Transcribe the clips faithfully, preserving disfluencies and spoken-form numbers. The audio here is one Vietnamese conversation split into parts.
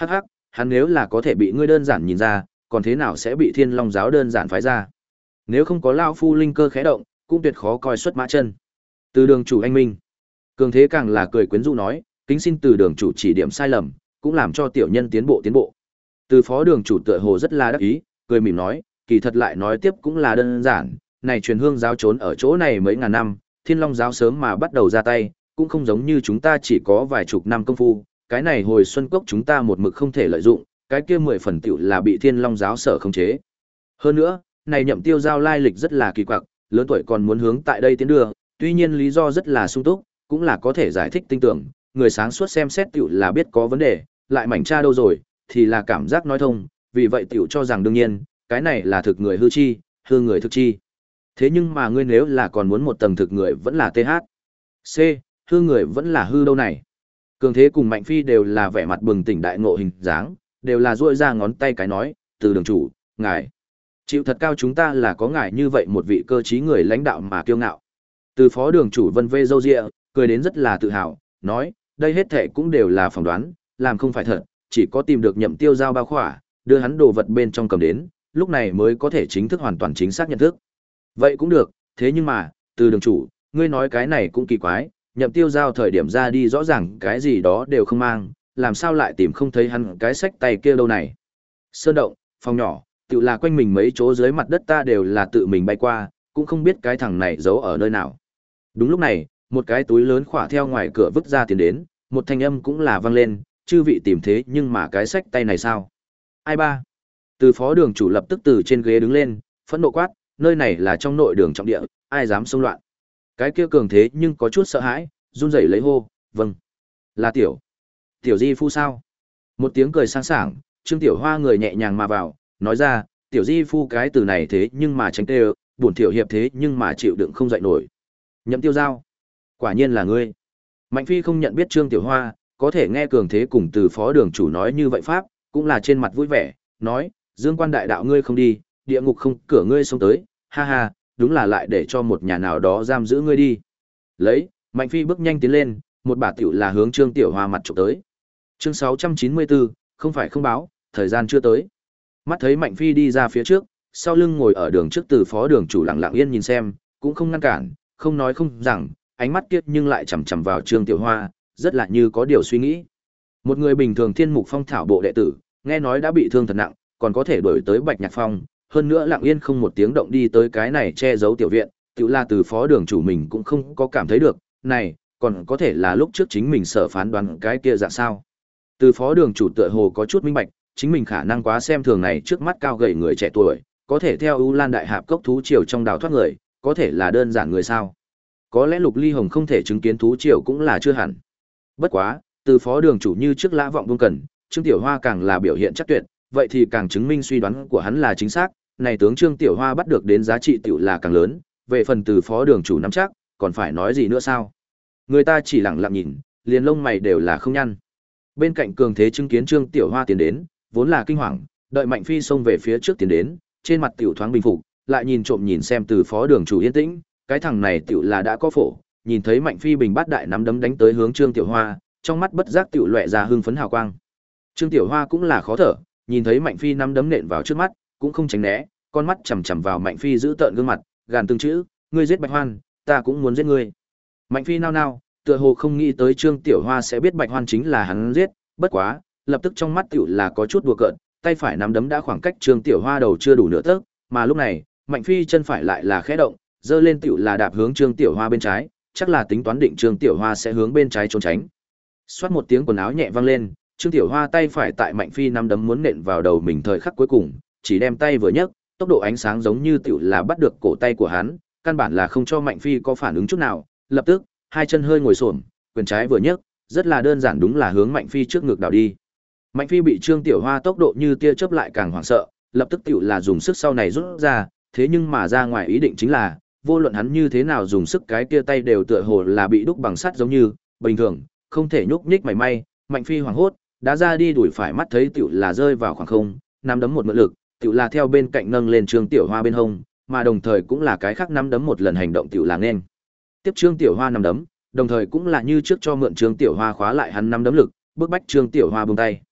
Hắc hắc, hắn nếu là có thể bị ngươi đơn giản nhìn ra, còn thế nào sẽ bị Thiên Long giáo đơn giản phái ra? Nếu không có lão phu linh cơ khẽ động, cũng tuyệt khó coi xuất mã chân. Từ đường chủ anh minh. Cường thế càng là cười quyến rũ nói, kính xin từ đường chủ chỉ điểm sai lầm, cũng làm cho tiểu nhân tiến bộ tiến bộ. Từ phó đường chủ tựa hồ rất là đắc ý, cười mỉm nói, kỳ thật lại nói tiếp cũng là đơn giản, này truyền hương giáo trốn ở chỗ này mấy ngàn năm, Thiên Long giáo sớm mà bắt đầu ra tay, cũng không giống như chúng ta chỉ có vài chục năm công phu, cái này hồi xuân cốc chúng ta một mực không thể lợi dụng, cái kia mười phần tiểu là bị Thiên Long giáo sở khống chế. Hơn nữa, này Nhậm Tiêu giao lai lịch rất là kỳ quặc, lớn tuổi còn muốn hướng tại đây tiến đưa, tuy nhiên lý do rất là sung túc, cũng là có thể giải thích tinh tưởng, người sáng suốt xem xét tiểu là biết có vấn đề, lại mảnh tra đâu rồi, thì là cảm giác nói thông, vì vậy tiểu cho rằng đương nhiên, cái này là thực người hư chi, hư người thực chi. Thế nhưng mà ngươi nếu là còn muốn một tầng thực người vẫn là tê hát. C, hư người vẫn là hư đâu này. Cường Thế cùng Mạnh Phi đều là vẻ mặt bừng tỉnh đại ngộ hình dáng, đều là duỗi ra ngón tay cái nói, từ đường chủ, ngài. Chịu thật cao chúng ta là có ngài như vậy một vị cơ trí người lãnh đạo mà kiêu ngạo. Từ phó đường chủ Vân Vê Dâu Dịa, cười đến rất là tự hào, nói, đây hết thệ cũng đều là phỏng đoán, làm không phải thật, chỉ có tìm được Nhậm Tiêu giao bao khỏa, đưa hắn đồ vật bên trong cầm đến, lúc này mới có thể chính thức hoàn toàn chính xác nhận thức. Vậy cũng được, thế nhưng mà, từ đường chủ, ngươi nói cái này cũng kỳ quái, Nhậm Tiêu giao thời điểm ra đi rõ ràng cái gì đó đều không mang, làm sao lại tìm không thấy hắn cái sách tay kia đâu này. Sơn động, phòng nhỏ, tự là quanh mình mấy chỗ dưới mặt đất ta đều là tự mình bay qua, cũng không biết cái thằng này giấu ở nơi nào. Đúng lúc này, một cái túi lớn khỏa theo ngoài cửa vứt ra tiền đến, một thanh âm cũng là vang lên, chư vị tìm thế nhưng mà cái sách tay này sao? Ai ba? Từ phó đường chủ lập tức từ trên ghế đứng lên, phẫn nộ quát, nơi này là trong nội đường trọng địa, ai dám xông loạn? Cái kia Cường Thế nhưng có chút sợ hãi, run rẩy lấy hô, vâng, là tiểu, tiểu di phu sao? Một tiếng cười sang sảng, Trương Tiểu Hoa người nhẹ nhàng mà vào, nói ra, tiểu di phu cái từ này thế nhưng mà tránh tê, buồn tiểu hiệp thế nhưng mà chịu đựng không dậy nổi. Nhậm Tiêu giao, quả nhiên là ngươi. Mạnh Phi không nhận biết Trương Tiểu Hoa, có thể nghe Cường Thế cùng từ phó đường chủ nói như vậy pháp, cũng là trên mặt vui vẻ, nói, Dương Quan đại đạo ngươi không đi, địa ngục không cửa ngươi xông tới, ha ha, đúng là lại để cho một nhà nào đó giam giữ ngươi đi. Lấy, Mạnh Phi bước nhanh tiến lên, một bả tiểu là hướng Trương Tiểu Hoa mặt chụp tới. Chương sáu trăm chín mươi bốn, không phải không báo, thời gian chưa tới. Mắt thấy Mạnh Phi đi ra phía trước, sau lưng ngồi ở đường trước từ phó đường chủ lặng lặng yên nhìn xem, cũng không ngăn cản, không nói không rằng, ánh mắt kiết nhưng lại chằm chằm vào Trương Tiểu Hoa, rất là như có điều suy nghĩ. Một người bình thường Thiên Mục Phong thảo bộ đệ tử, nghe nói đã bị thương thật nặng, còn có thể đuổi tới Bạch Nhạc Phong, hơn nữa lặng yên không một tiếng động đi tới cái này che giấu tiểu viện, tự là từ phó đường chủ mình cũng không có cảm thấy được, này, còn có thể là lúc trước chính mình sở phán đoán cái kia dạng sao. Từ phó đường chủ tựa hồ có chút minh bạch, chính mình khả năng quá xem thường này trước mắt cao gầy người trẻ tuổi, có thể theo U Lan đại hạp cốc thú triều trong đào thoát người, có thể là đơn giản người sao. Có lẽ Lục Ly Hồng không thể chứng kiến thú triều cũng là chưa hẳn. Bất quá, từ phó đường chủ như trước Lã Vọng Vương Cần, Trương Tiểu Hoa càng là biểu hiện chắc tuyệt, vậy thì càng chứng minh suy đoán của hắn là chính xác, này tướng Trương Tiểu Hoa bắt được đến giá trị tiểu là càng lớn, về phần từ phó đường chủ nắm chắc, còn phải nói gì nữa sao? Người ta chỉ lặng lặng nhìn, liền lông mày đều là không nhăn. Bên cạnh Cường Thế chứng kiến Trương Tiểu Hoa tiến đến, vốn là kinh hoàng, đợi Mạnh Phi xông về phía trước tiến đến, trên mặt tiểu thoáng bình phục, lại nhìn trộm nhìn xem từ phó đường chủ yên tĩnh, cái thằng này tiểu là đã có phổ, nhìn thấy Mạnh Phi bình bát đại nắm đấm đánh tới hướng Trương Tiểu Hoa, trong mắt bất giác tiểu lóe ra hưng phấn hào quang. Trương Tiểu Hoa cũng là khó thở, nhìn thấy Mạnh Phi nắm đấm nện vào trước mắt, cũng không tránh né, con mắt chằm chằm vào Mạnh Phi giữ tợn gương mặt, gàn từng chữ, ngươi giết Bạch Hoan, ta cũng muốn giết ngươi. Mạnh Phi nao nao, tựa hồ không nghĩ tới Trương Tiểu Hoa sẽ biết Bạch Hoan chính là hắn giết, bất quá, lập tức trong mắt tiểu là có chút đùa cợt, tay phải nắm đấm đã khoảng cách Trương Tiểu Hoa đầu chưa đủ nửa tấc, mà lúc này, Mạnh Phi chân phải lại là khẽ động, giơ lên tiểu là đạp hướng Trương Tiểu Hoa bên trái, chắc là tính toán định Trương Tiểu Hoa sẽ hướng bên trái trốn tránh. Xoát một tiếng quần áo nhẹ vang lên, Trương Tiểu Hoa tay phải tại Mạnh Phi nắm đấm muốn nện vào đầu mình thời khắc cuối cùng, chỉ đem tay vừa nhấc, tốc độ ánh sáng giống như tiểu là bắt được cổ tay của hắn, căn bản là không cho Mạnh Phi có phản ứng chút nào, lập tức, hai chân hơi ngồi xổm, quyền trái vừa nhấc, rất là đơn giản đúng là hướng Mạnh Phi trước ngực đảo đi. Mạnh Phi bị Trương Tiểu Hoa tốc độ như tia chớp lại càng hoảng sợ, lập tức tiểu là dùng sức sau này rút ra, thế nhưng mà ra ngoài ý định chính là, vô luận hắn như thế nào dùng sức cái kia tay đều tựa hồ là bị đúc bằng sắt giống như, bình thường, không thể nhúc nhích mảy may, Mạnh Phi hoảng hốt, đã ra đi đuổi phải mắt thấy tiểu là rơi vào khoảng không, nắm đấm một mượn lực, tiểu là theo bên cạnh nâng lên Trương Tiểu Hoa bên hông, mà đồng thời cũng là cái khác nắm đấm một lần hành động tiểu là nên. Tiếp Trương Tiểu Hoa nắm đấm, đồng thời cũng là như trước cho mượn Trương Tiểu Hoa khóa lại hắn nắm đấm lực, bước bách Trương Tiểu Hoa buông tay.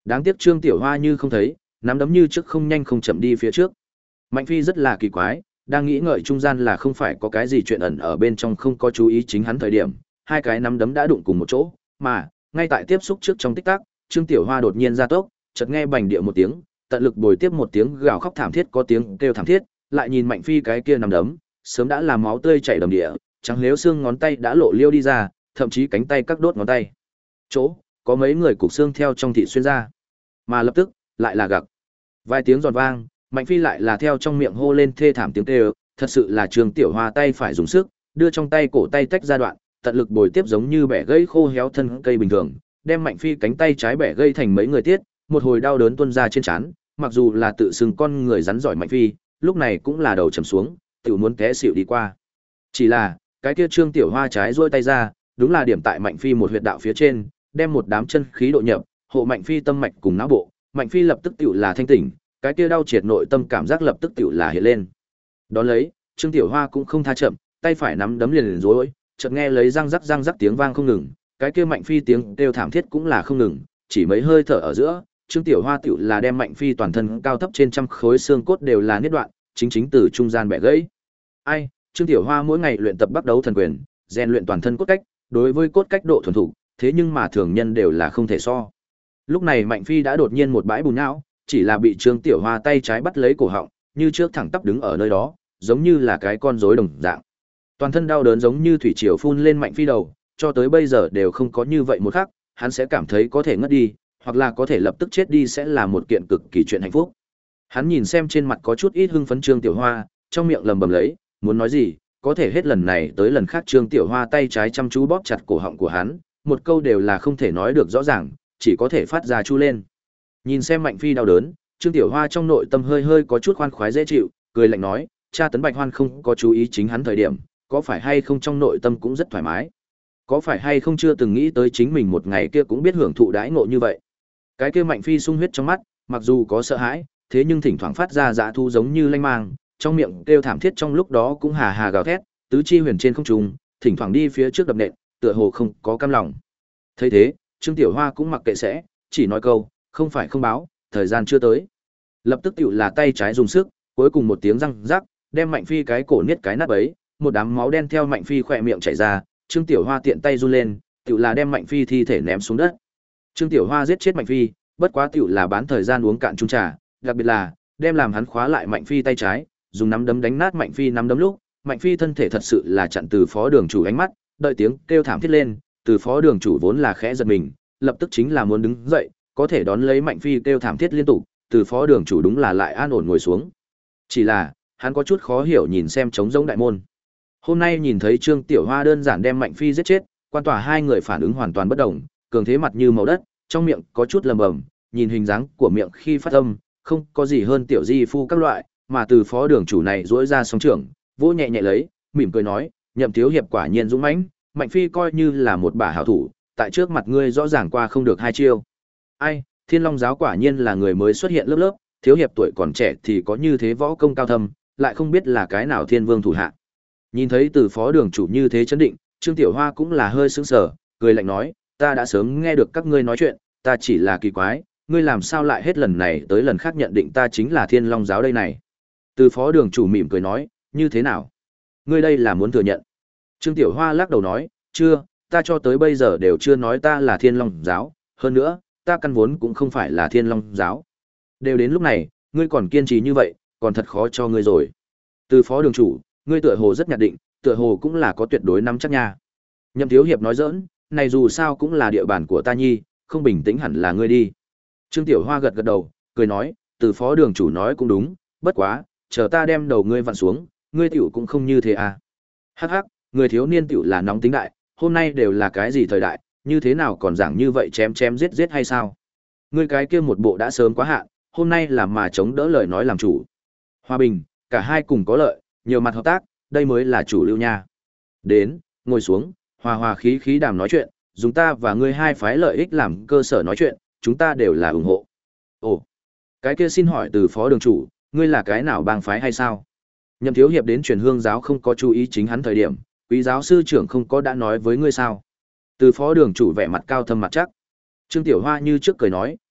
Đáng tiếc Trương Tiểu Hoa như không thấy, nắm đấm như trước không nhanh không chậm đi phía trước. Mạnh Phi rất là kỳ quái, đang nghĩ ngợi trung gian là không phải có cái gì chuyện ẩn ở bên trong không có chú ý chính hắn thời điểm, hai cái nắm đấm đã đụng cùng một chỗ, mà ngay tại tiếp xúc trước trong tích tắc, Trương Tiểu Hoa đột nhiên ra tốc, chợt nghe bành địa một tiếng, tận lực bồi tiếp một tiếng gào khóc thảm thiết có tiếng kêu thảm thiết, lại nhìn Mạnh Phi cái kia nắm đấm, sớm đã làm máu tươi chảy đầm địa, trắng liếu xương ngón tay đã lộ liêu đi ra, thậm chí cánh tay các đốt ngón tay. Chỗ, có mấy người cục xương theo trong thịt xuyên ra. Mà lập tức, lại là gặc. Vài tiếng giòn vang, Mạnh Phi lại là theo trong miệng hô lên thê thảm tiếng kêu, thật sự là Trương Tiểu Hoa tay phải dùng sức, đưa trong tay cổ tay tách ra đoạn, tận lực bồi tiếp giống như bẻ gãy khô héo thân cây bình thường, đem Mạnh Phi cánh tay trái bẻ gãy thành mấy người tiết, một hồi đau đớn tuôn ra trên trán, mặc dù là tự xưng con người rắn giỏi Mạnh Phi, lúc này cũng là đầu trầm xuống, tiểu muốn té xỉu đi qua. Chỉ là, cái kia Trương Tiểu Hoa trái duỗi tay ra, đúng là điểm tại Mạnh Phi một huyệt đạo phía trên, đem một đám chân khí độ nhập, hộ Mạnh Phi tâm mạch cùng não bộ, Mạnh Phi lập tức tiểu là thanh tỉnh, cái kia đau triệt nội tâm cảm giác lập tức tiểu là hiện lên. Đón lấy, Trương Tiểu Hoa cũng không tha chậm, tay phải nắm đấm liền liền rối, chợt nghe lấy răng rắc răng rắc tiếng vang không ngừng, cái kia Mạnh Phi tiếng kêu thảm thiết cũng là không ngừng, chỉ mấy hơi thở ở giữa, Trương Tiểu Hoa tiểu là đem Mạnh Phi toàn thân cao thấp trên trăm khối xương cốt đều là niết đoạn, chính chính từ trung gian bẻ gãy. Ai, Trương Tiểu Hoa mỗi ngày luyện tập bắt đấu thần quyền, rèn luyện toàn thân cốt cách, đối với cốt cách độ thuần thục, thế nhưng mà thường nhân đều là không thể so. Lúc này Mạnh Phi đã đột nhiên một bãi bùn não, chỉ là bị Trương Tiểu Hoa tay trái bắt lấy cổ họng, như trước thẳng tắp đứng ở nơi đó, giống như là cái con rối đồng dạng. Toàn thân đau đớn giống như thủy triều phun lên Mạnh Phi đầu, cho tới bây giờ đều không có như vậy một khắc, hắn sẽ cảm thấy có thể ngất đi, hoặc là có thể lập tức chết đi sẽ là một kiện cực kỳ chuyện hạnh phúc. Hắn nhìn xem trên mặt có chút ít hưng phấn Trương Tiểu Hoa, trong miệng lầm bầm lấy, muốn nói gì, có thể hết lần này tới lần khác Trương Tiểu Hoa tay trái chăm chú bóp chặt cổ họng của hắn, một câu đều là không thể nói được rõ ràng, chỉ có thể phát ra chu lên. Nhìn xem Mạnh Phi đau đớn, Trương Tiểu Hoa trong nội tâm hơi hơi có chút khoan khoái dễ chịu, cười lạnh nói, cha tấn Bạch Hoan không có chú ý chính hắn thời điểm, có phải hay không trong nội tâm cũng rất thoải mái? Có phải hay không chưa từng nghĩ tới chính mình một ngày kia cũng biết hưởng thụ đãi ngộ như vậy? Cái kia Mạnh Phi sung huyết trong mắt, mặc dù có sợ hãi, thế nhưng thỉnh thoảng phát ra dã thu giống như lanh mang, trong miệng kêu thảm thiết trong lúc đó cũng hà hà gào thét, tứ chi huyền trên không trung, thỉnh thoảng đi phía trước đập nện, tựa hồ không có cam lòng. Thấy thế, Trương Tiểu Hoa cũng mặc kệ sẽ, chỉ nói câu, không phải không báo, thời gian chưa tới. Lập tức tiểu là tay trái dùng sức, cuối cùng một tiếng răng rắc, đem Mạnh Phi cái cổ niết cái nát bấy, một đám máu đen theo Mạnh Phi khỏe miệng chảy ra, Trương Tiểu Hoa tiện tay run lên, tiểu là đem Mạnh Phi thi thể ném xuống đất. Trương Tiểu Hoa giết chết Mạnh Phi, bất quá tiểu là bán thời gian uống cạn chung trà, đặc biệt là đem làm hắn khóa lại Mạnh Phi tay trái, dùng nắm đấm đánh nát Mạnh Phi nắm đấm lúc, Mạnh Phi thân thể thật sự là chặn từ phó đường chủ ánh mắt, đợi tiếng kêu thảm thiết lên, từ phó đường chủ vốn là khẽ giật mình, lập tức chính là muốn đứng dậy, có thể đón lấy Mạnh Phi kêu thảm thiết liên tục, từ phó đường chủ đúng là lại an ổn ngồi xuống. Chỉ là, hắn có chút khó hiểu nhìn xem trống rỗng đại môn. Hôm nay nhìn thấy Trương Tiểu Hoa đơn giản đem Mạnh Phi giết chết, quan tòa hai người phản ứng hoàn toàn bất đồng, cường thế mặt như màu đất, trong miệng có chút lầm bầm, nhìn hình dáng của miệng khi phát âm, không có gì hơn tiểu di phu các loại, mà từ phó đường chủ này duỗi ra song trưởng, vỗ nhẹ nhẹ lấy, mỉm cười nói, Nhậm thiếu hiệp quả nhiên dũng mãnh, Mạnh Phi coi như là một bả hảo thủ, tại trước mặt ngươi rõ ràng qua không được hai chiêu. Ai, Thiên Long giáo quả nhiên là người mới xuất hiện lớp lớp, thiếu hiệp tuổi còn trẻ thì có như thế võ công cao thâm, lại không biết là cái nào Thiên Vương thủ hạ. Nhìn thấy từ phó đường chủ như thế chấn định, Trương Tiểu Hoa cũng là hơi sững sờ, cười lạnh nói, ta đã sớm nghe được các ngươi nói chuyện, ta chỉ là kỳ quái, ngươi làm sao lại hết lần này tới lần khác nhận định ta chính là Thiên Long giáo đây này. Từ phó đường chủ mỉm cười nói, như thế nào? Ngươi đây là muốn thừa nhận. Trương Tiểu Hoa lắc đầu nói, chưa, ta cho tới bây giờ đều chưa nói ta là Thiên Long giáo, hơn nữa, ta căn vốn cũng không phải là Thiên Long giáo. Đều đến lúc này, ngươi còn kiên trì như vậy, còn thật khó cho ngươi rồi. Từ phó đường chủ, ngươi tựa hồ rất nhạt định, tựa hồ cũng là có tuyệt đối nắm chắc nha. Nhậm thiếu hiệp nói giỡn, này dù sao cũng là địa bàn của ta nhi, không bình tĩnh hẳn là ngươi đi. Trương Tiểu Hoa gật gật đầu, cười nói, từ phó đường chủ nói cũng đúng, bất quá, chờ ta đem đầu ngươi vặn xuống, ngươi tiểu cũng không như thế à. Hắc hắc, người thiếu niên tiểu là nóng tính đại, hôm nay đều là cái gì thời đại, như thế nào còn giảng như vậy chém chém giết giết hay sao? Ngươi cái kia một bộ đã sớm quá hạn, hôm nay là mà chống đỡ lời nói làm chủ. Hòa bình, cả hai cùng có lợi, nhiều mặt hợp tác, đây mới là chủ lưu nha. Đến, ngồi xuống, hòa hòa khí khí đàm nói chuyện, dùng ta và ngươi hai phái lợi ích làm cơ sở nói chuyện, chúng ta đều là ủng hộ. Ồ, cái kia xin hỏi từ phó đường chủ, ngươi là cái nào bang phái hay sao? Nhậm thiếu hiệp đến truyền hương giáo không có chú ý chính hắn thời điểm, quý giáo sư trưởng không có đã nói với ngươi sao? Từ phó đường chủ vẻ mặt cao thâm mặt chắc. Trương Tiểu Hoa như trước cười nói,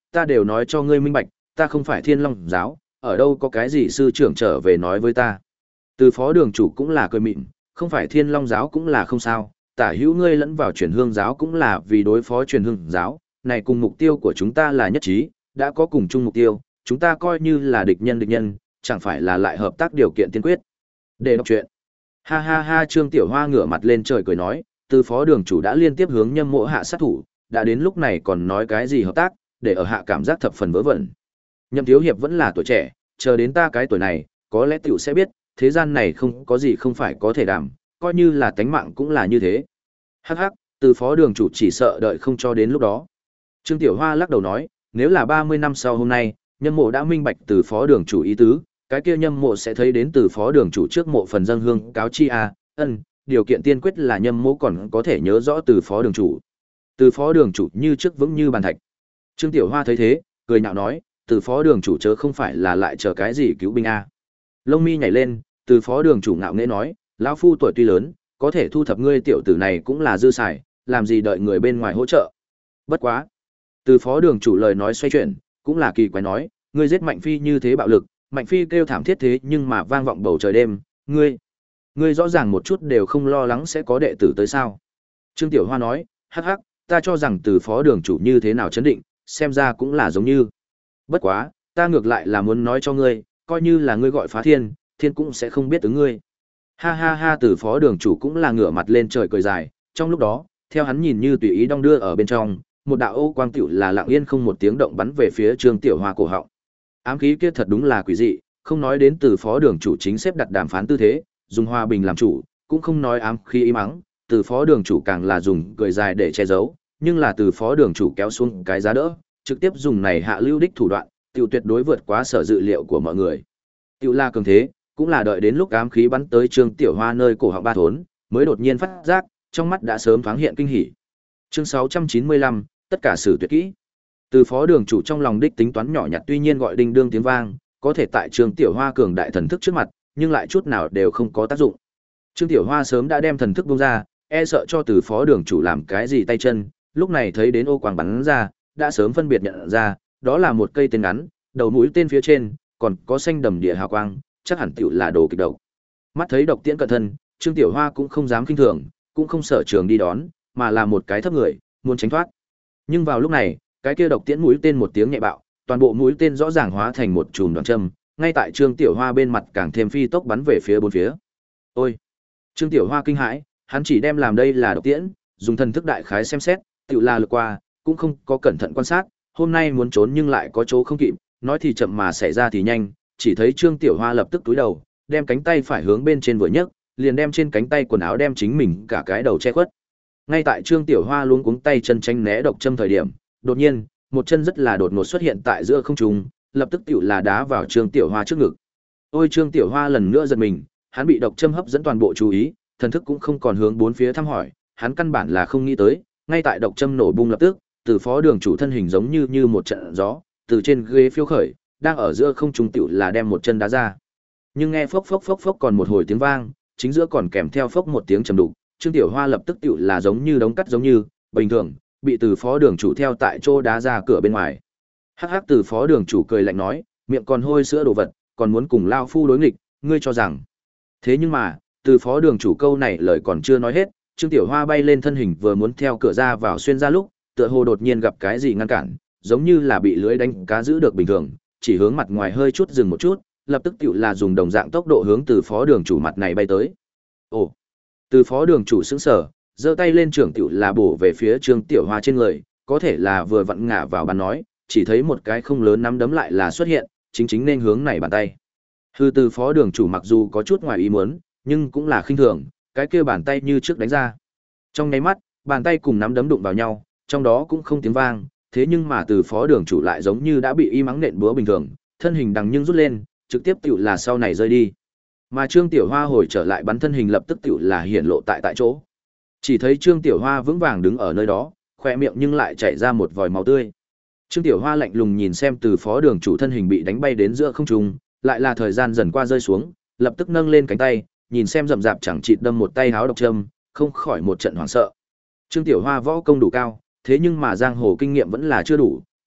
ta đều nói cho ngươi minh bạch, ta không phải Thiên Long giáo, ở đâu có cái gì sư trưởng trở về nói với ta. Từ phó đường chủ cũng là cười mịn, không phải Thiên Long giáo cũng là không sao, tả hữu ngươi lẫn vào truyền hương giáo cũng là vì đối phó truyền hương giáo, này cùng mục tiêu của chúng ta là nhất trí, đã có cùng chung mục tiêu, chúng ta coi như là địch nhân địch nhân, chẳng phải là lại hợp tác điều kiện tiên quyết. Để đọc chuyện. Ha ha ha, Trương Tiểu Hoa ngửa mặt lên trời cười nói, từ phó đường chủ đã liên tiếp hướng Nhâm Mộ hạ sát thủ, đã đến lúc này còn nói cái gì hợp tác, để ở hạ cảm giác thập phần vớ vẩn. Nhâm thiếu hiệp vẫn là tuổi trẻ, chờ đến ta cái tuổi này, có lẽ tiểu sẽ biết, thế gian này không có gì không phải có thể đảm, coi như là tánh mạng cũng là như thế. Hắc hắc, từ phó đường chủ chỉ sợ đợi không cho đến lúc đó. Trương Tiểu Hoa lắc đầu nói, nếu là ba mươi năm sau hôm nay, Nhâm Mộ đã minh bạch từ phó đường chủ ý tứ, cái kia Nhâm Mộ sẽ thấy đến từ phó đường chủ trước mộ phần dâng hương cáo chi a, ân, điều kiện tiên quyết là Nhâm Mộ còn có thể nhớ rõ từ phó đường chủ. Từ phó đường chủ như trước vững như bàn thạch. Trương Tiểu Hoa thấy thế, cười nhạo nói, từ phó đường chủ chớ không phải là lại chờ cái gì cứu binh a. Lông mi nhảy lên, từ phó đường chủ ngạo nghễ nói, lão phu tuổi tuy lớn, có thể thu thập ngươi tiểu tử này cũng là dư xài, làm gì đợi người bên ngoài hỗ trợ. Bất quá. Từ phó đường chủ lời nói xoay chuyển, cũng là kỳ quái nói, ngươi giết Mạnh Phi như thế bạo lực, Mạnh Phi kêu thảm thiết thế nhưng mà vang vọng bầu trời đêm, ngươi, ngươi rõ ràng một chút đều không lo lắng sẽ có đệ tử tới sao. Trương Tiểu Hoa nói, hắc hắc, ta cho rằng từ phó đường chủ như thế nào chấn định, xem ra cũng là giống như. Bất quá, ta ngược lại là muốn nói cho ngươi, coi như là ngươi gọi phá thiên, thiên cũng sẽ không biết ứng ngươi. Ha ha ha, từ phó đường chủ cũng là ngửa mặt lên trời cười dài, trong lúc đó, theo hắn nhìn như tùy ý đong đưa ở bên trong, một đạo ô quang tiểu là lặng yên không một tiếng động bắn về phía Trương Tiểu Hoa cổ họng. Ám khí kia thật đúng là quỷ dị, không nói đến từ phó đường chủ chính xếp đặt đàm phán tư thế, dùng hòa bình làm chủ, cũng không nói ám khí im ắng, từ phó đường chủ càng là dùng cười dài để che giấu, nhưng là từ phó đường chủ kéo xuống cái giá đỡ, trực tiếp dùng này hạ lưu đích thủ đoạn, tiểu tuyệt đối vượt quá sở dự liệu của mọi người. Tiểu la cường thế, cũng là đợi đến lúc ám khí bắn tới Trương Tiểu Hoa nơi cổ họng ba thốn, mới đột nhiên phát giác, trong mắt đã sớm thoáng hiện kinh hỉ. Chương sáu trăm chín mươi lăm, tất cả sử tuyệt kỹ. Từ phó đường chủ trong lòng đích tính toán nhỏ nhặt tuy nhiên gọi đinh đương tiếng vang, có thể tại Trương Tiểu Hoa cường đại thần thức trước mặt, nhưng lại chút nào đều không có tác dụng. Trương Tiểu Hoa sớm đã đem thần thức buông ra, e sợ cho từ phó đường chủ làm cái gì tay chân, lúc này thấy đến ô quang bắn ra, đã sớm phân biệt nhận ra, đó là một cây tên ngắn, đầu mũi tên phía trên còn có xanh đầm địa hào quang, chắc hẳn tiểu là đồ kịch độc. Mắt thấy độc tiễn cận thân, Trương Tiểu Hoa cũng không dám khinh thường, cũng không sợ trường đi đón, mà là một cái thấp người, muốn tránh thoát. Nhưng vào lúc này, cái kia độc tiễn mũi tên một tiếng nhẹ bạo, toàn bộ mũi tên rõ ràng hóa thành một chùm đoạn châm, ngay tại Trương Tiểu Hoa bên mặt càng thêm phi tốc bắn về phía bốn phía. Ôi! Trương Tiểu Hoa kinh hãi, hắn chỉ đem làm đây là độc tiễn, dùng thần thức đại khái xem xét, tiểu là lướt qua, cũng không có cẩn thận quan sát, hôm nay muốn trốn nhưng lại có chỗ không kịp, nói thì chậm mà xảy ra thì nhanh, chỉ thấy Trương Tiểu Hoa lập tức túi đầu, đem cánh tay phải hướng bên trên vừa nhấc, liền đem trên cánh tay quần áo đem chính mình cả cái đầu che khuất. Ngay tại Trương Tiểu Hoa luống cuống tay chân tránh né độc châm thời điểm, đột nhiên, một chân rất là đột ngột xuất hiện tại giữa không trung, lập tức tiểu là đá vào Trương Tiểu Hoa trước ngực. Ôi, Trương Tiểu Hoa lần nữa giật mình, hắn bị độc châm hấp dẫn toàn bộ chú ý, thần thức cũng không còn hướng bốn phía thăm hỏi, hắn căn bản là không nghĩ tới, ngay tại độc châm nổ bung lập tức, từ phó đường chủ thân hình giống như như một trận gió, từ trên ghế phiêu khởi, đang ở giữa không trung tiểu là đem một chân đá ra. Nhưng nghe phốc phốc phốc phốc còn một hồi tiếng vang, chính giữa còn kèm theo phốc một tiếng trầm đục, Trương Tiểu Hoa lập tức tiểu là giống như đống cắt giống như, bình thường, bị từ phó đường chủ theo tại chỗ đá ra cửa bên ngoài. Hắc hắc, từ phó đường chủ cười lạnh nói, miệng còn hôi sữa đồ vật, còn muốn cùng lao phu đối nghịch, ngươi cho rằng. Thế nhưng mà, từ phó đường chủ câu này lời còn chưa nói hết, Trương Tiểu Hoa bay lên thân hình vừa muốn theo cửa ra vào xuyên ra lúc, tựa hồ đột nhiên gặp cái gì ngăn cản, giống như là bị lưới đánh cá giữ được bình thường, chỉ hướng mặt ngoài hơi chút dừng một chút, lập tức tiểu là dùng đồng dạng tốc độ hướng từ phó đường chủ mặt này bay tới. Ồ, từ phó đường chủ sững sờ, giơ tay lên trưởng tiểu là bổ về phía Trương Tiểu Hoa trên người, có thể là vừa vặn ngả vào bàn nói, chỉ thấy một cái không lớn nắm đấm lại là xuất hiện, chính chính nên hướng này bàn tay. Hư, từ phó đường chủ mặc dù có chút ngoài ý muốn, nhưng cũng là khinh thường, cái kia bàn tay như trước đánh ra. Trong nháy mắt, bàn tay cùng nắm đấm đụng vào nhau, trong đó cũng không tiếng vang, thế nhưng mà từ phó đường chủ lại giống như đã bị y mắng nện búa bình thường, thân hình đằng nhưng rút lên, trực tiếp tiểu là sau này rơi đi. Mà Trương Tiểu Hoa hồi trở lại bắn thân hình lập tức tiểu là hiển lộ tại tại chỗ. Chỉ thấy Trương Tiểu Hoa vững vàng đứng ở nơi đó, khỏe miệng nhưng lại chảy ra một vòi máu tươi. Trương Tiểu Hoa lạnh lùng nhìn xem từ phó đường chủ thân hình bị đánh bay đến giữa không trung, lại là thời gian dần qua rơi xuống, lập tức nâng lên cánh tay, nhìn xem rậm rạp chẳng chịt đâm một tay háo độc châm, không khỏi một trận hoảng sợ. Trương Tiểu Hoa võ công đủ cao, thế nhưng mà giang hồ kinh nghiệm vẫn là chưa đủ,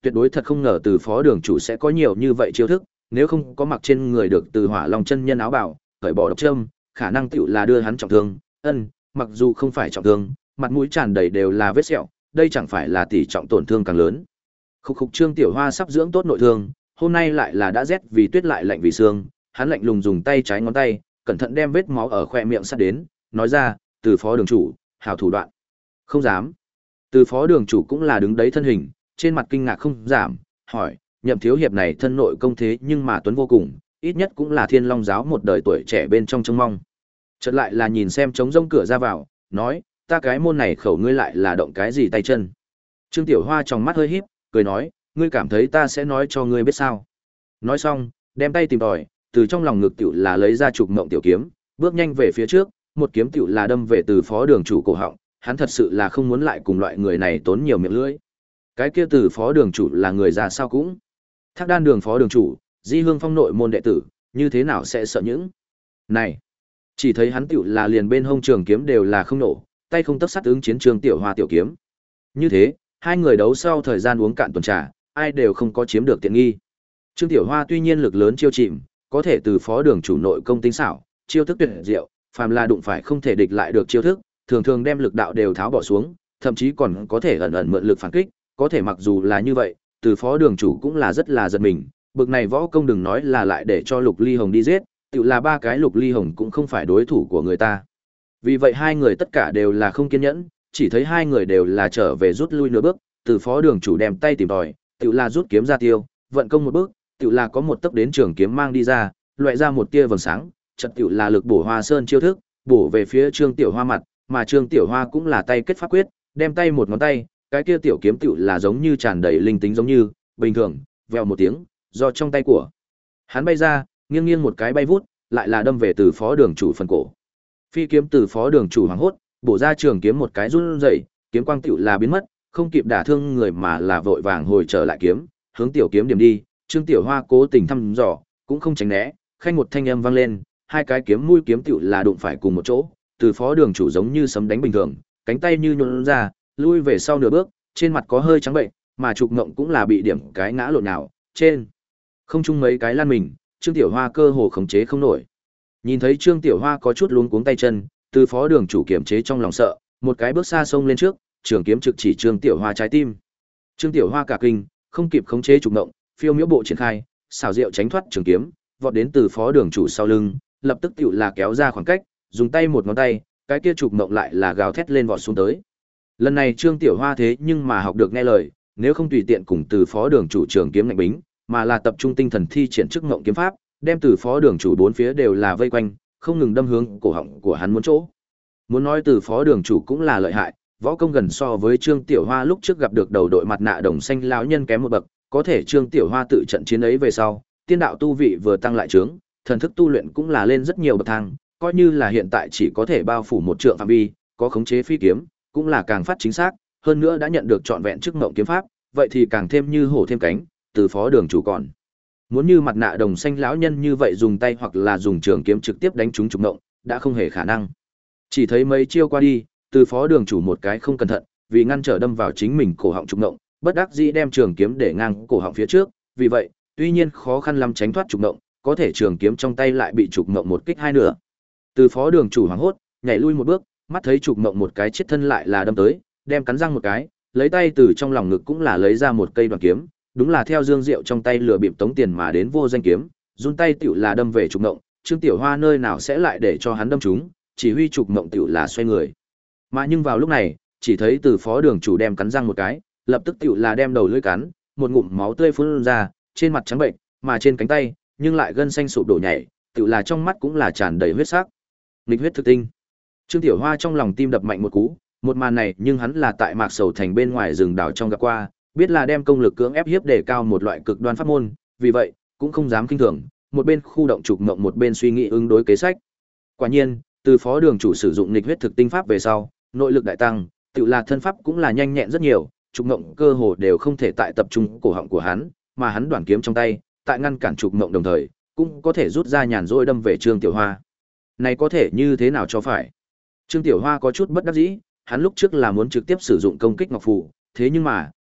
tuyệt đối thật không ngờ từ phó đường chủ sẽ có nhiều như vậy chiêu thức, nếu không có mặc trên người được từ hỏa long chân nhân áo bào, cởi bỏ độc châm, khả năng tựu là đưa hắn trọng thương. Ân, mặc dù không phải trọng thương, mặt mũi tràn đầy đều là vết sẹo, đây chẳng phải là tỷ trọng tổn thương càng lớn. Khúc khục Trương Tiểu Hoa sắp dưỡng tốt nội thương, hôm nay lại là đã rét vì tuyết lại lạnh vì xương, hắn lạnh lùng dùng tay trái ngón tay, cẩn thận đem vết máu ở khoe miệng sát đến, nói ra, từ phó đường chủ, hảo thủ đoạn. Không dám. Từ phó đường chủ cũng là đứng đấy thân hình, trên mặt kinh ngạc không giảm, hỏi, Nhậm thiếu hiệp này thân nội công thế nhưng mà tuấn vô cùng, ít nhất cũng là Thiên Long giáo một đời tuổi trẻ bên trong trông mong. Chợt lại là nhìn xem trống rông cửa ra vào, nói, ta cái môn này khẩu ngươi lại là động cái gì tay chân. Trương Tiểu Hoa trong mắt hơi híp, cười nói, ngươi cảm thấy ta sẽ nói cho ngươi biết sao. Nói xong, đem tay tìm tòi, từ trong lòng ngực tiểu là lấy ra trục mộng tiểu kiếm, bước nhanh về phía trước, một kiếm tiểu là đâm về từ phó đường chủ cổ họng, hắn thật sự là không muốn lại cùng loại người này tốn nhiều miệng lưỡi. Cái kia từ phó đường chủ là người già sao cũng. Thác Đan đường phó đường chủ, Di Hương Phong nội môn đệ tử, như thế nào sẽ sợ những. Này, chỉ thấy hắn tiểu là liền bên hông trường kiếm đều là không nổ, tay không tấc sắt ứng chiến Trương Tiểu Hoa tiểu kiếm. Như thế, hai người đấu sau thời gian uống cạn tuần trà, ai đều không có chiếm được tiện nghi. Trương Tiểu Hoa tuy nhiên lực lớn chiêu chìm, có thể từ phó đường chủ nội công tinh xảo, chiêu thức tuyệt diệu, phàm là đụng phải không thể địch lại được chiêu thức, thường thường đem lực đạo đều tháo bỏ xuống, thậm chí còn có thể ẩn ẩn mượn lực phản kích, có thể mặc dù là như vậy, từ phó đường chủ cũng là rất là giật mình, bực này võ công đừng nói là lại để cho Lục Ly Hồng đi giết, tự là ba cái Lục Ly Hồng cũng không phải đối thủ của người ta. Vì vậy hai người tất cả đều là không kiên nhẫn, chỉ thấy hai người đều là trở về rút lui nửa bước, từ phó đường chủ đem tay tìm tòi, tự là rút kiếm ra tiêu, vận công một bước, tự là có một tấc đến trường kiếm mang đi ra, loại ra một tia vầng sáng, chợt tự là lực bổ Hoa Sơn chiêu thức, bổ về phía Trương Tiểu Hoa mặt, mà Trương Tiểu Hoa cũng là tay kết pháp quyết, đem tay một ngón tay, cái kia tiểu kiếm tự là giống như tràn đầy linh tính giống như, bình thường, vèo một tiếng, do trong tay của hắn bay ra, nghiêng nghiêng một cái bay vút, lại là đâm về từ phó đường chủ phần cổ. Phi kiếm từ phó đường chủ hoảng hốt, bổ ra trường kiếm một cái run rẩy, kiếm quang tựu là biến mất, không kịp đả thương người mà là vội vàng hồi trở lại kiếm, hướng tiểu kiếm điểm đi, Trương Tiểu Hoa cố tình thăm dò, cũng không tránh né, khanh một thanh âm vang lên, hai cái kiếm mũi kiếm tựu là đụng phải cùng một chỗ, từ phó đường chủ giống như sấm đánh bình thường, cánh tay như nhũn ra, lui về sau nửa bước, trên mặt có hơi trắng bệnh, mà trục ngộng cũng là bị điểm cái ngã lộn nhào, trên không chung mấy cái lan mình, Trương Tiểu Hoa cơ hồ khống chế không nổi. Nhìn thấy Trương Tiểu Hoa có chút luống cuống tay chân, từ phó đường chủ kiềm chế trong lòng sợ, một cái bước xa xông lên trước, trường kiếm trực chỉ Trương Tiểu Hoa trái tim. Trương Tiểu Hoa cả kinh, không kịp khống chế trục ngộng, phiêu miễu bộ triển khai, xảo diệu tránh thoát trường kiếm, vọt đến từ phó đường chủ sau lưng, lập tức tiểu là kéo ra khoảng cách, dùng tay một ngón tay, cái kia trục ngộng lại là gào thét lên vọt xuống tới. Lần này Trương Tiểu Hoa thế nhưng mà học được nghe lời, nếu không tùy tiện cùng từ phó đường chủ trường kiếm ngạnh bính, mà là tập trung tinh thần thi triển chức ngộng kiếm pháp, đem từ phó đường chủ bốn phía đều là vây quanh, không ngừng đâm hướng cổ họng của hắn muốn chỗ. Muốn nói từ phó đường chủ cũng là lợi hại, võ công gần so với Trương Tiểu Hoa lúc trước gặp được đầu đội mặt nạ đồng xanh lão nhân kém một bậc, có thể Trương Tiểu Hoa tự trận chiến ấy về sau, tiên đạo tu vị vừa tăng lại trướng, thần thức tu luyện cũng là lên rất nhiều bậc thang, coi như là hiện tại chỉ có thể bao phủ một trượng phạm vi, có khống chế phi kiếm, cũng là càng phát chính xác, hơn nữa đã nhận được trọn vẹn chức ngộng kiếm pháp, vậy thì càng thêm như hổ thêm cánh, từ phó đường chủ còn muốn như mặt nạ đồng xanh lão nhân như vậy dùng tay hoặc là dùng trường kiếm trực tiếp đánh trúng trục ngộng, đã không hề khả năng. Chỉ thấy mấy chiêu qua đi, từ phó đường chủ một cái không cẩn thận, vì ngăn trở đâm vào chính mình cổ họng trục ngộng, bất đắc dĩ đem trường kiếm để ngang cổ họng phía trước, vì vậy, tuy nhiên khó khăn lắm tránh thoát trục ngộng, có thể trường kiếm trong tay lại bị trục ngộng một kích hai nửa. Từ phó đường chủ hoảng hốt, nhảy lui một bước, mắt thấy trục ngộng một cái chết thân lại là đâm tới, đem cắn răng một cái, lấy tay từ trong lòng ngực cũng là lấy ra một cây đoàn kiếm, đúng là theo Dương Diệu trong tay lừa bịp tống tiền mà đến vô danh kiếm, run tay tiểu là đâm về trục ngộng, Trương Tiểu Hoa nơi nào sẽ lại để cho hắn đâm trúng, chỉ huy trục ngộng tiểu là xoay người. Mà nhưng vào lúc này, chỉ thấy từ phó đường chủ đem cắn răng một cái, lập tức tiểu là đem đầu lưỡi cắn, một ngụm máu tươi phun ra, trên mặt trắng bệnh, mà trên cánh tay, nhưng lại gân xanh sụp đổ nhảy, tiểu là trong mắt cũng là tràn đầy huyết sắc. Nghịch huyết thực tinh. Trương Tiểu Hoa trong lòng tim đập mạnh một cú, một màn này nhưng hắn là tại Mạc Sầu Thành bên ngoài rừng đảo trong gặp qua, biết là đem công lực cưỡng ép hiếp để cao một loại cực đoan pháp môn, vì vậy, cũng không dám kinh thường, một bên khu động trục ngộng một bên suy nghĩ ứng đối kế sách. Quả nhiên, từ phó đường chủ sử dụng nghịch huyết thực tinh pháp về sau, nội lực đại tăng, tự là thân pháp cũng là nhanh nhẹn rất nhiều, trục ngộng cơ hồ đều không thể tại tập trung cổ họng của hắn, mà hắn đoản kiếm trong tay, tại ngăn cản trục ngộng đồng thời, cũng có thể rút ra nhàn rỗi đâm về Trương Tiểu Hoa. Này có thể như thế nào cho phải? Trương Tiểu Hoa có chút bất đắc dĩ, hắn lúc trước là muốn trực tiếp sử dụng công kích ngọc phù, thế nhưng mà,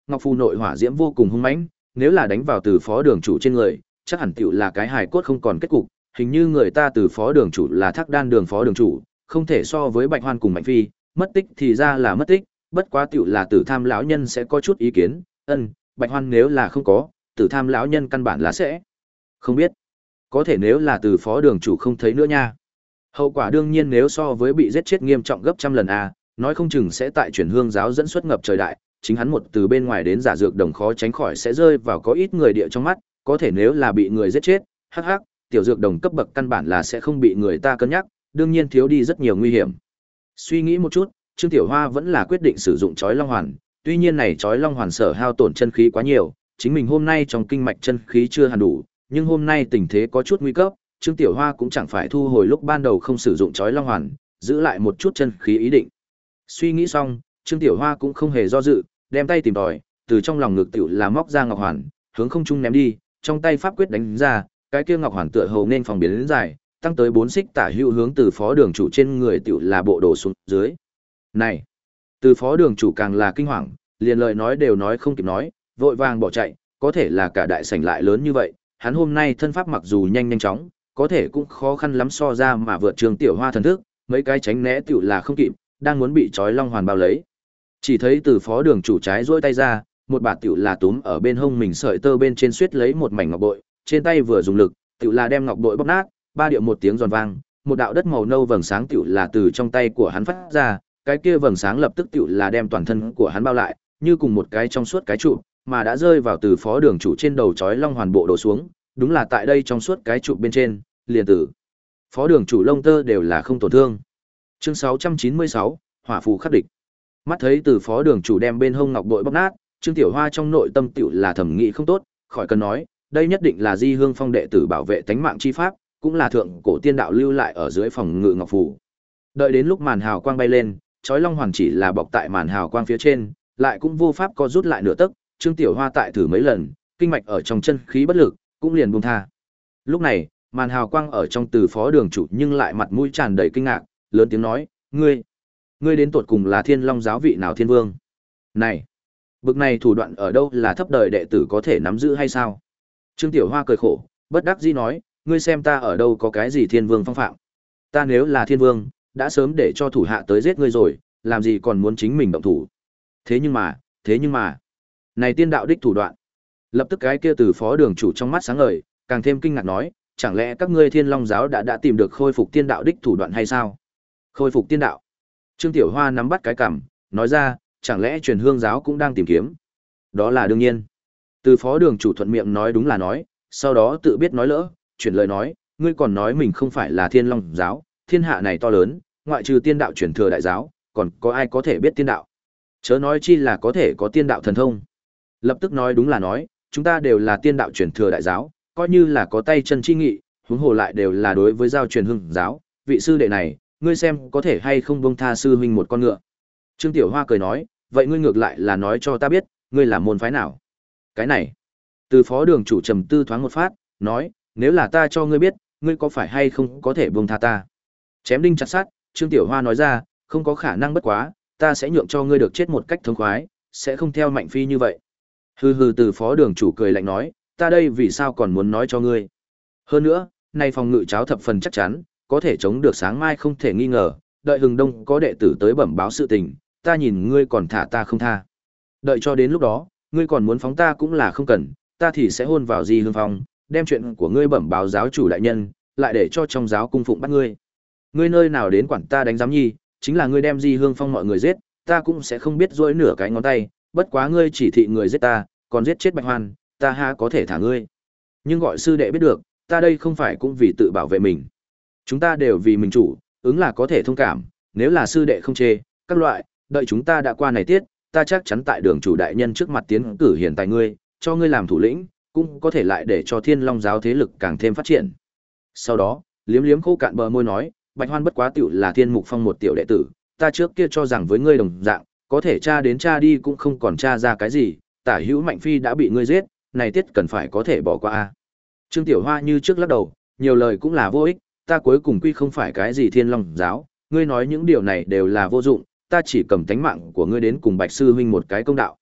ngọc phù nội hỏa diễm vô cùng hung mãnh, nếu là đánh vào từ phó đường chủ trên người, chắc hẳn tiểu là cái hài cốt không còn kết cục, hình như người ta từ phó đường chủ là Thác Đan đường phó đường chủ, không thể so với Bạch Hoan cùng Mạnh Phi, mất tích thì ra là mất tích, bất quá tiểu là Tử Tham lão nhân sẽ có chút ý kiến, ân, Bạch Hoan nếu là không có, Tử Tham lão nhân căn bản là sẽ không biết. Có thể nếu là từ phó đường chủ không thấy nữa nha. Hậu quả đương nhiên nếu so với bị giết chết nghiêm trọng gấp trăm lần a, nói không chừng sẽ tại chuyển hương giáo dẫn xuất ngập trời đại, chính hắn một từ bên ngoài đến giả dược đồng khó tránh khỏi sẽ rơi vào có ít người địa trong mắt, có thể nếu là bị người giết chết, hắc hắc, tiểu dược đồng cấp bậc căn bản là sẽ không bị người ta cân nhắc, đương nhiên thiếu đi rất nhiều nguy hiểm. Suy nghĩ một chút, Trương Tiểu Hoa vẫn là quyết định sử dụng chói long hoàn, tuy nhiên này chói long hoàn sở hao tổn chân khí quá nhiều, chính mình hôm nay trong kinh mạch chân khí chưa hẳn đủ, nhưng hôm nay tình thế có chút nguy cấp, Trương Tiểu Hoa cũng chẳng phải thu hồi lúc ban đầu không sử dụng chói long hoàn, giữ lại một chút chân khí ý định. Suy nghĩ xong, Trương Tiểu Hoa cũng không hề do dự, đem tay tìm tòi, từ trong lòng ngực tiểu là móc ra ngọc hoàn, hướng không trung ném đi, trong tay pháp quyết đánh ra, cái kia ngọc hoàn tựa hồ nên phòng biến đến dài, tăng tới bốn xích tả hữu hướng từ phó đường chủ trên người tiểu là bộ đổ xuống dưới. Này, từ phó đường chủ càng là kinh hoàng, liền lời nói đều nói không kịp nói, vội vàng bỏ chạy, có thể là cả đại sảnh lại lớn như vậy, hắn hôm nay thân pháp mặc dù nhanh nhanh chóng, có thể cũng khó khăn lắm so ra mà vượt Trương Tiểu Hoa thần thức, mấy cái tránh né tiểu là không kịp, đang muốn bị trói long hoàn bao lấy. Chỉ thấy từ phó đường chủ trái duỗi tay ra, một bạt tiểu là túm ở bên hông mình sợi tơ bên trên suýt lấy một mảnh ngọc bội, trên tay vừa dùng lực, tiểu là đem ngọc bội bóp nát, ba điệu một tiếng giòn vang, một đạo đất màu nâu vầng sáng tiểu là từ trong tay của hắn phát ra, cái kia vầng sáng lập tức tiểu là đem toàn thân của hắn bao lại, như cùng một cái trong suốt cái trụ, mà đã rơi vào từ phó đường chủ trên đầu chói long hoàn bộ đổ xuống, đúng là tại đây trong suốt cái trụ bên trên, liền tử. Phó đường chủ lông tơ đều là không tổn thương. Chương sáu trăm chín mươi sáu, hỏa phù khắc địch. Mắt thấy từ phó đường chủ đem bên hông ngọc bội bóp nát, Trương Tiểu Hoa trong nội tâm tiểu là thẩm nghĩ không tốt, khỏi cần nói, đây nhất định là Di Hương Phong đệ tử bảo vệ tánh mạng chi pháp, cũng là thượng cổ tiên đạo lưu lại ở dưới phòng ngự ngọc phù. Đợi đến lúc màn hào quang bay lên, chói long hoàn chỉ là bọc tại màn hào quang phía trên, lại cũng vô pháp co rút lại nửa tấc, Trương Tiểu Hoa tại thử mấy lần, kinh mạch ở trong chân khí bất lực, cũng liền buông tha. Lúc này, màn hào quang ở trong từ phó đường chủ nhưng lại mặt mũi tràn đầy kinh ngạc, lớn tiếng nói, ngươi, ngươi đến tột cùng là Thiên Long giáo vị nào thiên vương? Này, bực này thủ đoạn ở đâu là thấp đời đệ tử có thể nắm giữ hay sao? Trương Tiểu Hoa cười khổ, bất đắc dĩ nói, ngươi xem ta ở đâu có cái gì thiên vương phong phạm? Ta nếu là thiên vương, đã sớm để cho thủ hạ tới giết ngươi rồi, làm gì còn muốn chính mình động thủ? Thế nhưng mà, thế nhưng mà, này tiên đạo đích thủ đoạn. Lập tức cái kia từ phó đường chủ trong mắt sáng ngời, càng thêm kinh ngạc nói, chẳng lẽ các ngươi Thiên Long giáo đã đã tìm được khôi phục tiên đạo đích thủ đoạn hay sao? Khôi phục tiên đạo? Trương Tiểu Hoa nắm bắt cái cằm, nói ra, chẳng lẽ Truyền Hương giáo cũng đang tìm kiếm? Đó là đương nhiên. Từ phó đường chủ thuận miệng nói đúng là nói, sau đó tự biết nói lỡ, chuyển lời nói, ngươi còn nói mình không phải là Thiên Long giáo, thiên hạ này to lớn, ngoại trừ tiên đạo truyền thừa đại giáo, còn có ai có thể biết tiên đạo? Chớ nói chi là có thể có tiên đạo thần thông. Lập tức nói đúng là nói, chúng ta đều là tiên đạo truyền thừa đại giáo, coi như là có tay chân chi nghị, huống hồ lại đều là đối với giao truyền hương giáo, vị sư đệ này, ngươi xem có thể hay không buông tha sư huynh một con ngựa. Trương Tiểu Hoa cười nói, vậy ngươi ngược lại là nói cho ta biết, ngươi là môn phái nào? Cái này, từ phó đường chủ trầm tư thoáng một phát, nói, nếu là ta cho ngươi biết, ngươi có phải hay không có thể buông tha ta? Chém đinh chặt sắt, Trương Tiểu Hoa nói ra, không có khả năng bất quá, ta sẽ nhượng cho ngươi được chết một cách thống khoái, sẽ không theo Mạnh Phi như vậy. Hừ hừ, từ phó đường chủ cười lạnh nói, ta đây vì sao còn muốn nói cho ngươi. Hơn nữa, nay phòng ngự cháo thập phần chắc chắn, có thể chống được sáng mai không thể nghi ngờ, đợi hừng đông có đệ tử tới bẩm báo sự tình, ta nhìn ngươi còn thả ta không tha. Đợi cho đến lúc đó, ngươi còn muốn phóng ta cũng là không cần, ta thì sẽ hôn vào Di Hương Phong, đem chuyện của ngươi bẩm báo giáo chủ đại nhân, lại để cho trong giáo cung phụng bắt ngươi. Ngươi nơi nào đến quản ta đánh giám nhi, chính là ngươi đem Di Hương Phong mọi người giết, ta cũng sẽ không biết dỗi nửa cái ngón tay, bất quá ngươi chỉ thị người giết ta, còn giết chết Bạch Hoan, ta ha có thể thả ngươi. Nhưng gọi sư đệ biết được, ta đây không phải cũng vì tự bảo vệ mình. Chúng ta đều vì mình chủ, ứng là có thể thông cảm, nếu là sư đệ không chê, các loại, đợi chúng ta đã qua này tiết, ta chắc chắn tại đường chủ đại nhân trước mặt tiến cử hiển tài ngươi, cho ngươi làm thủ lĩnh, cũng có thể lại để cho Thiên Long giáo thế lực càng thêm phát triển. Sau đó, liếm liếm khô cạn bờ môi nói, Bạch Hoan bất quá tiểu là Thiên Mục Phong một tiểu đệ tử, ta trước kia cho rằng với ngươi đồng dạng, có thể tra đến tra đi cũng không còn tra ra cái gì, tả hữu Mạnh Phi đã bị ngươi giết, này tiết cần phải có thể bỏ qua a. Trương Tiểu Hoa như trước lắc đầu, nhiều lời cũng là vô ích, ta cuối cùng quy không phải cái gì Thiên Long giáo, ngươi nói những điều này đều là vô dụng, ta chỉ cầm tánh mạng của ngươi đến cùng Bạch sư huynh một cái công đạo.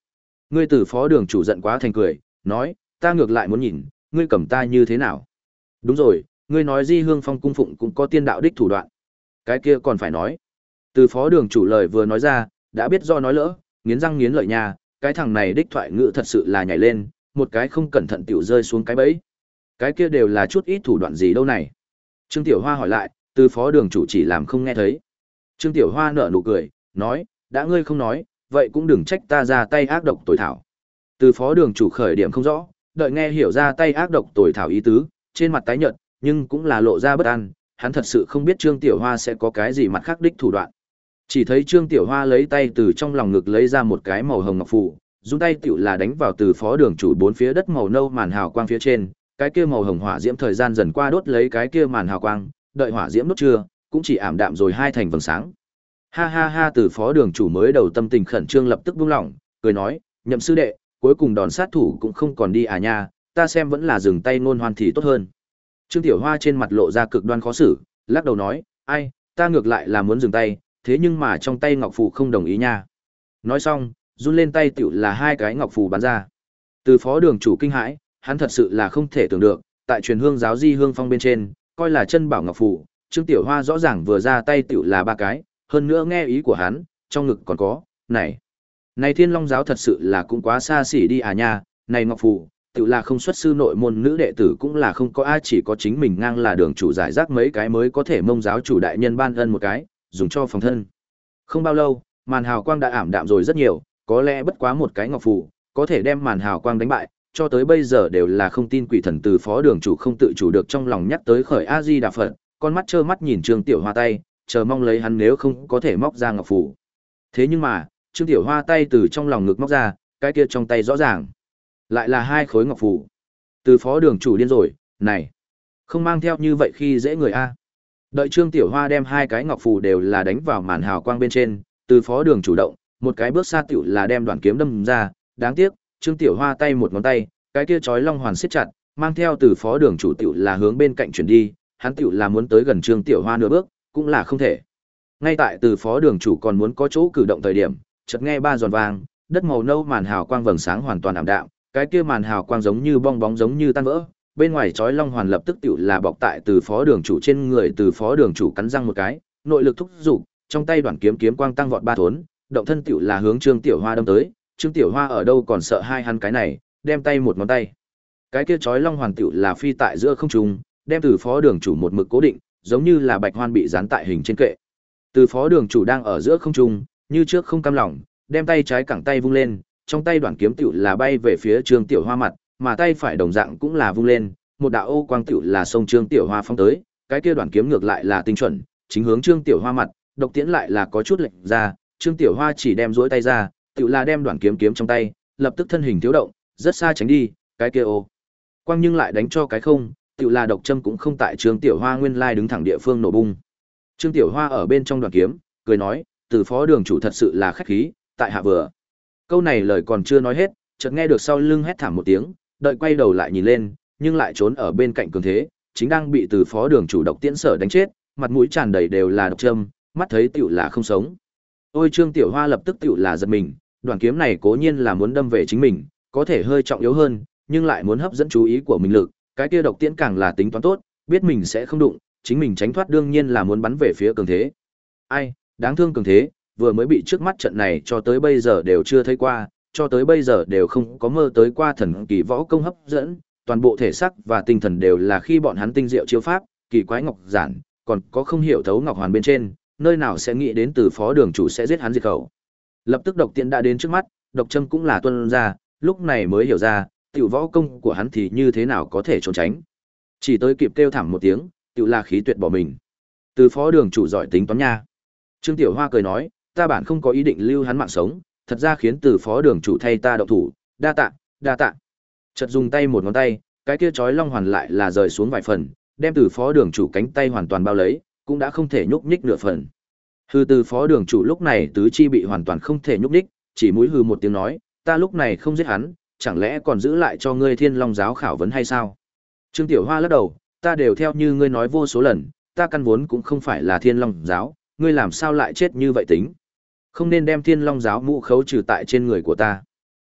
Ngươi từ phó đường chủ giận quá thành cười, nói, ta ngược lại muốn nhìn, ngươi cầm ta như thế nào. Đúng rồi, ngươi nói Di Hương Phong cung phụng cũng có tiên đạo đích thủ đoạn. Cái kia còn phải nói. Từ phó đường chủ lời vừa nói ra, đã biết do nói lỡ, nghiến răng nghiến lợi nha, cái thằng này đích thoại ngữ thật sự là nhảy lên, một cái không cẩn thận tiểu rơi xuống cái bẫy. Cái kia đều là chút ít thủ đoạn gì đâu này. Trương Tiểu Hoa hỏi lại, từ phó đường chủ chỉ làm không nghe thấy. Trương Tiểu Hoa nở nụ cười, nói, đã ngươi không nói, vậy cũng đừng trách ta ra tay ác độc tối thảo. Từ phó đường chủ khởi điểm không rõ, đợi nghe hiểu ra tay ác độc tối thảo ý tứ, trên mặt tái nhợt, nhưng cũng là lộ ra bất an, hắn thật sự không biết Trương Tiểu Hoa sẽ có cái gì mặt khác đích thủ đoạn. Chỉ thấy Trương Tiểu Hoa lấy tay từ trong lòng ngực lấy ra một cái màu hồng ngọc phù, dùng tay tiểu là đánh vào từ phó đường chủ bốn phía đất màu nâu màn hào quang phía trên, cái kia màu hồng hỏa diễm thời gian dần qua đốt lấy cái kia màn hào quang, đợi hỏa diễm đốt chưa, cũng chỉ ảm đạm rồi hai thành vầng sáng. Ha ha ha, từ phó đường chủ mới đầu tâm tình khẩn trương lập tức buông lỏng, cười nói, Nhậm sư đệ, cuối cùng đòn sát thủ cũng không còn đi à nha, ta xem vẫn là dừng tay ngôn hoan thì tốt hơn. Trương Tiểu Hoa trên mặt lộ ra cực đoan khó xử, lắc đầu nói, ai, ta ngược lại là muốn dừng tay, thế nhưng mà trong tay ngọc phù không đồng ý nha. Nói xong, run lên tay tiểu là hai cái ngọc phù bắn ra. Từ phó đường chủ kinh hãi, hắn thật sự là không thể tưởng được, tại truyền hương giáo Di Hương Phong bên trên, coi là chân bảo ngọc phù, Trương Tiểu Hoa rõ ràng vừa ra tay tiểu là ba cái, hơn nữa nghe ý của hắn, trong ngực còn có, này, này Thiên Long giáo thật sự là cũng quá xa xỉ đi à nha, này ngọc phù, tự là không xuất sư nội môn nữ đệ tử cũng là không có ai, chỉ có chính mình ngang là đường chủ giải rác mấy cái mới có thể mông giáo chủ đại nhân ban ân một cái, dùng cho phòng thân. Không bao lâu, màn hào quang đã ảm đạm rồi rất nhiều, có lẽ bất quá một cái ngọc phù, có thể đem màn hào quang đánh bại, cho tới bây giờ đều là không tin quỷ thần từ phó đường chủ không tự chủ được trong lòng nhắc tới khởi A Di Đà Phật, con mắt trơ mắt nhìn Trương Tiểu Hoa tay, chờ mong lấy hắn nếu không có thể móc ra ngọc phù. Thế nhưng mà, Trương Tiểu Hoa tay từ trong lòng ngực móc ra, cái kia trong tay rõ ràng lại là hai khối ngọc phù. Từ phó đường chủ điên rồi, này, không mang theo như vậy khi dễ người a. Đợi Trương Tiểu Hoa đem hai cái ngọc phù đều là đánh vào màn hào quang bên trên, từ phó đường chủ động, một cái bước xa tiểu là đem đoạn kiếm đâm ra, đáng tiếc, Trương Tiểu Hoa tay một ngón tay, cái kia chói long hoàn siết chặt, mang theo từ phó đường chủ tiểu là hướng bên cạnh chuyển đi, hắn tiểu là muốn tới gần Trương Tiểu Hoa nửa bước, cũng là không thể. Ngay tại từ phó đường chủ còn muốn có chỗ cử động thời điểm, chợt nghe ba giòn vang, đất màu nâu màn hào quang vầng sáng hoàn toàn ảm đạm, cái kia màn hào quang giống như bong bóng giống như tan vỡ, bên ngoài chói long hoàn lập tức tiểu là bọc tại từ phó đường chủ trên người, từ phó đường chủ cắn răng một cái, nội lực thúc giục, trong tay đoạn kiếm kiếm quang tăng vọt ba thốn, động thân tiểu là hướng Trương Tiểu Hoa đâm tới, Trương Tiểu Hoa ở đâu còn sợ hai hắn cái này, đem tay một ngón tay. Cái kia chói long hoàn tiểu là phi tại giữa không trung, đem từ phó đường chủ một mực cố định, giống như là bạch hoan bị dán tại hình trên kệ. Từ phó đường chủ đang ở giữa không trung, như trước không cam lòng, đem tay trái cẳng tay vung lên, trong tay đoạn kiếm tiểu là bay về phía Trương Tiểu Hoa mặt, mà tay phải đồng dạng cũng là vung lên, một đạo ô quang tiểu là xông Trương Tiểu Hoa phong tới, cái kia đoạn kiếm ngược lại là tinh chuẩn, chính hướng Trương Tiểu Hoa mặt, độc tiễn lại là có chút lệch ra, Trương Tiểu Hoa chỉ đem duỗi tay ra, tiểu là đem đoạn kiếm kiếm trong tay, lập tức thân hình thiếu động, rất xa tránh đi, cái kia ô quang nhưng lại đánh cho cái không, tiểu là độc châm cũng không tại Trương Tiểu Hoa nguyên lai đứng thẳng địa phương nổ bung. Trương Tiểu Hoa ở bên trong đoạn kiếm, cười nói, từ phó đường chủ thật sự là khách khí, tại hạ vừa. Câu này lời còn chưa nói hết, chợt nghe được sau lưng hét thảm một tiếng, đợi quay đầu lại nhìn lên, nhưng lại trốn ở bên cạnh cường thế, chính đang bị từ phó đường chủ độc tiễn sở đánh chết, mặt mũi tràn đầy đều là độc châm, mắt thấy tiểu là không sống. Ôi Trương Tiểu Hoa lập tức tiểu là giật mình, đoạn kiếm này cố nhiên là muốn đâm về chính mình, có thể hơi trọng yếu hơn, nhưng lại muốn hấp dẫn chú ý của mình lực, cái kia độc tiễn càng là tính toán tốt, biết mình sẽ không đụng, chính mình tránh thoát đương nhiên là muốn bắn về phía cường thế. Ai, đáng thương cường thế, vừa mới bị trước mắt trận này cho tới bây giờ đều chưa thấy qua, cho tới bây giờ đều không có mơ tới qua thần kỳ võ công hấp dẫn, toàn bộ thể xác và tinh thần đều là khi bọn hắn tinh diệu chiêu pháp, kỳ quái ngọc giản, còn có không hiểu thấu ngọc hoàn bên trên, nơi nào sẽ nghĩ đến từ phó đường chủ sẽ giết hắn diệt khẩu. Lập tức độc tiễn đã đến trước mắt, độc châm cũng là tuôn ra, lúc này mới hiểu ra, tiểu võ công của hắn thì như thế nào có thể trốn tránh. Chỉ tới kịp kêu thảm một tiếng, tiểu là khí tuyệt bỏ mình. Từ phó đường chủ giỏi tính toán nha. Trương Tiểu Hoa cười nói, ta bản không có ý định lưu hắn mạng sống, thật ra khiến từ phó đường chủ thay ta động thủ, đa tạ, đa tạ. Chợt dùng tay một ngón tay, cái kia chói long hoàn lại là rời xuống vài phần, đem từ phó đường chủ cánh tay hoàn toàn bao lấy, cũng đã không thể nhúc nhích nửa phần. Hư từ phó đường chủ lúc này tứ chi bị hoàn toàn không thể nhúc nhích, chỉ mũi hư một tiếng nói, ta lúc này không giết hắn, chẳng lẽ còn giữ lại cho ngươi Thiên Long giáo khảo vấn hay sao? Trương Tiểu Hoa lắc đầu, ta đều theo như ngươi nói vô số lần, ta căn vốn cũng không phải là Thiên Long giáo, ngươi làm sao lại chết như vậy tính? Không nên đem Thiên Long giáo mũ khấu trừ tại trên người của ta.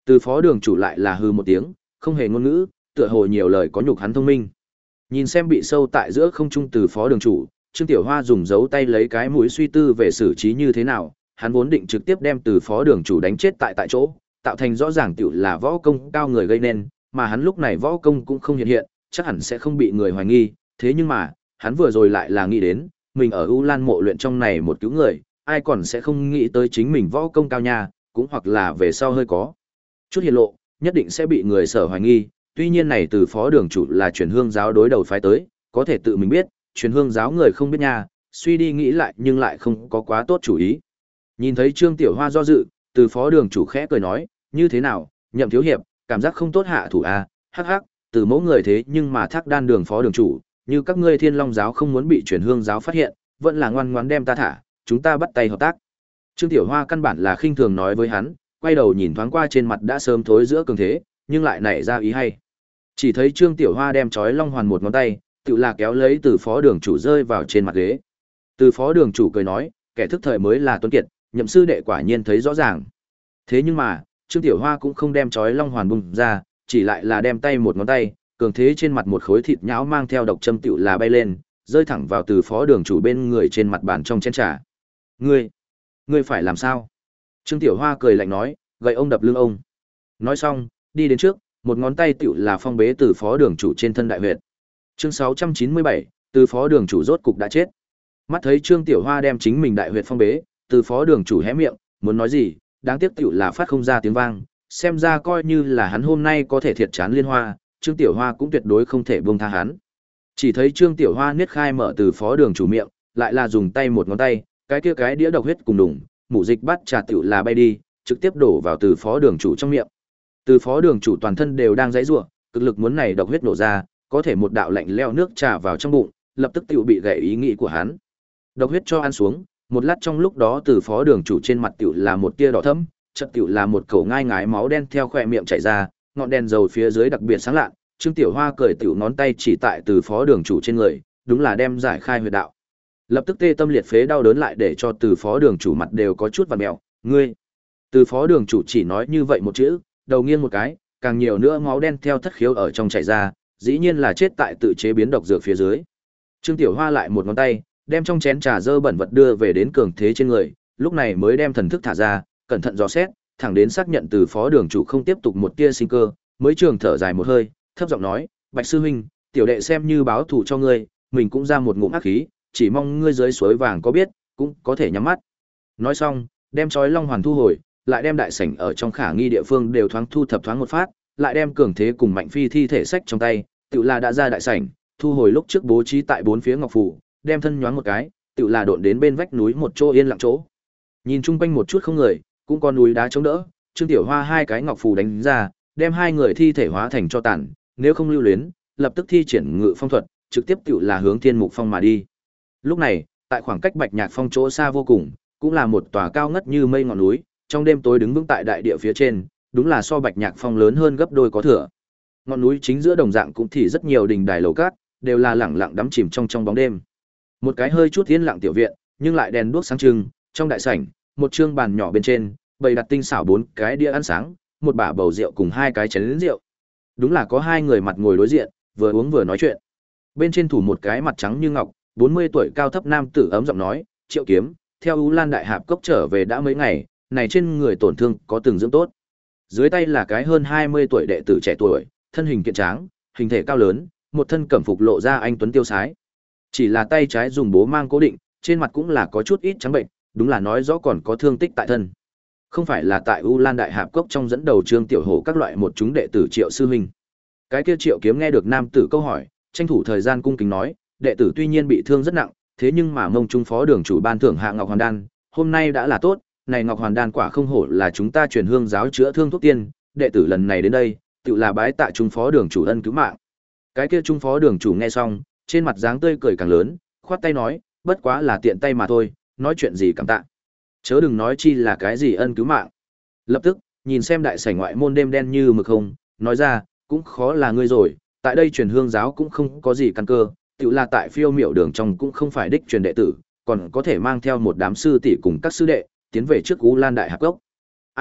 Từ phó đường chủ lại là hư một tiếng, không hề ngôn ngữ, tựa hồ nhiều lời có nhục hắn thông minh. Nhìn xem bị sâu tại giữa không trung từ phó đường chủ, Trương Tiểu Hoa dùng dấu tay lấy cái mũi suy tư về xử trí như thế nào, hắn vốn định trực tiếp đem từ phó đường chủ đánh chết tại tại chỗ, tạo thành rõ ràng tiểu là võ công cao người gây nên, mà hắn lúc này võ công cũng không hiện hiện, chắc hẳn sẽ không bị người hoài nghi, thế nhưng mà, hắn vừa rồi lại là nghĩ đến, mình ở U Lan mộ luyện trong này một cứu người, ai còn sẽ không nghĩ tới chính mình võ công cao nha, cũng hoặc là về sau hơi có chút hiện lộ, nhất định sẽ bị người sở hoài nghi. Tuy nhiên này từ phó đường chủ là truyền hương giáo đối đầu phái tới, có thể tự mình biết, truyền hương giáo người không biết nha, suy đi nghĩ lại nhưng lại không có quá tốt chủ ý. Nhìn thấy Trương Tiểu Hoa do dự, từ phó đường chủ khẽ cười nói, như thế nào, Nhậm thiếu hiệp, cảm giác không tốt hạ thủ à, hắc hắc, từ mẫu người thế nhưng mà thác đan đường phó đường chủ, như các ngươi Thiên Long giáo không muốn bị truyền hương giáo phát hiện, vẫn là ngoan ngoãn đem ta thả, chúng ta bắt tay hợp tác. Trương Tiểu Hoa căn bản là khinh thường nói với hắn, quay đầu nhìn thoáng qua trên mặt đã sớm thối giữa cường thế, nhưng lại nảy ra ý hay. Chỉ thấy Trương Tiểu Hoa đem chói long hoàn một ngón tay, tự là kéo lấy từ phó đường chủ rơi vào trên mặt ghế. Từ phó đường chủ cười nói, kẻ thức thời mới là tuấn kiệt, Nhậm sư đệ quả nhiên thấy rõ ràng. Thế nhưng mà, Trương Tiểu Hoa cũng không đem chói long hoàn bung ra, chỉ lại là đem tay một ngón tay, cường thế trên mặt một khối thịt nhão mang theo độc châm tựu là bay lên, rơi thẳng vào từ phó đường chủ bên người trên mặt bàn trong chén trà. Ngươi, ngươi phải làm sao? Trương Tiểu Hoa cười lạnh nói, gậy ông đập lưng ông. Nói xong, đi đến trước, một ngón tay tựu là phong bế từ phó đường chủ trên thân đại huyệt. Chương sáu trăm chín mươi bảy, từ phó đường chủ rốt cục đã chết. Mắt thấy Trương Tiểu Hoa đem chính mình đại huyệt phong bế, từ phó đường chủ hé miệng, muốn nói gì, đáng tiếc tựu là phát không ra tiếng vang, xem ra coi như là hắn hôm nay có thể thiệt chán liên hoa, Trương Tiểu Hoa cũng tuyệt đối không thể buông tha hắn. Chỉ thấy Trương Tiểu Hoa niết khai mở từ phó đường chủ miệng, lại là dùng tay một ngón tay, cái kia cái đĩa độc huyết cùng đùng, mủ dịch bắt trà tựu là bay đi, trực tiếp đổ vào từ phó đường chủ trong miệng. Từ phó đường chủ toàn thân đều đang giãy giụa, cực lực muốn này độc huyết nổ ra, có thể một đạo lạnh lẽo nước trà vào trong bụng, lập tức tựu bị gãy ý nghĩ của hắn. Độc huyết cho ăn xuống, một lát trong lúc đó từ phó đường chủ trên mặt tựu là một tia đỏ thẫm, chợt tựu là một khẩu ngai ngái máu đen theo khóe miệng chảy ra, ngọn đèn dầu phía dưới đặc biệt sáng lạ. Trương Tiểu Hoa cười tựu ngón tay chỉ tại từ phó đường chủ trên người, đúng là đem giải khai huyệt đạo. Lập tức tê tâm liệt phế đau đớn lại để cho từ phó đường chủ mặt đều có chút vằn mèo, ngươi. Từ phó đường chủ chỉ nói như vậy một chữ, đầu nghiêng một cái, càng nhiều nữa máu đen theo thất khiếu ở trong chảy ra, dĩ nhiên là chết tại tự chế biến độc dược phía dưới. Trương Tiểu Hoa lại một ngón tay, đem trong chén trà dơ bẩn vật đưa về đến cường thế trên người, lúc này mới đem thần thức thả ra, cẩn thận dò xét, thẳng đến xác nhận từ phó đường chủ không tiếp tục một tia sinh cơ, mới trường thở dài một hơi, thấp giọng nói, Bạch sư huynh, tiểu đệ xem như báo thù cho ngươi, mình cũng ra một ngụm ác khí, chỉ mong ngươi dưới suối vàng có biết, cũng có thể nhắm mắt. Nói xong, đem chói long hoàn thu hồi, lại đem đại sảnh ở trong khả nghi địa phương đều thoáng thu thập thoáng một phát, lại đem cường thế cùng mạnh phi thi thể sách trong tay, tự là đã ra đại sảnh, thu hồi lúc trước bố trí tại bốn phía ngọc phủ, đem thân nhoáng một cái, tự là độn đến bên vách núi một chỗ yên lặng chỗ. Nhìn chung quanh một chút không người, cũng có núi đá chống đỡ, Trương Tiểu Hoa hai cái ngọc phù đánh ra, đem hai người thi thể hóa thành cho tàn, nếu không lưu luyến, lập tức thi triển ngự phong thuật, trực tiếp tự là hướng Thiên Mục Phong mà đi. Lúc này, tại khoảng cách Bạch Nhạc Phong chỗ xa vô cùng, cũng là một tòa cao ngất như mây ngọn núi, trong đêm tối đứng vững tại đại địa phía trên, đúng là so Bạch Nhạc Phong lớn hơn gấp đôi có thừa. Ngọn núi chính giữa đồng dạng cũng thì rất nhiều đình đài lầu cát, đều là lẳng lặng đắm chìm trong trong bóng đêm. Một cái hơi chút yên lặng tiểu viện, nhưng lại đèn đuốc sáng trưng, trong đại sảnh, một trương bàn nhỏ bên trên, bày đặt tinh xảo bốn cái đĩa ăn sáng, một bả bầu rượu cùng hai cái chén rượu. Đúng là có hai người mặt ngồi đối diện, vừa uống vừa nói chuyện. Bên trên thủ một cái mặt trắng như ngọc, bốn mươi tuổi cao thấp nam tử ấm giọng nói, "Triệu Kiếm, theo Ú Lan Đại Hạp Cốc trở về đã mấy ngày, này trên người tổn thương có từng dưỡng tốt." Dưới tay là cái hơn hai mươi tuổi đệ tử trẻ tuổi, thân hình kiện tráng, hình thể cao lớn, một thân cẩm phục lộ ra anh tuấn tiêu sái. Chỉ là tay trái dùng bố mang cố định, trên mặt cũng là có chút ít trắng bệnh, đúng là nói rõ còn có thương tích tại thân. Không phải là tại U Lan Đại Hạp Cốc trong dẫn đầu Trương Tiểu Hổ các loại một chúng đệ tử Triệu sư huynh. Cái kia Triệu Kiếm nghe được nam tử câu hỏi, tranh thủ thời gian cung kính nói, đệ tử tuy nhiên bị thương rất nặng, thế nhưng mà Mông Trung phó đường chủ ban thưởng hạ Ngọc Hoàn Đan, hôm nay đã là tốt, này Ngọc Hoàn Đan quả không hổ là chúng ta truyền hương giáo chữa thương thuốc tiên, đệ tử lần này đến đây, tự là bái tạ Trung phó đường chủ ân cứu mạng. Cái kia Trung phó đường chủ nghe xong, trên mặt dáng tươi cười càng lớn, khoát tay nói, bất quá là tiện tay mà thôi, nói chuyện gì cảm tạ. Chớ đừng nói chi là cái gì ân cứu mạng. Lập tức, nhìn xem đại sảnh ngoại môn đêm đen như mực hồng, nói ra, cũng khó là ngươi rồi, tại đây truyền hương giáo cũng không có gì căn cơ, tự là tại phiêu miểu đường trong cũng không phải đích truyền đệ tử, còn có thể mang theo một đám sư tỷ cùng các sư đệ, tiến về trước Ú Lan Đại Hạp Cốc. Ai,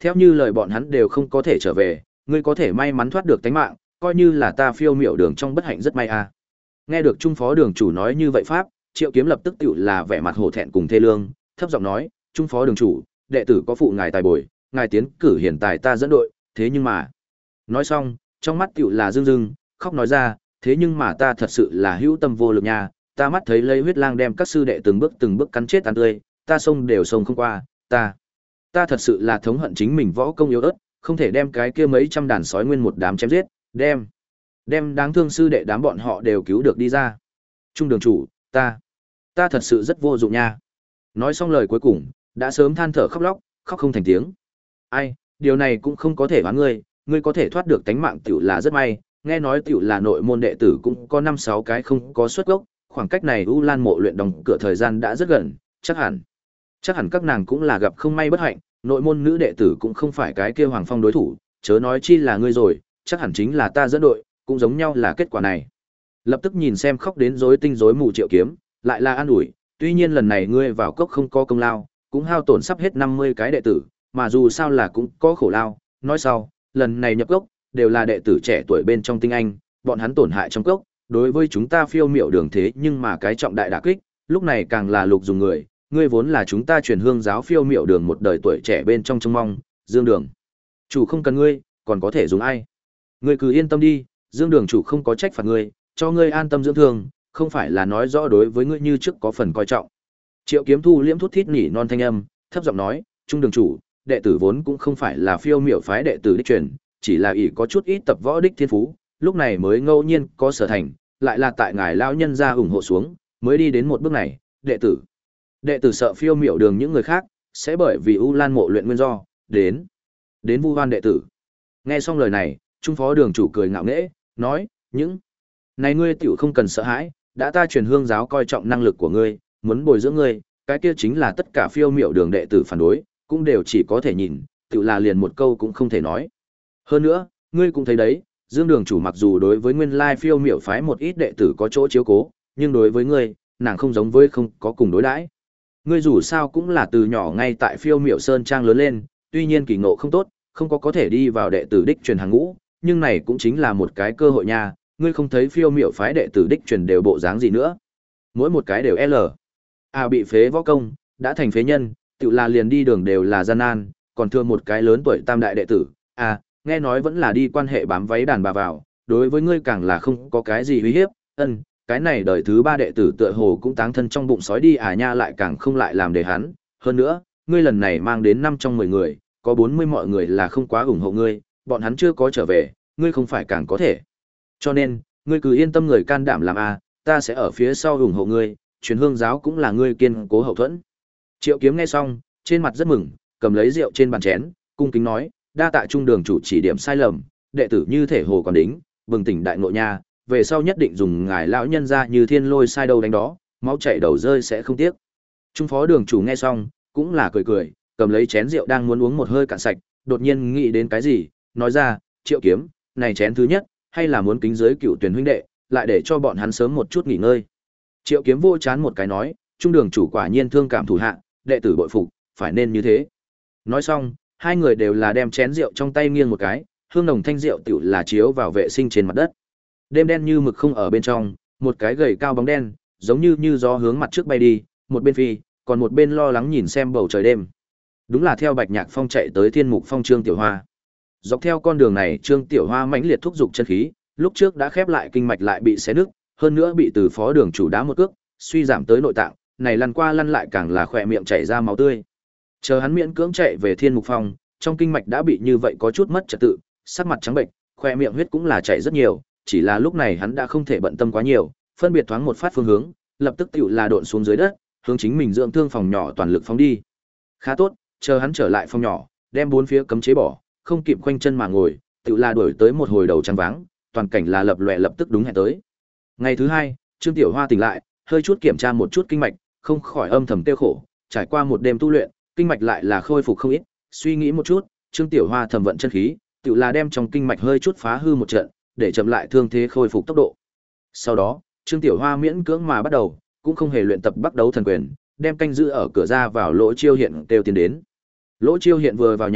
Theo như lời bọn hắn đều không có thể trở về, ngươi có thể may mắn thoát được tánh mạng, coi như là ta phiêu miểu đường trong bất hạnh rất may à. Nghe được trung phó đường chủ nói như vậy pháp, Triệu Kiếm lập tức tựu là vẻ mặt hổ thẹn cùng thê lương, thấp giọng nói, trung phó đường chủ, đệ tử có phụ ngài tài bồi, ngài tiến cử hiển tài ta dẫn đội, thế nhưng mà. Nói xong, trong mắt tựu là rưng rưng, khóc nói ra, thế nhưng mà ta thật sự là hữu tâm vô lực nha, ta mắt thấy lấy huyết lang đem các sư đệ từng bước từng bước cắn chết tàn tươi, ta xông đều xông không qua, ta, ta thật sự là thống hận chính mình võ công yếu ớt, không thể đem cái kia mấy trăm đàn sói nguyên một đám chém giết, đem, đem đáng thương sư đệ đám bọn họ đều cứu được đi ra. Trung đường chủ, ta, ta thật sự rất vô dụng nha. Nói xong lời cuối cùng, đã sớm than thở khóc lóc, khóc không thành tiếng. Ai, điều này cũng không có thể oán ngươi, ngươi có thể thoát được tánh mạng tiểu là rất may, nghe nói tiểu là nội môn đệ tử cũng có năm sáu cái không có xuất gốc, khoảng cách này U Lan mộ luyện đóng cửa thời gian đã rất gần, chắc hẳn. Chắc hẳn các nàng cũng là gặp không may bất hạnh, nội môn nữ đệ tử cũng không phải cái kia Hoàng Phong đối thủ, chớ nói chi là ngươi rồi, chắc hẳn chính là ta dẫn đội, cũng giống nhau là kết quả này. Lập tức nhìn xem khóc đến rối tinh rối mù Triệu Kiếm, lại là an ủi, tuy nhiên lần này ngươi vào cốc không có công lao, cũng hao tổn sắp hết năm mươi cái đệ tử, mà dù sao là cũng có khổ lao, nói sau, lần này nhập cốc, đều là đệ tử trẻ tuổi bên trong tinh anh, bọn hắn tổn hại trong cốc, đối với chúng ta phiêu miểu đường thế nhưng mà cái trọng đại đả kích, lúc này càng là lục dùng người, ngươi vốn là chúng ta truyền hương giáo phiêu miểu đường một đời tuổi trẻ bên trong trông mong, Dương Đường. Chủ không cần ngươi, còn có thể dùng ai? Ngươi cứ yên tâm đi, Dương Đường chủ không có trách phạt ngươi, cho ngươi an tâm dưỡng thương, không phải là nói rõ đối với ngươi như trước có phần coi trọng. Triệu Kiếm Thu liễm thút thít nỉ non thanh âm, thấp giọng nói, Trung đường chủ, đệ tử vốn cũng không phải là phiêu miểu phái đệ tử đích truyền, chỉ là ỷ có chút ít tập võ đích thiên phú, lúc này mới ngẫu nhiên có sở thành, lại là tại ngài lão nhân gia ủng hộ xuống, mới đi đến một bước này, đệ tử. Đệ tử sợ phiêu miểu đường những người khác sẽ bởi vì U Lan mộ luyện nguyên do, đến đến vu oan đệ tử. Nghe xong lời này, trung phó đường chủ cười ngạo nghễ, nói, những này ngươi tiểu không cần sợ hãi, đã ta truyền hương giáo coi trọng năng lực của ngươi, muốn bồi dưỡng ngươi, cái kia chính là tất cả phiêu miểu đường đệ tử phản đối, cũng đều chỉ có thể nhìn, tiểu là liền một câu cũng không thể nói. Hơn nữa, ngươi cũng thấy đấy, Dương đường chủ mặc dù đối với nguyên lai phiêu miểu phái một ít đệ tử có chỗ chiếu cố, nhưng đối với ngươi, nàng không giống với không có cùng đối đãi. Ngươi dù sao cũng là từ nhỏ ngay tại phiêu miểu sơn trang lớn lên, tuy nhiên kỳ ngộ không tốt, không có có thể đi vào đệ tử đích truyền hàng ngũ, nhưng này cũng chính là một cái cơ hội nha, ngươi không thấy phiêu miểu phái đệ tử đích truyền đều bộ dáng gì nữa. Mỗi một cái đều L. À bị phế võ công, đã thành phế nhân, tự là liền đi đường đều là gian nan, còn thương một cái lớn tuổi tam đại đệ tử, à, nghe nói vẫn là đi quan hệ bám váy đàn bà vào, đối với ngươi càng là không có cái gì uy hiếp, ân, cái này đời thứ ba đệ tử tựa hồ cũng táng thân trong bụng sói đi à nha lại càng không lại làm để hắn, hơn nữa, ngươi lần này mang đến năm trong mười người, có bốn mươi mọi người là không quá ủng hộ ngươi, bọn hắn chưa có trở về, ngươi không phải càng có thể. Cho nên, ngươi cứ yên tâm người can đảm làm a, ta sẽ ở phía sau ủng hộ ngươi, truyền hương giáo cũng là ngươi kiên cố hậu thuẫn. Triệu Kiếm nghe xong, trên mặt rất mừng, cầm lấy rượu trên bàn chén, cung kính nói, đa tạ trung đường chủ chỉ điểm sai lầm, đệ tử như thể hồ còn đính, bừng tỉnh đại ngộ nha, về sau nhất định dùng ngài lão nhân ra như thiên lôi sai đâu đánh đó, máu chảy đầu rơi sẽ không tiếc. Trung phó đường chủ nghe xong, cũng là cười cười, cầm lấy chén rượu đang muốn uống một hơi cạn sạch, đột nhiên nghĩ đến cái gì, nói ra, Triệu Kiếm, này chén thứ nhất, hay là muốn kính giới cựu tuyển huynh đệ, lại để cho bọn hắn sớm một chút nghỉ ngơi. Triệu Kiếm vô chán một cái nói, trung đường chủ quả nhiên thương cảm thủ hạ, đệ tử bội phục, phải nên như thế. Nói xong, hai người đều là đem chén rượu trong tay nghiêng một cái, hương nồng thanh rượu tiểu là chiếu vào vệ sinh trên mặt đất. Đêm đen như mực không ở bên trong, một cái gầy cao bóng đen, giống như như gió hướng mặt trước bay đi, một bên phi, còn một bên lo lắng nhìn xem bầu trời đêm. Đúng là theo Bạch Nhạc Phong chạy tới Thiên Mục Phong Trương Tiểu Hoa. Dọc theo con đường này, Trương Tiểu Hoa mãnh liệt thúc dục chân khí, lúc trước đã khép lại kinh mạch lại bị xé nứt, hơn nữa bị từ phó đường chủ đá một cước, suy giảm tới nội tạng, này lăn qua lăn lại càng là khỏe miệng chảy ra máu tươi. Chờ hắn miễn cưỡng chạy về Thiên Mục Phong, trong kinh mạch đã bị như vậy có chút mất trật tự, sắc mặt trắng bệnh, khỏe miệng huyết cũng là chảy rất nhiều, chỉ là lúc này hắn đã không thể bận tâm quá nhiều, phân biệt thoáng một phát phương hướng, lập tức tiểu là độn xuống dưới đất, hướng chính mình dưỡng thương phòng nhỏ toàn lực phóng đi. Khá tốt, chờ hắn trở lại phòng nhỏ, đem bốn phía cấm chế bỏ, không kịp khoanh chân mà ngồi, tiểu là đuổi tới một hồi đầu trăng váng, toàn cảnh là lập lòe lập tức đúng hẹn tới. Ngày thứ hai, Trương Tiểu Hoa tỉnh lại, hơi chút kiểm tra một chút kinh mạch, không khỏi âm thầm tiêu khổ, trải qua một đêm tu luyện, kinh mạch lại là khôi phục không ít, suy nghĩ một chút, Trương Tiểu Hoa thầm vận chân khí, tiểu là đem trong kinh mạch hơi chút phá hư một trận, để chậm lại thương thế khôi phục tốc độ. Sau đó, Trương Tiểu Hoa miễn cưỡng mà bắt đầu, cũng không hề luyện tập bắt đấu thần quyền, đem canh giữ ở cửa ra vào Lỗ Chiêu Hiện kêu tiến đến. Lỗ Chiêu Hiện vừa vào nhà,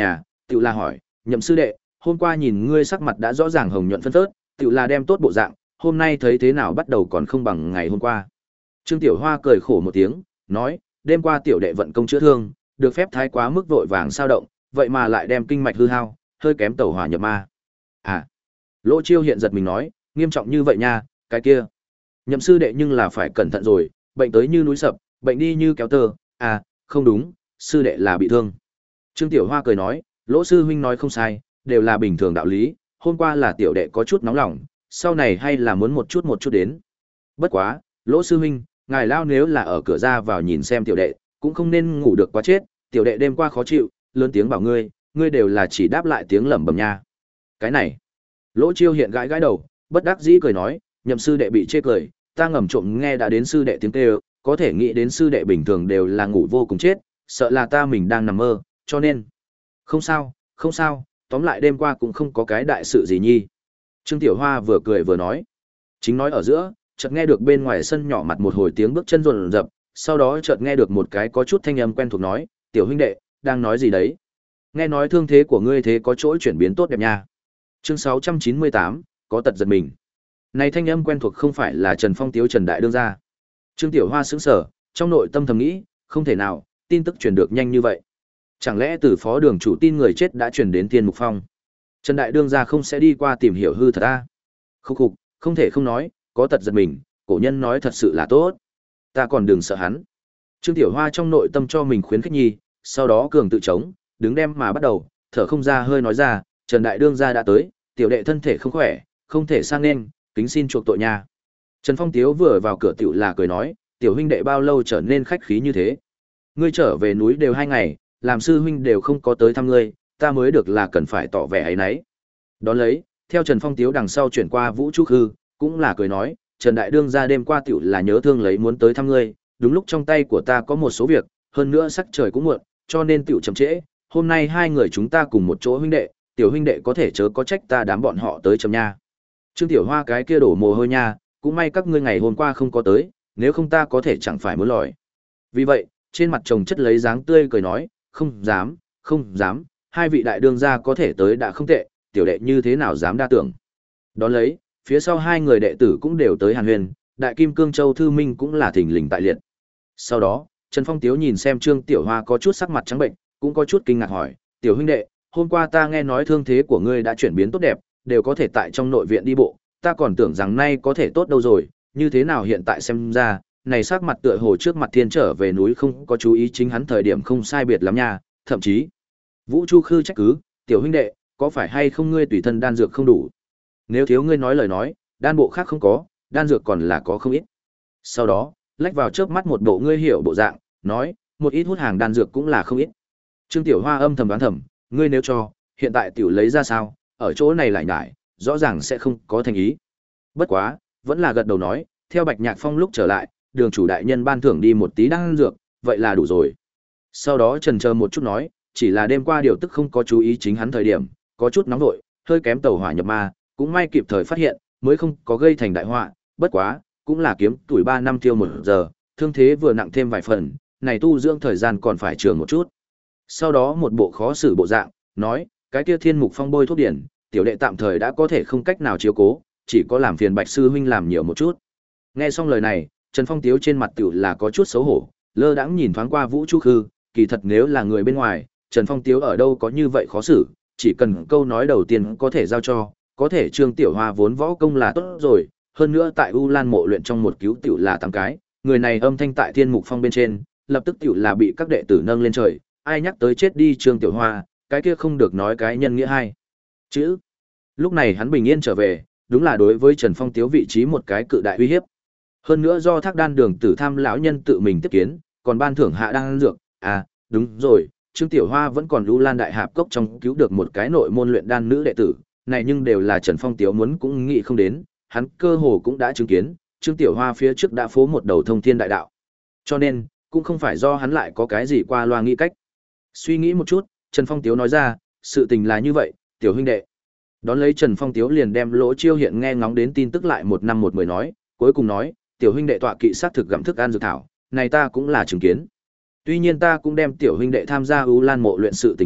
tự là hỏi, Nhậm sư đệ, hôm qua nhìn ngươi sắc mặt đã rõ ràng hồng nhuận phân phớt, tự là đem tốt bộ dạng, hôm nay thấy thế nào bắt đầu còn không bằng ngày hôm qua. Trương Tiểu Hoa cười khổ một tiếng, nói, đêm qua tiểu đệ vận công chữa thương, được phép thái quá mức vội vàng sao động, vậy mà lại đem kinh mạch hư hao, hơi kém tẩu hỏa nhập ma. À, Lỗ Chiêu hiện giật mình nói, nghiêm trọng như vậy nha, cái kia. Nhậm sư đệ nhưng là phải cẩn thận rồi, bệnh tới như núi sập, bệnh đi như kéo tơ, à, không đúng, sư đệ là bị thương. Trương Tiểu Hoa cười nói, Lỗ sư huynh nói không sai, đều là bình thường đạo lý, hôm qua là tiểu đệ có chút nóng lòng, sau này hay là muốn một chút một chút đến. Bất quá, Lỗ sư huynh, ngài lao nếu là ở cửa ra vào nhìn xem tiểu đệ, cũng không nên ngủ được quá chết, tiểu đệ đêm qua khó chịu, lớn tiếng bảo ngươi, ngươi đều là chỉ đáp lại tiếng lẩm bẩm nha. Cái này, Lỗ Chiêu hiện gãi gãi đầu, bất đắc dĩ cười nói, Nhậm sư đệ bị chê cười, ta ngầm trộm nghe đã đến sư đệ tiếng kêu, có thể nghĩ đến sư đệ bình thường đều là ngủ vô cùng chết, sợ là ta mình đang nằm mơ, cho nên. Không sao, không sao, tóm lại đêm qua cũng không có cái đại sự gì nhi. Trương Tiểu Hoa vừa cười vừa nói. Chính nói ở giữa, chợt nghe được bên ngoài sân nhỏ mặt một hồi tiếng bước chân rồn rập, sau đó chợt nghe được một cái có chút thanh âm quen thuộc nói, Tiểu huynh đệ, đang nói gì đấy? Nghe nói thương thế của ngươi thế có chỗ chuyển biến tốt đẹp nha. Chương sáu trăm chín mươi tám, có tật giật mình. Này thanh âm quen thuộc không phải là Trần Phong Tiếu Trần Đại Đương gia. Trương Tiểu Hoa sững sờ, trong nội tâm thầm nghĩ, không thể nào, tin tức truyền được nhanh như vậy. Chẳng lẽ từ phó đường chủ tin người chết đã truyền đến Tiên Mục Phong? Trần Đại Đương gia không sẽ đi qua tìm hiểu hư thật à? Khúc khục, không thể không nói, có tật giật mình, cổ nhân nói thật sự là tốt. Ta còn đừng sợ hắn. Trương Tiểu Hoa trong nội tâm cho mình khuyến khích nhi, sau đó cường tự chống, đứng đem mà bắt đầu, thở không ra hơi nói ra, Trần Đại Đương gia đã tới, tiểu đệ thân thể không khỏe, không thể sang nên, kính xin chuộc tội nha. Trần Phong Tiếu vừa vào cửa tiểu là cười nói, tiểu huynh đệ bao lâu trở nên khách khí như thế? Ngươi trở về núi đều hai ngày, làm sư huynh đều không có tới thăm ngươi, ta mới được là cần phải tỏ vẻ ấy nấy. Đón lấy, theo Trần Phong Tiếu đằng sau chuyển qua Vũ Trúc Hư, cũng là cười nói, Trần Đại Đương gia đêm qua tiểu là nhớ thương lấy muốn tới thăm ngươi, đúng lúc trong tay của ta có một số việc, hơn nữa sắc trời cũng muộn, cho nên tiểu chậm trễ, hôm nay hai người chúng ta cùng một chỗ huynh đệ, tiểu huynh đệ có thể chớ có trách ta đám bọn họ tới chậm nha. Trương Tiểu Hoa cái kia đổ mồ hôi nha, cũng may các ngươi ngày hôm qua không có tới, nếu không ta có thể chẳng phải muốn lòi. Vì vậy, trên mặt chồng chất lấy dáng tươi cười nói, không dám, không dám, hai vị đại đương gia có thể tới đã không tệ, tiểu đệ như thế nào dám đa tưởng. Đón lấy, phía sau hai người đệ tử cũng đều tới hàn huyền, đại kim cương châu thư minh cũng là thỉnh lình tại liệt. Sau đó, Trần Phong Tiếu nhìn xem Trương Tiểu Hoa có chút sắc mặt trắng bệnh, cũng có chút kinh ngạc hỏi, tiểu huynh đệ, hôm qua ta nghe nói thương thế của ngươi đã chuyển biến tốt đẹp, đều có thể tại trong nội viện đi bộ, ta còn tưởng rằng nay có thể tốt đâu rồi, như thế nào hiện tại xem ra, này sắc mặt tựa hồ trước mặt thiên trở về núi không có chú ý chính hắn thời điểm không sai biệt lắm nha, thậm chí. Vũ Chu Khư trách cứ, tiểu huynh đệ, có phải hay không ngươi tùy thân đan dược không đủ? Nếu thiếu ngươi nói lời nói, đan bộ khác không có, đan dược còn là có không ít. Sau đó, lách vào chớp mắt một bộ ngươi hiểu bộ dạng, nói, một ít hút hàng đan dược cũng là không ít. Trương Tiểu Hoa âm thầm đoán thầm, ngươi nếu cho, hiện tại tiểu lấy ra sao, ở chỗ này lại nhải, rõ ràng sẽ không có thành ý. Bất quá, vẫn là gật đầu nói, theo Bạch Nhạc Phong lúc trở lại, đường chủ đại nhân ban thưởng đi một tí đan dược, vậy là đủ rồi. Sau đó chần chờ một chút nói, chỉ là đêm qua điều tức không có chú ý chính hắn thời điểm, có chút nóng vội, hơi kém tẩu hỏa nhập ma, cũng may kịp thời phát hiện, mới không có gây thành đại họa, bất quá, cũng là kiếm tuổi ba năm tiêu một giờ, thương thế vừa nặng thêm vài phần, này tu dưỡng thời gian còn phải trường một chút. Sau đó một bộ khó xử bộ dạng, nói, cái kia Thiên Mục Phong bôi thuốc điển, tiểu đệ tạm thời đã có thể không cách nào chiếu cố, chỉ có làm phiền Bạch sư huynh làm nhiều một chút. Nghe xong lời này, Trần Phong Tiếu trên mặt tiểu là có chút xấu hổ, lơ đãng nhìn thoáng qua Vũ Trúc Hư, kỳ thật nếu là người bên ngoài, Trần Phong Tiếu ở đâu có như vậy khó xử, chỉ cần câu nói đầu tiên có thể giao cho, có thể Trương Tiểu Hoa vốn võ công là tốt rồi, hơn nữa tại U Lan mộ luyện trong một cứu tiểu là tám cái, người này âm thanh tại Thiên Mục Phong bên trên, lập tức tiểu là bị các đệ tử nâng lên trời, ai nhắc tới chết đi Trương Tiểu Hoa, cái kia không được nói cái nhân nghĩa hai chữ. Lúc này hắn bình yên trở về, đúng là đối với Trần Phong Tiếu vị trí một cái cự đại uy hiếp. Hơn nữa do Thác Đan Đường Tử Tham lão nhân tự mình tiếp kiến, còn ban thưởng hạ đan dược, à, đúng rồi, Trương Tiểu Hoa vẫn còn U Lan đại hạp cốc trong cứu được một cái nội môn luyện đan nữ đệ tử, này nhưng đều là Trần Phong Tiếu muốn cũng nghĩ không đến, hắn cơ hồ cũng đã chứng kiến, Trương Tiểu Hoa phía trước đã phố một đầu thông thiên đại đạo. Cho nên, cũng không phải do hắn lại có cái gì qua loa nghĩ cách. Suy nghĩ một chút, Trần Phong Tiếu nói ra, sự tình là như vậy, tiểu huynh đệ. Đón lấy Trần Phong Tiếu liền đem Lỗ Chiêu hiện nghe ngóng đến tin tức lại một năm một mười nói, cuối cùng nói, tiểu huynh đệ tọa kỵ sát thực gặm thức ăn dược thảo, này ta cũng là chứng kiến. Tuy nhiên ta cũng đem tiểu huynh đệ tham gia U Lan mộ luyện sự tình nói,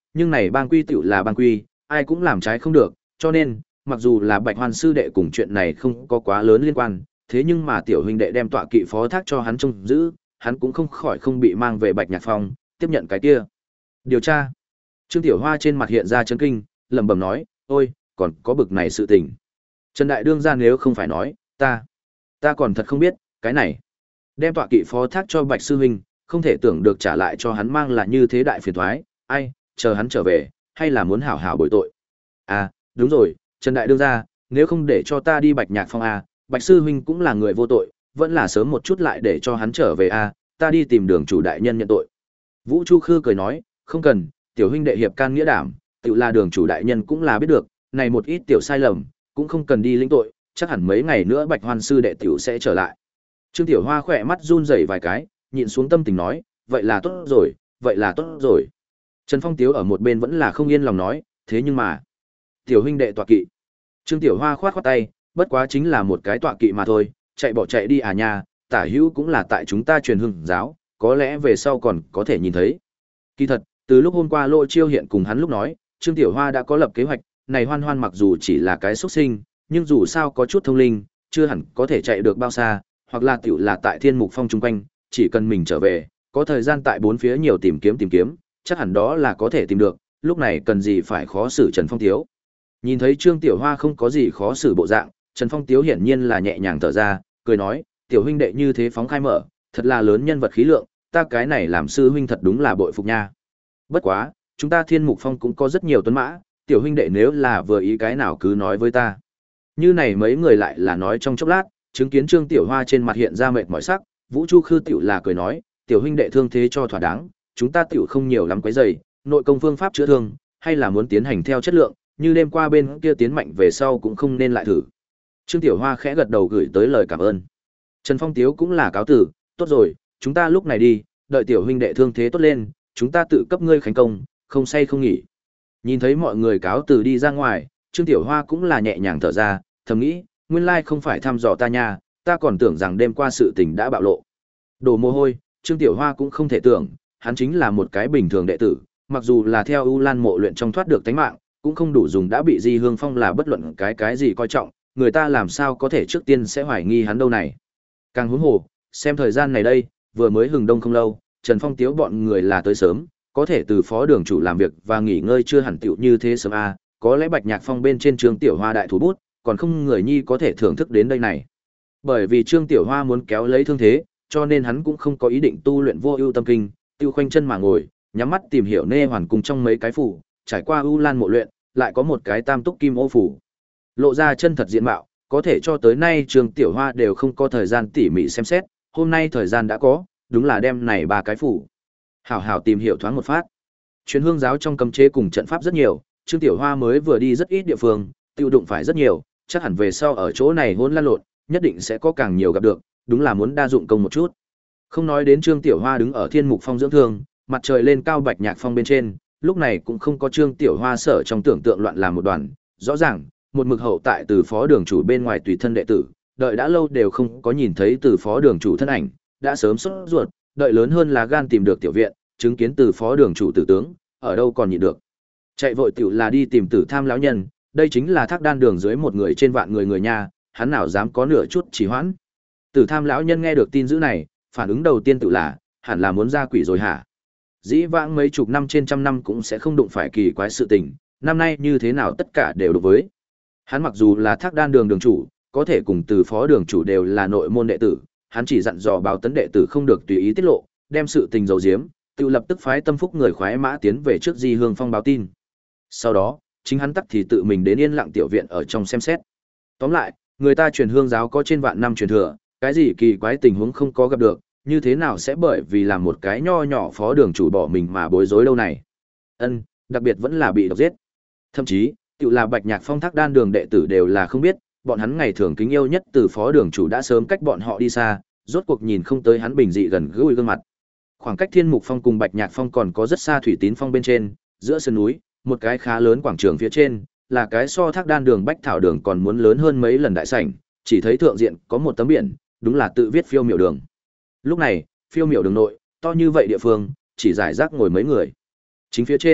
nhưng này bang quy tựu là bang quy, ai cũng làm trái không được, cho nên, mặc dù là Bạch Hoan sư đệ cùng chuyện này không có quá lớn liên quan, thế nhưng mà tiểu huynh đệ đem tọa kỵ phó thác cho hắn trông giữ, hắn cũng không khỏi không bị mang về Bạch Nhạc Phong, tiếp nhận cái kia. Điều tra. Trương Tiểu Hoa trên mặt hiện ra chấn kinh, lẩm bẩm nói, ôi, còn có bực này sự tình. Trần Đại Đương ra nếu không phải nói, ta, ta còn thật không biết, cái này. Đem tọa kỵ phó thác cho Bạch Sư Huynh, không thể tưởng được trả lại cho hắn mang là như thế đại phiền thoái, ai, chờ hắn trở về, hay là muốn hảo hảo bồi tội. À, đúng rồi, Trần Đại Đương ra, nếu không để cho ta đi Bạch Nhạc Phong à, Bạch Sư Huynh cũng là người vô tội, vẫn là sớm một chút lại để cho hắn trở về à, ta đi tìm đường chủ đại nhân nhận tội. Vũ Chu Khư cười nói, không cần, tiểu huynh đệ hiệp can nghĩa đảm, tự là đường chủ đại nhân cũng là biết được, này một ít tiểu sai lầm, cũng không cần đi lĩnh tội, chắc hẳn mấy ngày nữa Bạch Hoan sư đệ tiểu sẽ trở lại. Trương Tiểu Hoa khỏe mắt run rẩy vài cái, nhịn xuống tâm tình nói, vậy là tốt rồi, vậy là tốt rồi. Trần Phong Tiếu ở một bên vẫn là không yên lòng nói, thế nhưng mà, tiểu huynh đệ tọa kỵ. Trương Tiểu Hoa khoát khoát tay, bất quá chính là một cái tọa kỵ mà thôi, chạy bỏ chạy đi à nha, tả hữu cũng là tại chúng ta truyền hưng giáo, có lẽ về sau còn có thể nhìn thấy. Kỳ thật, từ lúc hôm qua Lô Chiêu hiện cùng hắn lúc nói, Trương Tiểu Hoa đã có lập kế hoạch, này Hoan Hoan mặc dù chỉ là cái xuất sinh, nhưng dù sao có chút thông linh, chưa hẳn có thể chạy được bao xa, hoặc là tiểu là tại Thiên Mục Phong chung quanh, chỉ cần mình trở về, có thời gian tại bốn phía nhiều tìm kiếm tìm kiếm, chắc hẳn đó là có thể tìm được, lúc này cần gì phải khó xử Trần Phong Tiếu. Nhìn thấy Trương Tiểu Hoa không có gì khó xử bộ dạng, Trần Phong Tiếu hiển nhiên là nhẹ nhàng thở ra, cười nói, tiểu huynh đệ như thế phóng khai mở, thật là lớn nhân vật khí lượng, ta cái này làm sư huynh thật đúng là bội phục nha. Bất quá, chúng ta Thiên Mục Phong cũng có rất nhiều tuấn mã, tiểu huynh đệ nếu là vừa ý cái nào cứ nói với ta. Như này mấy người lại là nói trong chốc lát, chứng kiến Trương Tiểu Hoa trên mặt hiện ra mệt mỏi sắc, Vũ Chu Khư tiểu là cười nói, tiểu huynh đệ thương thế cho thỏa đáng, chúng ta tiểu không nhiều lắm quấy rầy, nội công phương pháp chữa thương, hay là muốn tiến hành theo chất lượng, như đêm qua bên kia tiến mạnh về sau cũng không nên lại thử. Trương Tiểu Hoa khẽ gật đầu gửi tới lời cảm ơn. Trần Phong Tiếu cũng là cáo tử, tốt rồi, chúng ta lúc này đi, đợi tiểu huynh đệ thương thế tốt lên, chúng ta tự cấp ngươi khánh công, không say không nghỉ. Nhìn thấy mọi người cáo từ đi ra ngoài, Trương Tiểu Hoa cũng là nhẹ nhàng thở ra, thầm nghĩ, nguyên lai không phải thăm dò ta nha, ta còn tưởng rằng đêm qua sự tình đã bạo lộ. Đổ mồ hôi, Trương Tiểu Hoa cũng không thể tưởng, hắn chính là một cái bình thường đệ tử, mặc dù là theo U Lan mộ luyện trong thoát được tánh mạng, cũng không đủ dùng đã bị Di Hương Phong là bất luận cái cái gì coi trọng, người ta làm sao có thể trước tiên sẽ hoài nghi hắn đâu này. Càng huống hồ, xem thời gian này đây, vừa mới hừng đông không lâu, Trần Phong Tiếu bọn người là tới sớm, có thể từ phó đường chủ làm việc và nghỉ ngơi chưa hẳn tiểu như thế sớm a, có lẽ Bạch Nhạc Phong bên trên Trương Tiểu Hoa đại thủ bút, còn không người nhi có thể thưởng thức đến đây này. Bởi vì Trương Tiểu Hoa muốn kéo lấy thương thế, cho nên hắn cũng không có ý định tu luyện vô ưu tâm kinh, tiêu khoanh chân mà ngồi, nhắm mắt tìm hiểu nê hoàn cùng trong mấy cái phủ, trải qua U Lan mộ luyện, lại có một cái tam túc kim ô phủ. Lộ ra chân thật diện mạo, có thể cho tới nay Trương Tiểu Hoa đều không có thời gian tỉ mỉ xem xét, hôm nay thời gian đã có, đúng là đem này ba cái phủ. Hảo hảo tìm hiểu thoáng một phát. Truyền hương giáo trong cấm chế cùng trận pháp rất nhiều, Trương Tiểu Hoa mới vừa đi rất ít địa phương, tiêu đụng phải rất nhiều, chắc hẳn về sau ở chỗ này hỗn lăn lộn, nhất định sẽ có càng nhiều gặp được, đúng là muốn đa dụng công một chút. Không nói đến Trương Tiểu Hoa đứng ở Thiên Mục Phong dưỡng thương, mặt trời lên cao Bạch Nhạc Phong bên trên, lúc này cũng không có Trương Tiểu Hoa sở trong tưởng tượng loạn làm một đoàn, rõ ràng, một mực hậu tại từ phó đường chủ bên ngoài tùy thân đệ tử, đợi đã lâu đều không có nhìn thấy từ phó đường chủ thân ảnh, đã sớm sốt ruột, đợi lớn hơn là gan tìm được tiểu viện, chứng kiến từ phó đường chủ tử tướng, ở đâu còn nhịn được. Chạy vội tiểu là đi tìm Tử Tham lão nhân, đây chính là Thác Đan đường dưới một người trên vạn người người nhà, hắn nào dám có nửa chút trì hoãn. Tử Tham lão nhân nghe được tin dữ này, phản ứng đầu tiên tự là, hẳn là muốn ra quỷ rồi hả? Dĩ vãng mấy chục năm trên trăm năm cũng sẽ không đụng phải kỳ quái sự tình, năm nay như thế nào tất cả đều đối với. Hắn mặc dù là Thác Đan đường đường chủ, có thể cùng từ phó đường chủ đều là nội môn đệ tử, hắn chỉ dặn dò báo tấn đệ tử không được tùy ý tiết lộ, đem sự tình giấu giếm, tự lập tức phái tâm phúc người khoái mã tiến về trước Di Hương Phong báo tin. Sau đó, chính hắn tắc thì tự mình đến yên lặng tiểu viện ở trong xem xét. Tóm lại, người ta truyền hương giáo có trên vạn năm truyền thừa, cái gì kỳ quái tình huống không có gặp được, như thế nào sẽ bởi vì làm một cái nho nhỏ phó đường chủ bỏ mình mà bối rối đâu này. Ân, đặc biệt vẫn là bị độc giết. Thậm chí, tự là Bạch Nhạc Phong Thác Đan đường đệ tử đều là không biết, bọn hắn ngày thường kính yêu nhất từ phó đường chủ đã sớm cách bọn họ đi xa, rốt cuộc nhìn không tới hắn bình dị gần gũi gương mặt. Khoảng cách Thiên Mục Phong cùng Bạch Nhạc Phong còn có rất xa Thủy Tín Phong bên trên, giữa sườn núi, một cái khá lớn quảng trường phía trên, là cái so Thác Đan đường Bách Thảo đường còn muốn lớn hơn mấy lần đại sảnh, chỉ thấy thượng diện có một tấm biển, đúng là tự viết Phiêu Miểu đường. Lúc này, Phiêu Miểu đường nội, to như vậy địa phương, chỉ giải rác ngồi mấy người. Chính phía trên,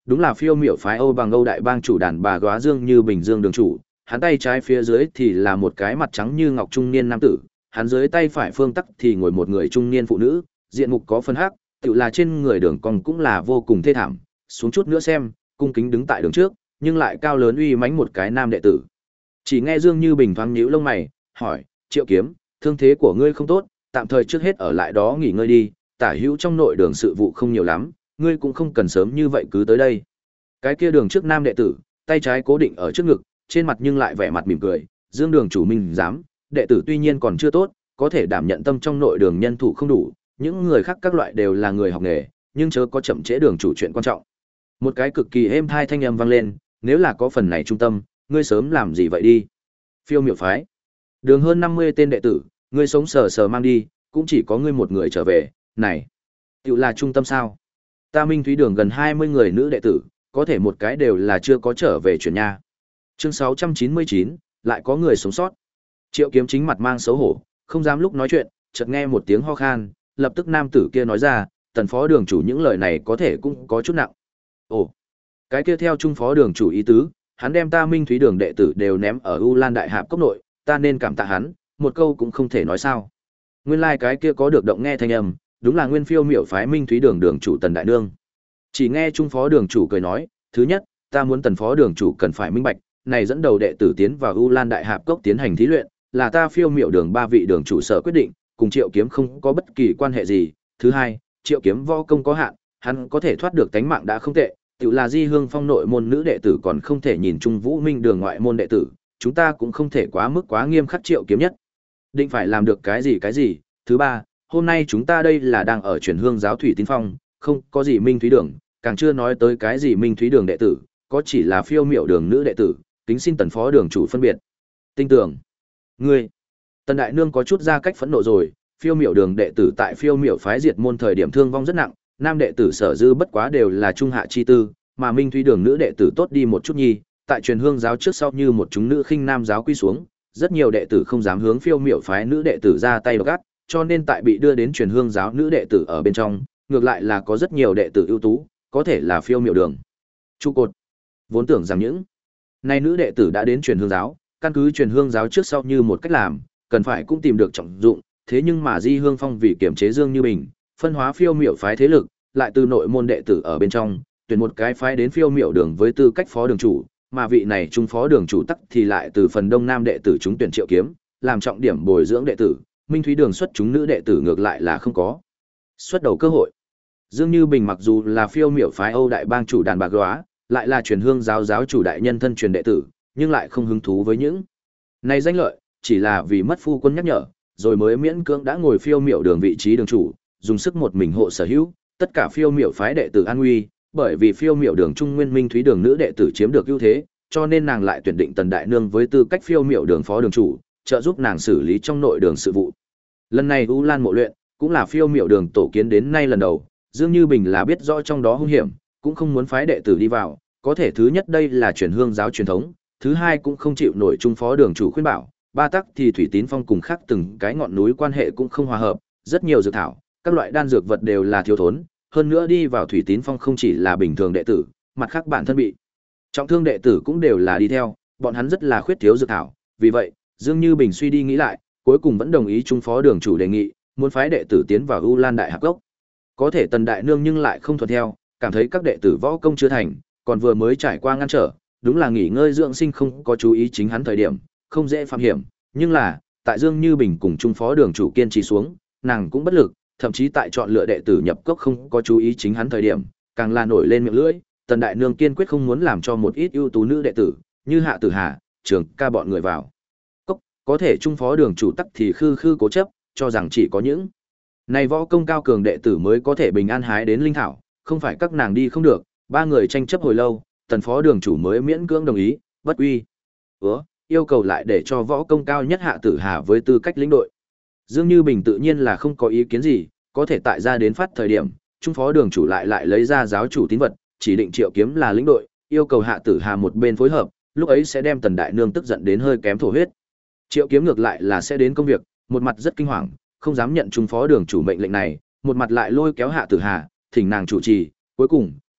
đúng là phiêu miểu phái Âu Bằng Âu đại bang chủ đàn bà góa Dương Như Bình Dương đường chủ, hắn tay trái phía dưới thì là một cái mặt trắng như ngọc trung niên nam tử, hắn dưới tay phải phương tắc thì ngồi một người trung niên phụ nữ, diện mục có phân hắc, tự là trên người đường cong cũng là vô cùng thê thảm, xuống chút nữa xem, cung kính đứng tại đường trước, nhưng lại cao lớn uy mãnh một cái nam đệ tử. Chỉ nghe Dương Như Bình thoáng nhíu lông mày, hỏi: "Triệu Kiếm, thương thế của ngươi không tốt, tạm thời trước hết ở lại đó nghỉ ngơi đi, tả hữu trong nội đường sự vụ không nhiều lắm, ngươi cũng không cần sớm như vậy cứ tới đây." Cái kia đường trước nam đệ tử, tay trái cố định ở trước ngực, trên mặt nhưng lại vẻ mặt mỉm cười, Dương đường chủ minh dám, đệ tử tuy nhiên còn chưa tốt, có thể đảm nhận tâm trong nội đường nhân thủ không đủ, những người khác các loại đều là người học nghề, nhưng chớ có chậm trễ đường chủ chuyện quan trọng. Một cái cực kỳ êm thai thanh âm vang lên, nếu là có phần này trung tâm, ngươi sớm làm gì vậy đi. Phiêu miểu phái. Đường hơn năm mươi tên đệ tử, ngươi sống sờ sờ mang đi, cũng chỉ có ngươi một người trở về, này. Tiểu là trung tâm sao? Ta Minh Thúy đường gần hai mươi người nữ đệ tử, có thể một cái đều là chưa có trở về chuyển nha. Chương sáu trăm chín mươi chín, lại có người sống sót. Triệu Kiếm chính mặt mang xấu hổ, không dám lúc nói chuyện, chợt nghe một tiếng ho khan, lập tức nam tử kia nói ra, tần phó đường chủ những lời này có thể cũng có chút nặng. Ồ, cái kia theo trung phó đường chủ ý tứ, hắn đem ta Minh Thúy đường đệ tử đều ném ở U Lan Đại Hạp cốc nội, ta nên cảm tạ hắn, một câu cũng không thể nói sao. Nguyên lai like cái kia có được động nghe thanh âm, đúng là nguyên phiêu miểu phái Minh Thúy đường đường chủ Tần Đại Nương. Chỉ nghe trung phó đường chủ cười nói, thứ nhất, ta muốn tần phó đường chủ cần phải minh bạch, này dẫn đầu đệ tử tiến vào U Lan Đại Hạp cốc tiến hành thí luyện, là ta phiêu miểu đường ba vị đường chủ sở quyết định, cùng Triệu Kiếm không có bất kỳ quan hệ gì. Thứ hai, Triệu Kiếm võ công có hạn, hắn có thể thoát được tánh mạng đã không tệ, tự là Di Hương Phong nội môn nữ đệ tử còn không thể nhìn Trung Vũ Minh đường ngoại môn đệ tử, chúng ta cũng không thể quá mức quá nghiêm khắc Triệu Kiếm nhất. Định phải làm được cái gì cái gì. Thứ ba, hôm nay chúng ta đây là đang ở truyền hương giáo Thủy Tín Phong, không có gì Minh Thúy đường, càng chưa nói tới cái gì Minh Thúy đường đệ tử, có chỉ là phiêu miểu đường nữ đệ tử, kính xin tần phó đường chủ phân biệt. Tinh tưởng. Ngươi. Tần Đại Nương có chút ra cách phẫn nộ rồi, phiêu miểu đường đệ tử tại phiêu miểu phái diệt môn thời điểm thương vong rất nặng, nam đệ tử sở dư bất quá đều là trung hạ chi tư, mà Minh Thúy đường nữ đệ tử tốt đi một chút nhi, tại truyền hương giáo trước sau như một chúng nữ khinh nam giáo quy xuống, rất nhiều đệ tử không dám hướng phiêu miểu phái nữ đệ tử ra tay độc ác, cho nên tại bị đưa đến truyền hương giáo nữ đệ tử ở bên trong, ngược lại là có rất nhiều đệ tử ưu tú, có thể là phiêu miểu đường trụ cột. Vốn tưởng rằng những nay nữ đệ tử đã đến truyền hương giáo, căn cứ truyền hương giáo trước sau như một cách làm, cần phải cũng tìm được trọng dụng, thế nhưng mà Di Hương Phong vì kiểm chế Dương Như Bình, phân hóa phiêu miểu phái thế lực, lại từ nội môn đệ tử ở bên trong, tuyển một cái phái đến phiêu miểu đường với tư cách phó đường chủ, mà vị này trung phó đường chủ tắc thì lại từ phần đông nam đệ tử chúng tuyển Triệu Kiếm, làm trọng điểm bồi dưỡng đệ tử, Minh Thúy đường xuất chúng nữ đệ tử ngược lại là không có xuất đầu cơ hội. Dương Như Bình mặc dù là phiêu miểu phái Âu đại bang chủ đàn bạc góa, lại là truyền hương giáo giáo chủ đại nhân thân truyền đệ tử, nhưng lại không hứng thú với những này danh lợi, chỉ là vì mất phu quân nhắc nhở, rồi mới miễn cưỡng đã ngồi phiêu miểu đường vị trí đường chủ, dùng sức một mình hộ sở hữu, tất cả phiêu miểu phái đệ tử an nguy, bởi vì phiêu miểu đường trung nguyên Minh Thúy đường nữ đệ tử chiếm được ưu thế, cho nên nàng lại tuyển định Tần Đại Nương với tư cách phiêu miểu đường phó đường chủ, trợ giúp nàng xử lý trong nội đường sự vụ. Lần này U Lan mộ luyện, cũng là phiêu miểu đường tổ kiến đến nay lần đầu, Dương Như Bình là biết rõ trong đó hung hiểm, cũng không muốn phái đệ tử đi vào, có thể thứ nhất đây là truyền hương giáo truyền thống, thứ hai cũng không chịu nổi trung phó đường chủ khuyên bảo, ba tắc thì Thủy Tín Phong cùng khác từng cái ngọn núi quan hệ cũng không hòa hợp, rất nhiều dược thảo, các loại đan dược vật đều là thiếu thốn, hơn nữa đi vào Thủy Tín Phong không chỉ là bình thường đệ tử, mặt khác bản thân bị trọng thương đệ tử cũng đều là đi theo, bọn hắn rất là khuyết thiếu dược thảo, vì vậy, Dương Như Bình suy đi nghĩ lại, cuối cùng vẫn đồng ý trung phó đường chủ đề nghị, muốn phái đệ tử tiến vào U Lan Đại Hạp Cốc. Có thể Tần Đại Nương nhưng lại không thuận theo, cảm thấy các đệ tử võ công chưa thành, còn vừa mới trải qua ngăn trở, đúng là nghỉ ngơi dưỡng sinh không có chú ý chính hắn thời điểm, không dễ phạm hiểm, nhưng là, tại Dương Như Bình cùng trung phó đường chủ kiên trì xuống, nàng cũng bất lực, thậm chí tại chọn lựa đệ tử nhập cốc không có chú ý chính hắn thời điểm, càng là nổi lên miệng lưỡi, Tần Đại Nương kiên quyết không muốn làm cho một ít ưu tú nữ đệ tử, như Hạ Tử Hà, Trường Ca bọn người vào cốc, có thể trung phó đường chủ tắc thì khư khư cố chấp, cho rằng chỉ có những này võ công cao cường đệ tử mới có thể bình an hái đến linh thảo, không phải các nàng đi không được, ba người tranh chấp hồi lâu, tần phó đường chủ mới miễn cưỡng đồng ý, bất uy. Ủa, yêu cầu lại để cho võ công cao nhất Hạ Tử Hà với tư cách lĩnh đội. Dương Như Bình tự nhiên là không có ý kiến gì, có thể tại ra đến phát thời điểm, trung phó đường chủ lại lại lấy ra giáo chủ tín vật, chỉ định Triệu Kiếm là lĩnh đội, yêu cầu Hạ Tử Hà một bên phối hợp, lúc ấy sẽ đem Tần Đại Nương tức giận đến hơi kém thổ huyết. Triệu Kiếm ngược lại là sẽ đến công việc, một mặt rất kinh hoàng, không dám nhận trung phó đường chủ mệnh lệnh này, một mặt lại lôi kéo Hạ Tử Hà, thỉnh nàng chủ trì, cuối cùng,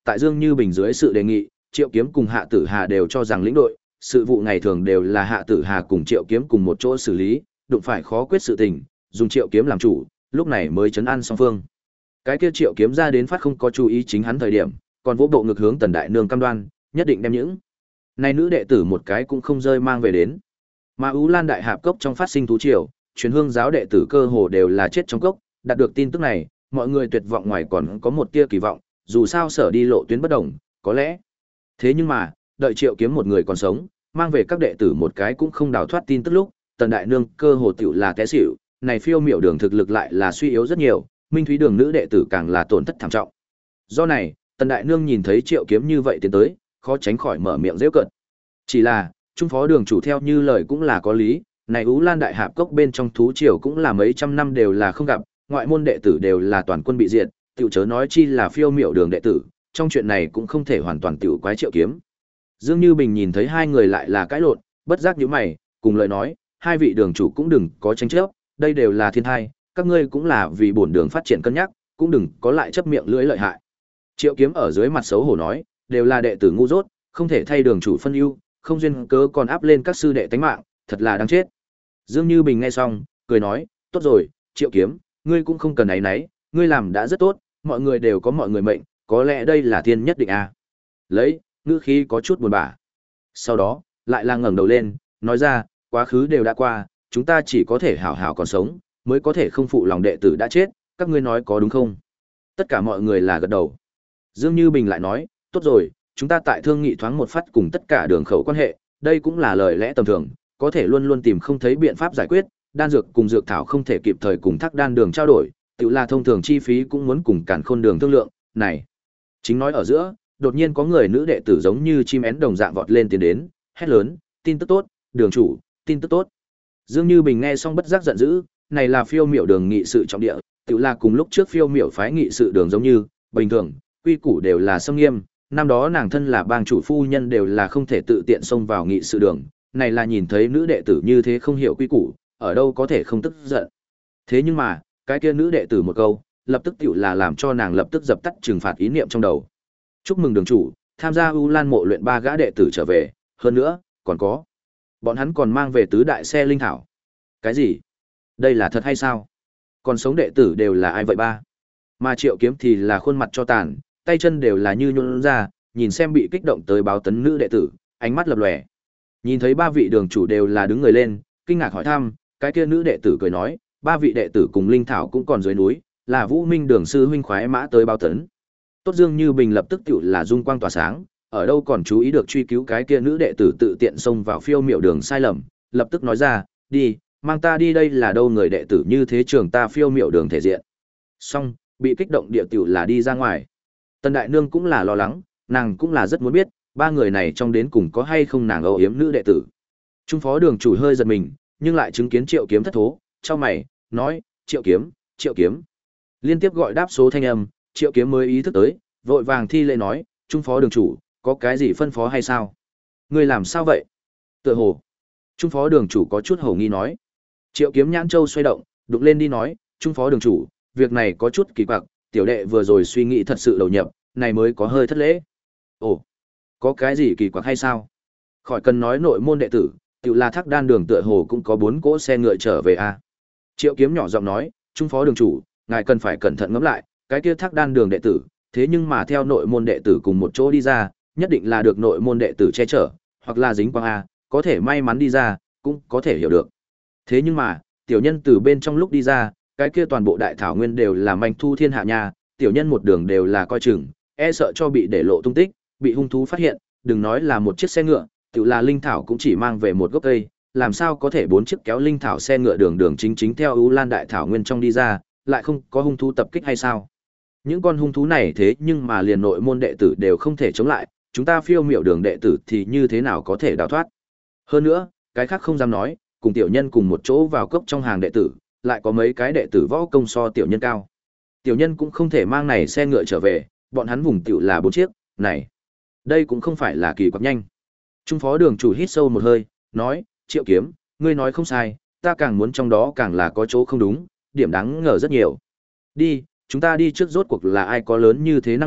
tại Dương Như Bình dưới sự đề nghị, Triệu Kiếm cùng Hạ Tử Hà đều cho rằng lĩnh đội, sự vụ ngày thường đều là Hạ Tử Hà cùng Triệu Kiếm cùng một chỗ xử lý, đụng phải khó quyết sự tình, dùng Triệu Kiếm làm chủ, lúc này mới trấn an song phương. Cái kia Triệu Kiếm ra đến phát không có chú ý chính hắn thời điểm, còn vỗ bộ ngực hướng Tần Đại Nương cam đoan, nhất định đem những này nữ đệ tử một cái cũng không rơi mang về đến. Mà Ú Lan Đại Hạp Cốc trong phát sinh thú triều, truyền hương giáo đệ tử cơ hồ đều là chết trong cốc, đạt được tin tức này, mọi người tuyệt vọng ngoài còn có một tia kỳ vọng, dù sao sở đi lộ tuyến bất đồng, có lẽ. Thế nhưng mà, đợi Triệu Kiếm một người còn sống, mang về các đệ tử một cái cũng không đào thoát tin tức lúc, Tần Đại Nương cơ hồ tiểu là té xỉu, này phiêu miểu đường thực lực lại là suy yếu rất nhiều, Minh Thúy đường nữ đệ tử càng là tổn thất thảm trọng. Do này, Tần Đại Nương nhìn thấy Triệu Kiếm như vậy tiến tới, khó tránh khỏi mở miệng giễu cợt. Chỉ là, trung phó đường chủ theo như lời cũng là có lý, này Ú Lan Đại Hạp Cốc bên trong thú triều cũng là mấy trăm năm đều là không gặp, ngoại môn đệ tử đều là toàn quân bị diệt, tiểu chớ nói chi là phiêu miểu đường đệ tử, trong chuyện này cũng không thể hoàn toàn tiểu quái Triệu Kiếm. Dương Như Bình nhìn thấy hai người lại là cãi lộn, bất giác nhíu mày, cùng lời nói, hai vị đường chủ cũng đừng có tranh chấp, đây đều là thiên thai, các ngươi cũng là vì bổn đường phát triển cân nhắc, cũng đừng có lại chấp miệng lưỡi lợi hại. Triệu Kiếm ở dưới mặt xấu hổ nói, đều là đệ tử ngu dốt, không thể thay đường chủ phân ưu, không duyên cớ còn áp lên các sư đệ tánh mạng, thật là đáng chết. Dương Như Bình nghe xong, cười nói, tốt rồi, Triệu Kiếm, ngươi cũng không cần áy náy, ngươi làm đã rất tốt, mọi người đều có mọi người mệnh, có lẽ đây là thiên nhất định à. Lấy, ngữ khí có chút buồn bã. Sau đó, lại là ngẩng đầu lên, nói ra, quá khứ đều đã qua, chúng ta chỉ có thể hảo hảo còn sống, mới có thể không phụ lòng đệ tử đã chết, các ngươi nói có đúng không? Tất cả mọi người là gật đầu. Dương Như Bình lại nói, tốt rồi, chúng ta tại thương nghị thoáng một phát cùng tất cả đường khẩu quan hệ, đây cũng là lời lẽ tầm thường, có thể luôn luôn tìm không thấy biện pháp giải quyết, đan dược cùng dược thảo không thể kịp thời cùng thác đan đường trao đổi, tự là thông thường chi phí cũng muốn cùng cản khôn đường thương lượng, này. Chính nói ở giữa, đột nhiên có người nữ đệ tử giống như chim én đồng dạng vọt lên tiến đến, hét lớn, tin tức tốt, đường chủ, tin tức tốt. Dương Như Bình nghe xong bất giác giận dữ, này là phiêu miểu đường nghị sự trọng địa, tự là cùng lúc trước phiêu miểu phái nghị sự đường giống như, bình thường, quy củ đều là sâm nghiêm, năm đó nàng thân là bang chủ phu nhân đều là không thể tự tiện xông vào nghị sự đường, này là nhìn thấy nữ đệ tử như thế không hiểu quy củ, ở đâu có thể không tức giận. Thế nhưng mà, cái kia nữ đệ tử một câu, lập tức tiểu là làm cho nàng lập tức dập tắt trừng phạt ý niệm trong đầu. Chúc mừng đường chủ, tham gia U Lan mộ luyện ba gã đệ tử trở về, hơn nữa, còn có. Bọn hắn còn mang về tứ đại xe linh thảo. Cái gì? Đây là thật hay sao? Còn sống đệ tử đều là ai vậy ba? Mà Triệu Kiếm thì là khuôn mặt cho tàn, tay chân đều là như nhũn ra, nhìn xem bị kích động tới báo tấn nữ đệ tử, ánh mắt lập lòe. Nhìn thấy ba vị đường chủ đều là đứng người lên, kinh ngạc hỏi thăm, cái kia nữ đệ tử cười nói, ba vị đệ tử cùng linh thảo cũng còn dưới núi, là Vũ Minh đường sư huynh khoái mã tới báo tấn. Tốt Dương Như Bình lập tức tiểu là dung quang tỏa sáng, ở đâu còn chú ý được truy cứu cái kia nữ đệ tử tự tiện xông vào phiêu miểu đường sai lầm, lập tức nói ra, đi, mang ta đi, đây là đâu người đệ tử như thế trường ta phiêu miểu đường thể diện. Xong, bị kích động địa tiểu là đi ra ngoài. Tần Đại Nương cũng là lo lắng, nàng cũng là rất muốn biết, ba người này trong đến cùng có hay không nàng âu yếm nữ đệ tử. Trung phó đường chủ hơi giật mình, nhưng lại chứng kiến Triệu Kiếm thất thố, chau mày, nói, Triệu Kiếm, Triệu Kiếm. Liên tiếp gọi đáp số thanh âm, Triệu Kiếm mới ý thức tới, vội vàng thi lễ nói, Trung phó đường chủ, có cái gì phân phó hay sao? Người làm sao vậy? Tựa hồ. Trung phó đường chủ có chút hổ nghi nói. Triệu Kiếm nhãn châu xoay động, đụng lên đi nói, Trung phó đường chủ, việc này có chút kỳ quặc, tiểu đệ vừa rồi suy nghĩ thật sự đầu nhập, này mới có hơi thất lễ. Ồ, có cái gì kỳ quặc hay sao? Khỏi cần nói nội môn đệ tử, tiểu là thác đan đường tựa hồ cũng có bốn cỗ xe ngựa trở về à. Triệu Kiếm nhỏ giọng nói, Trung phó đường chủ, ngài cần phải cẩn thận ngẫm lại, cái kia thác đan đường đệ tử, thế nhưng mà theo nội môn đệ tử cùng một chỗ đi ra, nhất định là được nội môn đệ tử che chở, hoặc là dính quang a, có thể may mắn đi ra, cũng có thể hiểu được. Thế nhưng mà, tiểu nhân từ bên trong lúc đi ra, cái kia toàn bộ đại thảo nguyên đều là manh thu thiên hạ nha, tiểu nhân một đường đều là coi chừng, e sợ cho bị để lộ tung tích, bị hung thú phát hiện, đừng nói là một chiếc xe ngựa, tiểu là linh thảo cũng chỉ mang về một gốc cây, làm sao có thể bốn chiếc kéo linh thảo xe ngựa đường đường chính chính theo U Lan đại thảo nguyên trong đi ra, lại không có hung thú tập kích hay sao? Những con hung thú này thế nhưng mà liền nội môn đệ tử đều không thể chống lại, chúng ta phiêu miểu đường đệ tử thì như thế nào có thể đào thoát? Hơn nữa, cái khác không dám nói, cùng tiểu nhân cùng một chỗ vào cốc trong hàng đệ tử, lại có mấy cái đệ tử võ công so tiểu nhân cao. Tiểu nhân cũng không thể mang này xe ngựa trở về, bọn hắn vùng tiểu là bốn chiếc, này. Đây cũng không phải là kỳ quặc nhanh. Trung phó đường chủ hít sâu một hơi, nói, Triệu Kiếm, ngươi nói không sai, ta càng muốn trong đó càng là có chỗ không đúng, điểm đáng ngờ rất nhiều. Đi, chúng ta đi trước rốt cuộc là ai có lớn như thế năng lực,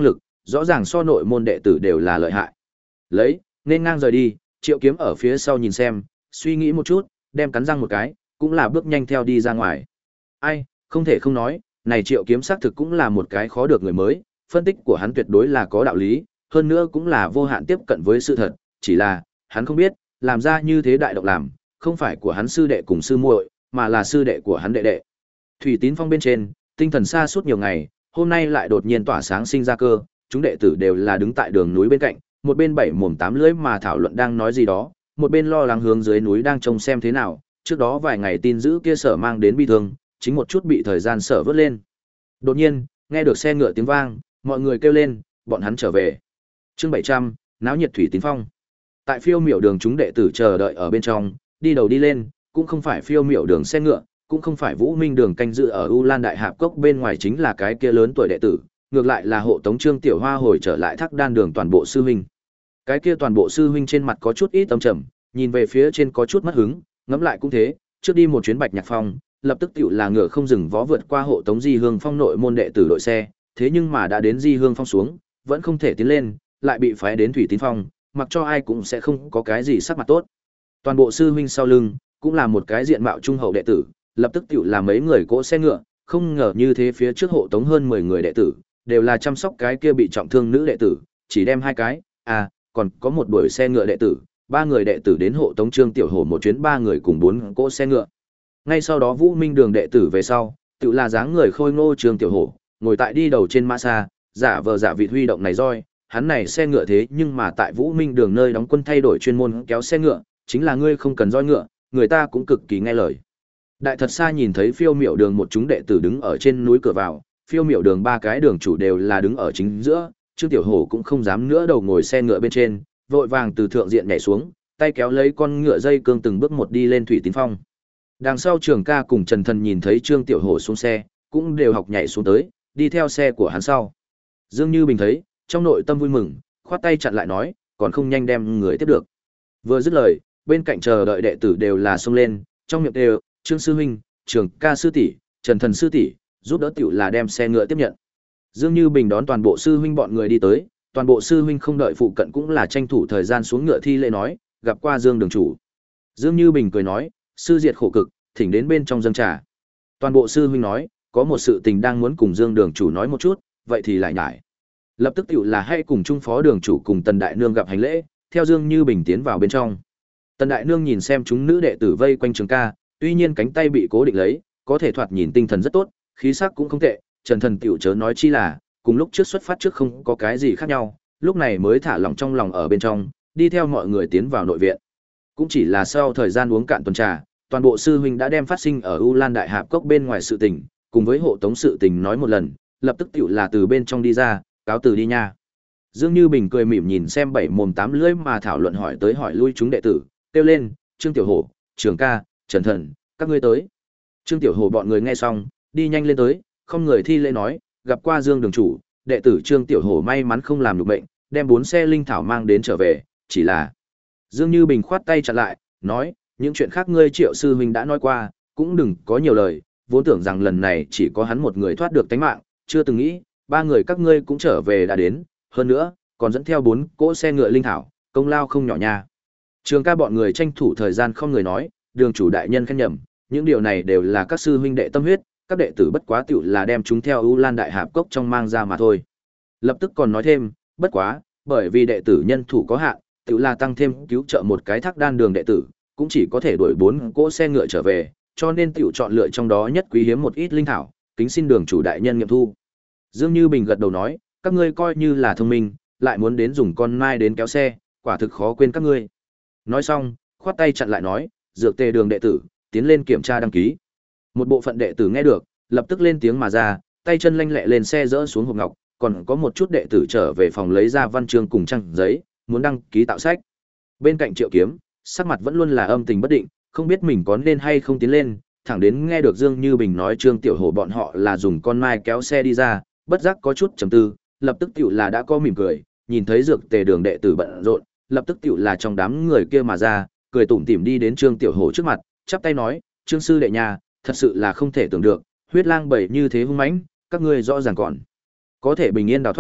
rõ ràng so nội môn đệ tử đều là lợi hại. Lấy, nên ngang rời đi, Triệu Kiếm ở phía sau nhìn xem, suy nghĩ một chút, đem cắn răng một cái, cũng là bước nhanh theo đi ra ngoài. Ai, không thể không nói, này Triệu Kiếm xác thực cũng là một cái khó được người mới, phân tích của hắn tuyệt đối là có đạo lý, hơn nữa cũng là vô hạn tiếp cận với sự thật, chỉ là, hắn không biết, làm ra như thế đại động làm, không phải của hắn sư đệ cùng sư muội, mà là sư đệ của hắn đệ đệ. Thủy Tín Phong bên trên, tinh thần xa suốt nhiều ngày, hôm nay lại đột nhiên tỏa sáng sinh ra cơ, chúng đệ tử đều là đứng tại đường núi bên cạnh, một bên bảy mồm tám lưỡi mà thảo luận đang nói gì đó, một bên lo lắng hướng dưới núi đang trông xem thế nào, trước đó vài ngày tin dữ kia sở mang đến bi thương, chính một chút bị thời gian sở vớt lên. Đột nhiên, nghe được xe ngựa tiếng vang, mọi người kêu lên, bọn hắn trở về. Chương bảy trăm, náo nhiệt Thủy Tín Phong. Tại phiêu miểu đường chúng đệ tử chờ đợi ở bên trong, đi đầu đi lên, cũng không phải phiêu miểu đường xe ngựa, cũng không phải Vũ Minh đường canh dự ở U Lan Đại Hạp Cốc bên ngoài chính là cái kia lớn tuổi đệ tử, ngược lại là hộ tống Trương Tiểu Hoa hồi trở lại Thác Đan đường toàn bộ sư huynh. Cái kia toàn bộ sư huynh trên mặt có chút ít âm trầm, nhìn về phía trên có chút mất hứng, ngẫm lại cũng thế, trước đi một chuyến Bạch Nhạc Phong, lập tức tiểu là ngựa không dừng vó vượt qua hộ tống Di Hương Phong nội môn đệ tử đội xe, thế nhưng mà đã đến Di Hương Phong xuống, vẫn không thể tiến lên, lại bị phái đến Thủy Tín Phong, mặc cho ai cũng sẽ không có cái gì sắc mặt tốt. Toàn bộ sư huynh sau lưng, cũng là một cái diện mạo trung hậu đệ tử, lập tức tiểu là mấy người cỗ xe ngựa, không ngờ như thế phía trước hộ tống hơn mười người đệ tử, đều là chăm sóc cái kia bị trọng thương nữ đệ tử, chỉ đem hai cái, à, còn có một đuổi xe ngựa đệ tử, ba người đệ tử đến hộ tống Trương Tiểu Hổ một chuyến ba người cùng bốn cỗ xe ngựa. Ngay sau đó Vũ Minh đường đệ tử về sau, tự là dáng người khôi ngô Trương Tiểu Hổ, ngồi tại đi đầu trên mã xa, giả vờ giả vịt huy động này roi, hắn này xe ngựa thế nhưng mà tại Vũ Minh đường nơi đóng quân thay đổi chuyên môn kéo xe ngựa, chính là ngươi không cần roi ngựa, người ta cũng cực kỳ nghe lời. Đại thật xa nhìn thấy phiêu miểu đường một chúng đệ tử đứng ở trên núi cửa vào, phiêu miểu đường ba cái đường chủ đều là đứng ở chính giữa, Trương Tiểu Hổ cũng không dám nữa đầu ngồi xe ngựa bên trên, vội vàng từ thượng diện nhảy xuống, tay kéo lấy con ngựa dây cương từng bước một đi lên Thủy Tín Phong. Đằng sau Trường Ca cùng Trần Thần nhìn thấy Trương Tiểu Hổ xuống xe, cũng đều học nhảy xuống tới, đi theo xe của hắn sau. Dương Như Bình thấy, trong nội tâm vui mừng, khoát tay chặn lại nói, còn không nhanh đem người tiếp được. Vừa dứt lời, bên cạnh chờ đợi đệ tử đều là xông lên, trong miệng đều, Trương sư huynh, Trường Ca sư tỷ, Trần Thần sư tỷ, giúp đỡ tiểu là đem xe ngựa tiếp nhận. Dương Như Bình đón toàn bộ sư huynh bọn người đi tới, toàn bộ sư huynh không đợi phụ cận cũng là tranh thủ thời gian xuống ngựa thi lễ nói, gặp qua Dương đường chủ. Dương Như Bình cười nói, sư diệt khổ cực, thỉnh đến bên trong dâng trà. Toàn bộ sư huynh nói, có một sự tình đang muốn cùng Dương đường chủ nói một chút, vậy thì lại nhải. Lập tức tiểu là hay cùng trung phó đường chủ cùng Tần Đại Nương gặp hành lễ, theo Dương Như Bình tiến vào bên trong. Tần Đại Nương nhìn xem chúng nữ đệ tử vây quanh Trường Ca, tuy nhiên cánh tay bị cố định lấy, có thể thoạt nhìn tinh thần rất tốt, khí sắc cũng không tệ, Trần Thần tiểu chớ nói chi là, cùng lúc trước xuất phát trước không có cái gì khác nhau, lúc này mới thả lỏng trong lòng ở bên trong, đi theo mọi người tiến vào nội viện. Cũng chỉ là sau thời gian uống cạn tuần trà, toàn bộ sư huynh đã đem phát sinh ở U Lan Đại Hạp Cốc bên ngoài sự tình, cùng với hộ tống sự tình nói một lần, lập tức tiểu là từ bên trong đi ra, cáo từ đi nha. Dương Như Bình cười mỉm nhìn xem bảy mồm tám lưỡi mà thảo luận hỏi tới hỏi lui chúng đệ tử, kêu lên, Trương Tiểu Hổ, Trường Ca, Trần Thần, các ngươi tới. Trương Tiểu Hổ bọn người nghe xong, đi nhanh lên tới, không người thi lễ nói, gặp qua Dương đường chủ, đệ tử Trương Tiểu Hổ may mắn không làm được bệnh, đem bốn xe linh thảo mang đến trở về, chỉ là Dương Như Bình khoát tay chặn lại, nói, những chuyện khác ngươi Triệu sư huynh đã nói qua, cũng đừng có nhiều lời, vốn tưởng rằng lần này chỉ có hắn một người thoát được tánh mạng, chưa từng nghĩ, ba người các ngươi cũng trở về đã đến, hơn nữa, còn dẫn theo bốn cỗ xe ngựa linh thảo, công lao không nhỏ nha. Trường Ca bọn người tranh thủ thời gian không người nói, đường chủ đại nhân khen nhầm, những điều này đều là các sư huynh đệ tâm huyết, các đệ tử bất quá tiểu là đem chúng theo U Lan Đại Hạp Cốc trong mang ra mà thôi. Lập tức còn nói thêm, bất quá, bởi vì đệ tử nhân thủ có hạn, tiểu là tăng thêm cứu trợ một cái Thác Đan đường đệ tử, cũng chỉ có thể đuổi bốn cỗ xe ngựa trở về, cho nên tiểu chọn lựa trong đó nhất quý hiếm một ít linh thảo, kính xin đường chủ đại nhân nghiệm thu. Dương Như Bình gật đầu nói, các ngươi coi như là thông minh, lại muốn đến dùng con nai đến kéo xe, quả thực khó quên các ngươi. Nói xong, khoát tay chặn lại nói, dược tề đường đệ tử, tiến lên kiểm tra đăng ký. Một bộ phận đệ tử nghe được, lập tức lên tiếng mà ra, tay chân lanh lẹ lên xe dỡ xuống hộp ngọc, còn có một chút đệ tử trở về phòng lấy ra văn chương cùng trang giấy, muốn đăng ký tạo sách. Bên cạnh Triệu Kiếm, sắc mặt vẫn luôn là âm tình bất định, không biết mình có nên hay không tiến lên, thẳng đến nghe được Dương Như Bình nói Trương Tiểu Hổ bọn họ là dùng con mai kéo xe đi ra, bất giác có chút trầm tư, lập tức tiểu là đã có mỉm cười, nhìn thấy dược tề đường đệ tử bận rộn, lập tức tiểu là trong đám người kia mà ra, cười tủm tỉm đi đến Trương Tiểu Hổ trước mặt, chắp tay nói, Trương sư đệ nhà, thật sự là không thể tưởng được, huyết lang bầy như thế hung mãnh, các ngươi rõ ràng còn có thể bình yên đào thoát,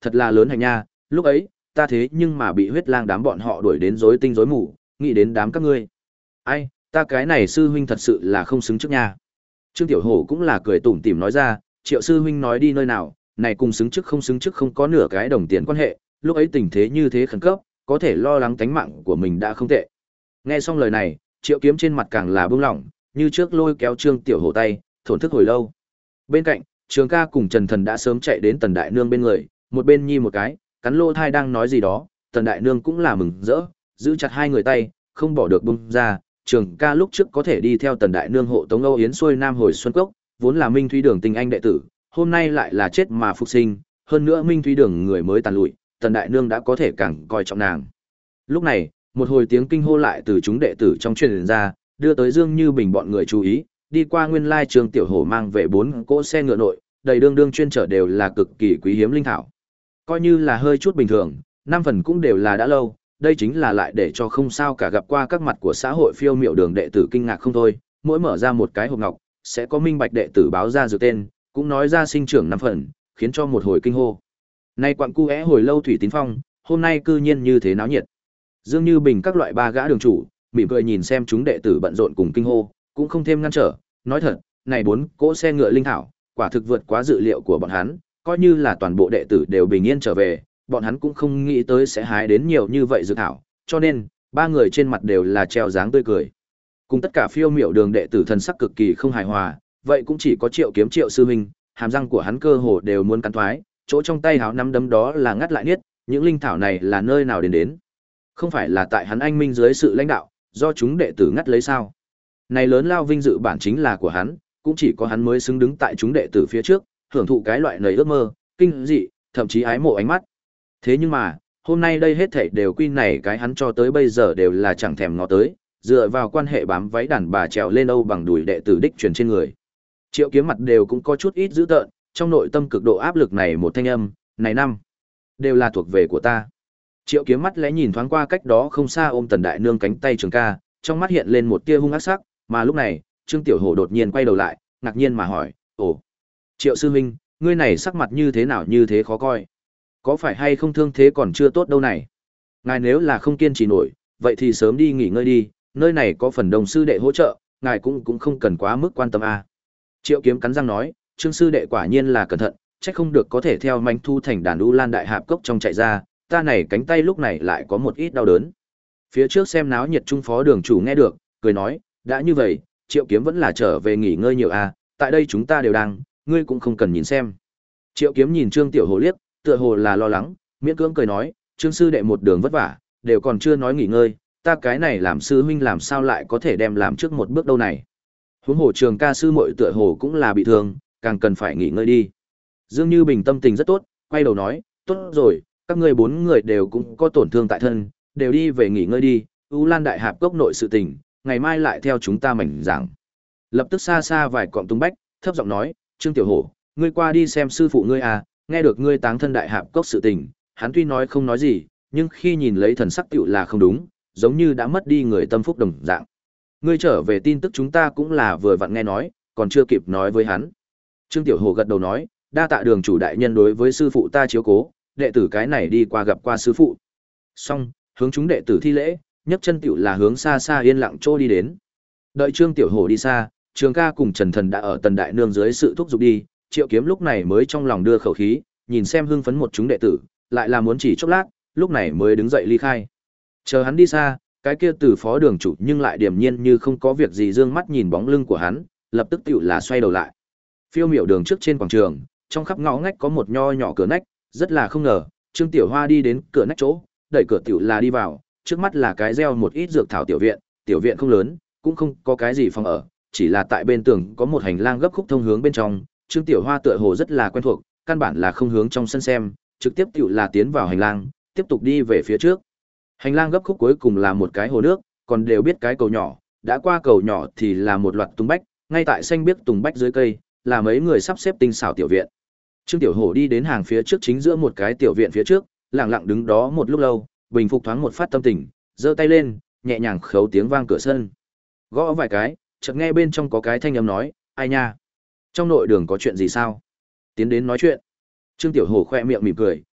Thật là lớn hành nha, lúc ấy, ta thế nhưng mà bị huyết lang đám bọn họ đuổi đến rối tinh rối mù, nghĩ đến đám các ngươi. Ai, ta cái này sư huynh thật sự là không xứng trước nha. Trương Tiểu Hổ cũng là cười tủm tỉm nói ra, Triệu sư huynh nói đi nơi nào, này cùng xứng trước không xứng trước không có nửa cái đồng tiền quan hệ, lúc ấy tình thế như thế khẩn cấp, có thể lo lắng tánh mạng của mình đã không tệ. Nghe xong lời này, Triệu Kiếm trên mặt càng là bưng lỏng, như trước lôi kéo Trương Tiểu Hổ tay, thổn thức hồi lâu. Bên cạnh, Trường Ca cùng Trần Thần đã sớm chạy đến Tần Đại Nương bên người, một bên nhi một cái, cắn lô thai đang nói gì đó, Tần Đại Nương cũng là mừng rỡ, giữ chặt hai người tay, không bỏ được bung ra. Trường Ca lúc trước có thể đi theo Tần Đại Nương hộ tống Âu Yến xuôi Nam hồi Xuân Cốc, vốn là Minh Thúy Đường tình anh đệ tử, hôm nay lại là chết mà phục sinh, hơn nữa Minh Thúy Đường người mới tàn lụi, Tần Đại Nương đã có thể càng coi trọng nàng. Lúc này, một hồi tiếng kinh hô lại từ chúng đệ tử trong truyền ra, đưa tới Dương Như Bình bọn người chú ý, đi qua nguyên lai Trường Tiểu Hổ mang về bốn cỗ xe ngựa nội, đầy đương đương chuyên chở đều là cực kỳ quý hiếm linh thảo. Coi như là hơi chút bình thường, năm phần cũng đều là đã lâu, đây chính là lại để cho không sao cả gặp qua các mặt của xã hội phiêu miểu đường đệ tử kinh ngạc không thôi, mỗi mở ra một cái hộp ngọc, sẽ có minh bạch đệ tử báo ra dược tên, cũng nói ra sinh trưởng năm phần, khiến cho một hồi kinh hô. Nay quặng cu é hồi lâu thủy tín phong, hôm nay cư nhiên như thế náo nhiệt. Dương Như Bình các loại ba gã đường chủ, mỉm cười nhìn xem chúng đệ tử bận rộn cùng kinh hô, cũng không thêm ngăn trở, nói thật, này bốn cỗ xe ngựa linh thảo, quả thực vượt quá dự liệu của bọn hắn, coi như là toàn bộ đệ tử đều bình yên trở về, bọn hắn cũng không nghĩ tới sẽ hái đến nhiều như vậy dược thảo, cho nên, ba người trên mặt đều là treo dáng tươi cười. Cùng tất cả phiêu miểu đường đệ tử thần sắc cực kỳ không hài hòa, vậy cũng chỉ có Triệu Kiếm Triệu sư huynh, hàm răng của hắn cơ hồ đều muốn cắn thoái, chỗ trong tay háo nắm đấm đó là ngắt lại niết, những linh thảo này là nơi nào đến đến? Không phải là tại hắn anh minh dưới sự lãnh đạo, do chúng đệ tử ngắt lấy sao? Này lớn lao vinh dự bản chính là của hắn, cũng chỉ có hắn mới xứng đứng tại chúng đệ tử phía trước, hưởng thụ cái loại nầy ước mơ, kinh dị, thậm chí ái mộ ánh mắt. Thế nhưng mà, hôm nay đây hết thảy đều quy này cái hắn cho tới bây giờ đều là chẳng thèm ngó tới, dựa vào quan hệ bám váy đàn bà trèo lên Âu bằng đùi đệ tử đích truyền trên người. Triệu Kiếm mặt đều cũng có chút ít dữ tợn, trong nội tâm cực độ áp lực này một thanh âm, này năm, đều là thuộc về của ta. Triệu Kiếm mắt lẽ nhìn thoáng qua cách đó không xa ôm Tần Đại Nương cánh tay Trường Ca, trong mắt hiện lên một tia hung ác sắc, mà lúc này, Trương Tiểu Hổ đột nhiên quay đầu lại, ngạc nhiên mà hỏi, ồ, Triệu sư huynh, ngươi này sắc mặt như thế nào như thế khó coi? Có phải hay không thương thế còn chưa tốt đâu này? Ngài nếu là không kiên trì nổi, vậy thì sớm đi nghỉ ngơi đi, nơi này có phần đồng sư đệ hỗ trợ, ngài cũng cũng không cần quá mức quan tâm a. À. Triệu Kiếm cắn răng nói, Trương sư đệ quả nhiên là cẩn thận, chắc không được có thể theo manh thu thành đàn U Lan đại hạp cốc trong chạy ra, ta này cánh tay lúc này lại có một ít đau đớn. Phía trước xem náo nhiệt trung phó đường chủ nghe được, cười nói, đã như vậy, Triệu Kiếm vẫn là trở về nghỉ ngơi nhiều a, à, tại đây chúng ta đều đang, ngươi cũng không cần nhìn xem. Triệu Kiếm nhìn Trương Tiểu Hồ liếc, tựa hồ là lo lắng, miễn cưỡng cười nói, Trương sư đệ một đường vất vả, đều còn chưa nói nghỉ ngơi, ta cái này làm sư huynh làm sao lại có thể đem làm trước một bước đâu này. Huống hồ Trường Ca sư muội tựa hồ cũng là bị thương, càng cần phải nghỉ ngơi đi. Dương Như Bình tâm tình rất tốt, quay đầu nói, tốt rồi, các ngươi bốn người đều cũng có tổn thương tại thân, đều đi về nghỉ ngơi đi, U Lan đại hạp cốc nội sự tình, ngày mai lại theo chúng ta mảnh giảng. Lập tức xa xa vài cọng tung bách, thấp giọng nói, Trương Tiểu Hổ, ngươi qua đi xem sư phụ ngươi à, nghe được ngươi táng thân đại hạp cốc sự tình, hắn tuy nói không nói gì, nhưng khi nhìn lấy thần sắc tựu là không đúng, giống như đã mất đi người tâm phúc đồng dạng. Ngươi trở về tin tức chúng ta cũng là vừa vặn nghe nói, còn chưa kịp nói với hắn. Trương Tiểu Hồ gật đầu nói, đa tạ đường chủ đại nhân đối với sư phụ ta chiếu cố, đệ tử cái này đi qua gặp qua sư phụ. Xong, hướng chúng đệ tử thi lễ, nhấc chân tiểu là hướng xa xa yên lặng chỗ đi đến. Đợi Trương Tiểu Hồ đi xa, Trường Ca cùng Trần Thần đã ở Tần Đại Nương dưới sự thúc giục đi, Triệu Kiếm lúc này mới trong lòng đưa khẩu khí, nhìn xem hưng phấn một chúng đệ tử, lại là muốn chỉ chốc lát, lúc này mới đứng dậy ly khai. Chờ hắn đi xa, cái kia từ phó đường chủ nhưng lại điềm nhiên như không có việc gì dương mắt nhìn bóng lưng của hắn, lập tức tiểu là xoay đầu lại. Phiêu miểu đường trước trên quảng trường, trong khắp ngõ ngách có một nho nhỏ cửa nách, rất là không ngờ, Trương Tiểu Hoa đi đến cửa nách chỗ, đẩy cửa tiểu là đi vào, trước mắt là cái gieo một ít dược thảo tiểu viện, tiểu viện không lớn, cũng không có cái gì phòng ở, chỉ là tại bên tường có một hành lang gấp khúc thông hướng bên trong, Trương Tiểu Hoa tựa hồ rất là quen thuộc, căn bản là không hướng trong sân xem, trực tiếp tiểu là tiến vào hành lang, tiếp tục đi về phía trước. Hành lang gấp khúc cuối cùng là một cái hồ nước, còn đều biết cái cầu nhỏ, đã qua cầu nhỏ thì là một loạt tùng bách, ngay tại xanh biếc tùng bách dưới cây, là mấy người sắp xếp tinh xảo tiểu viện. Trương Tiểu Hổ đi đến hàng phía trước chính giữa một cái tiểu viện phía trước, lặng lặng đứng đó một lúc lâu, bình phục thoáng một phát tâm tình, giơ tay lên, nhẹ nhàng khấu tiếng vang cửa sân. Gõ vài cái, chợt nghe bên trong có cái thanh âm nói, ai nha? Trong nội đường có chuyện gì sao? Tiến đến nói chuyện. Trương Tiểu Hổ khoe miệng mỉm cười,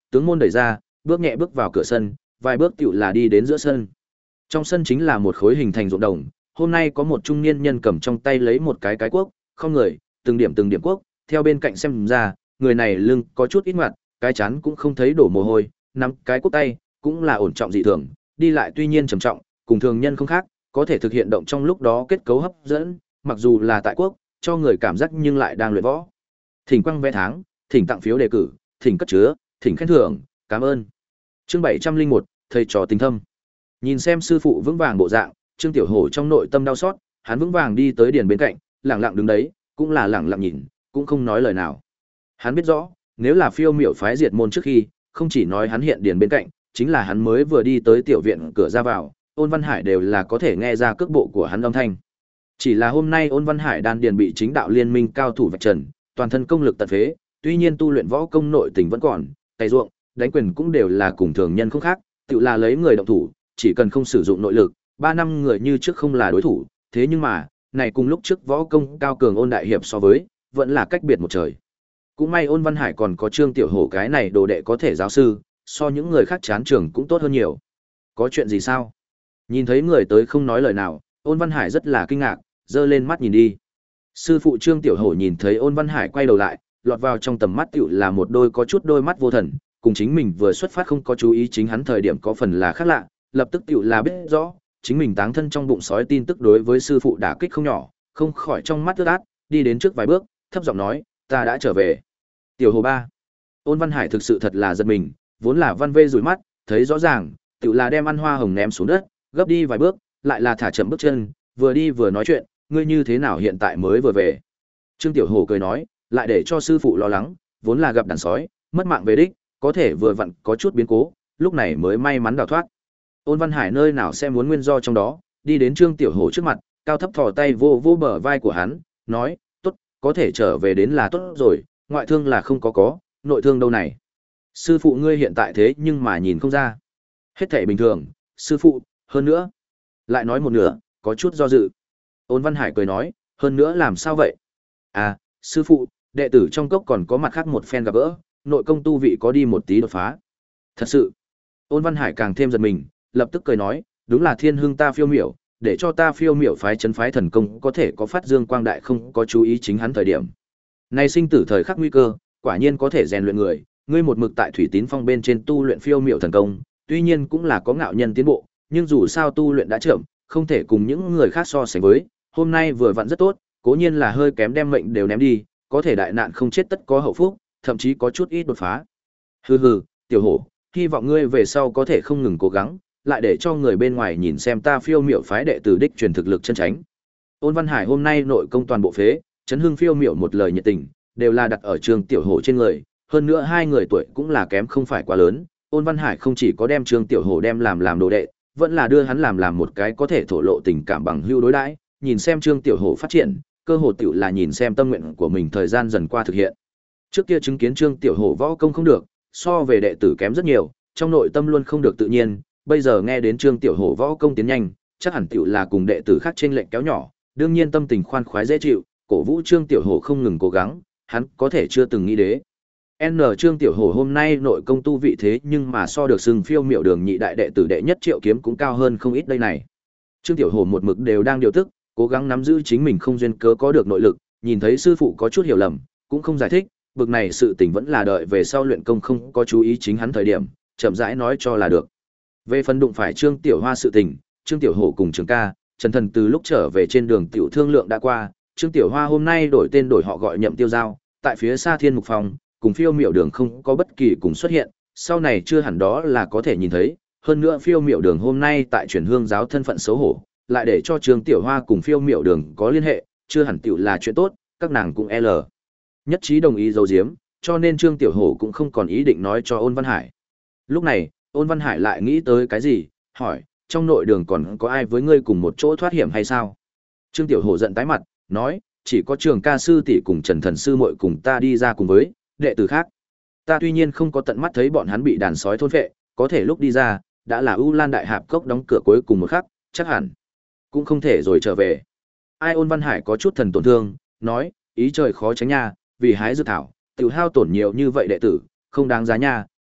tướng môn đẩy ra, bước nhẹ bước vào cửa sân, vài bước tựu là đi đến giữa sân. Trong sân chính là một khối hình thành ruộng đồng, hôm nay có một trung niên nhân cầm trong tay lấy một cái cái cuốc, không người, từng điểm từng điểm cuốc, theo bên cạnh xem ra, người này lưng có chút ít ngoặt, cái chán cũng không thấy đổ mồ hôi, nắm cái cuốc tay cũng là ổn trọng dị thường, đi lại tuy nhiên trầm trọng, cùng thường nhân không khác, có thể thực hiện động trong lúc đó kết cấu hấp dẫn, mặc dù là tại quốc, cho người cảm giác nhưng lại đang luyện võ. Thỉnh quăng vé tháng, thỉnh tặng phiếu đề cử, thỉnh cất chứa, thỉnh khen thưởng, cảm ơn. Chương bảy trăm linh một, thầy trò tình thâm. Nhìn xem sư phụ vững vàng bộ dạng, Trương Tiểu Hổ trong nội tâm đau xót, hắn vững vàng đi tới điền bên cạnh, lặng lặng đứng đấy, cũng là lặng lặng nhìn, cũng không nói lời nào. Hắn biết rõ, nếu là Phiêu Miểu phái diệt môn trước khi, không chỉ nói hắn hiện điền bên cạnh, chính là hắn mới vừa đi tới tiểu viện cửa ra vào, Ôn Văn Hải đều là có thể nghe ra cước bộ của hắn âm thanh. Chỉ là hôm nay Ôn Văn Hải đan điền bị chính đạo liên minh cao thủ vạch trần, toàn thân công lực tận phế, tuy nhiên tu luyện võ công nội tình vẫn còn, tay ruộng, đánh quyền cũng đều là cùng thường nhân không khác, tự là lấy người động thủ, chỉ cần không sử dụng nội lực, ba năm người như trước không là đối thủ, thế nhưng mà, này cùng lúc trước võ công cao cường Ôn đại hiệp so với, vẫn là cách biệt một trời. Cũng may Ôn Văn Hải còn có Trương Tiểu Hổ cái này đồ đệ có thể giáo sư, so những người khác chán trường cũng tốt hơn nhiều. Có chuyện gì sao? Nhìn thấy người tới không nói lời nào, Ôn Văn Hải rất là kinh ngạc, giơ lên mắt nhìn đi. Sư phụ Trương Tiểu Hổ nhìn thấy Ôn Văn Hải quay đầu lại, lọt vào trong tầm mắt tiểu là một đôi có chút đôi mắt vô thần, cùng chính mình vừa xuất phát không có chú ý chính hắn thời điểm có phần là khác lạ, lập tức tiểu là biết rõ, chính mình táng thân trong bụng sói tin tức đối với sư phụ đả kích không nhỏ, không khỏi trong mắt ướt át, đi đến trước vài bước, thấp giọng nói, ta đã trở về. Tiểu Hồ ba. Ôn Văn Hải thực sự thật là giật mình, vốn là văn vê rủi mắt, thấy rõ ràng, tiểu là đem ăn hoa hồng ném xuống đất, gấp đi vài bước, lại là thả chậm bước chân, vừa đi vừa nói chuyện, ngươi như thế nào hiện tại mới vừa về. Trương Tiểu Hồ cười nói, lại để cho sư phụ lo lắng, vốn là gặp đàn sói, mất mạng về đích, có thể vừa vặn có chút biến cố, lúc này mới may mắn đào thoát. Ôn Văn Hải nơi nào sẽ muốn nguyên do trong đó, đi đến Trương Tiểu Hổ trước mặt, cao thấp thò tay vô vô bờ vai của hắn, nói, tốt, có thể trở về đến là tốt rồi, ngoại thương là không có có, nội thương đâu này. Sư phụ ngươi hiện tại thế nhưng mà nhìn không ra. Hết thảy bình thường, sư phụ, hơn nữa. Lại nói một nửa, có chút do dự. Ôn Văn Hải cười nói, hơn nữa làm sao vậy? À, sư phụ, đệ tử trong cốc còn có mặt khác một phen gặp gỡ, nội công tu vị có đi một tí đột phá. Thật sự. Ôn Văn Hải càng thêm giật mình, lập tức cười nói, đúng là thiên hương ta Phiêu Miểu, để cho ta Phiêu Miểu phái chấn phái thần công có thể có phát dương quang đại không có chú ý chính hắn thời điểm. Này sinh tử thời khắc nguy cơ, quả nhiên có thể rèn luyện người, ngươi một mực tại Thủy Tín Phong bên trên tu luyện Phiêu Miểu thần công, tuy nhiên cũng là có ngạo nhân tiến bộ, nhưng dù sao tu luyện đã chậm, không thể cùng những người khác so sánh với, hôm nay vừa vặn rất tốt, cố nhiên là hơi kém đem mệnh đều ném đi, có thể đại nạn không chết tất có hậu phúc, thậm chí có chút ít đột phá. Hừ hừ, Tiểu Hổ, hy vọng ngươi về sau có thể không ngừng cố gắng, lại để cho người bên ngoài nhìn xem ta Phiêu Miểu phái đệ tử đích truyền thực lực chân chánh. Ôn Văn Hải hôm nay nội công toàn bộ phế, chấn hưng Phiêu Miểu một lời nhiệt tình, đều là đặt ở Trương Tiểu Hổ trên người, hơn nữa hai người tuổi cũng là kém không phải quá lớn, Ôn Văn Hải không chỉ có đem Trương Tiểu Hổ đem làm làm đồ đệ, vẫn là đưa hắn làm làm một cái có thể thổ lộ tình cảm bằng hữu đối đãi, nhìn xem Trương Tiểu Hổ phát triển, cơ hội tiểu là nhìn xem tâm nguyện của mình thời gian dần qua thực hiện. Trước kia chứng kiến Trương Tiểu Hổ võ công không được, so về đệ tử kém rất nhiều, trong nội tâm luôn không được tự nhiên, bây giờ nghe đến Trương Tiểu Hổ võ công tiến nhanh, chắc hẳn tiểu là cùng đệ tử khác trên lệnh kéo nhỏ, đương nhiên tâm tình khoan khoái dễ chịu, cổ vũ Trương Tiểu Hổ không ngừng cố gắng, hắn có thể chưa từng nghĩ đế. N Trương Tiểu Hổ hôm nay nội công tu vị thế nhưng mà so được xưng Phiêu Miểu đường nhị đại đệ tử đệ nhất Triệu Kiếm cũng cao hơn không ít đây này. Trương Tiểu Hổ một mực đều đang điều tức, cố gắng nắm giữ chính mình không duyên cớ có được nội lực, nhìn thấy sư phụ có chút hiểu lầm, cũng không giải thích, bực này sự tình vẫn là đợi về sau luyện công không có chú ý chính hắn thời điểm, chậm rãi nói cho là được. Về phần đụng phải Trương Tiểu Hoa sự tình, Trương Tiểu Hổ cùng Trường Ca, Trần Thần từ lúc trở về trên đường tiểu thương lượng đã qua, Trương Tiểu Hoa hôm nay đổi tên đổi họ gọi Nhậm Tiêu Giao, tại phía xa Thiên Mục Phòng, cùng Phiêu Miểu đường không có bất kỳ cùng xuất hiện, sau này chưa hẳn đó là có thể nhìn thấy, hơn nữa Phiêu Miểu đường hôm nay tại chuyển hương giáo thân phận xấu hổ, lại để cho Trương Tiểu Hoa cùng Phiêu Miểu đường có liên hệ, chưa hẳn tiểu là chuyện tốt, các nàng cũng L. nhất trí đồng ý giấu giếm, cho nên Trương Tiểu Hổ cũng không còn ý định nói cho Ôn Văn Hải. Lúc này, Ôn Văn Hải lại nghĩ tới cái gì, hỏi, trong nội đường còn có ai với ngươi cùng một chỗ thoát hiểm hay sao? Trương Tiểu Hổ giận tái mặt, nói, chỉ có Trường Ca sư tỷ cùng Trần Thần sư muội cùng ta đi ra cùng với đệ tử khác. Ta tuy nhiên không có tận mắt thấy bọn hắn bị đàn sói thôn phệ, có thể lúc đi ra, đã là U Lan Đại Hạp Cốc đóng cửa cuối cùng một khắc, chắc hẳn cũng không thể rồi trở về. Ai Ôn Văn Hải có chút thần tổn thương, nói, ý trời khó tránh nha, vì hái dược thảo, tiểu hao tổn nhiều như vậy đệ tử, không đáng giá nha,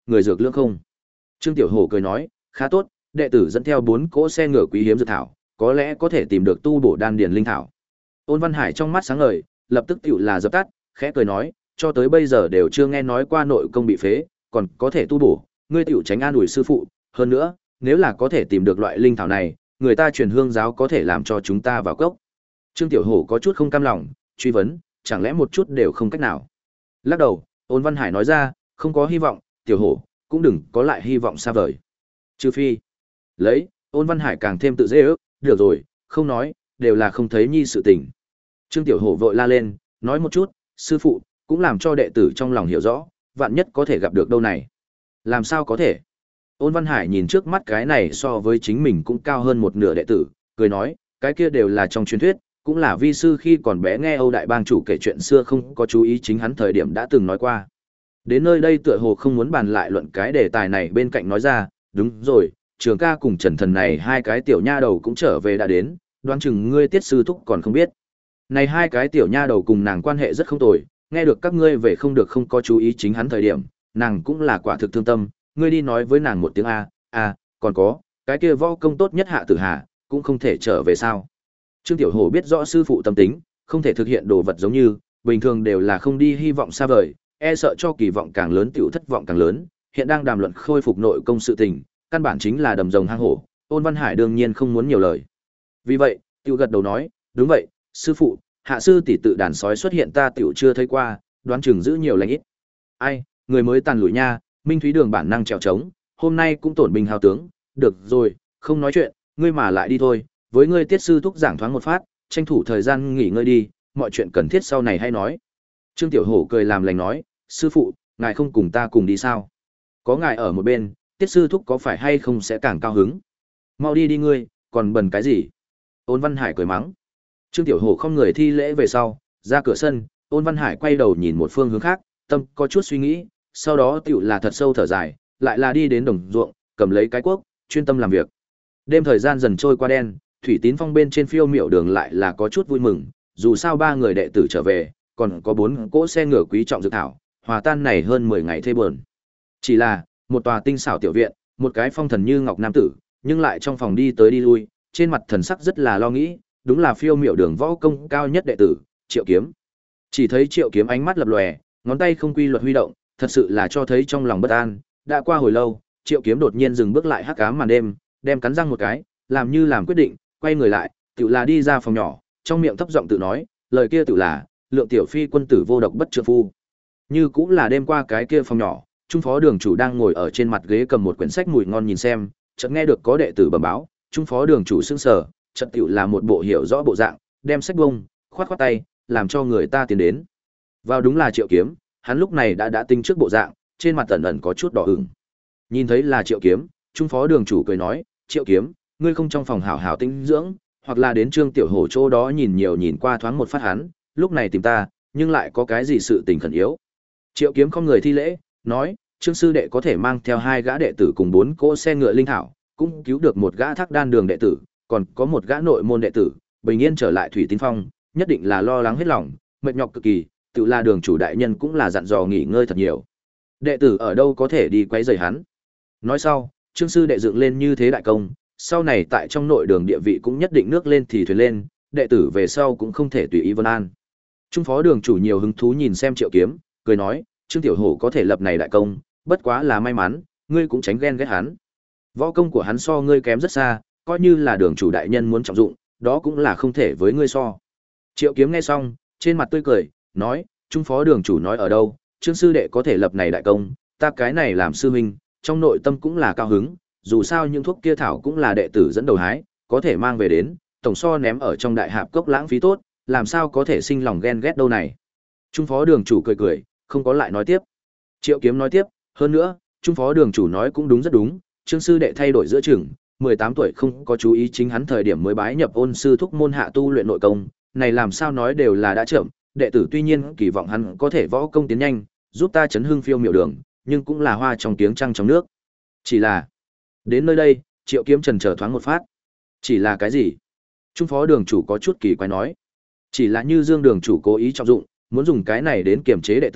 người dược lương không. Trương Tiểu Hổ cười nói, khá tốt, đệ tử dẫn theo bốn cỗ xe ngựa quý hiếm dược thảo, có lẽ có thể tìm được tu bổ đan điền linh thảo. Ôn Văn Hải trong mắt sáng ngời, lập tức tiểu là dập tắt, khẽ cười nói, cho tới bây giờ đều chưa nghe nói qua nội công bị phế, còn có thể tu bổ, ngươi tiểu tránh an ủi sư phụ, hơn nữa, nếu là có thể tìm được loại linh thảo này, người ta truyền hương giáo có thể làm cho chúng ta vào cốc. Trương Tiểu Hổ có chút không cam lòng, truy vấn, chẳng lẽ một chút đều không cách nào. Lắc đầu, Ôn Văn Hải nói ra, không có hy vọng, Tiểu Hổ, cũng đừng có lại hy vọng xa vời. Trừ phi, lấy, Ôn Văn Hải càng thêm tự dễ ước, được rồi, không nói, đều là không thấy nhi sự tình. Trương Tiểu Hổ vội la lên, nói một chút, sư phụ, cũng làm cho đệ tử trong lòng hiểu rõ, vạn nhất có thể gặp được đâu này. Làm sao có thể? Ôn Văn Hải nhìn trước mắt cái này so với chính mình cũng cao hơn một nửa đệ tử, cười nói, cái kia đều là trong truyền thuyết, cũng là vi sư khi còn bé nghe Âu Đại Bang chủ kể chuyện xưa không có chú ý chính hắn thời điểm đã từng nói qua. Đến nơi đây tựa hồ không muốn bàn lại luận cái đề tài này bên cạnh nói ra, đúng rồi, Trường ca cùng Trần Thần này hai cái tiểu nha đầu cũng trở về đã đến, đoán chừng ngươi Tiết sư thúc còn không biết. Này hai cái tiểu nha đầu cùng nàng quan hệ rất không tồi, nghe được các ngươi về không được không có chú ý chính hắn thời điểm, nàng cũng là quả thực thương tâm, ngươi đi nói với nàng một tiếng a, a, còn có, cái kia võ công tốt nhất Hạ Tử Hà, cũng không thể trở về sao? Trương Tiểu Hổ biết rõ sư phụ tâm tính, không thể thực hiện đồ vật giống như, bình thường đều là không đi hy vọng xa vời, e sợ cho kỳ vọng càng lớn tiểu thất vọng càng lớn, hiện đang đàm luận khôi phục nội công sự tình, căn bản chính là đầm rồng hang hổ, Ôn Văn Hải đương nhiên không muốn nhiều lời. Vì vậy, tiểu gật đầu nói, đúng vậy, sư phụ, hạ sư tỷ tự đàn sói xuất hiện ta tiểu chưa thấy qua, đoán chừng giữ nhiều lành ít. Ai, người mới tàn lụi nha, Minh Thúy Đường bản năng trèo trống, hôm nay cũng tổn binh hao tướng, được rồi, không nói chuyện, ngươi mà lại đi thôi, với ngươi Tiết sư thúc giảng thoáng một phát, tranh thủ thời gian nghỉ ngơi đi, mọi chuyện cần thiết sau này hay nói. Trương Tiểu Hổ cười làm lành nói, sư phụ, ngài không cùng ta cùng đi sao? Có ngài ở một bên, Tiết sư thúc có phải hay không sẽ càng cao hứng? Mau đi đi ngươi, còn bần cái gì? Ôn Văn Hải cười mắng. Trương Tiểu Hổ không người thi lễ về sau, ra cửa sân, Ôn Văn Hải quay đầu nhìn một phương hướng khác, tâm có chút suy nghĩ, sau đó tiểu là thật sâu thở dài, lại là đi đến đồng ruộng, cầm lấy cái cuốc, chuyên tâm làm việc. Đêm thời gian dần trôi qua đen, Thủy Tín Phong bên trên phiêu miểu đường lại là có chút vui mừng, dù sao ba người đệ tử trở về, còn có bốn cỗ xe ngựa quý trọng dược thảo, hòa tan này hơn mười ngày thê buồn. Chỉ là, một tòa tinh xảo tiểu viện, một cái phong thần như ngọc nam tử, nhưng lại trong phòng đi tới đi lui, trên mặt thần sắc rất là lo nghĩ, đúng là phiêu miểu đường võ công cao nhất đệ tử, Triệu Kiếm. Chỉ thấy Triệu Kiếm ánh mắt lập lòe, ngón tay không quy luật huy động, thật sự là cho thấy trong lòng bất an. Đã qua hồi lâu, Triệu Kiếm đột nhiên dừng bước lại hắc ám màn đêm, đem cắn răng một cái, làm như làm quyết định, quay người lại, tự là đi ra phòng nhỏ, trong miệng thấp giọng tự nói, lời kia tự là, lượng tiểu phi quân tử vô độc bất trượng phu. Như cũng là đêm qua cái kia phòng nhỏ, trung phó đường chủ đang ngồi ở trên mặt ghế cầm một quyển sách mùi ngon nhìn xem, chợt nghe được có đệ tử bẩm báo, trung phó đường chủ sững sờ, chợt tiểu là một bộ hiểu rõ bộ dạng, đem sách bông, khoát khoát tay, làm cho người ta tiến đến. Vào đúng là Triệu Kiếm, hắn lúc này đã đã tinh trước bộ dạng, trên mặt ẩn ẩn có chút đỏ ửng. Nhìn thấy là Triệu Kiếm, trung phó đường chủ cười nói, Triệu Kiếm, ngươi không trong phòng hảo hảo tinh dưỡng, hoặc là đến Trương Tiểu Hổ chỗ đó nhìn nhiều nhìn qua thoáng một phát hắn, lúc này tìm ta, nhưng lại có cái gì sự tình khẩn yếu. Triệu Kiếm không người thi lễ, nói, Trương sư đệ có thể mang theo hai gã đệ tử cùng bốn cỗ xe ngựa linh thảo, cũng cứu được một gã thác đan đường đệ tử, còn có một gã nội môn đệ tử, bình yên trở lại Thủy Tín Phong, nhất định là lo lắng hết lòng, mệt nhọc cực kỳ, tự là đường chủ đại nhân cũng là dặn dò nghỉ ngơi thật nhiều. Đệ tử ở đâu có thể đi quấy rầy hắn. Nói sau, Trương sư đệ dựng lên như thế đại công, sau này tại trong nội đường địa vị cũng nhất định nước lên thì thuyền lên, đệ tử về sau cũng không thể tùy ý vân an. Trung phó đường chủ nhiều hứng thú nhìn xem Triệu Kiếm, cười nói, Trương Tiểu Hổ có thể lập này đại công, bất quá là may mắn, ngươi cũng tránh ghen ghét hắn. Võ công của hắn so ngươi kém rất xa, coi như là đường chủ đại nhân muốn trọng dụng, đó cũng là không thể với ngươi so. Triệu Kiếm nghe xong, trên mặt tươi cười, nói, Trung phó đường chủ nói ở đâu, Trương sư đệ có thể lập này đại công, ta cái này làm sư huynh, trong nội tâm cũng là cao hứng, dù sao những thuốc kia thảo cũng là đệ tử dẫn đầu hái, có thể mang về đến, tổng so ném ở trong đại hạp cốc lãng phí tốt, làm sao có thể sinh lòng ghen ghét đâu này. Trung phó đường chủ cười cười, không có lại nói tiếp. Triệu Kiếm nói tiếp, hơn nữa, Trung phó đường chủ nói cũng đúng rất đúng, Trương sư đệ thay đổi giữa chừng, mười tám tuổi không có chú ý chính hắn thời điểm mới bái nhập ôn sư thúc môn hạ tu luyện nội công, này làm sao nói đều là đã chậm, đệ tử tuy nhiên kỳ vọng hắn có thể võ công tiến nhanh, giúp ta chấn hưng phiêu miểu đường, nhưng cũng là hoa trong tiếng trăng trong nước. Chỉ là, đến nơi đây, Triệu Kiếm trần chờ thoáng một phát. Chỉ là cái gì? Trung phó đường chủ có chút kỳ quái nói. Chỉ là như Dương đường chủ cố ý trọng dụng, muốn dùng cái này đến kiềm chế đệ tử,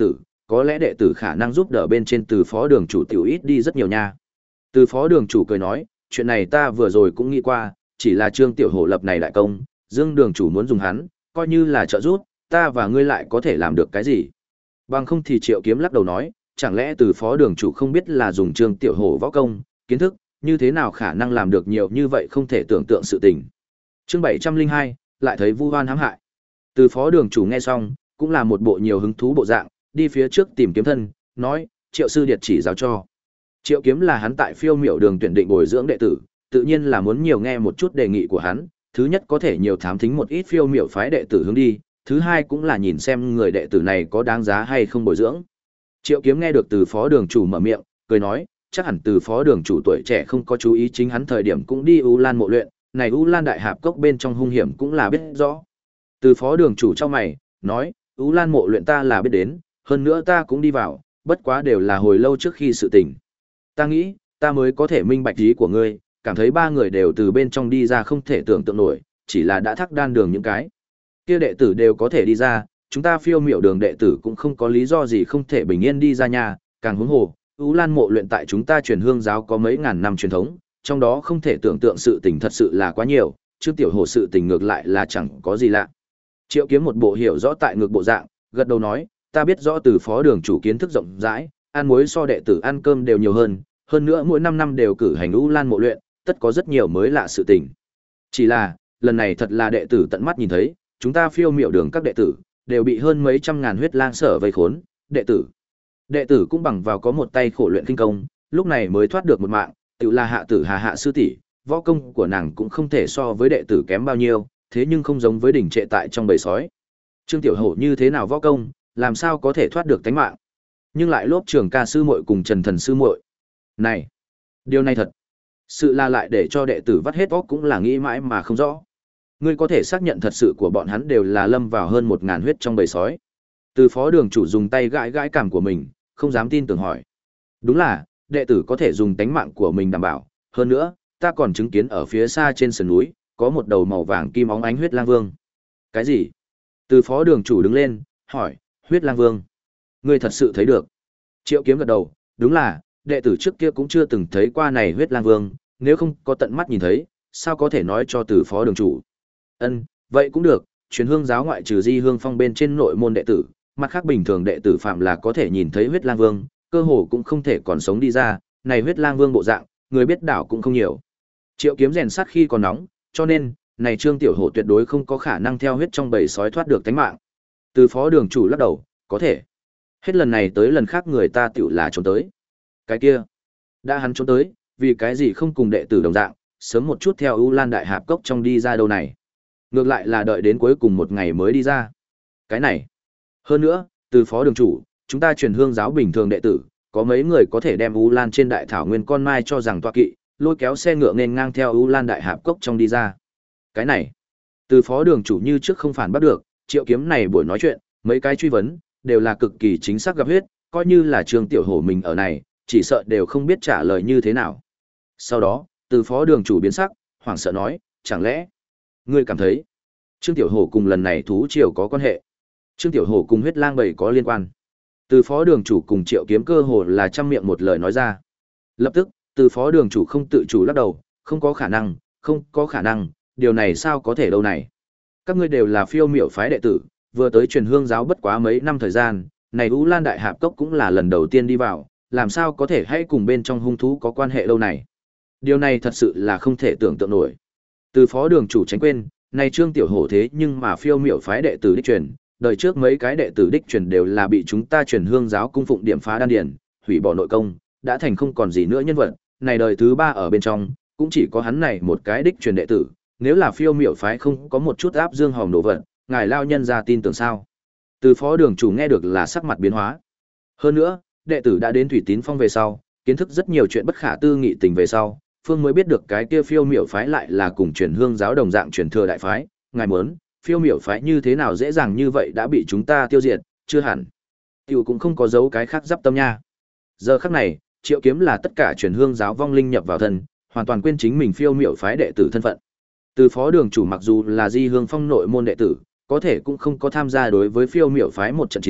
có lẽ đệ tử khả năng giúp đỡ bên trên từ phó đường chủ tiểu ít đi rất nhiều nha. Từ phó đường chủ cười nói, chuyện này ta vừa rồi cũng nghĩ qua, chỉ là Trương Tiểu Hổ lập này đại công, Dương đường chủ muốn dùng hắn, coi như là trợ giúp, ta và ngươi lại có thể làm được cái gì. Bằng không thì Triệu Kiếm lắc đầu nói, chẳng lẽ từ phó đường chủ không biết là dùng Trương Tiểu Hổ võ công, kiến thức, như thế nào khả năng làm được nhiều như vậy không thể tưởng tượng sự tình. Chương bảy trăm linh hai, lại thấy Vu Hoan hãm hại. Từ phó đường chủ nghe xong, cũng là một bộ nhiều hứng thú bộ dạng, đi phía trước tìm kiếm thân, nói, Triệu sư điệt chỉ giáo cho. Triệu Kiếm là hắn tại Phiêu Miểu Đường tuyển định bồi dưỡng đệ tử, tự nhiên là muốn nhiều nghe một chút đề nghị của hắn, thứ nhất có thể nhiều thám thính một ít Phiêu Miểu phái đệ tử hướng đi, thứ hai cũng là nhìn xem người đệ tử này có đáng giá hay không bồi dưỡng. Triệu Kiếm nghe được từ phó đường chủ mở miệng, cười nói, chắc hẳn từ phó đường chủ tuổi trẻ không có chú ý chính hắn thời điểm cũng đi U Lan mộ luyện, này U Lan đại hạp cốc bên trong hung hiểm cũng là biết rõ. Từ phó đường chủ trong mày, nói, U Lan mộ luyện ta là biết đến, hơn nữa ta cũng đi vào, bất quá đều là hồi lâu trước khi sự tình. Ta nghĩ, ta mới có thể minh bạch ý của ngươi, cảm thấy ba người đều từ bên trong đi ra không thể tưởng tượng nổi, chỉ là đã thắc đan đường những cái. Kia đệ tử đều có thể đi ra, chúng ta Phiêu Miểu Đường đệ tử cũng không có lý do gì không thể bình yên đi ra nhà, càng huống hồ, U Lan mộ luyện tại chúng ta truyền hương giáo có mấy ngàn năm truyền thống, trong đó không thể tưởng tượng sự tình thật sự là quá nhiều, Trương Tiểu Hổ sự tình ngược lại là chẳng có gì lạ. Triệu Kiếm một bộ hiểu rõ tại ngược bộ dạng, gật đầu nói, ta biết rõ từ phó đường chủ kiến thức rộng rãi, ăn muối so đệ tử ăn cơm đều nhiều hơn, hơn nữa mỗi năm năm đều cử hành U Lan mộ luyện, tất có rất nhiều mới lạ sự tình. Chỉ là, lần này thật là đệ tử tận mắt nhìn thấy, chúng ta Phiêu Miểu Đường các đệ tử đều bị hơn mấy trăm ngàn huyết lang sở vây khốn, đệ tử. Đệ tử cũng bằng vào có một tay khổ luyện kinh công, lúc này mới thoát được một mạng, tự là hạ tử Hà Hạ sư tỷ, võ công của nàng cũng không thể so với đệ tử kém bao nhiêu, thế nhưng không giống với đỉnh trệ tại trong bầy sói. Trương Tiểu Hổ như thế nào võ công, làm sao có thể thoát được tánh mạng? Nhưng lại lốp Trường Ca sư muội cùng Trần Thần sư muội. Này, điều này thật, sự là lại để cho đệ tử vắt hết óc cũng là nghĩ mãi mà không rõ. Ngươi có thể xác nhận thật sự của bọn hắn đều là lâm vào hơn một ngàn huyết trong bầy sói. Từ phó đường chủ dùng tay gãi gãi cảm của mình, không dám tin tưởng hỏi. Đúng là, đệ tử có thể dùng tánh mạng của mình đảm bảo, hơn nữa, ta còn chứng kiến ở phía xa trên sườn núi, có một đầu màu vàng kim óng ánh huyết lang vương. Cái gì? Từ phó đường chủ đứng lên, hỏi, huyết lang vương. Ngươi thật sự thấy được? Triệu Kiếm gật đầu, đúng là, đệ tử trước kia cũng chưa từng thấy qua này huyết lang vương, nếu không có tận mắt nhìn thấy, sao có thể nói cho từ phó đường chủ. Ân, vậy cũng được, truyền hương giáo ngoại trừ Di Hương Phong bên trên nội môn đệ tử, mặt khác bình thường đệ tử phạm là có thể nhìn thấy huyết lang vương, cơ hồ cũng không thể còn sống đi ra, này huyết lang vương bộ dạng, người biết đảo cũng không nhiều. Triệu Kiếm rèn sắt khi còn nóng, cho nên, này Trương Tiểu Hổ tuyệt đối không có khả năng theo huyết trong bầy sói thoát được tánh mạng. Từ phó đường chủ lắc đầu, có thể. Hết lần này tới lần khác người ta tiểu là trốn tới. Cái kia, đã hắn trốn tới, vì cái gì không cùng đệ tử đồng dạng, sớm một chút theo U Lan đại hạp cốc trong đi ra đâu này. Ngược lại là đợi đến cuối cùng một ngày mới đi ra. Cái này. Hơn nữa, từ phó đường chủ, chúng ta truyền hương giáo bình thường đệ tử, có mấy người có thể đem U Lan trên đại thảo nguyên con mai cho rằng toa kỵ, lôi kéo xe ngựa nên ngang theo U Lan đại hạp cốc trong đi ra. Cái này. Từ phó đường chủ như trước không phản bắt được, Triệu Kiếm này buổi nói chuyện, mấy cái truy vấn, đều là cực kỳ chính xác gặp huyết, coi như là Trương Tiểu Hổ mình ở này, chỉ sợ đều không biết trả lời như thế nào. Sau đó, từ phó đường chủ biến sắc, hoảng sợ nói, chẳng lẽ, ngươi cảm thấy, Trương Tiểu Hổ cùng lần này thú triều có quan hệ? Trương Tiểu Hổ cùng huyết lang bầy có liên quan? Từ phó đường chủ cùng Triệu Kiếm cơ hồ là trăm miệng một lời nói ra. Lập tức, từ phó đường chủ không tự chủ lắc đầu, không có khả năng, không có khả năng, điều này sao có thể đâu này. Các ngươi đều là Phiêu Miểu phái đệ tử, vừa tới truyền hương giáo bất quá mấy năm thời gian, này U Lan đại hạp cốc cũng là lần đầu tiên đi vào, làm sao có thể hay cùng bên trong hung thú có quan hệ lâu này. Điều này thật sự là không thể tưởng tượng nổi. Từ phó đường chủ tránh quên, này Trương Tiểu Hổ thế nhưng mà Phiêu Miểu phái đệ tử đích truyền, đời trước mấy cái đệ tử đích truyền đều là bị chúng ta truyền hương giáo cung phụng điểm phá đan điển, hủy bỏ nội công, đã thành không còn gì nữa nhân vật, này đời thứ ba ở bên trong, cũng chỉ có hắn này một cái đích truyền đệ tử, nếu là Phiêu Miểu phái không có một chút áp dương hòm đồ vật, ngài lao nhân ra tin tưởng sao? Từ phó đường chủ nghe được là sắc mặt biến hóa. Hơn nữa, đệ tử đã đến Thủy Tín Phong về sau, kiến thức rất nhiều chuyện bất khả tư nghị tình về sau, Phương mới biết được cái kia Phiêu Miểu phái lại là cùng truyền hương giáo đồng dạng truyền thừa đại phái, ngài muốn, Phiêu Miểu phái như thế nào dễ dàng như vậy đã bị chúng ta tiêu diệt, chưa hẳn. Tiểu cũng không có dấu cái khác giáp tâm nha. Giờ khắc này, Triệu Kiếm là tất cả truyền hương giáo vong linh nhập vào thân, hoàn toàn quên chính mình Phiêu Miểu phái đệ tử thân phận. Từ phó đường chủ mặc dù là Di Hương Phong nội môn đệ tử, có thể cũng không có tham gia đối với Phiêu Miểu phái một trận chiến,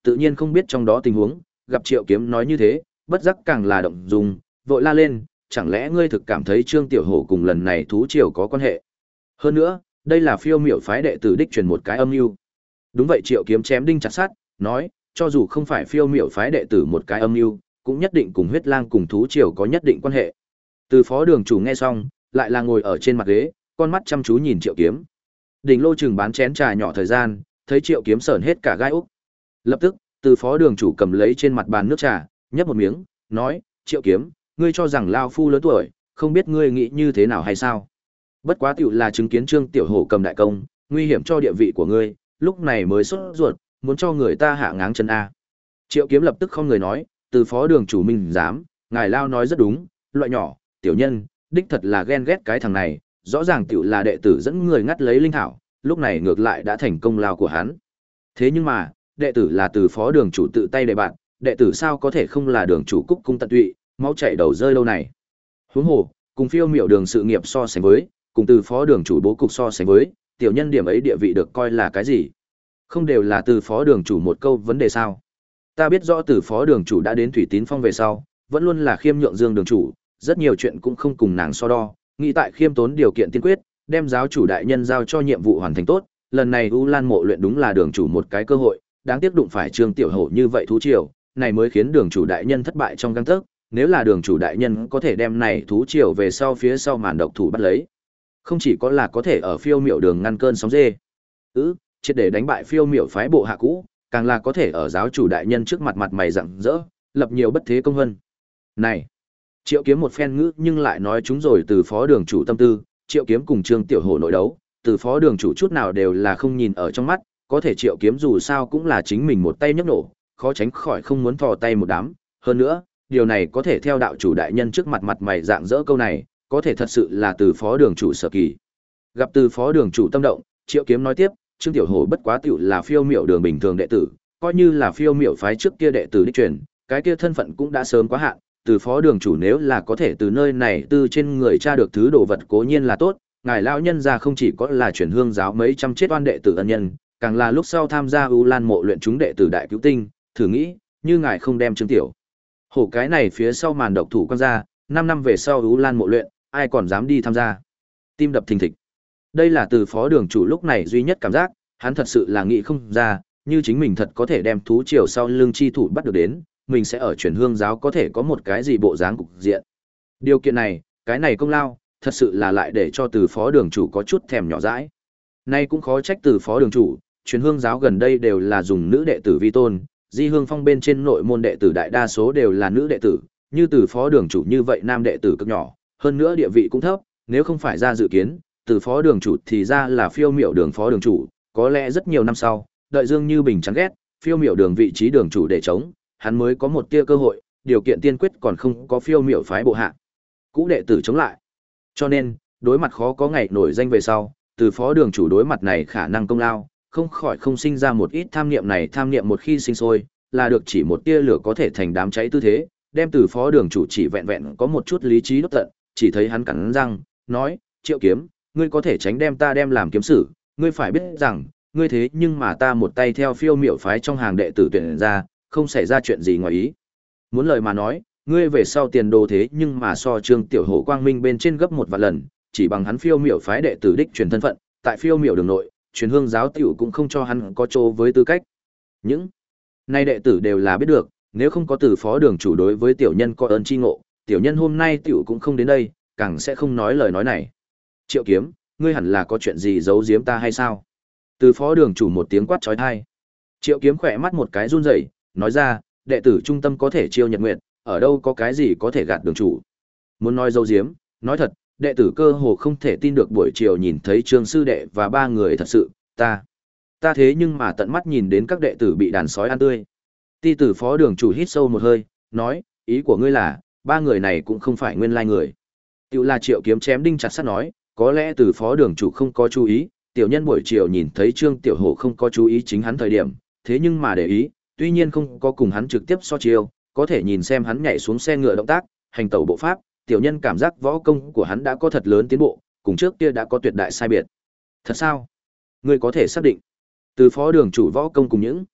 tự nhiên không biết trong đó tình huống, gặp Triệu Kiếm nói như thế, bất giác càng là động dung, vội la lên, chẳng lẽ ngươi thực cảm thấy Trương Tiểu Hổ cùng lần này thú triều có quan hệ? Hơn nữa, đây là Phiêu Miểu phái đệ tử đích truyền một cái âm mưu. Đúng vậy, Triệu Kiếm chém đinh chặt sắt, nói, cho dù không phải Phiêu Miểu phái đệ tử một cái âm mưu, cũng nhất định cùng huyết lang cùng thú triều có nhất định quan hệ. Từ phó đường chủ nghe xong, lại là ngồi ở trên mặt ghế, con mắt chăm chú nhìn Triệu Kiếm. Đỉnh Lô chừng bán chén trà nhỏ thời gian, thấy Triệu Kiếm sởn hết cả gai ốc. Lập tức, từ phó đường chủ cầm lấy trên mặt bàn nước trà, nhấp một miếng, nói, Triệu Kiếm, ngươi cho rằng lao phu lớn tuổi, không biết ngươi nghĩ như thế nào hay sao? Bất quá tiểu là chứng kiến Trương Tiểu Hổ cầm đại công, nguy hiểm cho địa vị của ngươi, lúc này mới sốt ruột, muốn cho người ta hạ ngáng chân a. Triệu Kiếm lập tức không người nói, từ phó đường chủ mình dám, ngài lao nói rất đúng, loại nhỏ, tiểu nhân, đích thật là ghen ghét cái thằng này, rõ ràng tiểu là đệ tử dẫn người ngắt lấy linh thảo, lúc này ngược lại đã thành công lao của hắn. Thế nhưng mà, đệ tử là từ phó đường chủ tự tay đề bạn, đệ tử sao có thể không là đường chủ cúc cung tận tụy, máu chảy đầu rơi lâu này. Huống hồ, cùng Phiêu Miểu đường sự nghiệp so sánh với, cùng từ phó đường chủ bố cục so sánh với, tiểu nhân điểm ấy địa vị được coi là cái gì? Không đều là từ phó đường chủ một câu vấn đề sao? Ta biết rõ từ phó đường chủ đã đến Thủy Tín Phong về sau, vẫn luôn là khiêm nhượng Dương đường chủ, rất nhiều chuyện cũng không cùng nàng so đo, nghĩ tại khiêm tốn điều kiện tiên quyết, đem giáo chủ đại nhân giao cho nhiệm vụ hoàn thành tốt, lần này U Lan mộ luyện đúng là đường chủ một cái cơ hội, đáng tiếc đụng phải Trương Tiểu Hổ như vậy thú triều, này mới khiến đường chủ đại nhân thất bại trong gang tấc, nếu là đường chủ đại nhân có thể đem này thú triều về sau phía sau màn độc thủ bắt lấy, không chỉ có là có thể ở Phiêu Miểu đường ngăn cơn sóng dê, ư, triệt để đánh bại Phiêu Miểu phái bộ hạ cũ, càng là có thể ở giáo chủ đại nhân trước mặt mặt mày rạng rỡ, lập nhiều bất thế công vân. Này, Triệu Kiếm một phen ngữ nhưng lại nói chúng rồi từ phó đường chủ tâm tư, Triệu Kiếm cùng Trương Tiểu Hổ nội đấu, từ phó đường chủ chút nào đều là không nhìn ở trong mắt, có thể Triệu Kiếm dù sao cũng là chính mình một tay nhấc nổ, khó tránh khỏi không muốn thò tay một đám, hơn nữa, điều này có thể theo đạo chủ đại nhân trước mặt mặt mày dạng dỡ câu này, có thể thật sự là từ phó đường chủ sở kỳ. Gặp từ phó đường chủ tâm động, Triệu Kiếm nói tiếp, Trương Tiểu Hổ bất quá tiểu là Phiêu Miểu đường bình thường đệ tử, coi như là Phiêu Miểu phái trước kia đệ tử đích truyền, cái kia thân phận cũng đã sớm quá hạn, từ phó đường chủ nếu là có thể từ nơi này từ trên người tra được thứ đồ vật cố nhiên là tốt, ngài lão nhân gia không chỉ có là chuyển hương giáo mấy trăm chết oan đệ tử ân nhân, càng là lúc sau tham gia U Lan mộ luyện chúng đệ tử đại cứu tinh, thử nghĩ, như ngài không đem Trương Tiểu Hổ cái này phía sau màn độc thủ quan ra, năm năm về sau U Lan mộ luyện, ai còn dám đi tham gia. Tim đập thình thịch. Đây là từ phó đường chủ lúc này duy nhất cảm giác, hắn thật sự là nghĩ không ra, như chính mình thật có thể đem thú triều sau lưng chi thủ bắt được đến, mình sẽ ở chuyển hương giáo có thể có một cái gì bộ dáng cục diện. Điều kiện này, cái này công lao, thật sự là lại để cho từ phó đường chủ có chút thèm nhỏ dãi. Nay cũng khó trách từ phó đường chủ, chuyển hương giáo gần đây đều là dùng nữ đệ tử vi tôn, di hương phong bên trên nội môn đệ tử đại đa số đều là nữ đệ tử, như từ phó đường chủ như vậy nam đệ tử cực nhỏ, hơn nữa địa vị cũng thấp, nếu không phải ra dự kiến, từ phó đường chủ thì ra là Phiêu Miểu đường phó đường chủ, có lẽ rất nhiều năm sau, đợi Dương Như Bình chán ghét, Phiêu Miểu đường vị trí đường chủ để chống, hắn mới có một tia cơ hội, điều kiện tiên quyết còn không có Phiêu Miểu phái bộ hạ cũ đệ tử chống lại. Cho nên, đối mặt khó có ngày nổi danh về sau, từ phó đường chủ đối mặt này khả năng công lao, không khỏi không sinh ra một ít tham niệm này, tham niệm một khi sinh sôi, là được chỉ một tia lửa có thể thành đám cháy tư thế, đem từ phó đường chủ chỉ vẹn vẹn có một chút lý trí đốt tận, chỉ thấy hắn cắn răng, nói, Triệu Kiếm, ngươi có thể tránh đem ta đem làm kiếm sử, ngươi phải biết rằng, ngươi thế nhưng mà ta một tay theo Phiêu Miểu phái trong hàng đệ tử tuyển ra, không xảy ra chuyện gì ngoài ý. Muốn lời mà nói, ngươi về sau tiền đồ thế nhưng mà so Trương Tiểu Hổ quang minh bên trên gấp một vạn lần, chỉ bằng hắn Phiêu Miểu phái đệ tử đích truyền thân phận, tại Phiêu Miểu đường nội, truyền hương giáo tiểu cũng không cho hắn có chỗ với tư cách. Những nay đệ tử đều là biết được, nếu không có từ phó đường chủ đối với tiểu nhân có ơn chi ngộ, tiểu nhân hôm nay tiểu cũng không đến đây, càng sẽ không nói lời nói này. Triệu Kiếm, ngươi hẳn là có chuyện gì giấu giếm ta hay sao? Từ phó đường chủ một tiếng quát chói tai. Triệu Kiếm khỏe mắt một cái run rẩy, nói ra, đệ tử trung tâm có thể chiêu nhật nguyện, ở đâu có cái gì có thể gạt đường chủ. Muốn nói giấu giếm, nói thật, đệ tử cơ hồ không thể tin được buổi chiều nhìn thấy Trương sư đệ và ba người thật sự, ta, ta thế nhưng mà tận mắt nhìn đến các đệ tử bị đàn sói ăn tươi. Ti tử phó đường chủ hít sâu một hơi, nói, ý của ngươi là, ba người này cũng không phải nguyên lai người. Tiểu là Triệu Kiếm chém đinh chặt sắt nói, có lẽ từ phó đường chủ không có chú ý, tiểu nhân buổi chiều nhìn thấy Trương Tiểu Hổ không có chú ý chính hắn thời điểm, thế nhưng mà để ý, tuy nhiên không có cùng hắn trực tiếp so chiêu, có thể nhìn xem hắn nhảy xuống xe ngựa động tác, hành tẩu bộ pháp, tiểu nhân cảm giác võ công của hắn đã có thật lớn tiến bộ, cùng trước kia đã có tuyệt đại sai biệt. Thật sao? Ngươi có thể xác định? Từ phó đường chủ võ công cùng những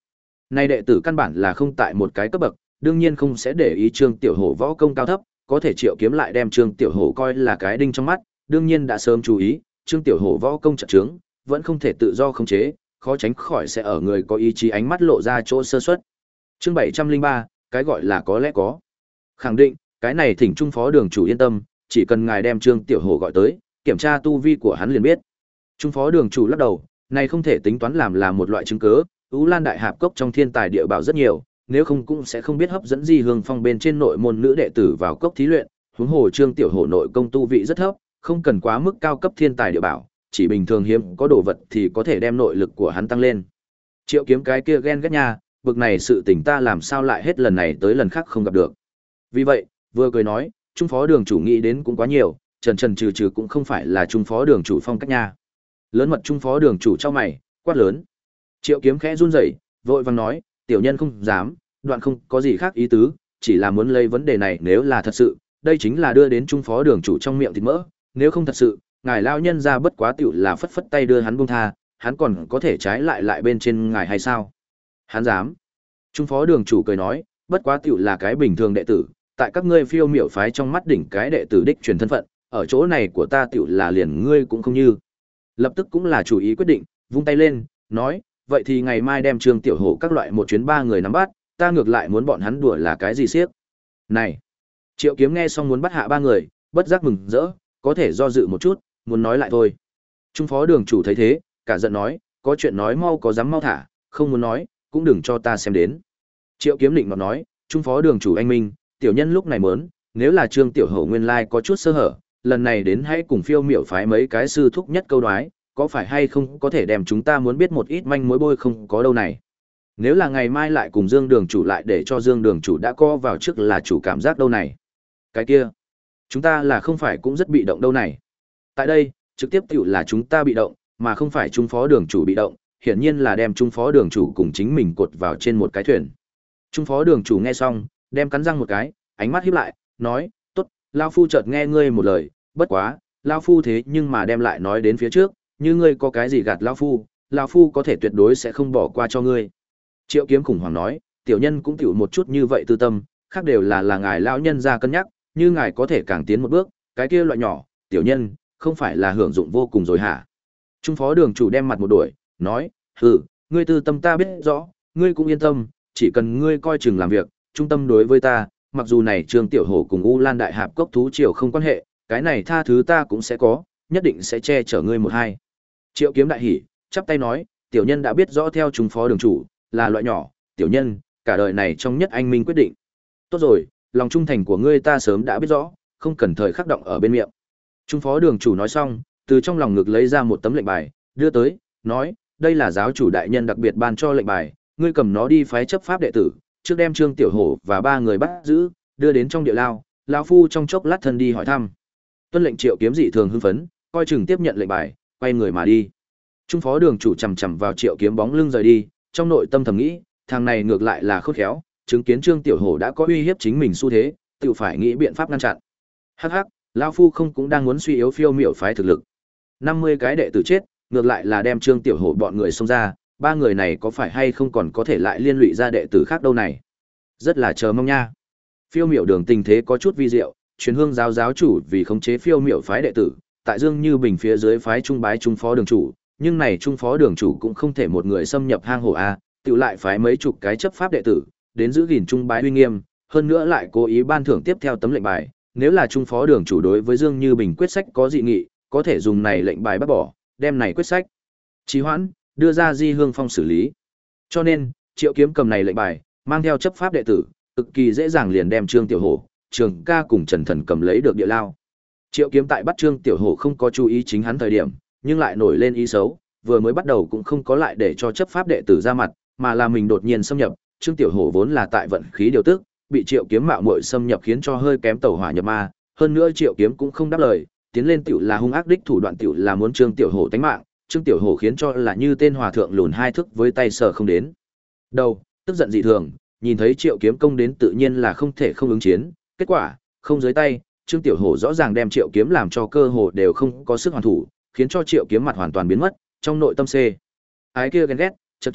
Nay đệ tử căn bản là không tại một cái cấp bậc, đương nhiên không sẽ để ý Trương Tiểu Hổ võ công cao thấp, có thể Triệu Kiếm lại đem Trương Tiểu Hổ coi là cái đinh trong mắt, đương nhiên đã sớm chú ý, Trương Tiểu Hổ võ công trận trướng, vẫn không thể tự do khống chế, khó tránh khỏi sẽ ở người có ý chí ánh mắt lộ ra chỗ sơ suất. Chương bảy trăm linh ba, cái gọi là có lẽ có. Khẳng định, cái này thỉnh trung phó đường chủ yên tâm, chỉ cần ngài đem Trương Tiểu Hổ gọi tới, kiểm tra tu vi của hắn liền biết. Trung phó đường chủ lắc đầu, này không thể tính toán làm là một loại chứng cứ, Ú Lan Đại Hạp Cốc trong thiên tài địa bảo rất nhiều, nếu không cũng sẽ không biết hấp dẫn Di Hương Phong bên trên nội môn nữ đệ tử vào cốc thí luyện, huống hồ Trương Tiểu Hổ nội công tu vị rất thấp, không cần quá mức cao cấp thiên tài địa bảo, chỉ bình thường hiếm có đồ vật thì có thể đem nội lực của hắn tăng lên. Triệu Kiếm cái kia ghen ghét nha, bực này sự tình ta làm sao lại hết lần này tới lần khác không gặp được. Vì vậy, vừa cười nói, trung phó đường chủ nghĩ đến cũng quá nhiều, trần trần trừ trừ cũng không phải là trung phó đường chủ phong cách nha. Lớn mật trung phó đường chủ trong mày, quát lớn. Triệu Kiếm khẽ run rẩy, vội vàng nói, tiểu nhân không dám, đoạn không có gì khác ý tứ, chỉ là muốn lấy vấn đề này nếu là thật sự, đây chính là đưa đến trung phó đường chủ trong miệng thịt mỡ, nếu không thật sự, ngài lao nhân ra bất quá tiểu là phất phất tay đưa hắn buông tha, hắn còn có thể trái lại lại bên trên ngài hay sao? Hắn dám. Trung phó đường chủ cười nói, bất quá tiểu là cái bình thường đệ tử, tại các ngươi phiêu miểu phái trong mắt đỉnh cái đệ tử đích truyền thân phận, ở chỗ này của ta tiểu là liền ngươi cũng không như. Lập tức cũng là chủ ý quyết định, vung tay lên, nói, vậy thì ngày mai đem Trương Tiểu Hổ các loại một chuyến ba người nắm bắt, ta ngược lại muốn bọn hắn đùa là cái gì siếc. Này. Triệu Kiếm nghe xong muốn bắt hạ ba người, bất giác mừng rỡ, có thể do dự một chút, muốn nói lại thôi. Trung phó đường chủ thấy thế, cả giận nói, có chuyện nói mau có dám mau thả, không muốn nói, cũng đừng cho ta xem đến. Triệu Kiếm định mà nói, trung phó đường chủ anh minh, tiểu nhân lúc này muốn, nếu là Trương Tiểu Hổ nguyên lai có chút sơ hở, lần này đến hãy cùng phiêu miểu phái mấy cái sư thúc nhất câu đoái, có phải hay không có thể đem chúng ta muốn biết một ít manh mối bôi không có đâu này. Nếu là ngày mai lại cùng Dương đường chủ lại để cho Dương đường chủ đã co vào trước là chủ cảm giác đâu này. Cái kia, chúng ta là không phải cũng rất bị động đâu này. Tại đây, trực tiếp tiểu là chúng ta bị động, mà không phải trung phó đường chủ bị động, hiển nhiên là đem trung phó đường chủ cùng chính mình cột vào trên một cái thuyền. Trung phó đường chủ nghe xong, đem cắn răng một cái, ánh mắt híp lại, nói, tốt, Lao Phu chợt nghe ngươi một lời, bất quá, Lao Phu thế nhưng mà đem lại nói đến phía trước, như ngươi có cái gì gạt Lao Phu, Lao Phu có thể tuyệt đối sẽ không bỏ qua cho ngươi. Triệu Kiếm khủng hoảng nói, tiểu nhân cũng tiểu một chút như vậy tư tâm, khác đều là là ngài lão nhân ra cân nhắc, như ngài có thể càng tiến một bước, cái kia loại nhỏ, tiểu nhân, không phải là hưởng dụng vô cùng rồi hả? Trung phó đường chủ đem mặt một đuổi, nói, hừ, ngươi tư tâm ta biết rõ, ngươi cũng yên tâm, chỉ cần ngươi coi chừng làm việc, trung tâm đối với ta, mặc dù này Trương Tiểu Hổ cùng U Lan Đại Hạp Cốc thú triều không quan hệ, cái này tha thứ ta cũng sẽ có, nhất định sẽ che chở ngươi một hai. Triệu Kiếm đại hỉ, chắp tay nói, tiểu nhân đã biết rõ theo trung phó đường chủ, là loại nhỏ, tiểu nhân, cả đời này trong nhất anh minh quyết định. Tốt rồi, lòng trung thành của ngươi ta sớm đã biết rõ, không cần thời khắc động ở bên miệng. Trung phó đường chủ nói xong, từ trong lòng ngực lấy ra một tấm lệnh bài, đưa tới, nói, đây là giáo chủ đại nhân đặc biệt ban cho lệnh bài, ngươi cầm nó đi phái chấp pháp đệ tử, trước đem Trương Tiểu Hổ và ba người bắt giữ, đưa đến trong địa lao, lão phu trong chốc lát thân đi hỏi thăm. Tuân lệnh. Triệu Kiếm dị thường hưng phấn, coi chừng tiếp nhận lệnh bài, quay người mà đi. Trung phó đường chủ chằm chằm vào Triệu Kiếm bóng lưng rời đi, trong nội tâm thầm nghĩ, thằng này ngược lại là khôn khéo, chứng kiến Trương Tiểu Hổ đã có uy hiếp chính mình xu thế, tự phải nghĩ biện pháp ngăn chặn. Hắc hắc, lão phu không cũng đang muốn suy yếu phiêu miểu phái thực lực. năm mươi cái đệ tử chết, ngược lại là đem Trương Tiểu Hổ bọn người xông ra, ba người này có phải hay không còn có thể lại liên lụy ra đệ tử khác đâu này. Rất là chờ mong nha. Phiêu miểu đường tình thế có chút vi diệu, truyền hương giáo giáo chủ vì khống chế phiêu miểu phái đệ tử, tại Dương Như Bình phía dưới phái trung bái trung phó đường chủ, nhưng này trung phó đường chủ cũng không thể một người xâm nhập hang hổ a, tự lại phái mấy chục cái chấp pháp đệ tử đến giữ gìn trung bái uy nghiêm, hơn nữa lại cố ý ban thưởng tiếp theo tấm lệnh bài, nếu là trung phó đường chủ đối với Dương Như Bình quyết sách có dị nghị, có thể dùng này lệnh bài bắt bỏ, đem này quyết sách trì hoãn, đưa ra Di Hương Phong xử lý. Cho nên, Triệu Kiếm cầm này lệnh bài, mang theo chấp pháp đệ tử, cực kỳ dễ dàng liền đem Trương Tiểu Hổ, Trường Ca cùng Trần Thần cầm lấy được địa lao. Triệu Kiếm tại bắt Trương Tiểu Hổ không có chú ý chính hắn thời điểm, nhưng lại nổi lên ý xấu, vừa mới bắt đầu cũng không có lại để cho chấp pháp đệ tử ra mặt, mà là mình đột nhiên xâm nhập, Trương Tiểu Hổ vốn là tại vận khí điều tức, bị Triệu Kiếm mạo muội xâm nhập khiến cho hơi kém tẩu hỏa nhập ma, hơn nữa Triệu Kiếm cũng không đáp lời, tiến lên tiểu là hung ác đích thủ đoạn tiểu là muốn Trương Tiểu Hổ tánh mạng, Trương Tiểu Hổ khiến cho là như tên hòa thượng lùn hai thước với tay sờ không đến. Đầu, tức giận dị thường, nhìn thấy Triệu Kiếm công đến tự nhiên là không thể không ứng chiến, kết quả, không dưới tay, Trương Tiểu Hổ rõ ràng đem Triệu Kiếm làm cho cơ hồ đều không có sức hoàn thủ, khiến cho Triệu Kiếm mặt hoàn toàn biến mất, trong nội tâm xê. Ái kia ghen ghét, chậc chậc,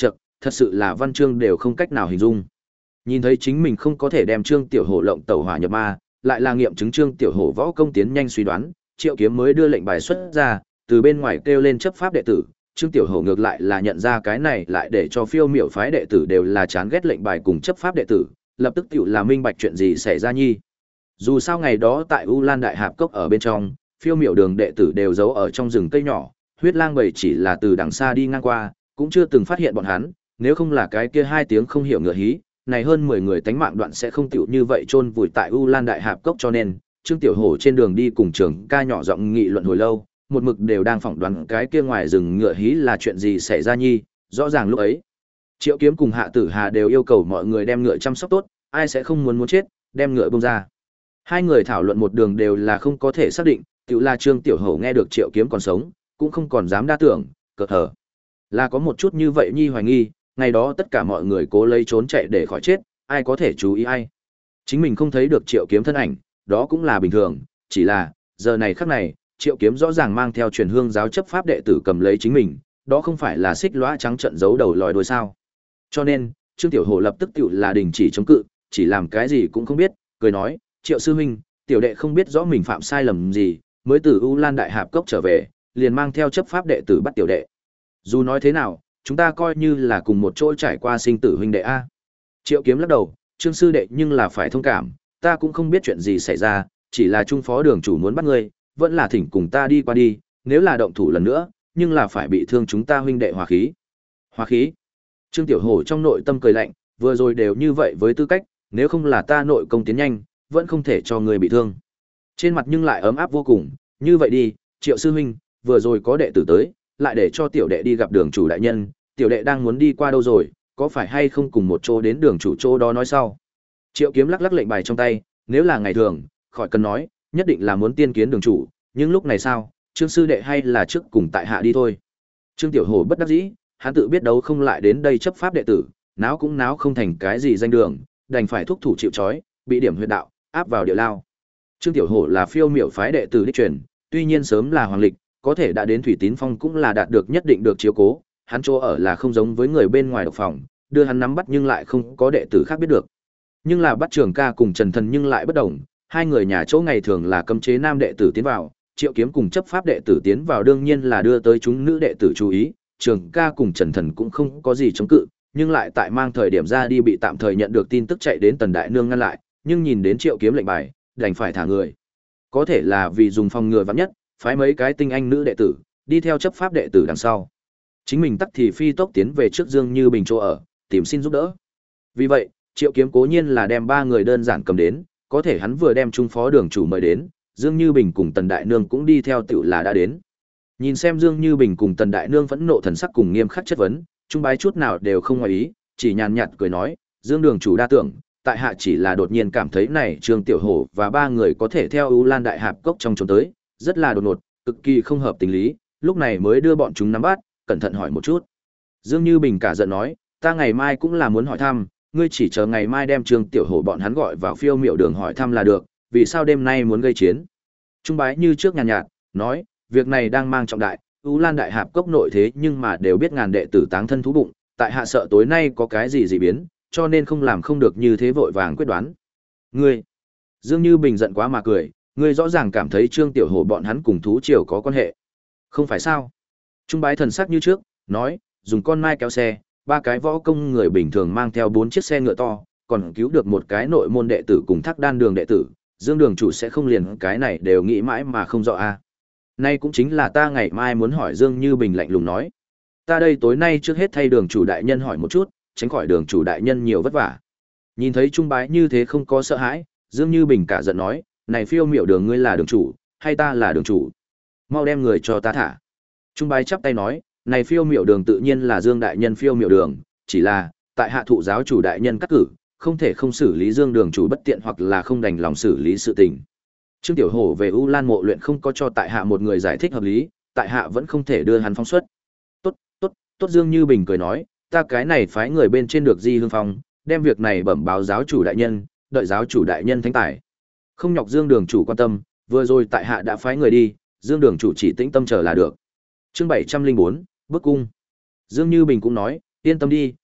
thật sự là văn chương đều không cách nào hình dung. Nhìn thấy chính mình không có thể đem Trương Tiểu Hổ lộng tẩu hỏa nhập ma, lại là nghiệm chứng Trương Tiểu Hổ võ công tiến nhanh suy đoán, Triệu Kiếm mới đưa lệnh bài xuất ra, từ bên ngoài kêu lên chấp pháp đệ tử, Trương Tiểu Hổ ngược lại là nhận ra cái này lại để cho phiêu miểu phái đệ tử đều là chán ghét lệnh bài cùng chấp pháp đệ tử, lập tức tiểu là minh bạch chuyện gì xảy ra nhi. Dù sao ngày đó tại U Lan Đại Hạp Cốc ở bên trong, phiêu miểu đường đệ tử đều giấu ở trong rừng cây nhỏ, huyết lang bầy chỉ là từ đằng xa đi ngang qua, cũng chưa từng phát hiện bọn hắn, nếu không là cái kia hai tiếng không hiểu ngựa hí, này hơn mười người tánh mạng đoạn sẽ không tiểu như vậy chôn vùi tại U Lan Đại Hạp Cốc cho nên, Trương Tiểu Hổ trên đường đi cùng Trường Ca nhỏ giọng nghị luận hồi lâu, một mực đều đang phỏng đoán cái kia ngoài rừng ngựa hí là chuyện gì xảy ra nhi, rõ ràng lúc ấy, Triệu Kiếm cùng Hạ Tử Hà đều yêu cầu mọi người đem ngựa chăm sóc tốt, ai sẽ không muốn muốn chết, đem ngựa bông ra. Hai người thảo luận một đường đều là không có thể xác định, tiểu là Trương Tiểu Hổ nghe được Triệu Kiếm còn sống, cũng không còn dám đa tưởng, cợt hở. Là có một chút như vậy nhi hoài nghi, ngày đó tất cả mọi người cố lấy trốn chạy để khỏi chết, ai có thể chú ý ai. Chính mình không thấy được Triệu Kiếm thân ảnh, đó cũng là bình thường, chỉ là, giờ này khắc này, Triệu Kiếm rõ ràng mang theo truyền hương giáo chấp pháp đệ tử cầm lấy chính mình, đó không phải là xích lõa trắng trận giấu đầu lòi đuôi sao. Cho nên, Trương Tiểu Hổ lập tức tiểu là đình chỉ chống cự, chỉ làm cái gì cũng không biết, cười nói, Triệu sư huynh, tiểu đệ không biết rõ mình phạm sai lầm gì, mới từ U Lan Đại Hạp Cốc trở về, liền mang theo chấp pháp đệ tử bắt tiểu đệ. Dù nói thế nào, chúng ta coi như là cùng một chỗ trải qua sinh tử huynh đệ a. Triệu Kiếm lắc đầu, Trương sư đệ nhưng là phải thông cảm, ta cũng không biết chuyện gì xảy ra, chỉ là trung phó đường chủ muốn bắt ngươi, vẫn là thỉnh cùng ta đi qua đi, nếu là động thủ lần nữa, nhưng là phải bị thương chúng ta huynh đệ hòa khí. Hòa khí? Trương Tiểu Hổ trong nội tâm cười lạnh, vừa rồi đều như vậy với tư cách, nếu không là ta nội công tiến nhanh, vẫn không thể cho ngươi bị thương. Trên mặt nhưng lại ấm áp vô cùng, như vậy đi, Triệu sư huynh, vừa rồi có đệ tử tới, lại để cho tiểu đệ đi gặp đường chủ đại nhân, tiểu đệ đang muốn đi qua đâu rồi, có phải hay không cùng một chỗ đến đường chủ chỗ đó nói sau. Triệu Kiếm lắc lắc lệnh bài trong tay, nếu là ngày thường, khỏi cần nói, nhất định là muốn tiên kiến đường chủ, nhưng lúc này sao, Trương sư đệ hay là trước cùng tại hạ đi thôi. Trương Tiểu Hổ bất đắc dĩ, hắn tự biết đấu không lại đến đây chấp pháp đệ tử, náo cũng náo không thành cái gì danh đường, đành phải thúc thủ chịu trói, bị điểm huyệt đạo, áp vào địa lao. Trương Tiểu Hổ là phiêu miểu phái đệ tử đích truyền, tuy nhiên sớm là hoàng lịch, có thể đã đến Thủy Tín Phong cũng là đạt được nhất định được chiếu cố, hắn chỗ ở là không giống với người bên ngoài độc phòng, đưa hắn nắm bắt nhưng lại không có đệ tử khác biết được. Nhưng là bắt Trường Ca cùng Trần Thần nhưng lại bất đồng, hai người nhà chỗ ngày thường là cấm chế nam đệ tử tiến vào, Triệu Kiếm cùng chấp pháp đệ tử tiến vào đương nhiên là đưa tới chúng nữ đệ tử chú ý, Trường Ca cùng Trần Thần cũng không có gì chống cự, nhưng lại tại mang thời điểm ra đi bị tạm thời nhận được tin tức chạy đến Tần Đại Nương ngăn lại, nhưng nhìn đến Triệu Kiếm lệnh bài, đành phải thả người. Có thể là vì dùng phòng ngừa vạn nhất, phái mấy cái tinh anh nữ đệ tử đi theo chấp pháp đệ tử đằng sau. Chính mình tắc thì phi tốc tiến về trước Dương Như Bình chỗ ở, tìm xin giúp đỡ. Vì vậy, Triệu Kiếm cố nhiên là đem ba người đơn giản cầm đến, có thể hắn vừa đem trung phó đường chủ mời đến, Dương Như Bình cùng Tần Đại Nương cũng đi theo tiểu là đã đến. Nhìn xem Dương Như Bình cùng Tần Đại Nương phẫn nộ thần sắc cùng nghiêm khắc chất vấn, trung bái chút nào đều không ngoài ý, chỉ nhàn nhạt cười nói, Dương đường chủ đa tưởng, tại hạ chỉ là đột nhiên cảm thấy này Trương Tiểu Hổ và ba người có thể theo U Lan Đại Hạp Cốc trong trốn tới, rất là đột ngột, cực kỳ không hợp tình lý, lúc này mới đưa bọn chúng nắm bắt, cẩn thận hỏi một chút. Dương Như Bình cả giận nói, ta ngày mai cũng là muốn hỏi thăm, ngươi chỉ chờ ngày mai đem Trương Tiểu Hổ bọn hắn gọi vào phiêu miểu đường hỏi thăm là được, vì sao đêm nay muốn gây chiến. Trung bái như trước nhàn nhạt, nhạt, nói, việc này đang mang trọng đại, U Lan Đại Hạp Cốc nội thế nhưng mà đều biết ngàn đệ tử táng thân thú bụng, tại hạ sợ tối nay có cái gì dị biến, cho nên không làm không được như thế vội vàng quyết đoán. Ngươi, Dương Như Bình giận quá mà cười, ngươi rõ ràng cảm thấy Trương Tiểu Hổ bọn hắn cùng thú triều có quan hệ. Không phải sao? Trung bái thần sắc như trước, nói, dùng con mai kéo xe, ba cái võ công người bình thường mang theo bốn chiếc xe ngựa to, còn cứu được một cái nội môn đệ tử cùng Thác Đan đường đệ tử, Dương đường chủ sẽ không liền cái này đều nghĩ mãi mà không rõ a. À. Nay cũng chính là ta ngày mai muốn hỏi Dương Như Bình lạnh lùng nói. Ta đây tối nay trước hết thay đường chủ đại nhân hỏi một chút, tránh khỏi đường chủ đại nhân nhiều vất vả. Nhìn thấy Trung bái như thế không có sợ hãi, Dương Như Bình cả giận nói, này phiêu miểu đường ngươi là đường chủ, hay ta là đường chủ? Mau đem người cho ta thả. Trung bái chắp tay nói, này phiêu miểu đường tự nhiên là Dương đại nhân phiêu miểu đường, chỉ là, tại hạ thụ giáo chủ đại nhân cắt cử, không thể không xử lý Dương đường chủ bất tiện hoặc là không đành lòng xử lý sự tình. Trương Tiểu Hổ về U Lan mộ luyện không có cho tại hạ một người giải thích hợp lý, tại hạ vẫn không thể đưa hắn phóng xuất. Tốt, tốt, tốt Dương Như Bình cười nói, ta cái này phái người bên trên được Di Hương Phong, đem việc này bẩm báo giáo chủ đại nhân, đợi giáo chủ đại nhân thánh tài. Không nhọc Dương đường chủ quan tâm, vừa rồi tại hạ đã phái người đi, Dương đường chủ chỉ tĩnh tâm chờ là được. Chương bảy trăm linh bốn, Bức cung. Dương Như Bình cũng nói, yên tâm đi,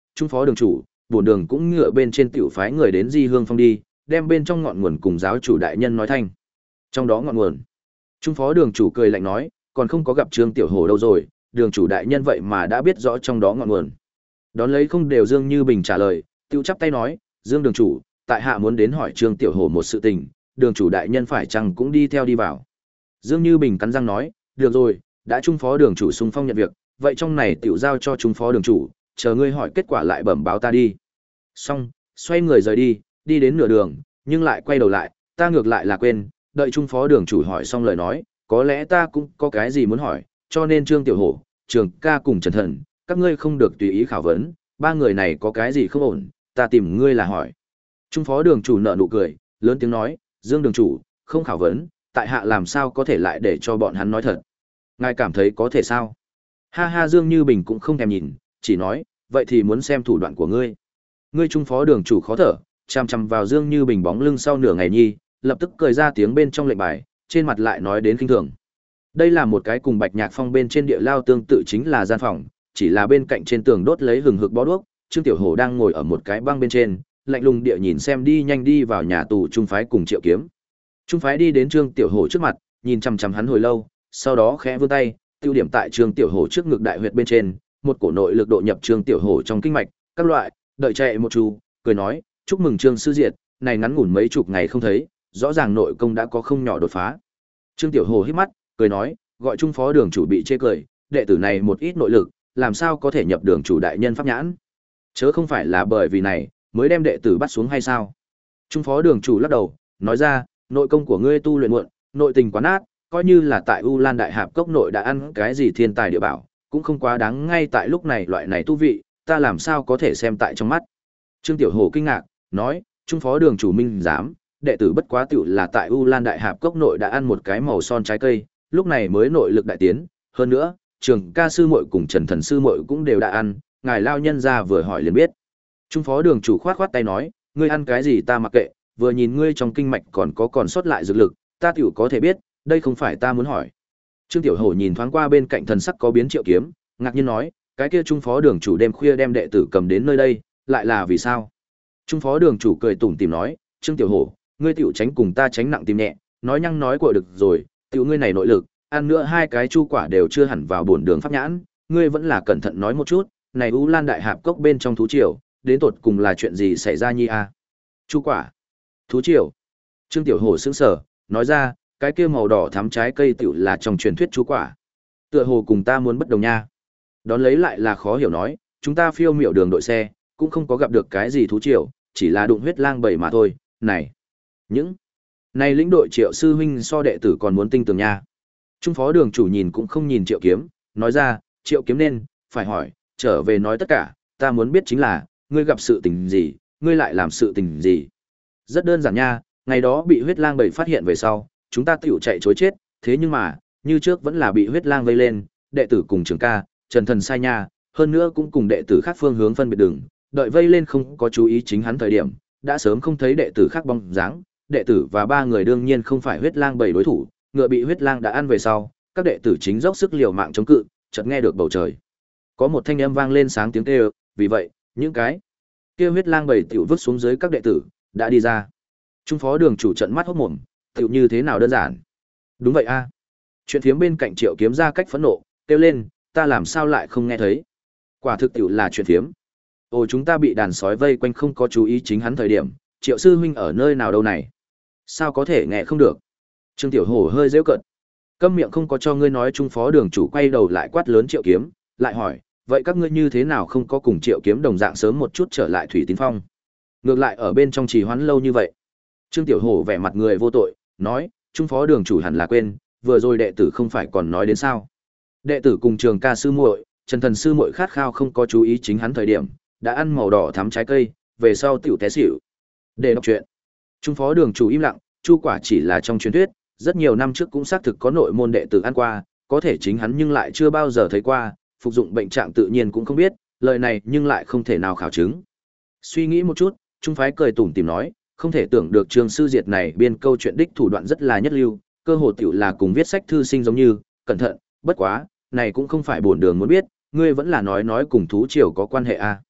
trung phó đường chủ, bổn đường cũng ngựa bên trên tiểu phái người đến Di Hương Phong đi, đem bên trong ngọn nguồn cùng giáo chủ đại nhân nói thanh. Trong đó ngọn nguồn. Trung phó đường chủ cười lạnh nói, còn không có gặp Trương Tiểu Hổ đâu rồi, đường chủ đại nhân vậy mà đã biết rõ trong đó ngọn nguồn. Đón lấy không đều Dương Như Bình trả lời, tiêu chắp tay nói, Dương đường chủ, tại hạ muốn đến hỏi Trương Tiểu Hổ một sự tình, đường chủ đại nhân phải chăng cũng đi theo đi vào. Dương Như Bình cắn răng nói, được rồi, đã trung phó đường chủ xung phong nhận việc, vậy trong này tiểu giao cho trung phó đường chủ, chờ ngươi hỏi kết quả lại bẩm báo ta đi. Xong, xoay người rời đi, đi đến nửa đường, nhưng lại quay đầu lại, ta ngược lại là quên, đợi trung phó đường chủ hỏi xong lời nói, có lẽ ta cũng có cái gì muốn hỏi, cho nên Trương Tiểu Hổ, Trường Ca cùng Trần Thần, các ngươi không được tùy ý khảo vấn, ba người này có cái gì không ổn, ta tìm ngươi là hỏi. Trung phó đường chủ nở nụ cười, lớn tiếng nói, Dương đường chủ, không khảo vấn, tại hạ làm sao có thể lại để cho bọn hắn nói thật. Ngài cảm thấy có thể sao? Ha ha, Dương Như Bình cũng không thèm nhìn, chỉ nói, vậy thì muốn xem thủ đoạn của ngươi. Ngươi trung phó đường chủ khó thở, chằm chằm vào Dương Như Bình bóng lưng sau nửa ngày nhi, lập tức cười ra tiếng bên trong lệnh bài, trên mặt lại nói đến khinh thường. Đây là một cái cùng Bạch Nhạc Phong bên trên địa lao tương tự chính là gian phòng, chỉ là bên cạnh trên tường đốt lấy hừng hực bó đuốc, Trương Tiểu Hổ đang ngồi ở một cái băng bên trên, lạnh lùng địa nhìn xem đi nhanh đi vào nhà tù trung phái cùng Triệu Kiếm. Trung phái đi đến Trương Tiểu Hổ trước mặt, nhìn chằm chằm hắn hồi lâu, sau đó khẽ vươn tay, tiêu điểm tại Trương Tiểu Hổ trước ngực đại huyệt bên trên, một cổ nội lực độ nhập Trương Tiểu Hổ trong kinh mạch, các loại, đợi chạy một chu, cười nói, chúc mừng Trương sư diệt, này ngắn ngủn mấy chục ngày không thấy, rõ ràng nội công đã có không nhỏ đột phá. Trương Tiểu Hổ hít mắt, cười nói, gọi trung phó đường chủ bị chê cười, đệ tử này một ít nội lực, làm sao có thể nhập đường chủ đại nhân pháp nhãn? Chớ không phải là bởi vì này, mới đem đệ tử bắt xuống hay sao? Trung phó đường chủ lắc đầu, nói ra, nội công của ngươi tu luyện muộn, nội tình quá nát, coi như là tại U Lan Đại Hạp cốc nội đã ăn cái gì thiên tài địa bảo, cũng không quá đáng ngay tại lúc này loại này tu vị, ta làm sao có thể xem tại trong mắt. Trương Tiểu Hổ kinh ngạc, nói, trung phó đường chủ minh dám, đệ tử bất quá tiểu là tại U Lan Đại Hạp cốc nội đã ăn một cái màu son trái cây, lúc này mới nội lực đại tiến, hơn nữa, Trường Ca sư muội cùng Trần Thần sư muội cũng đều đã ăn, ngài lao nhân ra vừa hỏi liền biết. Trung phó đường chủ khoát khoát tay nói, ngươi ăn cái gì ta mặc kệ, vừa nhìn ngươi trong kinh mạch còn có còn sót lại dược lực, ta tiểu có thể biết, đây không phải ta muốn hỏi. Trương Tiểu Hổ nhìn thoáng qua bên cạnh thần sắc có biến Triệu Kiếm, ngạc nhiên nói, cái kia trung phó đường chủ đêm khuya đem đệ tử cầm đến nơi đây, lại là vì sao? Trung phó đường chủ cười tủm tỉm nói, Trương Tiểu Hổ, ngươi tiểu tránh cùng ta tránh nặng tìm nhẹ, nói nhăng nói của được rồi, tiểu ngươi này nội lực, ăn nữa hai cái chu quả đều chưa hẳn vào bổn đường pháp nhãn, ngươi vẫn là cẩn thận nói một chút, này U Lan Đại Hạp cốc bên trong thú triều, đến tột cùng là chuyện gì xảy ra nhi a? Chu quả, thú triều. Trương Tiểu Hổ sững sờ, nói ra, cái kia màu đỏ thắm trái cây tiểu là trong truyền thuyết chu quả. Tựa hồ cùng ta muốn bất đồng nha. Đón lấy lại là khó hiểu nói, chúng ta phiêu miểu đường đội xe, cũng không có gặp được cái gì thú triều, chỉ là đụng huyết lang bầy mà thôi, này. Những này lĩnh đội Triệu sư huynh so đệ tử còn muốn tinh tường nha. Trung phó đường chủ nhìn cũng không nhìn Triệu Kiếm, nói ra, Triệu Kiếm nên, phải hỏi, trở về nói tất cả, ta muốn biết chính là, ngươi gặp sự tình gì, ngươi lại làm sự tình gì. Rất đơn giản nha, ngày đó bị huyết lang bầy phát hiện về sau, chúng ta tiểu chạy chối chết, thế nhưng mà, như trước vẫn là bị huyết lang vây lên, đệ tử cùng Trường Ca, Trần Thần sai nha, hơn nữa cũng cùng đệ tử khác phương hướng phân biệt đường, đợi vây lên không có chú ý chính hắn thời điểm, đã sớm không thấy đệ tử khác bóng dáng, đệ tử và ba người đương nhiên không phải huyết lang bầy đối thủ, ngựa bị huyết lang đã ăn về sau, các đệ tử chính dốc sức liều mạng chống cự, chợt nghe được bầu trời có một thanh âm vang lên sáng tiếng kêu, vì vậy, những cái kia huyết lang bầy tiểu vứt xuống dưới các đệ tử, đã đi ra. Trung phó đường chủ trận mắt hốt mồm, tiểu như thế nào đơn giản. Đúng vậy a. Chuyện phiếm bên cạnh Triệu Kiếm ra cách phẫn nộ, kêu lên, ta làm sao lại không nghe thấy. Quả thực tiểu là chuyện phiếm. Ồ, chúng ta bị đàn sói vây quanh không có chú ý chính hắn thời điểm, Triệu sư huynh ở nơi nào đâu này? Sao có thể nghe không được? Trương Tiểu Hổ hơi giễu cợt. Câm miệng không có cho ngươi nói. Trung phó đường chủ quay đầu lại quát lớn Triệu Kiếm, lại hỏi, vậy các ngươi như thế nào không có cùng Triệu Kiếm đồng dạng sớm một chút trở lại Thủy Tín Phong? Ngược lại ở bên trong trì hoãn lâu như vậy. Trương Tiểu Hổ vẻ mặt người vô tội, nói, Trung phó đường chủ hẳn là quên, vừa rồi đệ tử không phải còn nói đến sao? Đệ tử cùng Trường Ca sư muội, Trần Thần sư muội khát khao không có chú ý chính hắn thời điểm, đã ăn màu đỏ thắm trái cây, về sau tiểu té xỉu. Để đọc truyện. Trung phó đường chủ im lặng, chu quả chỉ là trong truyền thuyết, rất nhiều năm trước cũng xác thực có nội môn đệ tử ăn qua, có thể chính hắn nhưng lại chưa bao giờ thấy qua, phục dụng bệnh trạng tự nhiên cũng không biết, lời này nhưng lại không thể nào khảo chứng. Suy nghĩ một chút, Trung phái cười tủm tỉm nói, không thể tưởng được Trường sư diệt này biên câu chuyện đích thủ đoạn rất là nhất lưu, cơ hồ tiểu là cùng viết sách thư sinh giống như, cẩn thận, bất quá, này cũng không phải bổn đường muốn biết, ngươi vẫn là nói nói cùng thú triều có quan hệ a. À.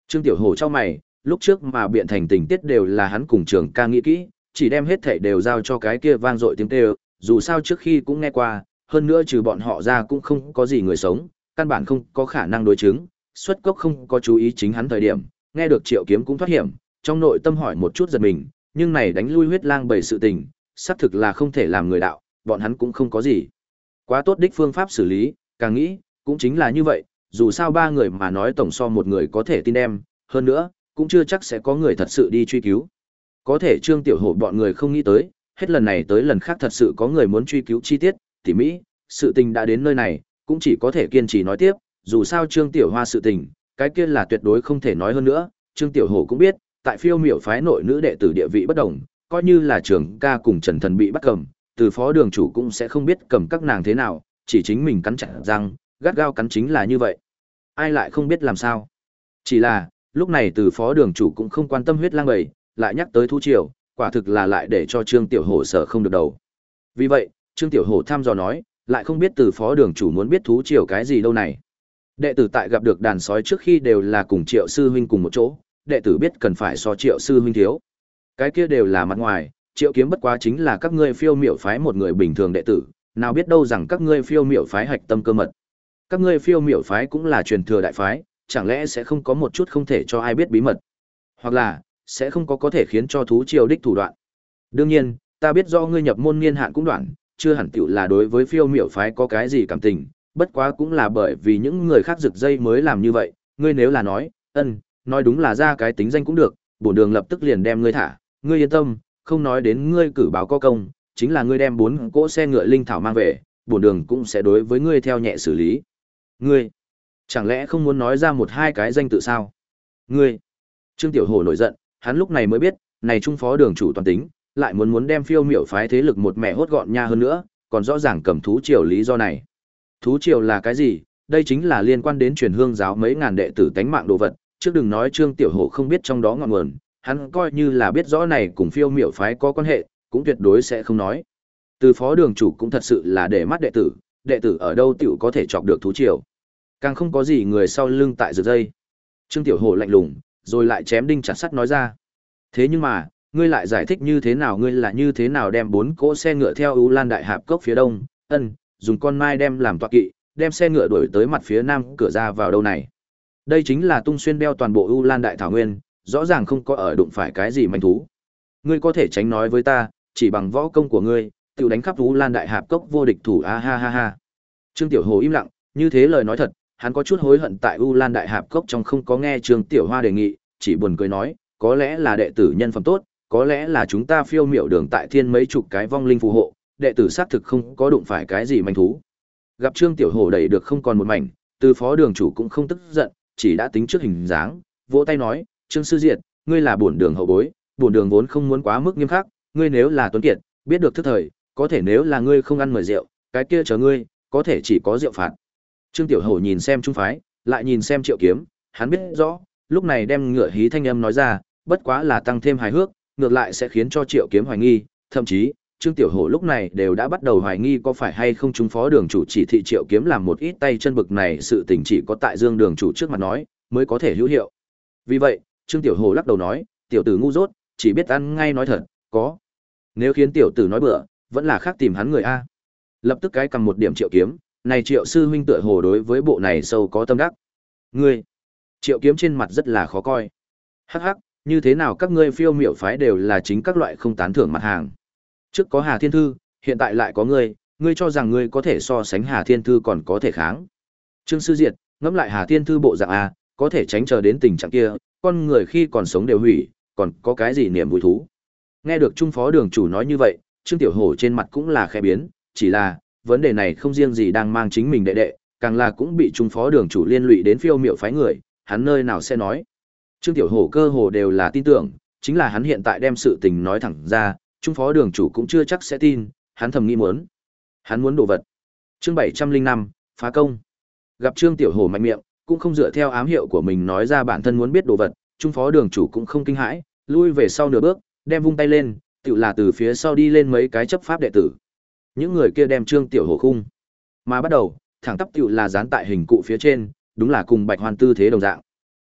Trương Tiểu Hổ chau mày, lúc trước mà biện thành tình tiết đều là hắn cùng Trường Ca nghĩ kỹ, chỉ đem hết thảy đều giao cho cái kia vang dội tiếng kêu, dù sao trước khi cũng nghe qua, hơn nữa trừ bọn họ ra cũng không có gì người sống, căn bản không có khả năng đối chứng, xuất cốc không có chú ý chính hắn thời điểm, nghe được Triệu Kiếm cũng thoát hiểm, trong nội tâm hỏi một chút giật mình, nhưng này đánh lui huyết lang bảy sự tình, xác thực là không thể làm người đạo, bọn hắn cũng không có gì. Quá tốt đích phương pháp xử lý, càng nghĩ, cũng chính là như vậy, dù sao ba người mà nói tổng so một người có thể tin đem, hơn nữa, cũng chưa chắc sẽ có người thật sự đi truy cứu. Có thể Trương Tiểu Hổ bọn người không nghĩ tới, hết lần này tới lần khác thật sự có người muốn truy cứu chi tiết, tỉ mỹ, sự tình đã đến nơi này, cũng chỉ có thể kiên trì nói tiếp, dù sao Trương Tiểu Hoa sự tình, cái kia là tuyệt đối không thể nói hơn nữa, Trương Tiểu Hổ cũng biết, tại Phiêu Miểu phái nội nữ đệ tử địa vị bất đồng, coi như là Trường Ca cùng Trần Thần bị bắt cầm, từ phó đường chủ cũng sẽ không biết cầm các nàng thế nào, chỉ chính mình cắn chặt răng, gắt gao cắn chính là như vậy. Ai lại không biết làm sao? Chỉ là, lúc này từ phó đường chủ cũng không quan tâm huyết lang bầy, lại nhắc tới thú triều, quả thực là lại để cho Trương Tiểu Hổ sợ không được đầu. Vì vậy, Trương Tiểu Hổ thăm dò nói, lại không biết từ phó đường chủ muốn biết thú triều cái gì đâu này. Đệ tử tại gặp được đàn sói trước khi đều là cùng Triệu sư huynh cùng một chỗ, đệ tử biết cần phải so Triệu sư huynh thiếu. Cái kia đều là mặt ngoài, Triệu Kiếm bất quá chính là các ngươi Phiêu Miểu phái một người bình thường đệ tử, nào biết đâu rằng các ngươi Phiêu Miểu phái hạch tâm cơ mật. Các ngươi Phiêu Miểu phái cũng là truyền thừa đại phái, chẳng lẽ sẽ không có một chút không thể cho ai biết bí mật, hoặc là sẽ không có có thể khiến cho thú triều đích thủ đoạn. Đương nhiên, ta biết do ngươi nhập môn niên hạn cũng đoạn, chưa hẳn tiểu là đối với Phiêu Miểu phái có cái gì cảm tình, bất quá cũng là bởi vì những người khác giật dây mới làm như vậy, ngươi nếu là nói, ân, nói đúng là ra cái tính danh cũng được, bổn đường lập tức liền đem ngươi thả, ngươi yên tâm, không nói đến ngươi cử báo có công, chính là ngươi đem bốn cỗ xe ngựa linh thảo mang về, bổn đường cũng sẽ đối với ngươi theo nhẹ xử lý. Ngươi, chẳng lẽ không muốn nói ra một hai cái danh tự sao? Ngươi, Trương Tiểu Hổ nổi giận, hắn lúc này mới biết, này trung phó đường chủ toàn tính, lại muốn muốn đem Phiêu Miểu phái thế lực một mẹ hốt gọn nha hơn nữa, còn rõ ràng cầm thú triều lý do này. Thú triều là cái gì? Đây chính là liên quan đến truyền hương giáo mấy ngàn đệ tử tánh mạng đồ vật, trước đừng nói Trương Tiểu Hổ không biết trong đó ngọn nguồn, hắn coi như là biết rõ này cùng Phiêu Miểu phái có quan hệ, cũng tuyệt đối sẽ không nói. Từ phó đường chủ cũng thật sự là để mắt đệ tử, đệ tử ở đâu tiểu có thể chọc được thú triều. Càng không có gì người sau lưng tại rực dây. Trương Tiểu Hổ lạnh lùng, rồi lại chém đinh chặt sắt nói ra. Thế nhưng mà, ngươi lại giải thích như thế nào, ngươi là như thế nào đem bốn cỗ xe ngựa theo U Lan Đại Hạp cốc phía đông, ân, dùng con mai đem làm tọa kỵ, đem xe ngựa đuổi tới mặt phía nam cửa ra vào đâu này. Đây chính là tung xuyên đeo toàn bộ U Lan Đại Thảo Nguyên, rõ ràng không có ở đụng phải cái gì manh thú. Ngươi có thể tránh nói với ta, chỉ bằng võ công của ngươi, tiểu đánh khắp U Lan Đại Hạp cốc vô địch thủ a ha ha ha. Trương Tiểu Hồ im lặng, như thế lời nói thật, hắn có chút hối hận tại U Lan Đại Hạp cốc trong không có nghe Trương Tiểu Hoa đề nghị, chỉ buồn cười nói, có lẽ là đệ tử nhân phẩm tốt, có lẽ là chúng ta Phiêu Miểu đường tại thiên mấy chục cái vong linh phù hộ, đệ tử xác thực không có đụng phải cái gì manh thú. Gặp Trương Tiểu Hổ đẩy được không còn một mảnh, từ phó đường chủ cũng không tức giận, chỉ đã tính trước hình dáng, vỗ tay nói, Trương sư diệt, ngươi là bổn đường hậu bối, bổn đường vốn không muốn quá mức nghiêm khắc, ngươi nếu là tuấn kiệt, biết được thức thời, có thể nếu là ngươi không ăn mời rượu, cái kia chờ ngươi, có thể chỉ có rượu phạt. Trương Tiểu Hổ nhìn xem trung phái, lại nhìn xem Triệu Kiếm, hắn biết rõ, lúc này đem ngựa hí thanh âm nói ra, bất quá là tăng thêm hài hước, ngược lại sẽ khiến cho Triệu Kiếm hoài nghi, thậm chí, Trương Tiểu Hổ lúc này đều đã bắt đầu hoài nghi có phải hay không chúng phó đường chủ chỉ thị Triệu Kiếm làm một ít tay chân bực này, sự tình chỉ có tại Dương đường chủ trước mặt nói, mới có thể hữu hiệu. Vì vậy, Trương Tiểu Hổ lắc đầu nói, tiểu tử ngu dốt, chỉ biết ăn ngay nói thật, có. Nếu khiến tiểu tử nói bừa, vẫn là khác tìm hắn người a. Lập tức cái cầm một điểm Triệu Kiếm, này Triệu sư huynh tựa hồ đối với bộ này sâu có tâm đắc. Ngươi, Triệu Kiếm trên mặt rất là khó coi. Hắc hắc, như thế nào các ngươi Phiêu Miểu phái đều là chính các loại không tán thưởng mặt hàng. Trước có Hà Thiên Thư, hiện tại lại có ngươi, ngươi cho rằng ngươi có thể so sánh Hà Thiên Thư còn có thể kháng. Trương sư diệt, ngẫm lại Hà Thiên Thư bộ dạng a, có thể tránh chờ đến tình trạng kia, con người khi còn sống đều hủy, còn có cái gì niềm vui thú. Nghe được trung phó đường chủ nói như vậy, Trương Tiểu Hổ trên mặt cũng là khẽ biến, chỉ là, vấn đề này không riêng gì đang mang chính mình đệ đệ, càng là cũng bị trung phó đường chủ liên lụy đến Phiêu Miểu phái người, hắn nơi nào sẽ nói. Trương Tiểu Hổ cơ hồ đều là tin tưởng, chính là hắn hiện tại đem sự tình nói thẳng ra, trung phó đường chủ cũng chưa chắc sẽ tin, hắn thầm nghĩ muốn. Hắn muốn đồ vật. Chương bảy trăm linh năm, phá công. Gặp Trương Tiểu Hổ mạnh miệng, cũng không dựa theo ám hiệu của mình nói ra bản thân muốn biết đồ vật, trung phó đường chủ cũng không kinh hãi, lui về sau nửa bước, đem vung tay lên, tự là từ phía sau đi lên mấy cái chấp pháp đệ tử. Những người kia đem Trương Tiểu Hổ khung, mà bắt đầu, thẳng tắp tiểu là dán tại hình cụ phía trên, đúng là cùng Bạch Hoan tư thế đồng dạng.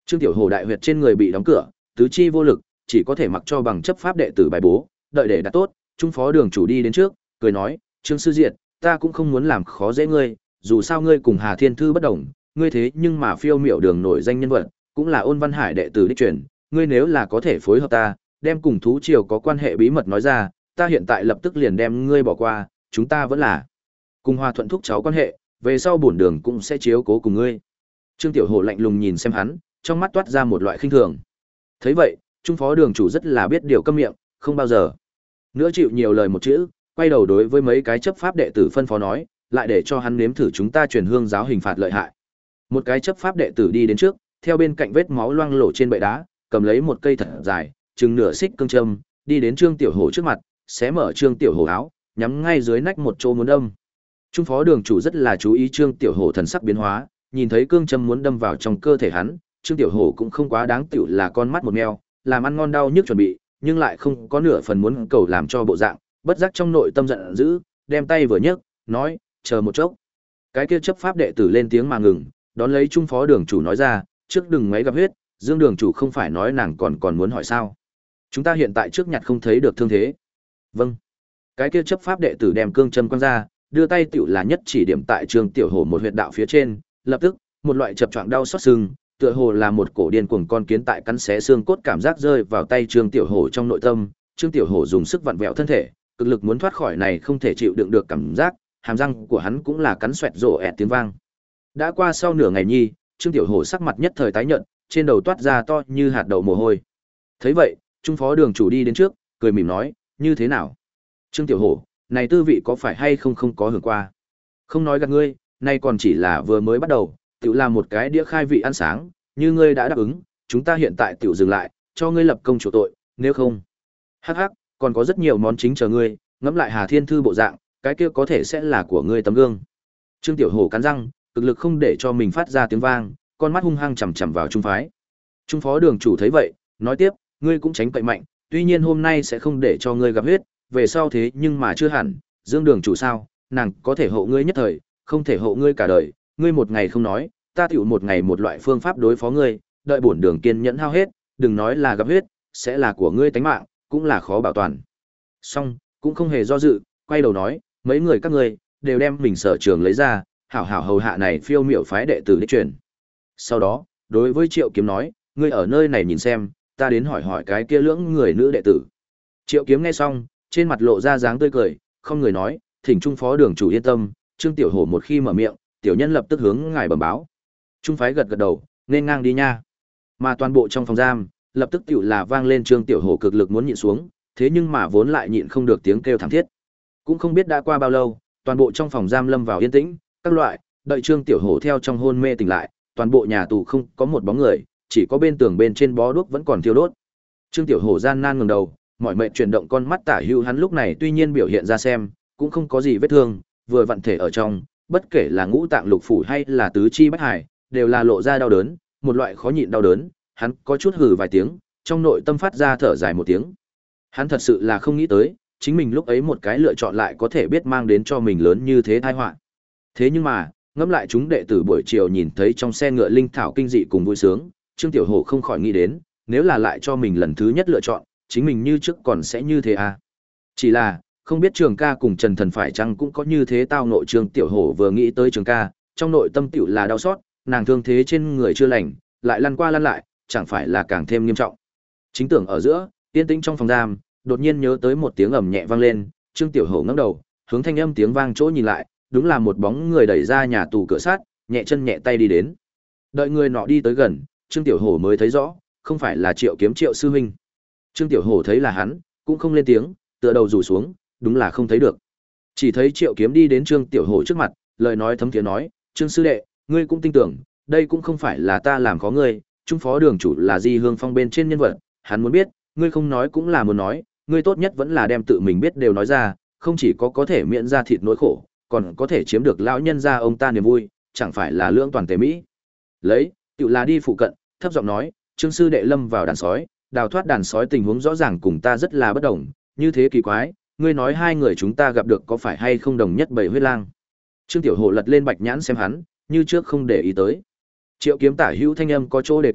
Trương Tiểu Hổ đại huyệt trên người bị đóng cửa, tứ chi vô lực, chỉ có thể mặc cho bằng chấp pháp đệ tử bài bố, đợi để đặt tốt, trung phó đường chủ đi đến trước, cười nói, "Trương sư diệt, ta cũng không muốn làm khó dễ ngươi, dù sao ngươi cùng Hà Thiên Thư bất đồng, ngươi thế nhưng mà phiêu miểu đường nổi danh nhân vật, cũng là Ôn Văn Hải đệ tử đích truyền, ngươi nếu là có thể phối hợp ta, đem cùng thú triều có quan hệ bí mật nói ra, ta hiện tại lập tức liền đem ngươi bỏ qua, chúng ta vẫn là cùng hòa thuận thúc cháu quan hệ, về sau bổn đường cũng sẽ chiếu cố cùng ngươi." Trương Tiểu Hổ lạnh lùng nhìn xem hắn, trong mắt toát ra một loại khinh thường. Thấy vậy, trung phó đường chủ rất là biết điều câm miệng, không bao giờ nữa chịu nhiều lời một chữ, quay đầu đối với mấy cái chấp pháp đệ tử phân phó nói, lại để cho hắn nếm thử chúng ta truyền hương giáo hình phạt lợi hại. Một cái chấp pháp đệ tử đi đến trước, theo bên cạnh vết máu loang lổ trên bệ đá, cầm lấy một cây thật dài, chừng nửa xích cương châm, đi đến Trương Tiểu Hổ trước mặt, xé mở Trương Tiểu Hổ áo, nhắm ngay dưới nách một chỗ muốn đâm. Trung phó đường chủ rất là chú ý Trương Tiểu Hổ thần sắc biến hóa, nhìn thấy cương châm muốn đâm vào trong cơ thể hắn, Trương Tiểu Hổ cũng không quá đáng tiểu là con mắt một meo, làm ăn ngon đau nhức chuẩn bị, nhưng lại không có nửa phần muốn cầu làm cho bộ dạng, bất giác trong nội tâm giận dữ, đem tay vừa nhấc, nói, chờ một chốc. Cái kia chấp pháp đệ tử lên tiếng mà ngừng, đón lấy trung phó đường chủ nói ra, trước đừng mấy gặp huyết, Dương đường chủ không phải nói nàng còn còn muốn hỏi sao? Chúng ta hiện tại trước nhặt không thấy được thương thế. Vâng. Cái kia chấp pháp đệ tử đem cương châm quăng ra, đưa tay tiểu là nhất chỉ điểm tại Trương Tiểu Hổ một huyệt đạo phía trên, lập tức, một loại chập choạng đau xót sưng, tựa hồ là một cổ điên cuồng con kiến tại cắn xé xương cốt cảm giác rơi vào tay Trương Tiểu Hổ trong nội tâm, Trương Tiểu Hổ dùng sức vặn vẹo thân thể, cực lực muốn thoát khỏi này không thể chịu đựng được cảm giác, hàm răng của hắn cũng là cắn xoẹt rộ ẹt tiếng vang. Đã qua sau nửa ngày nhi, Trương Tiểu Hổ sắc mặt nhất thời tái nhợt, trên đầu toát ra to như hạt đậu mồ hôi. Thấy vậy, trung phó đường chủ đi đến trước, cười mỉm nói, như thế nào? Trương Tiểu Hổ, này tư vị có phải hay không không có hưởng qua? Không nói gạt ngươi, nay còn chỉ là vừa mới bắt đầu, tiểu làm một cái đĩa khai vị ăn sáng, như ngươi đã đáp ứng, chúng ta hiện tại tiểu dừng lại, cho ngươi lập công chủ tội, nếu không. Hắc hắc, còn có rất nhiều món chính chờ ngươi, ngẫm lại Hà Thiên Thư bộ dạng, cái kia có thể sẽ là của ngươi tấm gương. Trương Tiểu Hổ cắn răng, cực lực không để cho mình phát ra tiếng vang, con mắt hung hăng chằm chằm vào trung phái. Trung phó đường chủ thấy vậy, nói tiếp, ngươi cũng tránh cậy mạnh, tuy nhiên hôm nay sẽ không để cho ngươi gặp huyết, về sau thế nhưng mà chưa hẳn, Dương đường chủ sao, nàng có thể hộ ngươi nhất thời, không thể hộ ngươi cả đời, ngươi một ngày không nói, ta tiểu một ngày một loại phương pháp đối phó ngươi, đợi bổn đường kiên nhẫn hao hết, đừng nói là gặp huyết, sẽ là của ngươi tánh mạng, cũng là khó bảo toàn. Xong, cũng không hề do dự, quay đầu nói, mấy người các ngươi đều đem mình sở trường lấy ra, hảo hảo hầu hạ này phiêu miểu phái đệ tử đích truyền. Sau đó, đối với Triệu Kiếm nói, ngươi ở nơi này nhìn xem, ta đến hỏi hỏi cái kia lưỡng người nữ đệ tử. Triệu Kiếm nghe xong, trên mặt lộ ra dáng tươi cười, không người nói, thỉnh trung phó đường chủ yên tâm, Trương Tiểu Hổ một khi mở miệng, tiểu nhân lập tức hướng ngài bẩm báo. Trung phái gật gật đầu, nên ngang đi nha. Mà toàn bộ trong phòng giam, lập tức tiểu là vang lên Trương Tiểu Hổ cực lực muốn nhịn xuống, thế nhưng mà vốn lại nhịn không được tiếng kêu thảm thiết. Cũng không biết đã qua bao lâu, toàn bộ trong phòng giam lâm vào yên tĩnh, các loại, đợi Trương Tiểu Hổ theo trong hôn mê tỉnh lại, toàn bộ nhà tù không có một bóng người, chỉ có bên tường bên trên bó đuốc vẫn còn thiêu đốt. Trương Tiểu Hổ gian nan ngẩng đầu, mỏi mệt chuyển động con mắt tả hữu, hắn lúc này tuy nhiên biểu hiện ra xem, cũng không có gì vết thương, vừa vặn thể ở trong, bất kể là ngũ tạng lục phủ hay là tứ chi bách hải, đều là lộ ra đau đớn, một loại khó nhịn đau đớn, hắn có chút hừ vài tiếng, trong nội tâm phát ra thở dài một tiếng. Hắn thật sự là không nghĩ tới, chính mình lúc ấy một cái lựa chọn lại có thể biết mang đến cho mình lớn như thế tai họa. Thế nhưng mà, ngẫm lại chúng đệ tử buổi chiều nhìn thấy trong xe ngựa linh thảo kinh dị cùng vui sướng, Trương Tiểu Hổ không khỏi nghĩ đến, nếu là lại cho mình lần thứ nhất lựa chọn, chính mình như trước còn sẽ như thế à? Chỉ là, không biết Trường Ca cùng Trần Thần phải chăng cũng có như thế tao nội. Trương Tiểu Hổ vừa nghĩ tới Trường Ca, trong nội tâm tiểu là đau xót, nàng thương thế trên người chưa lành, lại lăn qua lăn lại, chẳng phải là càng thêm nghiêm trọng. Chính tưởng ở giữa, yên tĩnh trong phòng giam, đột nhiên nhớ tới một tiếng ầm nhẹ vang lên, Trương Tiểu Hổ ngẩng đầu, hướng thanh âm tiếng vang chỗ nhìn lại, đúng là một bóng người đẩy ra nhà tù cửa sắt, nhẹ chân nhẹ tay đi đến. Đợi người nọ đi tới gần, Trương Tiểu Hổ mới thấy rõ, không phải là Triệu Kiếm Triệu sư huynh. Trương Tiểu Hổ thấy là hắn, cũng không lên tiếng, tựa đầu rủ xuống, đúng là không thấy được. Chỉ thấy Triệu Kiếm đi đến Trương Tiểu Hổ trước mặt, lời nói thấm thiế nói, "Trương sư đệ, ngươi cũng tin tưởng, đây cũng không phải là ta làm khó ngươi, trung phó đường chủ là Di Hương Phong bên trên nhân vật, hắn muốn biết, ngươi không nói cũng là muốn nói, ngươi tốt nhất vẫn là đem tự mình biết đều nói ra, không chỉ có có thể miễn ra thịt nỗi khổ, còn có thể chiếm được lão nhân gia ông ta niềm vui, chẳng phải là lưỡng toàn tề mỹ." Lấy, tiểu là đi phụ cận, thấp giọng nói, "Trương sư đệ lâm vào đàn sói, đào thoát đàn sói tình huống rõ ràng cùng ta rất là bất đồng, như thế kỳ quái, ngươi nói hai người chúng ta gặp được có phải hay không đồng nhất bầy huyết lang?" Trương Tiểu Hổ lật lên bạch nhãn xem hắn, như trước không để ý tới. Triệu Kiếm tả hữu thanh âm có chỗ đề cao,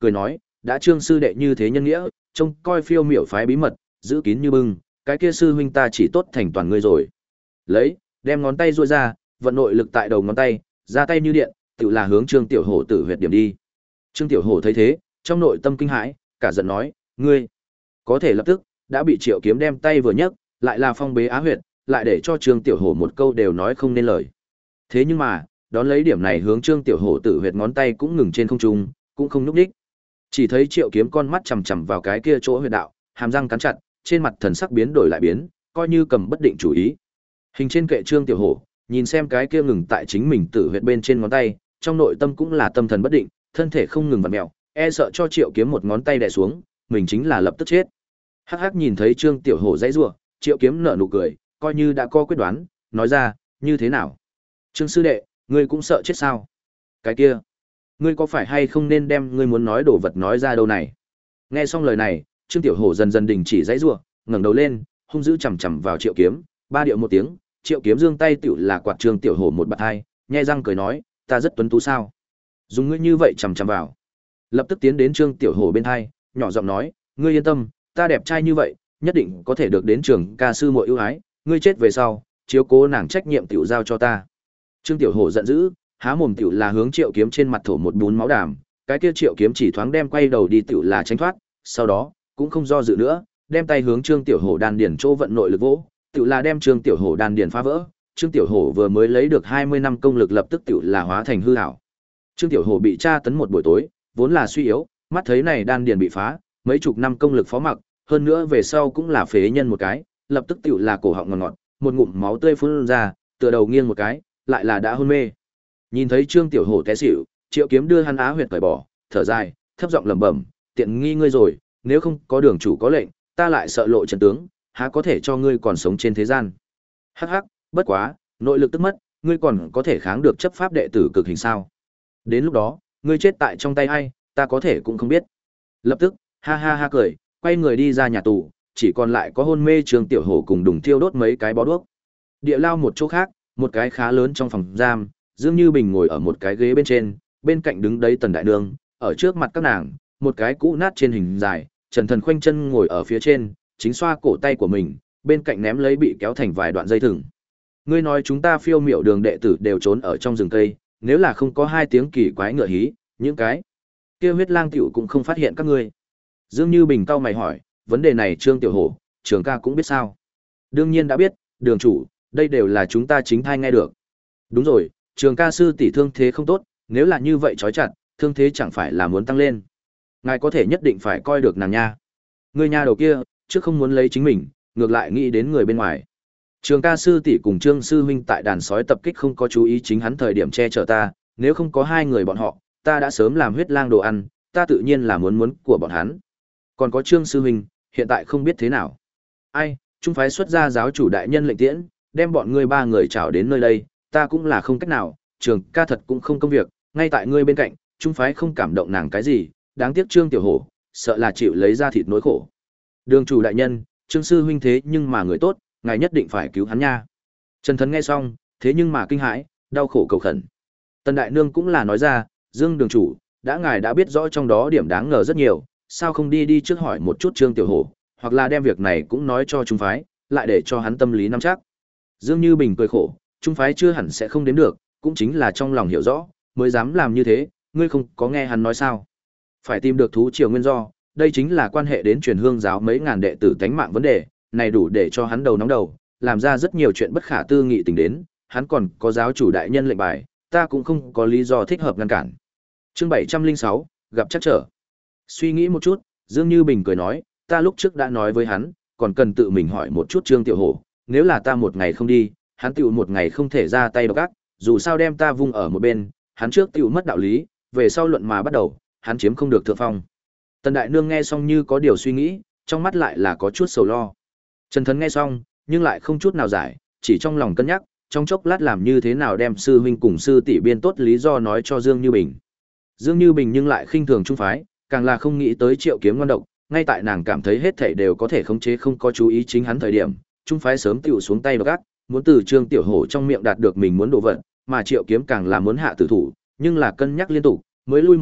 cười nói, đã Trương sư đệ như thế nhân nghĩa, trông coi phiêu miểu phái bí mật, giữ kín như bưng, cái kia sư huynh ta chỉ tốt thành toàn ngươi rồi. Lấy, đem ngón tay duỗi ra, vận nội lực tại đầu ngón tay, ra tay như điện, tự là hướng Trương Tiểu Hổ tử huyệt điểm đi. Trương Tiểu Hổ thấy thế, trong nội tâm kinh hãi, cả giận nói, ngươi, có thể lập tức, đã bị Triệu Kiếm đem tay vừa nhấc, lại là phong bế á huyệt, lại để cho Trương Tiểu Hổ một câu đều nói không nên lời. Thế nhưng mà, đón lấy điểm này hướng Trương Tiểu Hổ tử huyệt ngón tay cũng ngừng trên không trung, cũng không nhúc nhích. Chỉ thấy Triệu Kiếm con mắt chằm chằm vào cái kia chỗ huyệt đạo, hàm răng cắn chặt, trên mặt thần sắc biến đổi lại biến, coi như cầm bất định chủ ý. Hình trên kệ Trương Tiểu Hổ, nhìn xem cái kia ngừng tại chính mình tử huyệt bên trên ngón tay, trong nội tâm cũng là tâm thần bất định, thân thể không ngừng vặn mèo, e sợ cho Triệu Kiếm một ngón tay đè xuống, mình chính là lập tức chết. Hắc Hắc nhìn thấy Trương Tiểu Hổ dãy rủa, Triệu Kiếm nở nụ cười, coi như đã có quyết đoán, nói ra, như thế nào? Trương sư đệ, ngươi cũng sợ chết sao? Cái kia, ngươi có phải hay không nên đem ngươi muốn nói đồ vật nói ra đâu này? Nghe xong lời này, Trương Tiểu Hổ dần dần đình chỉ dãy rủa, ngẩng đầu lên, hung dữ chằm chằm vào Triệu Kiếm, ba điệu một tiếng, Triệu Kiếm giương tay tựu là quạt Trương Tiểu Hổ một bạt hai, nhe răng cười nói, ta rất tuấn tú sao? Dùng ngươi như vậy chằm chằm vào. Lập tức tiến đến Trương Tiểu Hổ bên hai, nhỏ giọng nói, ngươi yên tâm, ta đẹp trai như vậy, nhất định có thể được đến trường ca sư muội ưu ái, ngươi chết về sau, chiếu cố nàng trách nhiệm tiểu giao cho ta. Trương Tiểu Hổ giận dữ, há mồm tiểu là hướng Triệu Kiếm trên mặt thổ một bún máu đàm, cái kia Triệu Kiếm chỉ thoáng đem quay đầu đi tiểu là tránh thoát, sau đó, cũng không do dự nữa, đem tay hướng Trương Tiểu Hổ đan điền chỗ vận nội lực vỗ, tiểu là đem Trương Tiểu Hổ đan điền phá vỡ. Trương Tiểu Hổ vừa mới lấy được hai mươi năm công lực lập tức tiểu là hóa thành hư ảo. Trương Tiểu Hổ bị tra tấn một buổi tối, vốn là suy yếu, mắt thấy này đan điền bị phá, mấy chục năm công lực phó mặc, hơn nữa về sau cũng là phế nhân một cái, lập tức tiểu là cổ họng ngọt ngọt, một ngụm máu tươi phun ra, tựa đầu nghiêng một cái, lại là đã hôn mê. Nhìn thấy Trương Tiểu Hổ té xỉu, Triệu Kiếm đưa hắn á huyệt cởi bỏ, thở dài, thấp giọng lẩm bẩm, tiện nghi ngươi rồi, nếu không có đường chủ có lệnh, ta lại sợ lộ trận tướng, há có thể cho ngươi còn sống trên thế gian. Hắc hắc, bất quá, nội lực tức mất, ngươi còn có thể kháng được chấp pháp đệ tử cực hình sao? Đến lúc đó, ngươi chết tại trong tay ai, ta có thể cũng không biết. Lập tức, ha ha ha cười, quay người đi ra nhà tù, chỉ còn lại có hôn mê Trương Tiểu Hổ cùng đùng thiêu đốt mấy cái bó đuốc. Địa lao một chỗ khác, một cái khá lớn trong phòng giam, Dương Như Bình ngồi ở một cái ghế bên trên, bên cạnh đứng đấy Tần Đại Nương, ở trước mặt các nàng, một cái cũ nát trên hình dài, Trần Thần khoanh chân ngồi ở phía trên, chính xoa cổ tay của mình, bên cạnh ném lấy bị kéo thành vài đoạn dây thừng. Ngươi nói chúng ta phiêu miểu đường đệ tử đều trốn ở trong rừng cây, nếu là không có hai tiếng kỳ quái ngựa hí, những cái kia huyết lang tiểu cũng không phát hiện các ngươi. Dương Như Bình cau mày hỏi, vấn đề này Trương Tiểu Hổ, Trường ca cũng biết sao? Đương nhiên đã biết, đường chủ, đây đều là chúng ta chính thai nghe được. Đúng rồi, Trường ca sư tỷ thương thế không tốt, nếu là như vậy trói chặt, thương thế chẳng phải là muốn tăng lên. Ngài có thể nhất định phải coi được nàng nha. Người nhà đầu kia, trước không muốn lấy chính mình, ngược lại nghĩ đến người bên ngoài. Trường ca sư tỷ cùng Trương sư huynh tại đàn sói tập kích không có chú ý chính hắn thời điểm che chở ta, nếu không có hai người bọn họ, ta đã sớm làm huyết lang đồ ăn, ta tự nhiên là muốn muốn của bọn hắn. Còn có Trương sư huynh, hiện tại không biết thế nào. Ai, trung phái xuất gia giáo chủ đại nhân lệnh tiễn, đem bọn ngươi ba người trảo đến nơi đây, ta cũng là không cách nào, Trường ca thật cũng không công việc, ngay tại ngươi bên cạnh, trung phái không cảm động nàng cái gì, đáng tiếc Trương Tiểu Hổ, sợ là chịu lấy ra thịt nỗi khổ. Đường chủ đại nhân, Trương sư huynh thế nhưng mà người tốt, ngài nhất định phải cứu hắn nha. Trần Thần nghe xong, thế nhưng mà kinh hãi, đau khổ cầu khẩn. Tần Đại Nương cũng là nói ra, Dương đường chủ, đã ngài đã biết rõ trong đó điểm đáng ngờ rất nhiều, sao không đi đi trước hỏi một chút Trương Tiểu Hổ, hoặc là đem việc này cũng nói cho trung phái, lại để cho hắn tâm lý nắm chắc. Dương Như Bình cười khổ, trung phái chưa hẳn sẽ không đến được, cũng chính là trong lòng hiểu rõ, mới dám làm như thế, ngươi không có nghe hắn nói sao? Phải tìm được thú triều nguyên do, đây chính là quan hệ đến truyền hương giáo mấy ngàn đệ tử tánh mạng vấn đề, này đủ để cho hắn đầu nóng đầu, làm ra rất nhiều chuyện bất khả tư nghị tình đến, hắn còn có giáo chủ đại nhân lệnh bài, ta cũng không có lý do thích hợp ngăn cản. Chương bảy trăm lẻ sáu, gặp chắc trở. Suy nghĩ một chút, Dương Như Bình cười nói, ta lúc trước đã nói với hắn, còn cần tự mình hỏi một chút Trương Tiểu Hổ, nếu là ta một ngày không đi, hắn tiểu một ngày không thể ra tay độc ác, dù sao đem ta vung ở một bên, hắn trước tiểu mất đạo lý, về sau luận mà bắt đầu, hắn chiếm không được thượng phong. Tần Đại Nương nghe xong như có điều suy nghĩ, trong mắt lại là có chút sầu lo. Trần Thần nghe xong, nhưng lại không chút nào giải, chỉ trong lòng cân nhắc, trong chốc lát làm như thế nào đem sư huynh cùng sư tỷ biên tốt lý do nói cho Dương Như Bình. Dương Như Bình nhưng lại khinh thường trung phái, càng là không nghĩ tới Triệu Kiếm ngon độc, ngay tại nàng cảm thấy hết thảy đều có thể khống chế không có chú ý chính hắn thời điểm, trung phái sớm tiểu xuống tay độc ác, muốn từ Trương Tiểu Hổ trong miệng đạt được mình muốn đồ vật, mà Triệu Kiếm càng là muốn hạ tử thủ, nhưng là cân nhắc liên tục, mới lui một bước,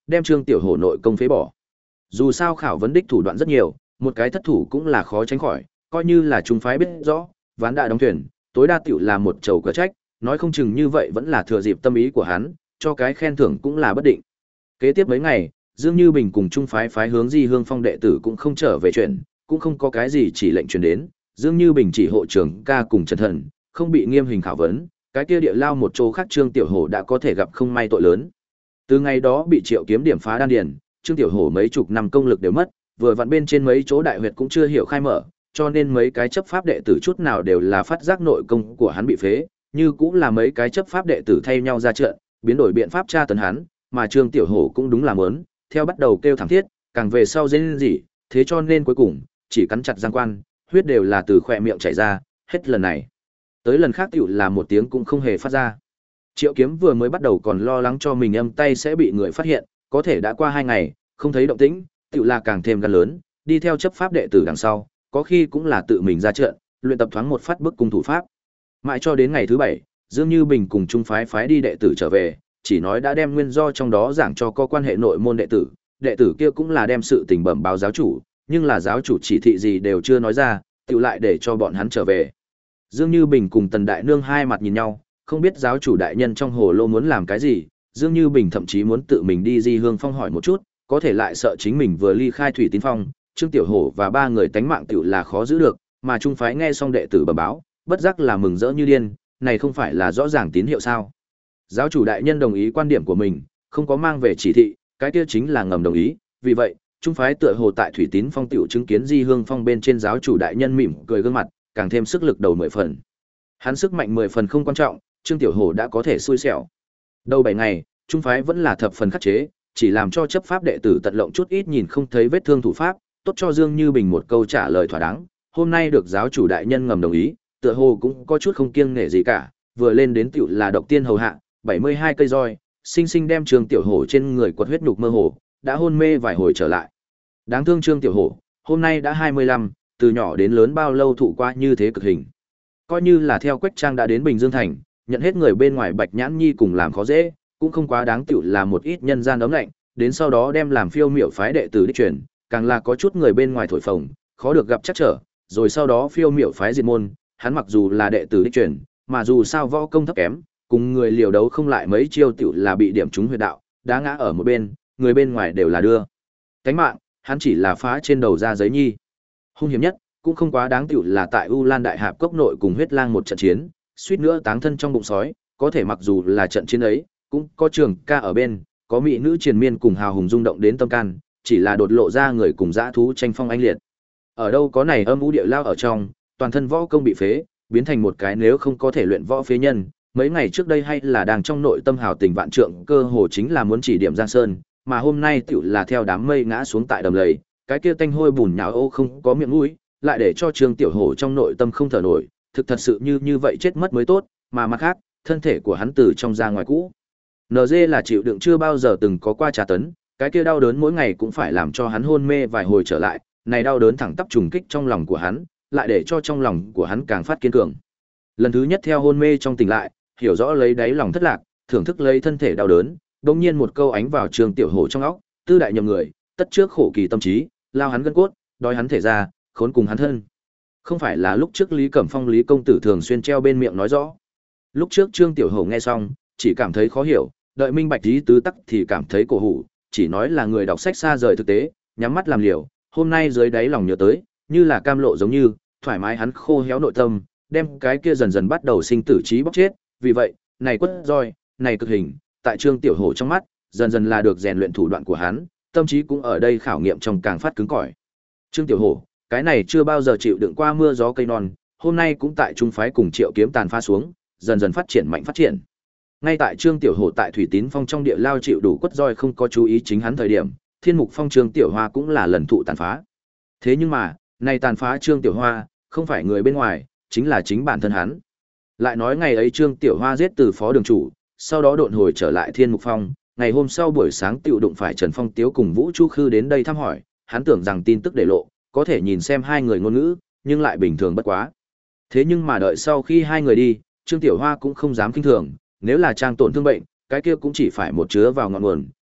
đem Trương Tiểu Hổ nội công phế bỏ. Dù sao khảo vấn đích thủ đoạn rất nhiều, một cái thất thủ cũng là khó tránh khỏi, coi như là chúng phái biết rõ, ván đã đóng thuyền, tối đa tiểu là một chầu cờ trách, nói không chừng như vậy vẫn là thừa dịp tâm ý của hắn, cho cái khen thưởng cũng là bất định. Kế tiếp mấy ngày, Dương Như Bình cùng trung phái phái hướng Di Hương Phong đệ tử cũng không trở về chuyện, cũng không có cái gì chỉ lệnh truyền đến, Dương Như Bình chỉ hộ trưởng ca cùng Trần Thần, không bị nghiêm hình khảo vấn, cái kia địa lao một chỗ khác Trương Tiểu Hổ đã có thể gặp không may tội lớn. Từ ngày đó bị Triệu Kiếm điểm phá đan điền, Trương Tiểu Hổ mấy chục năm công lực đều mất, vừa vặn bên trên mấy chỗ đại huyệt cũng chưa hiểu khai mở, cho nên mấy cái chấp pháp đệ tử chút nào đều là phát giác nội công của hắn bị phế, như cũng là mấy cái chấp pháp đệ tử thay nhau ra trận, biến đổi biện pháp tra tấn hắn, mà Trương Tiểu Hổ cũng đúng là muốn, theo bắt đầu kêu thảm thiết, càng về sau rên rỉ, thế cho nên cuối cùng chỉ cắn chặt răng quan, huyết đều là từ khóe miệng chảy ra, hết lần này tới lần khác tiểu là một tiếng cũng không hề phát ra. Triệu Kiếm vừa mới bắt đầu còn lo lắng cho mình âm tay sẽ bị người phát hiện, có thể đã qua hai ngày, không thấy động tĩnh, tiểu là càng thêm gan lớn, đi theo chấp pháp đệ tử đằng sau, có khi cũng là tự mình ra trận, luyện tập thoáng một phát bức cung thủ pháp. Mãi cho đến ngày thứ bảy, Dương Như Bình cùng trung phái phái đi đệ tử trở về, chỉ nói đã đem nguyên do trong đó giảng cho có quan hệ nội môn đệ tử, đệ tử kia cũng là đem sự tình bẩm báo giáo chủ, nhưng là giáo chủ chỉ thị gì đều chưa nói ra, tiểu lại để cho bọn hắn trở về. Dương Như Bình cùng Tần Đại Nương hai mặt nhìn nhau, không biết giáo chủ đại nhân trong hồ lô muốn làm cái gì, Dương Như Bình thậm chí muốn tự mình đi Di Hương Phong hỏi một chút, có thể lại sợ chính mình vừa ly khai Thủy Tín Phong, Trương Tiểu Hổ và ba người tánh mạng tiểu là khó giữ được, mà trung phái nghe xong đệ tử bẩm báo, bất giác là mừng rỡ như điên, này không phải là rõ ràng tín hiệu sao? Giáo chủ đại nhân đồng ý quan điểm của mình, không có mang về chỉ thị, cái kia chính là ngầm đồng ý, vì vậy, trung phái tựa hồ tại Thủy Tín Phong tiểu chứng kiến Di Hương Phong bên trên giáo chủ đại nhân mỉm cười gương mặt, càng thêm sức lực đầu mười phần. Hắn sức mạnh mười phần không quan trọng, Trương Tiểu Hổ đã có thể xui xẻo. Đầu bảy ngày, trung phái vẫn là thập phần khắc chế, chỉ làm cho chấp pháp đệ tử tận lộng chút ít nhìn không thấy vết thương thủ pháp, tốt cho Dương Như Bình một câu trả lời thỏa đáng. Hôm nay được giáo chủ đại nhân ngầm đồng ý, tựa hồ cũng có chút không kiêng nể gì cả, vừa lên đến tiểu là độc tiên hầu hạ, bảy mươi hai cây roi, sinh sinh đem Trương Tiểu Hổ trên người quật huyết nhục mơ hồ, đã hôn mê vài hồi trở lại. Đáng thương Trương Tiểu Hổ, hôm nay đã hai mươi lăm, từ nhỏ đến lớn bao lâu thụ qua như thế cực hình. Coi như là theo Quách Trang đã đến Bình Dương thành, nhận hết người bên ngoài Bạch Nhãn Nhi cùng làm khó dễ, cũng không quá đáng tiểu là một ít nhân gian ấm lạnh, đến sau đó đem làm phiêu miểu phái đệ tử đích truyền, càng là có chút người bên ngoài thổi phồng, khó được gặp chắc trở, rồi sau đó phiêu miểu phái diệt môn, hắn mặc dù là đệ tử đích truyền, mà dù sao võ công thấp kém, cùng người liều đấu không lại mấy chiêu tiểu là bị điểm trúng huyệt đạo, đá ngã ở một bên, người bên ngoài đều là đưa cánh mạng, hắn chỉ là phá trên đầu ra giấy nhi. Hung hiểm nhất, cũng không quá đáng tiểu là tại U Lan Đại Hạp cốc nội cùng huyết lang một trận chiến, suýt nữa táng thân trong bụng sói, có thể mặc dù là trận chiến ấy, cũng có trường ca ở bên, có mỹ nữ triền miên cùng hào hùng rung động đến tâm can, chỉ là đột lộ ra người cùng dã thú tranh phong anh liệt. Ở đâu có này âm u địa lao ở trong, toàn thân võ công bị phế, biến thành một cái nếu không có thể luyện võ phế nhân, mấy ngày trước đây hay là đang trong nội tâm hào tình vạn trượng, cơ hồ chính là muốn chỉ điểm Giang Sơn, mà hôm nay tiểu là theo đám mây ngã xuống tại đầm lầy, cái kia tanh hôi bùn nhão ô không có miệng mũi, lại để cho Trương Tiểu Hổ trong nội tâm không thở nổi, thực thật sự như như vậy chết mất mới tốt, mà mặt khác, thân thể của hắn từ trong ra ngoài cũ. en giê là chịu đựng chưa bao giờ từng có qua trà tấn, cái kia đau đớn mỗi ngày cũng phải làm cho hắn hôn mê vài hồi trở lại, này đau đớn thẳng tắp trùng kích trong lòng của hắn, lại để cho trong lòng của hắn càng phát kiên cường. Lần thứ nhất theo hôn mê trong tỉnh lại, hiểu rõ lấy đáy lòng thất lạc, thưởng thức lấy thân thể đau đớn, đột nhiên một câu ánh vào Trương Tiểu Hổ trong óc, tư đại nhầm người, tất trước khổ kỳ tâm trí, lao hắn gân cốt, đói hắn thể ra, khốn cùng hắn thân. Không phải là lúc trước Lý Cẩm Phong Lý công tử thường xuyên treo bên miệng nói rõ. Lúc trước Trương Tiểu Hổ nghe xong, chỉ cảm thấy khó hiểu, đợi minh bạch ý tứ tắc thì cảm thấy cổ hủ, chỉ nói là người đọc sách xa rời thực tế, nhắm mắt làm liều, hôm nay dưới đáy lòng nhớ tới, như là cam lộ giống như, thoải mái hắn khô héo nội tâm, đem cái kia dần dần bắt đầu sinh tử trí bóc chết, vì vậy, này quất roi, này cực hình, tại Trương Tiểu Hổ trong mắt, dần dần là được rèn luyện thủ đoạn của hắn, tâm trí cũng ở đây khảo nghiệm trong càng phát cứng cỏi. Trương Tiểu Hổ, cái này chưa bao giờ chịu đựng qua mưa gió cây non, hôm nay cũng tại trung phái cùng Triệu Kiếm tàn pha xuống, dần dần phát triển mạnh phát triển. Ngay tại Trương Tiểu Hổ tại Thủy Tín Phong trong địa lao chịu đủ quất roi không có chú ý chính hắn thời điểm, Thiên Mục Phong Trương Tiểu Hoa cũng là lần thụ tàn phá. Thế nhưng mà, này tàn phá Trương Tiểu Hoa, không phải người bên ngoài, chính là chính bản thân hắn. Lại nói ngày ấy Trương Tiểu Hoa giết từ phó đường chủ, sau đó độn hồi trở lại Thiên Mục Phong, ngày hôm sau buổi sáng tiểu đụng phải Trần Phong Tiếu cùng Vũ Chu Khư đến đây thăm hỏi, hắn tưởng rằng tin tức để lộ, có thể nhìn xem hai người ngôn ngữ, nhưng lại bình thường bất quá. Thế nhưng mà đợi sau khi hai người đi, Trương Tiểu Hoa cũng không dám kinh thường, nếu là trang tổn thương bệnh, cái kia cũng chỉ phải một chứa vào ngọn nguồn,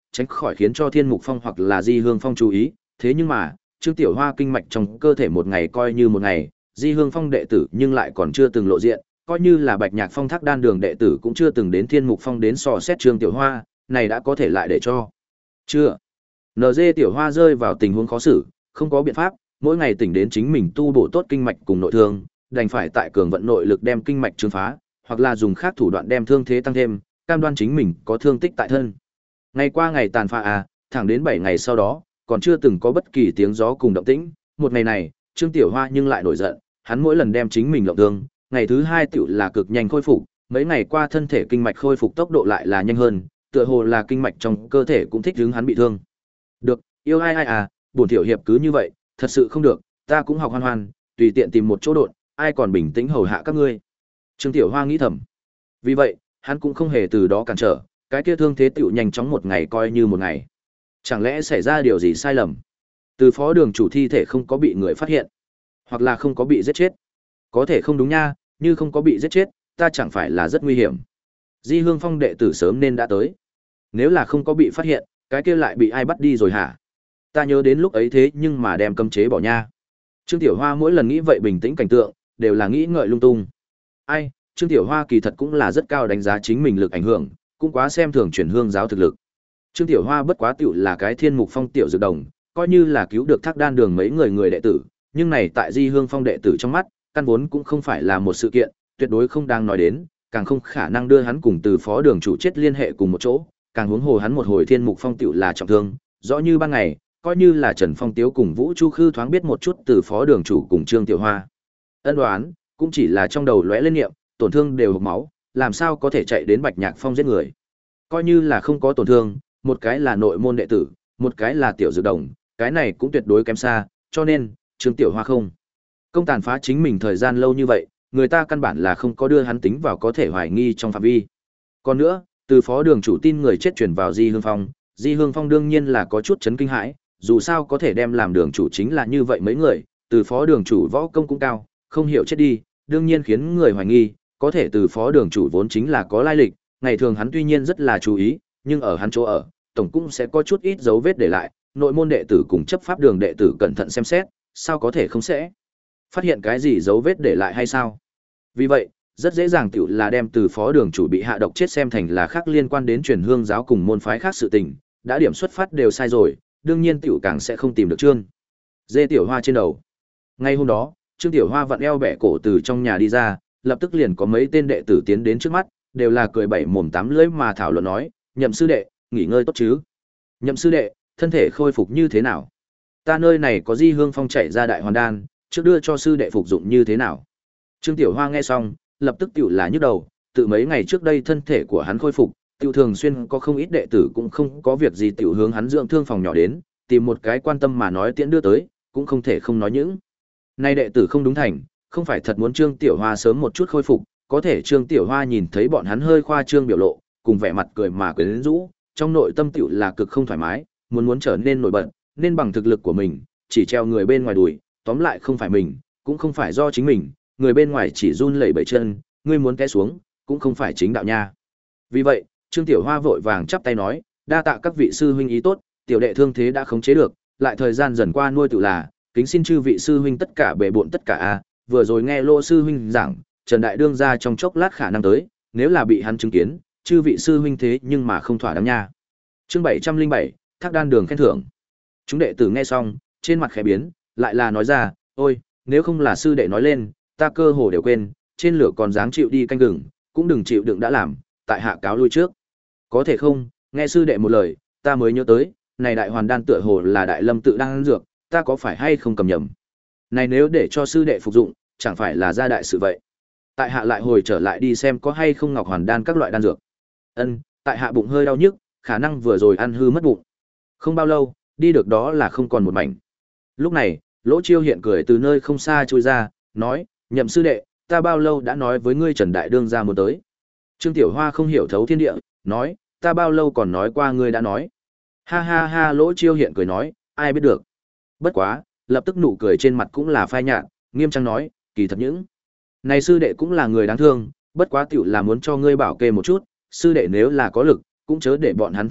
tránh khỏi khiến cho Thiên Mục Phong hoặc là Di Hương Phong chú ý, thế nhưng mà, Trương Tiểu Hoa kinh mạch trong cơ thể một ngày coi như một ngày, Di Hương Phong đệ tử nhưng lại còn chưa từng lộ diện, coi như là Bạch Nhạc Phong Thác Đan Đường đệ tử cũng chưa từng đến Thiên Mục Phong đến dò xét Trương Tiểu Hoa, này đã có thể lại để cho. Chưa. en giê Tiểu Hoa rơi vào tình huống khó xử, không có biện pháp, mỗi ngày tỉnh đến chính mình tu bổ tốt kinh mạch cùng nội thương, đành phải tại cường vận nội lực đem kinh mạch trương phá, hoặc là dùng khác thủ đoạn đem thương thế tăng thêm, cam đoan chính mình có thương tích tại thân. Ngày qua ngày tàn phá à, thẳng đến bảy ngày sau đó, còn chưa từng có bất kỳ tiếng gió cùng động tĩnh, một ngày này, Trương Tiểu Hoa nhưng lại nổi giận, hắn mỗi lần đem chính mình lộng thương, ngày thứ hai tiểu là cực nhanh khôi phục, mấy ngày qua thân thể kinh mạch khôi phục tốc độ lại là nhanh hơn, tựa hồ là kinh mạch trong cơ thể cũng thích hứng hắn bị thương. Được, yêu ai ai à, bổn tiểu hiệp cứ như vậy, thật sự không được, ta cũng học hoan hoan, tùy tiện tìm một chỗ độn, ai còn bình tĩnh hầu hạ các ngươi. Trương Tiểu Hoa nghĩ thầm. Vì vậy, hắn cũng không hề từ đó cản trở, cái kia thương thế tiểu nhanh chóng một ngày coi như một ngày. Chẳng lẽ xảy ra điều gì sai lầm? Từ phó đường chủ thi thể không có bị người phát hiện, hoặc là không có bị giết chết. Có thể không đúng nha, như không có bị giết chết, ta chẳng phải là rất nguy hiểm. Di Hương Phong đệ tử sớm nên đã tới. Nếu là không có bị phát hiện, cái kia lại bị ai bắt đi rồi hả? Ta nhớ đến lúc ấy thế nhưng mà đem cấm chế bỏ nha. Trương Tiểu Hoa mỗi lần nghĩ vậy bình tĩnh cảnh tượng, đều là nghĩ ngợi lung tung. Ai, Trương Tiểu Hoa kỳ thật cũng là rất cao đánh giá chính mình lực ảnh hưởng, cũng quá xem thường chuyển hương giáo thực lực. Trương Tiểu Hoa bất quá tiểu là cái Thiên Mục Phong tiểu dược đồng, coi như là cứu được Thác Đan Đường mấy người người đệ tử, nhưng này tại Di Hương Phong đệ tử trong mắt, căn vốn cũng không phải là một sự kiện, tuyệt đối không đang nói đến, càng không khả năng đưa hắn cùng từ phó đường chủ chết liên hệ cùng một chỗ, càng huống hồ hắn một hồi Thiên Mục Phong tiểu là trọng thương, rõ như ban ngày, coi như là Trần Phong Tiếu cùng Vũ Chu Khư thoáng biết một chút từ phó đường chủ cùng Trương Tiểu Hoa. Ân đoán, cũng chỉ là trong đầu lóe lên niệm, tổn thương đều hộc máu, làm sao có thể chạy đến Bạch Nhạc Phong giết người. Coi như là không có tổn thương, một cái là nội môn đệ tử, một cái là tiểu dược đồng, cái này cũng tuyệt đối kém xa, cho nên, Trương Tiểu Hoa không công tàn phá chính mình thời gian lâu như vậy, người ta căn bản là không có đưa hắn tính vào có thể hoài nghi trong phạm vi. Còn nữa, từ phó đường chủ tin người chết truyền vào Di Hương Phong, Di Hương Phong đương nhiên là có chút chấn kinh hãi, dù sao có thể đem làm đường chủ chính là như vậy mấy người, từ phó đường chủ võ công cũng cao, không hiểu chết đi, đương nhiên khiến người hoài nghi, có thể từ phó đường chủ vốn chính là có lai lịch, ngày thường hắn tuy nhiên rất là chú ý, nhưng ở hắn chỗ ở, tổng cũng sẽ có chút ít dấu vết để lại, nội môn đệ tử cùng chấp pháp đường đệ tử cẩn thận xem xét, sao có thể không sẽ phát hiện cái gì dấu vết để lại hay sao? Vì vậy, rất dễ dàng tiểu là đem từ phó đường chủ bị hạ độc chết xem thành là khác liên quan đến truyền hương giáo cùng môn phái khác sự tình, đã điểm xuất phát đều sai rồi, đương nhiên tiểu càng sẽ không tìm được Trương Dê Tiểu Hoa trên đầu. Ngay hôm đó, Trương Tiểu Hoa vặn eo bẻ cổ từ trong nhà đi ra, lập tức liền có mấy tên đệ tử tiến đến trước mắt, đều là cười bảy mồm tám lưỡi mà thảo luận nói, Nhậm sư đệ, nghỉ ngơi tốt chứ? Nhậm sư đệ, thân thể khôi phục như thế nào? Ta nơi này có Di Hương Phong chạy ra đại hoàn đan, trước đưa cho sư đệ phục dụng như thế nào? Trương Tiểu Hoa nghe xong, lập tức tiểu là nhức đầu, từ mấy ngày trước đây thân thể của hắn khôi phục, tiểu thường xuyên có không ít đệ tử cũng không có việc gì tiểu hướng hắn dưỡng thương phòng nhỏ đến, tìm một cái quan tâm mà nói tiễn đưa tới, cũng không thể không nói những. Nay đệ tử không đúng thành, không phải thật muốn Trương Tiểu Hoa sớm một chút khôi phục, có thể Trương Tiểu Hoa nhìn thấy bọn hắn hơi khoa trương biểu lộ, cùng vẻ mặt cười mà quyến rũ, trong nội tâm tiểu là cực không thoải mái, muốn muốn trở nên nổi bật, nên bằng thực lực của mình, chỉ treo người bên ngoài đùi, tóm lại không phải mình, cũng không phải do chính mình, người bên ngoài chỉ run lẩy bẩy chân, ngươi muốn té xuống, cũng không phải chính đạo nha. Vì vậy, Trương Tiểu Hoa vội vàng chắp tay nói, đa tạ các vị sư huynh ý tốt, tiểu đệ thương thế đã khống chế được, lại thời gian dần qua nuôi tự là, kính xin chư vị sư huynh tất cả bề bộn tất cả a, vừa rồi nghe Lô sư huynh giảng, Trần Đại đương ra trong chốc lát khả năng tới, nếu là bị hắn chứng kiến, chư vị sư huynh thế nhưng mà không thỏa đáng nha. Chương bảy trăm linh bảy, Thác Đan Đường khen thưởng. Chúng đệ tử nghe xong, trên mặt khẽ biến, lại là nói ra, ôi, nếu không là sư đệ nói lên, ta cơ hồ đều quên, trên lửa còn dáng chịu đi canh gừng, cũng đừng chịu đựng đã làm, tại hạ cáo lui trước. Có thể không, nghe sư đệ một lời, ta mới nhớ tới, này đại hoàn đan tựa hồ là đại lâm tự đang ăn dược, ta có phải hay không cầm nhầm. Này nếu để cho sư đệ phục dụng, chẳng phải là ra đại sự vậy. Tại hạ lại hồi trở lại đi xem có hay không ngọc hoàn đan các loại đan dược. Ân, tại hạ bụng hơi đau nhức, khả năng vừa rồi ăn hư mất bụng. Không bao lâu, đi được đó là không còn một mảnh. Lúc này, Lỗ Chiêu hiện cười từ nơi không xa trôi ra, nói, Nhậm sư đệ, ta bao lâu đã nói với ngươi Trần Đại đương ra muốn tới. Trương Tiểu Hoa không hiểu thấu thiên địa, nói, ta bao lâu còn nói qua ngươi đã nói. Ha ha ha, Lỗ Chiêu hiện cười nói, ai biết được. Bất quá, lập tức nụ cười trên mặt cũng là phai nhạt, nghiêm trang nói, kỳ thật những này sư đệ cũng là người đáng thương, bất quá tiểu là muốn cho ngươi bảo kê một chút, sư đệ nếu là có lực, cũng chớ để bọn hắn thất vọng,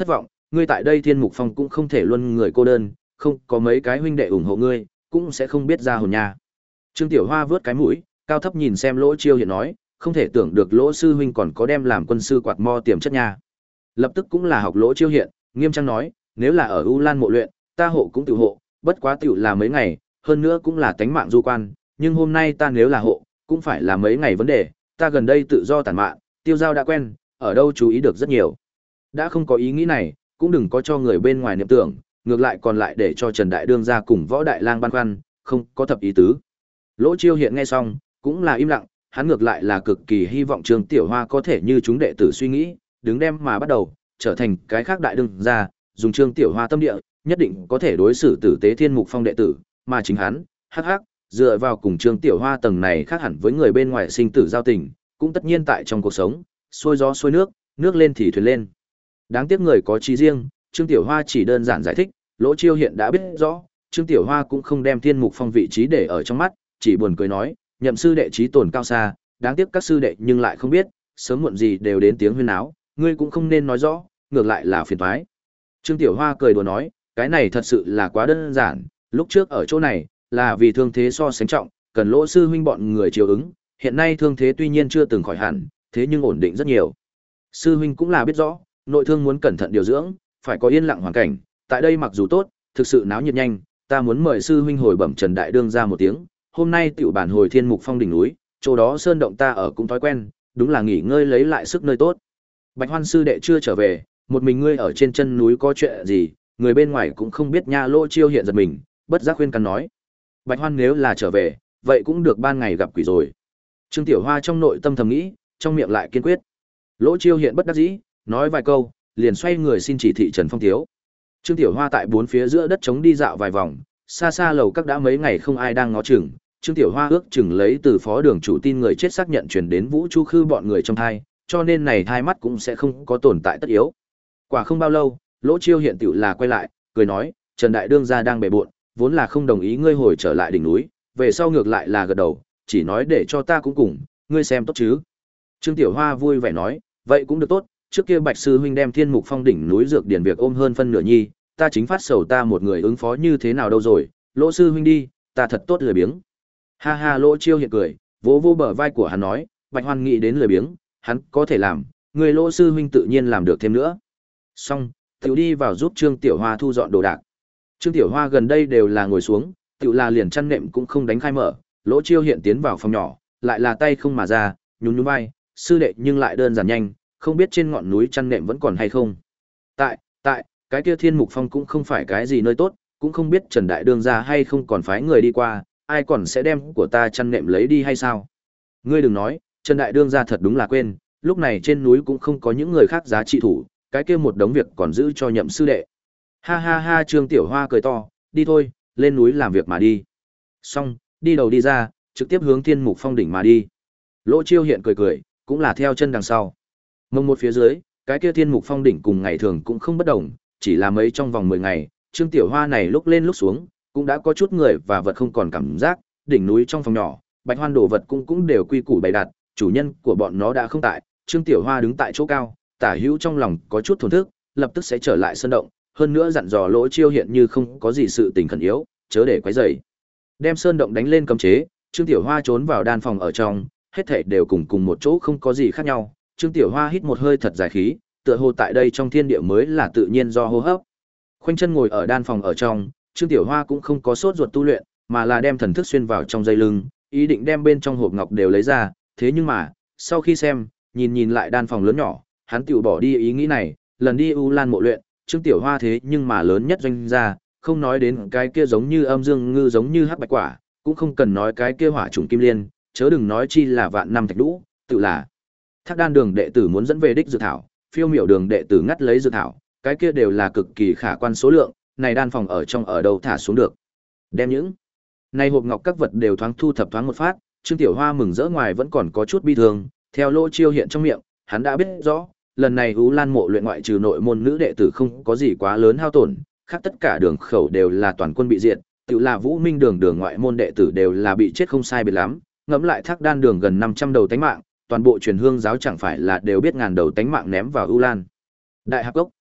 ngươi tại đây Thiên Mục Phong cũng không thể luôn người cô đơn, không có mấy cái huynh đệ ủng hộ ngươi, cũng sẽ không biết ra hồn nha. Trương Tiểu Hoa vớt cái mũi, cao thấp nhìn xem Lỗ Chiêu Hiện nói, không thể tưởng được Lỗ sư huynh còn có đem làm quân sư quạt mo tiềm chất nha. Lập tức cũng là học Lỗ Chiêu Hiện, nghiêm trang nói, nếu là ở U Lan mộ luyện, ta hộ cũng tự hộ, bất quá tiểu là mấy ngày, hơn nữa cũng là tánh mạng du quan, nhưng hôm nay ta nếu là hộ, cũng phải là mấy ngày vấn đề, ta gần đây tự do tản mạn, tiêu giao đã quen, ở đâu chú ý được rất nhiều. Đã không có ý nghĩ này, cũng đừng có cho người bên ngoài niệm tưởng, ngược lại còn lại để cho Trần Đại Đương ra cùng Võ Đại Lang băn khoăn, không có thập ý tứ. Lỗ Chiêu Hiện nghe xong, cũng là im lặng, hắn ngược lại là cực kỳ hy vọng Trương Tiểu Hoa có thể như chúng đệ tử suy nghĩ, đứng đem mà bắt đầu, trở thành cái khác đại đương ra, dùng Trương Tiểu Hoa tâm địa, nhất định có thể đối xử tử tế Thiên Mục Phong đệ tử, mà chính hắn, hắc hắc, dựa vào cùng Trương Tiểu Hoa tầng này khác hẳn với người bên ngoài sinh tử giao tình, cũng tất nhiên tại trong cuộc sống, xuôi gió xuôi nước, nước lên thì thuyền lên. Đáng tiếc người có trí riêng, Trương Tiểu Hoa chỉ đơn giản giải thích, Lỗ Chiêu Hiện đã biết rõ, Trương Tiểu Hoa cũng không đem Thiên Mục Phong vị trí để ở trong mắt, chỉ buồn cười nói, nhậm sư đệ trí tồn cao xa, đáng tiếc các sư đệ nhưng lại không biết, sớm muộn gì đều đến tiếng huyên náo, ngươi cũng không nên nói rõ, ngược lại là phiền toái. Trương Tiểu Hoa cười đùa nói, cái này thật sự là quá đơn giản, lúc trước ở chỗ này, là vì thương thế so sánh trọng, cần Lỗ sư huynh bọn người chiều ứng, hiện nay thương thế tuy nhiên chưa từng khỏi hẳn, thế nhưng ổn định rất nhiều. Sư huynh cũng là biết rõ, nội thương muốn cẩn thận điều dưỡng, phải có yên lặng hoàn cảnh, tại đây mặc dù tốt, thực sự náo nhiệt nhanh, ta muốn mời sư huynh hồi bẩm Trần Đại Đương ra một tiếng, hôm nay tiểu bản hồi Thiên Mục Phong đỉnh núi, chỗ đó sơn động ta ở cũng thói quen, đúng là nghỉ ngơi lấy lại sức nơi tốt. Bạch Hoan sư đệ chưa trở về, một mình ngươi ở trên chân núi có chuyện gì, người bên ngoài cũng không biết nha. Lỗ Chiêu Hiện giật mình, bất giác khuyên can nói. Bạch Hoan nếu là trở về, vậy cũng được ban ngày gặp quỷ rồi. Trương Tiểu Hoa trong nội tâm thầm nghĩ, trong miệng lại kiên quyết. Lỗ Chiêu Hiện bất đắc dĩ, nói vài câu, liền xoay người xin chỉ thị Trần Phong Thiếu. Trương Tiểu Hoa tại bốn phía giữa đất trống đi dạo vài vòng, xa xa lầu các đã mấy ngày không ai đang ngó chừng, Trương Tiểu Hoa ước chừng lấy từ phó đường chủ tin người chết xác nhận truyền đến Vũ Chu Khư bọn người trong thai, cho nên này thai mắt cũng sẽ không có tồn tại tất yếu. Quả không bao lâu, Lỗ Chiêu Hiện tiểu là quay lại, cười nói, Trần Đại Đương gia đang bề bộn, vốn là không đồng ý ngươi hồi trở lại đỉnh núi, về sau ngược lại là gật đầu, chỉ nói để cho ta cũng cùng, ngươi xem tốt chứ. Trương Tiểu Hoa vui vẻ nói, vậy cũng được tốt, trước kia Bạch sư huynh đem Thiên Mục Phong đỉnh núi dược điển việc ôm hơn phân nửa nhi, ta chính phát sầu ta một người ứng phó như thế nào đâu rồi, Lỗ sư huynh đi, ta thật tốt lười biếng. Ha ha. Lỗ Chiêu Hiện cười, vỗ vỗ bờ vai của hắn nói, Bạch Hoan nghĩ đến lười biếng, hắn có thể làm, người Lỗ sư huynh tự nhiên làm được thêm nữa. Xong, tiểu đi vào giúp Trương Tiểu Hoa thu dọn đồ đạc. Trương Tiểu Hoa gần đây đều là ngồi xuống, tiểu là liền chăn nệm cũng không đánh khai mở, Lỗ Chiêu Hiện tiến vào phòng nhỏ, lại là tay không mà ra, nhún nhún vai, sư đệ nhưng lại đơn giản nhanh, không biết trên ngọn núi chăn nệm vẫn còn hay không. Tại, tại, cái kia Thiên Mục Phong cũng không phải cái gì nơi tốt, cũng không biết Trần Đại Đương ra hay không còn phái người đi qua, ai còn sẽ đem của ta chăn nệm lấy đi hay sao? Ngươi đừng nói, Trần Đại Đương ra thật đúng là quên, lúc này trên núi cũng không có những người khác giá trị thủ, cái kia một đống việc còn giữ cho nhậm sư đệ. Ha ha ha. Trương Tiểu Hoa cười to, đi thôi, lên núi làm việc mà đi. Xong, đi đầu đi ra, trực tiếp hướng Thiên Mục Phong đỉnh mà đi. Lỗ Chiêu Hiện cười cười, cũng là theo chân đằng sau. Mông một phía dưới, cái kia Thiên Mục Phong đỉnh cùng ngày thường cũng không bất đồng, chỉ là mấy trong vòng mười ngày, Trương Tiểu Hoa này lúc lên lúc xuống, cũng đã có chút người và vật không còn cảm giác, đỉnh núi trong phòng nhỏ, Bạch Hoan đồ vật cũng cũng đều quy củ bày đặt, chủ nhân của bọn nó đã không tại, Trương Tiểu Hoa đứng tại chỗ cao, tả hữu trong lòng có chút thổn thức, lập tức sẽ trở lại sân động, hơn nữa dặn dò Lỗ Chiêu Hiện như không có gì sự tình khẩn yếu, chớ để quấy rầy. Đem sơn động đánh lên cấm chế, Trương Tiểu Hoa trốn vào đan phòng ở trong, hết thảy đều cùng cùng một chỗ không có gì khác nhau. Trương Tiểu Hoa hít một hơi thật dài khí, tựa hồ tại đây trong thiên địa mới là tự nhiên do hô hấp. Khoanh chân ngồi ở đan phòng ở trong, Trương Tiểu Hoa cũng không có sốt ruột tu luyện, mà là đem thần thức xuyên vào trong dây lưng, ý định đem bên trong hộp ngọc đều lấy ra, thế nhưng mà, sau khi xem, nhìn nhìn lại đan phòng lớn nhỏ, hắn tiểu bỏ đi ý nghĩ này, lần đi U Lan mộ luyện, Trương Tiểu Hoa thế nhưng mà lớn nhất doanh gia, không nói đến cái kia giống như âm dương ngư giống như hắc bạch quả, cũng không cần nói cái kia hỏa trùng kim liên, chớ đừng nói chi là vạn năm thạch lũ, tự là Thác Đan đường đệ tử muốn dẫn về đích dược thảo, Phiêu Miểu đường đệ tử ngắt lấy dược thảo, cái kia đều là cực kỳ khả quan số lượng, này đan phòng ở trong ở đâu thả xuống được. Đem những này hộp ngọc các vật đều thoáng thu thập thoáng một phát, Trương Tiểu Hoa mừng rỡ ngoài vẫn còn có chút bi thương, theo Lỗ Chiêu Hiện trong miệng, hắn đã biết rõ, lần này U Lan mộ luyện ngoại trừ nội môn nữ đệ tử không có gì quá lớn hao tổn, khác tất cả đường khẩu đều là toàn quân bị diệt, tự là Vũ Minh đường đường ngoại môn đệ tử đều là bị chết không sai biệt lắm, ngẫm lại Thác Đan đường gần năm trăm đầu tánh mạng, toàn bộ truyền hương giáo chẳng phải là đều biết ngàn đầu tánh mạng ném vào U Lan. Đại Hạp Cốc.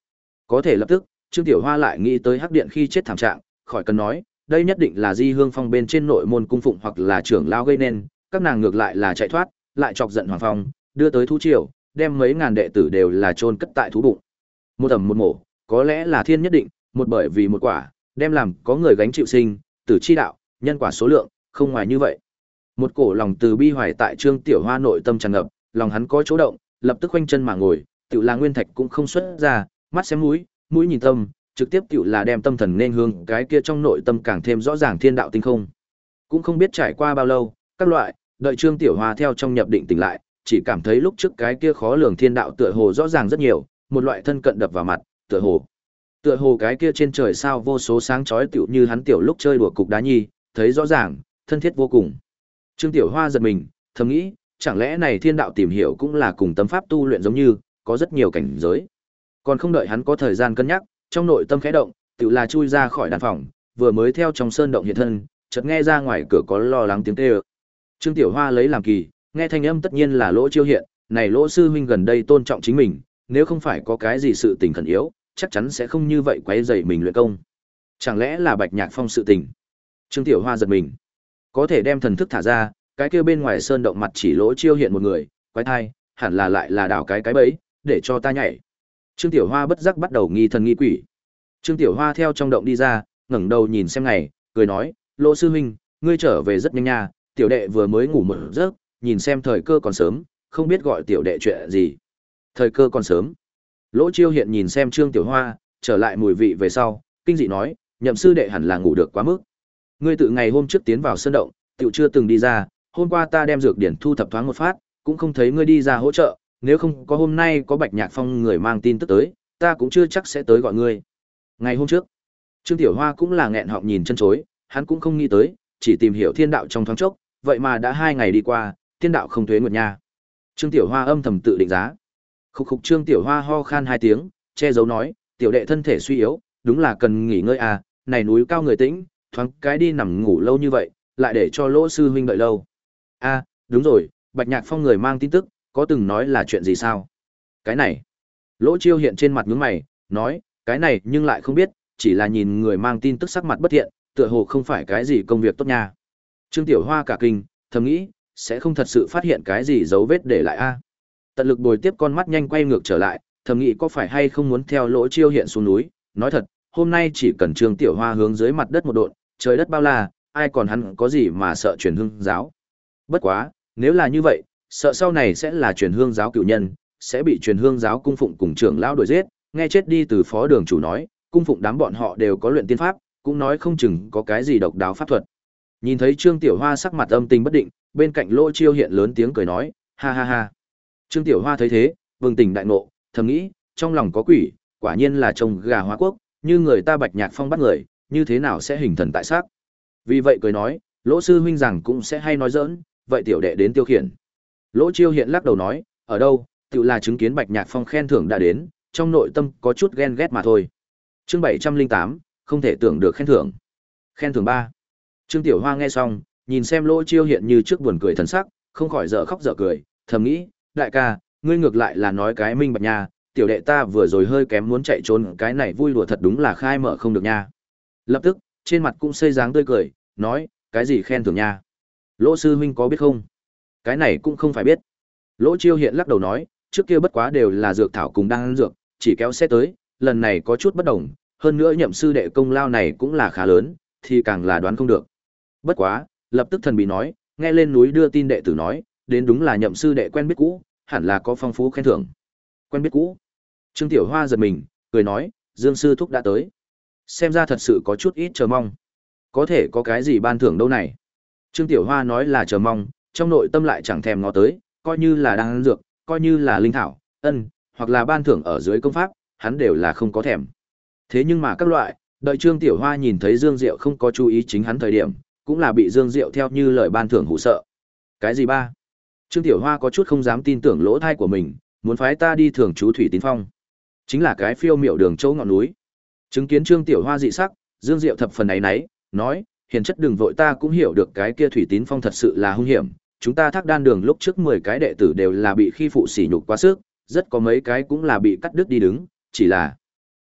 Có thể lập tức, Trương Tiểu Hoa lại nghĩ tới Hắc Điện khi chết thảm trạng, khỏi cần nói, đây nhất định là Di Hương Phong bên trên nội môn cung phụng hoặc là trưởng lao gây nên, các nàng ngược lại là chạy thoát, lại chọc giận Hoàng Phong, đưa tới thú triều, đem mấy ngàn đệ tử đều là chôn cất tại thú bụng. Một ẩm một mổ, có lẽ là thiên nhất định, một bởi vì một quả, đem làm có người gánh chịu sinh, tử chi đạo, nhân quả số lượng, không ngoài như vậy. Một cổ lòng từ bi hoài tại Trương Tiểu Hoa nội tâm tràn ngập, lòng hắn có chỗ động, lập tức khoanh chân mà ngồi, tiểu là nguyên thạch cũng không xuất ra, mắt xem mũi, mũi nhìn tâm, trực tiếp tiểu là đem tâm thần nên hướng cái kia trong nội tâm càng thêm rõ ràng thiên đạo tinh không. Cũng không biết trải qua bao lâu, các loại, đợi Trương Tiểu Hoa theo trong nhập định tỉnh lại, chỉ cảm thấy lúc trước cái kia khó lường thiên đạo tựa hồ rõ ràng rất nhiều, một loại thân cận đập vào mặt, tựa hồ. Tựa hồ cái kia trên trời sao vô số sáng chói tiểu như hắn tiểu lúc chơi đùa cục đá nhi, thấy rõ ràng, thân thiết vô cùng. Trương Tiểu Hoa giật mình, thầm nghĩ, chẳng lẽ này thiên đạo tìm hiểu cũng là cùng tâm pháp tu luyện giống như, có rất nhiều cảnh giới. Còn không đợi hắn có thời gian cân nhắc, trong nội tâm khẽ động, tự là chui ra khỏi đàn phòng, vừa mới theo trong sơn động hiện thân, chợt nghe ra ngoài cửa có lo lắng tiếng kêu. Trương Tiểu Hoa lấy làm kỳ, nghe thanh âm tất nhiên là Lỗ Chiêu hiện, này Lỗ sư huynh gần đây tôn trọng chính mình, nếu không phải có cái gì sự tình khẩn yếu, chắc chắn sẽ không như vậy quấy rầy mình luyện công. Chẳng lẽ là Bạch Nhạc Phong sự tình? Trương Tiểu Hoa giật mình, có thể đem thần thức thả ra, cái kia bên ngoài sơn động mặt chỉ Lỗ Chiêu hiện một người, quái thai, hẳn là lại là đảo cái cái bẫy, để cho ta nhảy. Trương Tiểu Hoa bất giác bắt đầu nghi thần nghi quỷ. Trương Tiểu Hoa theo trong động đi ra, ngẩng đầu nhìn xem ngày, cười nói, Lỗ sư huynh, ngươi trở về rất nhanh nha, tiểu đệ vừa mới ngủ một giấc, nhìn xem thời cơ còn sớm, không biết gọi tiểu đệ chuyện gì. Thời cơ còn sớm. Lỗ Chiêu hiện nhìn xem Trương Tiểu Hoa, trở lại mùi vị về sau, kinh dị nói, nhậm sư đệ hẳn là ngủ được quá mức. Ngươi tự ngày hôm trước tiến vào sơn động, tiểu chưa từng đi ra, hôm qua ta đem dược điển thu thập thoáng một phát, cũng không thấy ngươi đi ra hỗ trợ, nếu không có hôm nay có Bạch Nhạc Phong người mang tin tức tới, ta cũng chưa chắc sẽ tới gọi ngươi. Ngày hôm trước, Trương Tiểu Hoa cũng là nghẹn họng nhìn chân chối, hắn cũng không nghĩ tới, chỉ tìm hiểu thiên đạo trong thoáng chốc, vậy mà đã hai ngày đi qua, thiên đạo không thuế nguyệt nha. Trương Tiểu Hoa âm thầm tự định giá. Khục khục Trương Tiểu Hoa ho khan hai tiếng, che giấu nói, tiểu đệ thân thể suy yếu, đúng là cần nghỉ ngơi à, này núi cao người tĩnh, thoáng cái đi nằm ngủ lâu như vậy, lại để cho Lỗ sư huynh đợi lâu. A, đúng rồi, Bạch Nhạc Phong người mang tin tức, có từng nói là chuyện gì sao? Cái này. Lỗ Chiêu hiện trên mặt nhướng mày, nói, cái này nhưng lại không biết, chỉ là nhìn người mang tin tức sắc mặt bất thiện, tựa hồ không phải cái gì công việc tốt nha. Trương Tiểu Hoa cả kinh, thầm nghĩ, sẽ không thật sự phát hiện cái gì dấu vết để lại a. Tận lực bồi tiếp con mắt nhanh quay ngược trở lại, thầm nghĩ có phải hay không muốn theo Lỗ Chiêu hiện xuống núi, nói thật, hôm nay chỉ cần Trương Tiểu Hoa hướng dưới mặt đất một độn, trời đất bao la, ai còn hắn có gì mà sợ truyền hương giáo. Bất quá, nếu là như vậy, sợ sau này sẽ là truyền hương giáo cựu nhân, sẽ bị truyền hương giáo cung phụng cùng trưởng lão đuổi giết, nghe chết đi từ phó đường chủ nói, cung phụng đám bọn họ đều có luyện tiên pháp, cũng nói không chừng có cái gì độc đáo pháp thuật. Nhìn thấy Trương Tiểu Hoa sắc mặt âm tình bất định, bên cạnh Lỗ Chiêu hiện lớn tiếng cười nói, ha ha ha. Trương Tiểu Hoa thấy thế, bừng tỉnh đại ngộ, thầm nghĩ, trong lòng có quỷ, quả nhiên là trông gà hóa quốc, như người ta Bạch Nhạc Phong bắt người, như thế nào sẽ hình thần tại xác. Vì vậy cười nói, Lỗ sư huynh rằng cũng sẽ hay nói giỡn, vậy tiểu đệ đến tiêu khiển. Lỗ Chiêu hiện lắc đầu nói, ở đâu, tự là chứng kiến Bạch Nhạc Phong khen thưởng đã đến, trong nội tâm có chút ghen ghét mà thôi. Chương bảy trăm linh tám, không thể tưởng được khen thưởng. Khen thưởng ba. Trương Tiểu Hoa nghe xong, nhìn xem Lỗ Chiêu hiện như trước buồn cười thần sắc, không khỏi dở khóc dở cười, thầm nghĩ, đại ca, ngươi ngược lại là nói cái minh bạch nha, tiểu đệ ta vừa rồi hơi kém muốn chạy trốn, cái này vui đùa thật đúng là khai mở không được nha. Lập tức, trên mặt cũng xây dáng tươi cười, nói, cái gì khen thưởng nha? Lỗ sư huynh có biết không? Cái này cũng không phải biết. Lỗ Chiêu hiện lắc đầu nói, trước kia bất quá đều là dược thảo cùng đang ăn dược, chỉ kéo xe tới, lần này có chút bất đồng, hơn nữa nhậm sư đệ công lao này cũng là khá lớn, thì càng là đoán không được. Bất quá, lập tức thần bí nói, nghe lên núi đưa tin đệ tử nói, đến đúng là nhậm sư đệ quen biết cũ, hẳn là có phong phú khen thưởng. Quen biết cũ. Trương Tiểu Hoa giật mình, cười nói, Dương sư thúc đã tới. Xem ra thật sự có chút ít chờ mong. Có thể có cái gì ban thưởng đâu này. Trương Tiểu Hoa nói là chờ mong, trong nội tâm lại chẳng thèm ngó tới, coi như là đang ăn dược, coi như là linh thảo, ân, hoặc là ban thưởng ở dưới công pháp, hắn đều là không có thèm. Thế nhưng mà các loại, đợi Trương Tiểu Hoa nhìn thấy Dương Diệu không có chú ý chính hắn thời điểm, cũng là bị Dương Diệu theo như lời ban thưởng hù sợ. Cái gì ba? Trương Tiểu Hoa có chút không dám tin tưởng lỗ thai của mình, muốn phái ta đi thường trú Thủy Tín Phong. Chính là cái phiêu miểu đường chỗ ngọn núi. Chứng kiến Trương Tiểu Hoa dị sắc, Dương Diệu thập phần ấy nấy, nói, hiền chất đừng vội, ta cũng hiểu được cái kia Thủy Tín Phong thật sự là hung hiểm. Chúng ta Thác Đan đường lúc trước mười cái đệ tử đều là bị khi phụ sỉ nhục quá sức, rất có mấy cái cũng là bị cắt đứt đi đứng, chỉ là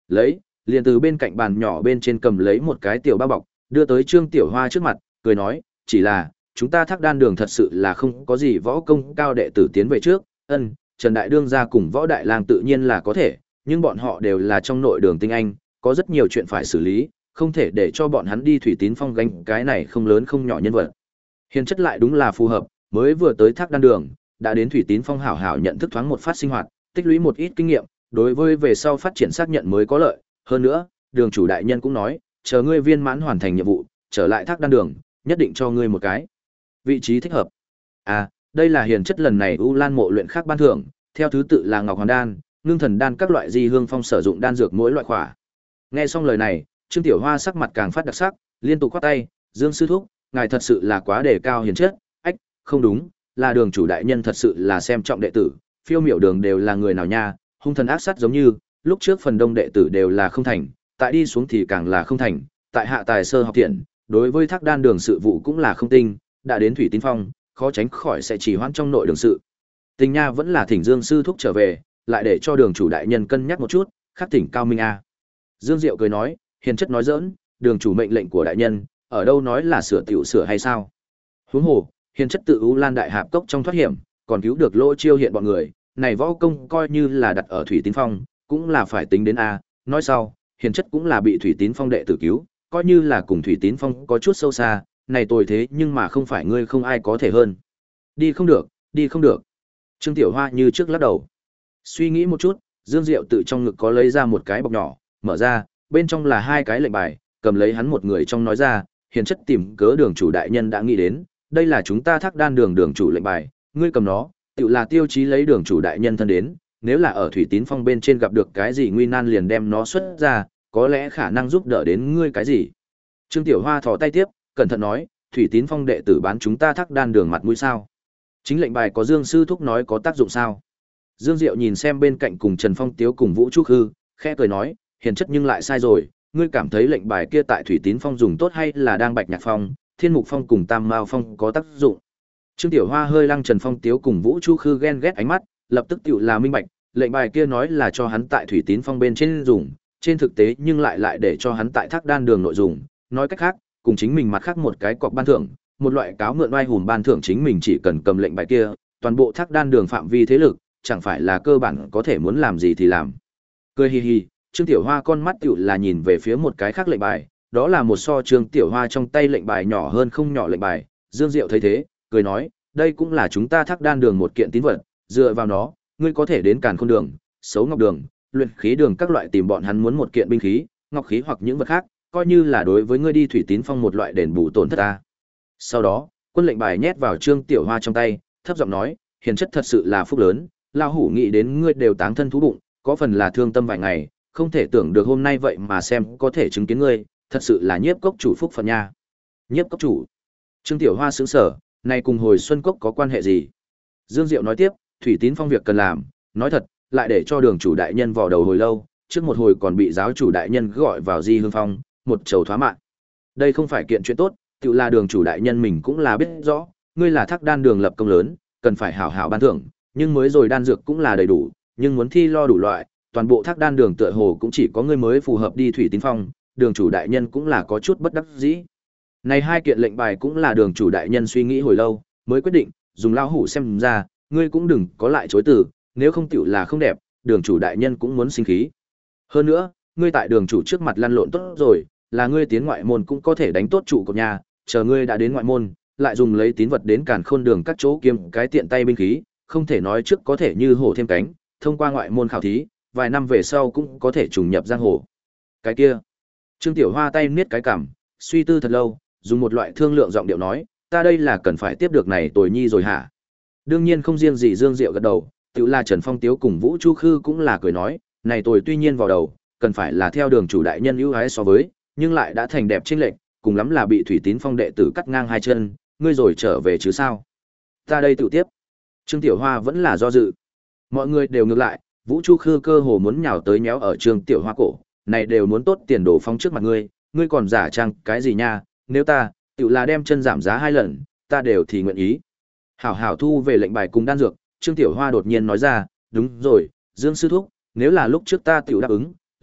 Lấy, liền từ bên cạnh bàn nhỏ bên trên cầm lấy một cái tiểu bao bọc, đưa tới Trương Tiểu Hoa trước mặt, cười nói, chỉ là, chúng ta Thác Đan Đường thật sự là không có gì võ công cao đệ tử tiến về trước, ân, Trần Đại Đương gia cùng Võ Đại Lang tự nhiên là có thể, nhưng bọn họ đều là trong nội đường tinh anh, có rất nhiều chuyện phải xử lý, không thể để cho bọn hắn đi Thủy Tín Phong gánh cái này không lớn không nhỏ nhân vật. Hiền chất lại đúng là phù hợp, mới vừa tới Thác Đan Đường, đã đến Thủy Tín Phong hảo hảo nhận thức thoáng một phát sinh hoạt, tích lũy một ít kinh nghiệm, đối với về sau phát triển xác nhận mới có lợi, hơn nữa, đường chủ đại nhân cũng nói, chờ ngươi viên mãn hoàn thành nhiệm vụ, trở lại Thác Đan Đường, nhất định cho ngươi một cái vị trí thích hợp. À, đây là hiền chất lần này U Lan mộ luyện khác ban thưởng, theo thứ tự là Ngọc Hoàn đan, Ngưng Thần đan các loại di hương phong sử dụng đan dược mỗi loại khỏa. Nghe xong lời này, Trương Tiểu Hoa sắc mặt càng phát đặc sắc, liên tục quát tay, "Dương sư thúc, ngài thật sự là quá đề cao hiền chất." Ách, không đúng, là đường chủ đại nhân thật sự là xem trọng đệ tử, phiêu miểu đường đều là người nào nha, hung thần ác sát giống như, lúc trước phần đông đệ tử đều là không thành, tại đi xuống thì càng là không thành, tại hạ tài sơ học thiện, đối với Thác Đan Đường sự vụ cũng là không tinh, đã đến Thủy Tín Phong, khó tránh khỏi sẽ chỉ hoãn trong nội đường sự. Tình nha vẫn là thỉnh Dương sư thúc trở về, lại để cho đường chủ đại nhân cân nhắc một chút, khắc thỉnh cao minh a. Dương Diệu cười nói, hiền chất nói giỡn, đường chủ mệnh lệnh của đại nhân, ở đâu nói là sửa tiểu sửa hay sao? Huống hồ, hiền chất tự U Lan đại hạp cốc trong thoát hiểm, còn cứu được Lỗ Chiêu hiện bọn người, này võ công coi như là đặt ở Thủy Tín Phong, cũng là phải tính đến a. Nói sau, hiền chất cũng là bị Thủy Tín Phong đệ tử cứu, coi như là cùng Thủy Tín Phong có chút sâu xa, này tồi thế nhưng mà không phải ngươi không ai có thể hơn. Đi không được, đi không được. Trương Tiểu Hoa như trước lắc đầu. Suy nghĩ một chút, Dương Diệu tự trong ngực có lấy ra một cái bọc nhỏ, mở ra, bên trong là hai cái lệnh bài, cầm lấy hắn một người trong nói ra, hiền chất tìm cớ đường chủ đại nhân đã nghĩ đến, đây là chúng ta Thác Đan Đường đường chủ lệnh bài, ngươi cầm nó, tự là tiêu chí lấy đường chủ đại nhân thân đến, nếu là ở Thủy Tín Phong bên trên gặp được cái gì nguy nan liền đem nó xuất ra, có lẽ khả năng giúp đỡ đến ngươi cái gì. Trương Tiểu Hoa thò tay tiếp, cẩn thận nói, Thủy Tín Phong đệ tử bán chúng ta Thác Đan Đường mặt mũi sao? Chính lệnh bài có Dương sư thúc nói có tác dụng sao? Dương Diệu nhìn xem bên cạnh cùng Trần Phong Tiếu cùng Vũ Trúc Hư, khẽ cười nói, hiền chất nhưng lại sai rồi, ngươi cảm thấy lệnh bài kia tại Thủy Tín Phong dùng tốt hay là đang Bạch Nhạc Phong, Thiên Mục Phong cùng Tam Mao Phong có tác dụng? Trương Tiểu Hoa hơi lăng Trần Phong Tiếu cùng Vũ Trúc Hư ghen ghét ánh mắt, lập tức tựu là minh bạch, lệnh bài kia nói là cho hắn tại Thủy Tín Phong bên trên dùng, trên thực tế nhưng lại lại để cho hắn tại Thác Đan Đường nội dùng, nói cách khác, cùng chính mình mặt khác một cái cọc ban thưởng, một loại cáo mượn oai hùm ban thưởng chính mình chỉ cần cầm lệnh bài kia, toàn bộ Thác Đan Đường phạm vi thế lực, chẳng phải là cơ bản có thể muốn làm gì thì làm. Cười hi hi, Trương Tiểu Hoa con mắt tựu là nhìn về phía một cái khác lệnh bài, đó là một so Trương Tiểu Hoa trong tay lệnh bài nhỏ hơn không nhỏ lệnh bài, Dương Diệu thấy thế, cười nói, đây cũng là chúng ta Thác Đan Đường một kiện tín vật, dựa vào nó, ngươi có thể đến Càn Khôn Đường, Sấu Ngọc Đường, Luyện Khí Đường các loại tìm bọn hắn muốn một kiện binh khí, ngọc khí hoặc những vật khác, coi như là đối với ngươi đi Thủy Tín Phong một loại đền bù tổn thất ta. Sau đó, quân lệnh bài nhét vào Trương Tiểu Hoa trong tay, thấp giọng nói, hiền chất thật sự là phúc lớn, lão hủ nghĩ đến ngươi đều táng thân thú bụng, có phần là thương tâm vài ngày, không thể tưởng được hôm nay vậy mà xem có thể chứng kiến ngươi, thật sự là Nhiếp Cốc chủ phúc phận nha. Nhiếp Cốc chủ? Trương Tiểu Hoa sững sờ, này cùng hồi Xuân Cốc có quan hệ gì? Dương Diệu nói tiếp, Thủy Tín Phong việc cần làm, nói thật, lại để cho đường chủ đại nhân vò đầu hồi lâu, trước một hồi còn bị giáo chủ đại nhân gọi vào Di Hương Phong, một trầu thoá mạng. Đây không phải kiện chuyện tốt, tự là đường chủ đại nhân mình cũng là biết rõ, ngươi là Thác Đan Đường lập công lớn, cần phải hảo hảo ban thưởng, nhưng mới rồi đan dược cũng là đầy đủ, nhưng muốn thi lo đủ loại, toàn bộ Thác Đan Đường tựa hồ cũng chỉ có ngươi mới phù hợp đi Thủy Tín Phong, đường chủ đại nhân cũng là có chút bất đắc dĩ. Này hai kiện lệnh bài cũng là đường chủ đại nhân suy nghĩ hồi lâu, mới quyết định, dùng lão hủ xem ra, ngươi cũng đừng có lại chối từ, nếu không tiểu là không đẹp, đường chủ đại nhân cũng muốn sinh khí. Hơn nữa, ngươi tại đường chủ trước mặt lăn lộn tốt rồi, là ngươi tiến ngoại môn cũng có thể đánh tốt trụ của nhà, chờ ngươi đã đến ngoại môn, lại dùng lấy tín vật đến Càn Khôn Đường các chỗ kiếm cái tiện tay binh khí, không thể nói trước có thể như hổ thêm cánh, thông qua ngoại môn khảo thí, vài năm về sau cũng có thể trùng nhập giang hồ. Cái kia, Trương Tiểu Hoa tay niết cái cằm, suy tư thật lâu, dùng một loại thương lượng giọng điệu nói, ta đây là cần phải tiếp được này tồi nhi rồi hả? Đương nhiên không riêng gì Dương Diệu gật đầu, tự là Trần Phong Tiếu cùng Vũ Chu Khư cũng là cười nói, này tồi tuy nhiên vào đầu, cần phải là theo đường chủ đại nhân ưu ái so với, nhưng lại đã thành đẹp chênh lệch, cùng lắm là bị Thủy Tín Phong đệ tử cắt ngang hai chân, ngươi rồi trở về chứ sao? Ta đây tự tiếp. Trương Tiểu Hoa vẫn là do dự. Mọi người đều ngược lại, Vũ Chu Khư cơ hồ muốn nhào tới méo ở Trương Tiểu Hoa cổ, này đều muốn tốt tiền đồ phong trước mặt ngươi, ngươi còn giả trang cái gì nha, nếu ta, tự là đem chân giảm giá hai lần, ta đều thì nguyện ý. Hảo hảo thu về lệnh bài cùng đan dược, Trương Tiểu Hoa đột nhiên nói ra, đúng rồi, Dương sư thúc, nếu là lúc trước ta tiểu đáp ứng,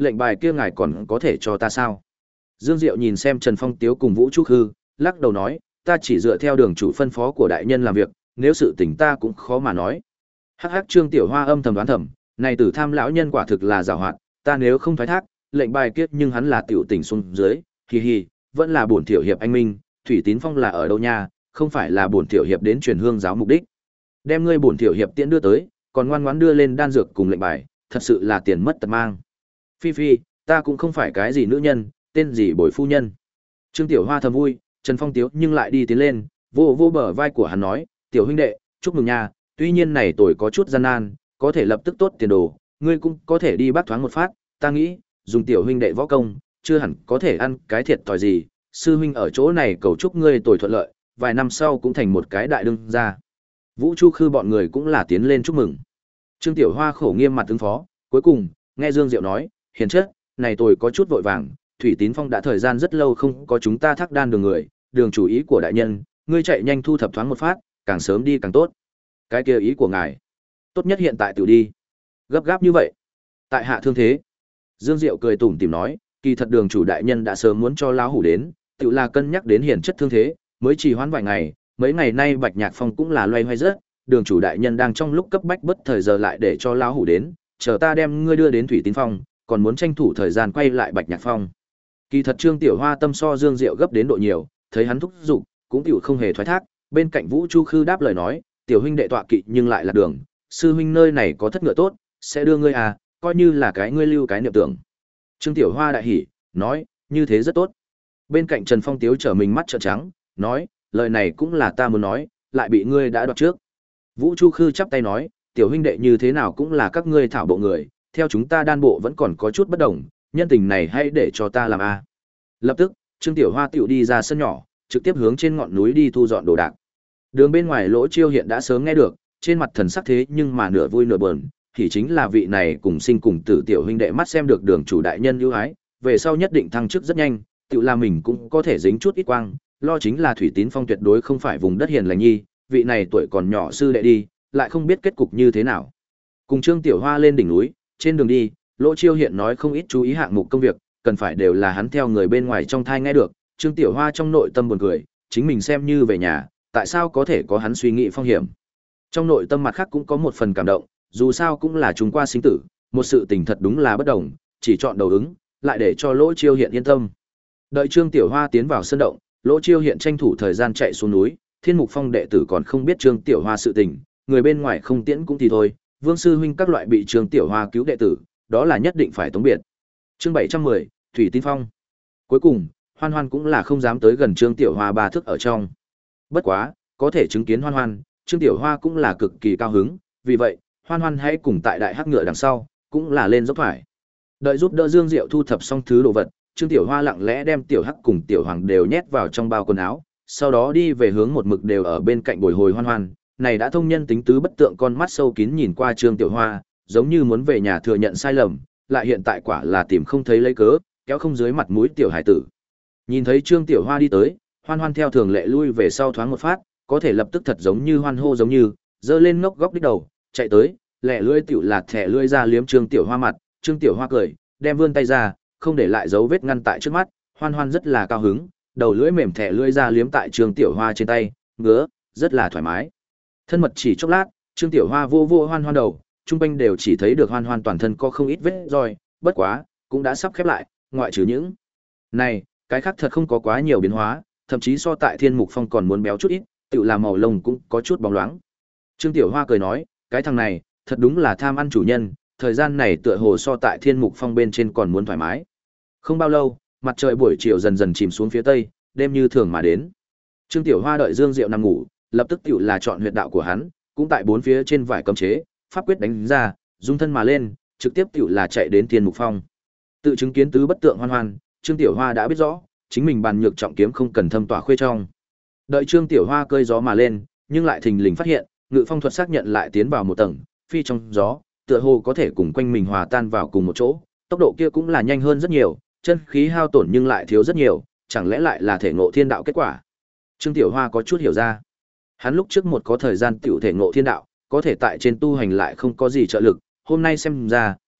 lệnh bài kia ngài còn có thể cho ta sao? Dương Diệu nhìn xem Trần Phong Tiếu cùng Vũ Trúc Hư, lắc đầu nói, ta chỉ dựa theo đường chủ phân phó của đại nhân làm việc, nếu sự tình ta cũng khó mà nói. Hắc hắc Trương Tiểu Hoa âm thầm đoán thầm, này tử tham lão nhân quả thực là giàu hoạt, ta nếu không thoái thác, lệnh bài kiết nhưng hắn là tiểu tình xuống dưới, hi hi, vẫn là bổn tiểu hiệp anh minh, Thủy Tín Phong là ở đâu nha, không phải là bổn tiểu hiệp đến truyền hương giáo mục đích. Đem ngươi bổn tiểu hiệp tiễn đưa tới, còn ngoan ngoãn đưa lên đan dược cùng lệnh bài, thật sự là tiền mất tật mang. Phi phi, ta cũng không phải cái gì nữ nhân, tên gì bồi phu nhân. Trương Tiểu Hoa thầm vui, Trần Phong Tiếu nhưng lại đi tiến lên, vô vô bờ vai của hắn nói, tiểu huynh đệ, chúc mừng nha, tuy nhiên này tuổi có chút gian nan, có thể lập tức tốt tiền đồ, ngươi cũng có thể đi bác thoáng một phát, ta nghĩ, dùng tiểu huynh đệ võ công, chưa hẳn có thể ăn cái thiệt thòi gì, sư huynh ở chỗ này cầu chúc ngươi tuổi thuận lợi, vài năm sau cũng thành một cái đại đương gia. Vũ Chu Khư bọn người cũng là tiến lên chúc mừng. Trương Tiểu Hoa khổ nghiêm mặt ứng phó, cuối cùng, nghe Dương Diệu nói, hiền chất, này tôi có chút vội vàng, Thủy Tín Phong đã thời gian rất lâu không có chúng ta thác đan đường người, đường chủ ý của đại nhân, ngươi chạy nhanh thu thập thoáng một phát, càng sớm đi càng tốt. Cái kia ý của ngài, tốt nhất hiện tại tự đi. Gấp gáp như vậy, tại hạ thương thế. Dương Diệu cười tủm tỉm nói, kỳ thật đường chủ đại nhân đã sớm muốn cho lão hủ đến, tự là cân nhắc đến hiển chất thương thế, mới trì hoãn vài ngày, mấy ngày nay Bạch Nhạc Phong cũng là loay hoay rất, đường chủ đại nhân đang trong lúc cấp bách bất thời giờ lại để cho lão hủ đến, chờ ta đem ngươi đưa đến Thủy Tín Phong, còn muốn tranh thủ thời gian quay lại Bạch Nhạc Phong. Kỳ thật Trương Tiểu Hoa tâm so Dương Diệu gấp đến độ nhiều, thấy hắn thúc giục, cũng tiểu không hề thoái thác, bên cạnh Vũ Chu Khư đáp lời nói, tiểu huynh đệ tọa kỵ nhưng lại là đường, sư huynh nơi này có thất ngựa tốt, sẽ đưa ngươi à, coi như là cái ngươi lưu cái niệm tưởng. Trương Tiểu Hoa đại hỉ, nói, như thế rất tốt. Bên cạnh Trần Phong Tiếu trở mình mắt trợn trắng, nói, lời này cũng là ta muốn nói, lại bị ngươi đã đoạt trước. Vũ Chu Khư chắp tay nói, tiểu huynh đệ như thế nào cũng là các ngươi thảo bộ người, theo chúng ta đan bộ vẫn còn có chút bất đồng, nhân tình này hãy để cho ta làm a. Lập tức, Trương Tiểu Hoa tiểu đi ra sân nhỏ, trực tiếp hướng trên ngọn núi đi thu dọn đồ đạc. Đường bên ngoài Lỗ Chiêu hiện đã sớm nghe được, trên mặt thần sắc thế nhưng mà nửa vui nửa buồn, thì chính là vị này cùng sinh cùng tử tiểu huynh đệ mắt xem được đường chủ đại nhân ưu ái, về sau nhất định thăng chức rất nhanh, tiểu là mình cũng có thể dính chút ít quang, lo chính là Thủy Tín Phong tuyệt đối không phải vùng đất hiền lành nhi, vị này tuổi còn nhỏ sư đệ đi, lại không biết kết cục như thế nào. Cùng Trương Tiểu Hoa lên đỉnh núi, trên đường đi, Lỗ Chiêu hiện nói không ít chú ý hạng mục công việc, cần phải đều là hắn theo người bên ngoài trong thai nghe được, Trương Tiểu Hoa trong nội tâm buồn cười, chính mình xem như về nhà, tại sao có thể có hắn suy nghĩ phong hiểm. Trong nội tâm mặt khác cũng có một phần cảm động, dù sao cũng là chúng qua sinh tử, một sự tình thật đúng là bất đồng, chỉ chọn đầu ứng, lại để cho Lỗ Chiêu hiện yên tâm. Đợi Trương Tiểu Hoa tiến vào sân động, Lỗ Chiêu hiện tranh thủ thời gian chạy xuống núi, Thiên Mục Phong đệ tử còn không biết Trương Tiểu Hoa sự tình, người bên ngoài không tiễn cũng thì thôi, Vương sư huynh các loại bị Trương Tiểu Hoa cứu đệ tử, đó là nhất định phải tống biệt. Chương bảy trăm mười, Thủy Tín Phong. Cuối cùng, Hoan Hoan cũng là không dám tới gần Trương Tiểu Hoa ba thước ở trong. Bất quá, có thể chứng kiến Hoan Hoan, Trương Tiểu Hoa cũng là cực kỳ cao hứng, vì vậy, Hoan Hoan hãy cùng tại đại hắc ngựa đằng sau, cũng là lên dốc thoải. Đợi giúp đỡ Dương Diệu thu thập xong thứ đồ vật, Trương Tiểu Hoa lặng lẽ đem Tiểu Hắc cùng Tiểu Hoàng đều nhét vào trong bao quần áo, sau đó đi về hướng một mực đều ở bên cạnh bồi hồi Hoan Hoan, này đã thông nhân tính tứ bất tượng con mắt sâu kín nhìn qua Trương Tiểu Hoa, giống như muốn về nhà thừa nhận sai lầm, lại hiện tại quả là tìm không thấy lấy cớ, kéo không dưới mặt mũi tiểu hải tử. Nhìn thấy Trương Tiểu Hoa đi tới, Hoan Hoan theo thường lệ lui về sau thoáng một phát, có thể lập tức thật giống như hoan hô giống như, giơ lên ngốc góc đích đầu, chạy tới, lẹ lưỡi tiểu lạt thẻ lưỡi ra liếm Trương Tiểu Hoa mặt, Trương Tiểu Hoa cười, đem vươn tay ra, không để lại dấu vết ngăn tại trước mắt, Hoan Hoan rất là cao hứng, đầu lưỡi mềm thẻ lưỡi ra liếm tại Trương Tiểu Hoa trên tay, ngứa, rất là thoải mái. Thân mật chỉ chốc lát, Trương Tiểu Hoa vô vô Hoan Hoan đầu, trung quanh đều chỉ thấy được Hoan Hoan toàn thân có không ít vết roi, bất quá, cũng đã sắp khép lại, ngoại trừ những này, cái khác thật không có quá nhiều biến hóa, thậm chí so tại Thiên Mục Phong còn muốn béo chút ít, tự làm màu lông cũng có chút bóng loáng. Trương Tiểu Hoa cười nói, cái thằng này, thật đúng là tham ăn chủ nhân, thời gian này tựa hồ so tại Thiên Mục Phong bên trên còn muốn thoải mái. Không bao lâu, mặt trời buổi chiều dần dần chìm xuống phía tây, đêm như thường mà đến. Trương Tiểu Hoa đợi Dương Diệu nằm ngủ, lập tức tiểu là chọn huyệt đạo của hắn, cũng tại bốn phía trên vải cấm chế, pháp quyết đánh ra, dung thân mà lên, trực tiếp tiểu là chạy đến Thiên Mục Phong. Tự chứng kiến tứ bất tượng Hoan Hoan, Trương Tiểu Hoa đã biết rõ, chính mình bàn nhược trọng kiếm không cần thâm tỏa khuê trong. Đợi Trương Tiểu Hoa cơi gió mà lên, nhưng lại thình lình phát hiện, Ngự Phong thuật xác nhận lại tiến vào một tầng, phi trong gió, tựa hồ có thể cùng quanh mình hòa tan vào cùng một chỗ, tốc độ kia cũng là nhanh hơn rất nhiều, chân khí hao tổn nhưng lại thiếu rất nhiều, chẳng lẽ lại là thể ngộ thiên đạo kết quả. Trương Tiểu Hoa có chút hiểu ra. Hắn lúc trước một có thời gian tiểu thể ngộ thiên đạo, có thể tại trên tu hành lại không có gì trợ lực, hôm nay xem ra,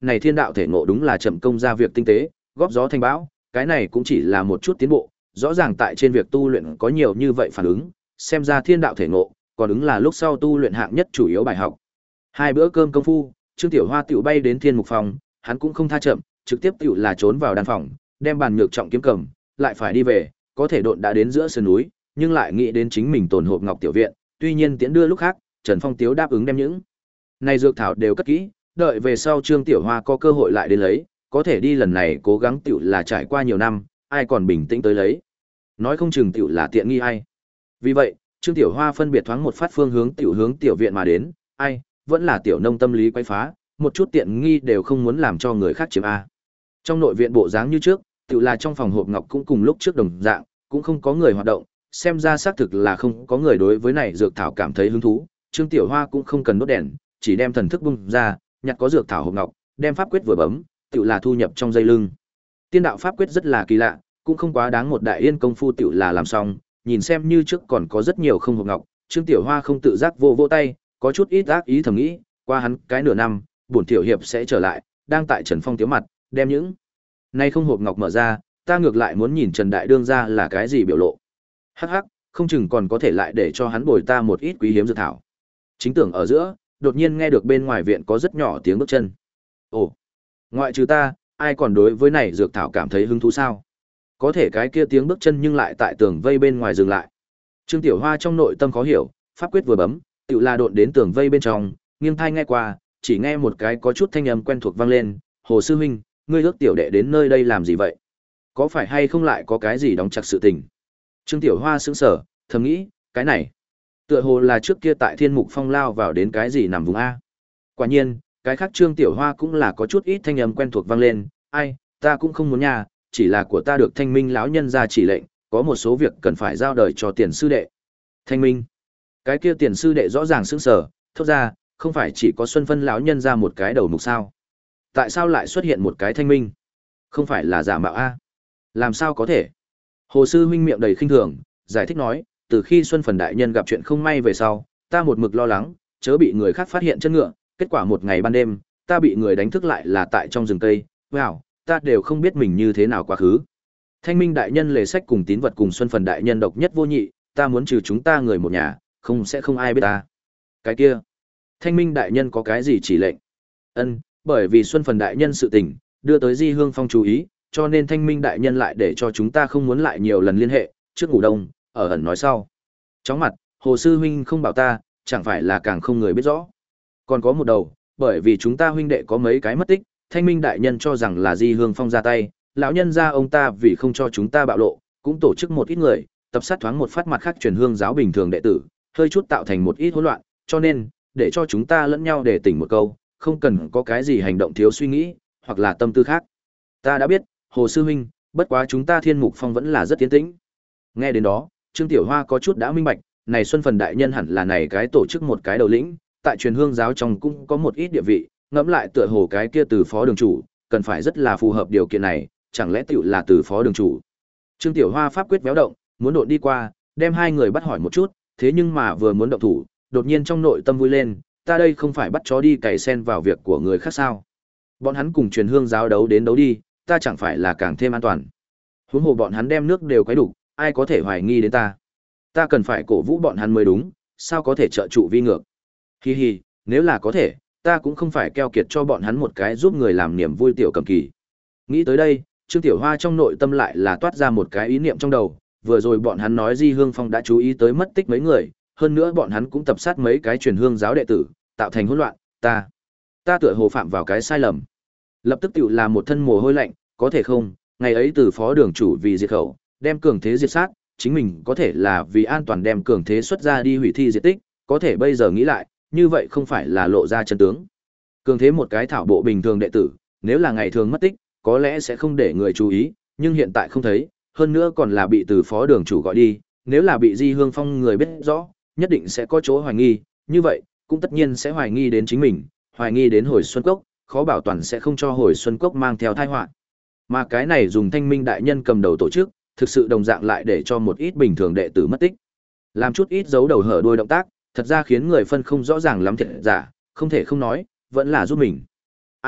này thiên đạo thể ngộ đúng là chậm công ra việc tinh tế, góp gió thành bão, cái này cũng chỉ là một chút tiến bộ, rõ ràng tại trên việc tu luyện có nhiều như vậy phản ứng, xem ra thiên đạo thể ngộ, còn ứng là lúc sau tu luyện hạng nhất chủ yếu bài học. Hai bữa cơm công phu, Trương Tiểu Hoa tiểu bay đến Thiên Mục phòng, hắn cũng không tha chậm, trực tiếp tiểu là trốn vào đan phòng, đem bàn nhược trọng kiếm cầm, lại phải đi về, có thể độn đã đến giữa sườn núi, nhưng lại nghĩ đến chính mình tồn hộp ngọc tiểu viện, tuy nhiên tiễn đưa lúc khác, Trần Phong Tiếu đáp ứng đem những này dược thảo đều cất kỹ, đợi về sau Trương Tiểu Hoa có cơ hội lại đến lấy, có thể đi lần này cố gắng tiểu là trải qua nhiều năm, ai còn bình tĩnh tới lấy. Nói không chừng tiểu là tiện nghi ai. Vì vậy, Trương Tiểu Hoa phân biệt thoáng một phát phương hướng tiểu hướng tiểu viện mà đến, ai, vẫn là tiểu nông tâm lý quấy phá, một chút tiện nghi đều không muốn làm cho người khác chiếm a. Trong nội viện bộ dáng như trước, tiểu là trong phòng hộp ngọc cũng cùng lúc trước đồng dạng, cũng không có người hoạt động, xem ra xác thực là không có người đối với này dược thảo cảm thấy hứng thú. Trương Tiểu Hoa cũng không cần đốt đèn, chỉ đem thần thức bung ra, nhặt có dược thảo hộp ngọc, đem pháp quyết vừa bấm, tiểu là thu nhập trong dây lưng. Tiên đạo pháp quyết rất là kỳ lạ, cũng không quá đáng một đại yên công phu tiểu là làm xong, nhìn xem như trước còn có rất nhiều không hộp ngọc, Trương Tiểu Hoa không tự giác vô vô tay, có chút ít ác ý thầm nghĩ, qua hắn cái nửa năm, bổn tiểu hiệp sẽ trở lại, đang tại Trần Phong tiếu mặt, đem những nay không hộp ngọc mở ra, ta ngược lại muốn nhìn Trần Đại Đương ra là cái gì biểu lộ. Hắc hắc, không chừng còn có thể lại để cho hắn bồi ta một ít quý hiếm dược thảo. Chính tưởng ở giữa, đột nhiên nghe được bên ngoài viện có rất nhỏ tiếng bước chân. Ồ, ngoại trừ ta, ai còn đối với này dược thảo cảm thấy hứng thú sao? Có thể cái kia tiếng bước chân nhưng lại tại tường vây bên ngoài dừng lại. Trương Tiểu Hoa trong nội tâm khó hiểu, pháp quyết vừa bấm, tiểu là độn đến tường vây bên trong, nghiêng thai nghe qua, chỉ nghe một cái có chút thanh âm quen thuộc vang lên, "Hồ sư huynh, ngươi ước tiểu đệ đến nơi đây làm gì vậy? Có phải hay không lại có cái gì đóng chặt sự tình?" Trương Tiểu Hoa sững sờ, thầm nghĩ, cái này, tựa hồ là trước kia tại Thiên Mục Phong lao vào đến cái gì nằm vùng a. Quả nhiên, cái khác Trương Tiểu Hoa cũng là có chút ít thanh âm quen thuộc vang lên, "Ai, ta cũng không muốn nhà, chỉ là của ta được Thanh Minh lão nhân ra chỉ lệnh, có một số việc cần phải giao đời cho tiền sư đệ." Thanh Minh? Cái kia tiền sư đệ rõ ràng sững sờ, thốt ra, không phải chỉ có Xuân Phân lão nhân ra một cái đầu mục sao? Tại sao lại xuất hiện một cái Thanh Minh? Không phải là giả mạo a? Làm sao có thể? Hồ sư huynh miệng đầy khinh thường, giải thích nói, từ khi Xuân Phần đại nhân gặp chuyện không may về sau, ta một mực lo lắng, chớ bị người khác phát hiện chân ngựa, kết quả một ngày ban đêm, ta bị người đánh thức lại là tại trong rừng cây, wow, ta đều không biết mình như thế nào quá khứ. Thanh Minh đại nhân lề sách cùng tín vật cùng Xuân Phần đại nhân độc nhất vô nhị, ta muốn trừ chúng ta người một nhà, không sẽ không ai biết ta. Cái kia, Thanh Minh đại nhân có cái gì chỉ lệnh? Ân, bởi vì Xuân Phần đại nhân sự tình, đưa tới Di Hương Phong chú ý, cho nên Thanh Minh đại nhân lại để cho chúng ta không muốn lại nhiều lần liên hệ, trước ngủ đông, ở ẩn nói sau. Chóng mặt, Hồ sư huynh không bảo ta, chẳng phải là càng không người biết rõ. Còn có một đầu, bởi vì chúng ta huynh đệ có mấy cái mất tích, Thanh Minh đại nhân cho rằng là Di Hương Phong ra tay, lão nhân gia ông ta vì không cho chúng ta bạo lộ, cũng tổ chức một ít người, tập sát thoáng một phát mặt khác truyền hương giáo bình thường đệ tử, hơi chút tạo thành một ít hỗn loạn, cho nên, để cho chúng ta lẫn nhau để tỉnh một câu, không cần có cái gì hành động thiếu suy nghĩ, hoặc là tâm tư khác. Ta đã biết, Hồ sư huynh, bất quá chúng ta Thiên Mục Phong vẫn là rất tiến tĩnh. Nghe đến đó, Trương Tiểu Hoa có chút đã minh bạch, này Xuân Phần đại nhân hẳn là này cái tổ chức một cái đầu lĩnh, tại truyền hương giáo trong cũng có một ít địa vị, ngẫm lại tựa hồ cái kia từ phó đường chủ, cần phải rất là phù hợp điều kiện này, chẳng lẽ tiểu là từ phó đường chủ. Trương Tiểu Hoa pháp quyết véo động, muốn độn đi qua, đem hai người bắt hỏi một chút, thế nhưng mà vừa muốn động thủ, đột nhiên trong nội tâm vui lên, ta đây không phải bắt chó đi cày sen vào việc của người khác sao? Bọn hắn cùng truyền hương giáo đấu đến đấu đi, ta chẳng phải là càng thêm an toàn. Huống hồ bọn hắn đem nước đều quấy đủ, ai có thể hoài nghi đến ta? Ta cần phải cổ vũ bọn hắn mới đúng, sao có thể trợ trụ vi ngược? Hi hi, nếu là có thể, ta cũng không phải keo kiệt cho bọn hắn một cái giúp người làm niềm vui tiểu cầm kỳ. Nghĩ tới đây, Trương Tiểu Hoa trong nội tâm lại là toát ra một cái ý niệm trong đầu, vừa rồi bọn hắn nói Di Hương Phong đã chú ý tới mất tích mấy người, hơn nữa bọn hắn cũng tập sát mấy cái truyền hương giáo đệ tử, tạo thành hỗn loạn, ta, ta tựa hồ phạm vào cái sai lầm. Lập tức tiểu là một thân mồ hôi lạnh, có thể không, ngày ấy từ phó đường chủ vì diệt khẩu, đem cường thế diệt sát, chính mình có thể là vì an toàn đem cường thế xuất ra đi hủy thi diệt tích, có thể bây giờ nghĩ lại, như vậy không phải là lộ ra chân tướng. Cường thế một cái thảo bộ bình thường đệ tử, nếu là ngày thường mất tích, có lẽ sẽ không để người chú ý, nhưng hiện tại không thấy, hơn nữa còn là bị từ phó đường chủ gọi đi, nếu là bị Di Hương Phong người biết rõ, nhất định sẽ có chỗ hoài nghi, như vậy, cũng tất nhiên sẽ hoài nghi đến chính mình, hoài nghi đến Hồi Xuân Cốc, khó bảo toàn sẽ không cho Hồi Xuân Cốc mang theo tai họa. Mà cái này dùng Thanh Minh đại nhân cầm đầu tổ chức, thực sự đồng dạng lại để cho một ít bình thường đệ tử mất tích. Làm chút ít giấu đầu hở đuôi động tác, thật ra khiến người phân không rõ ràng lắm thiệt giả, không thể không nói, vẫn là giúp mình. Ai,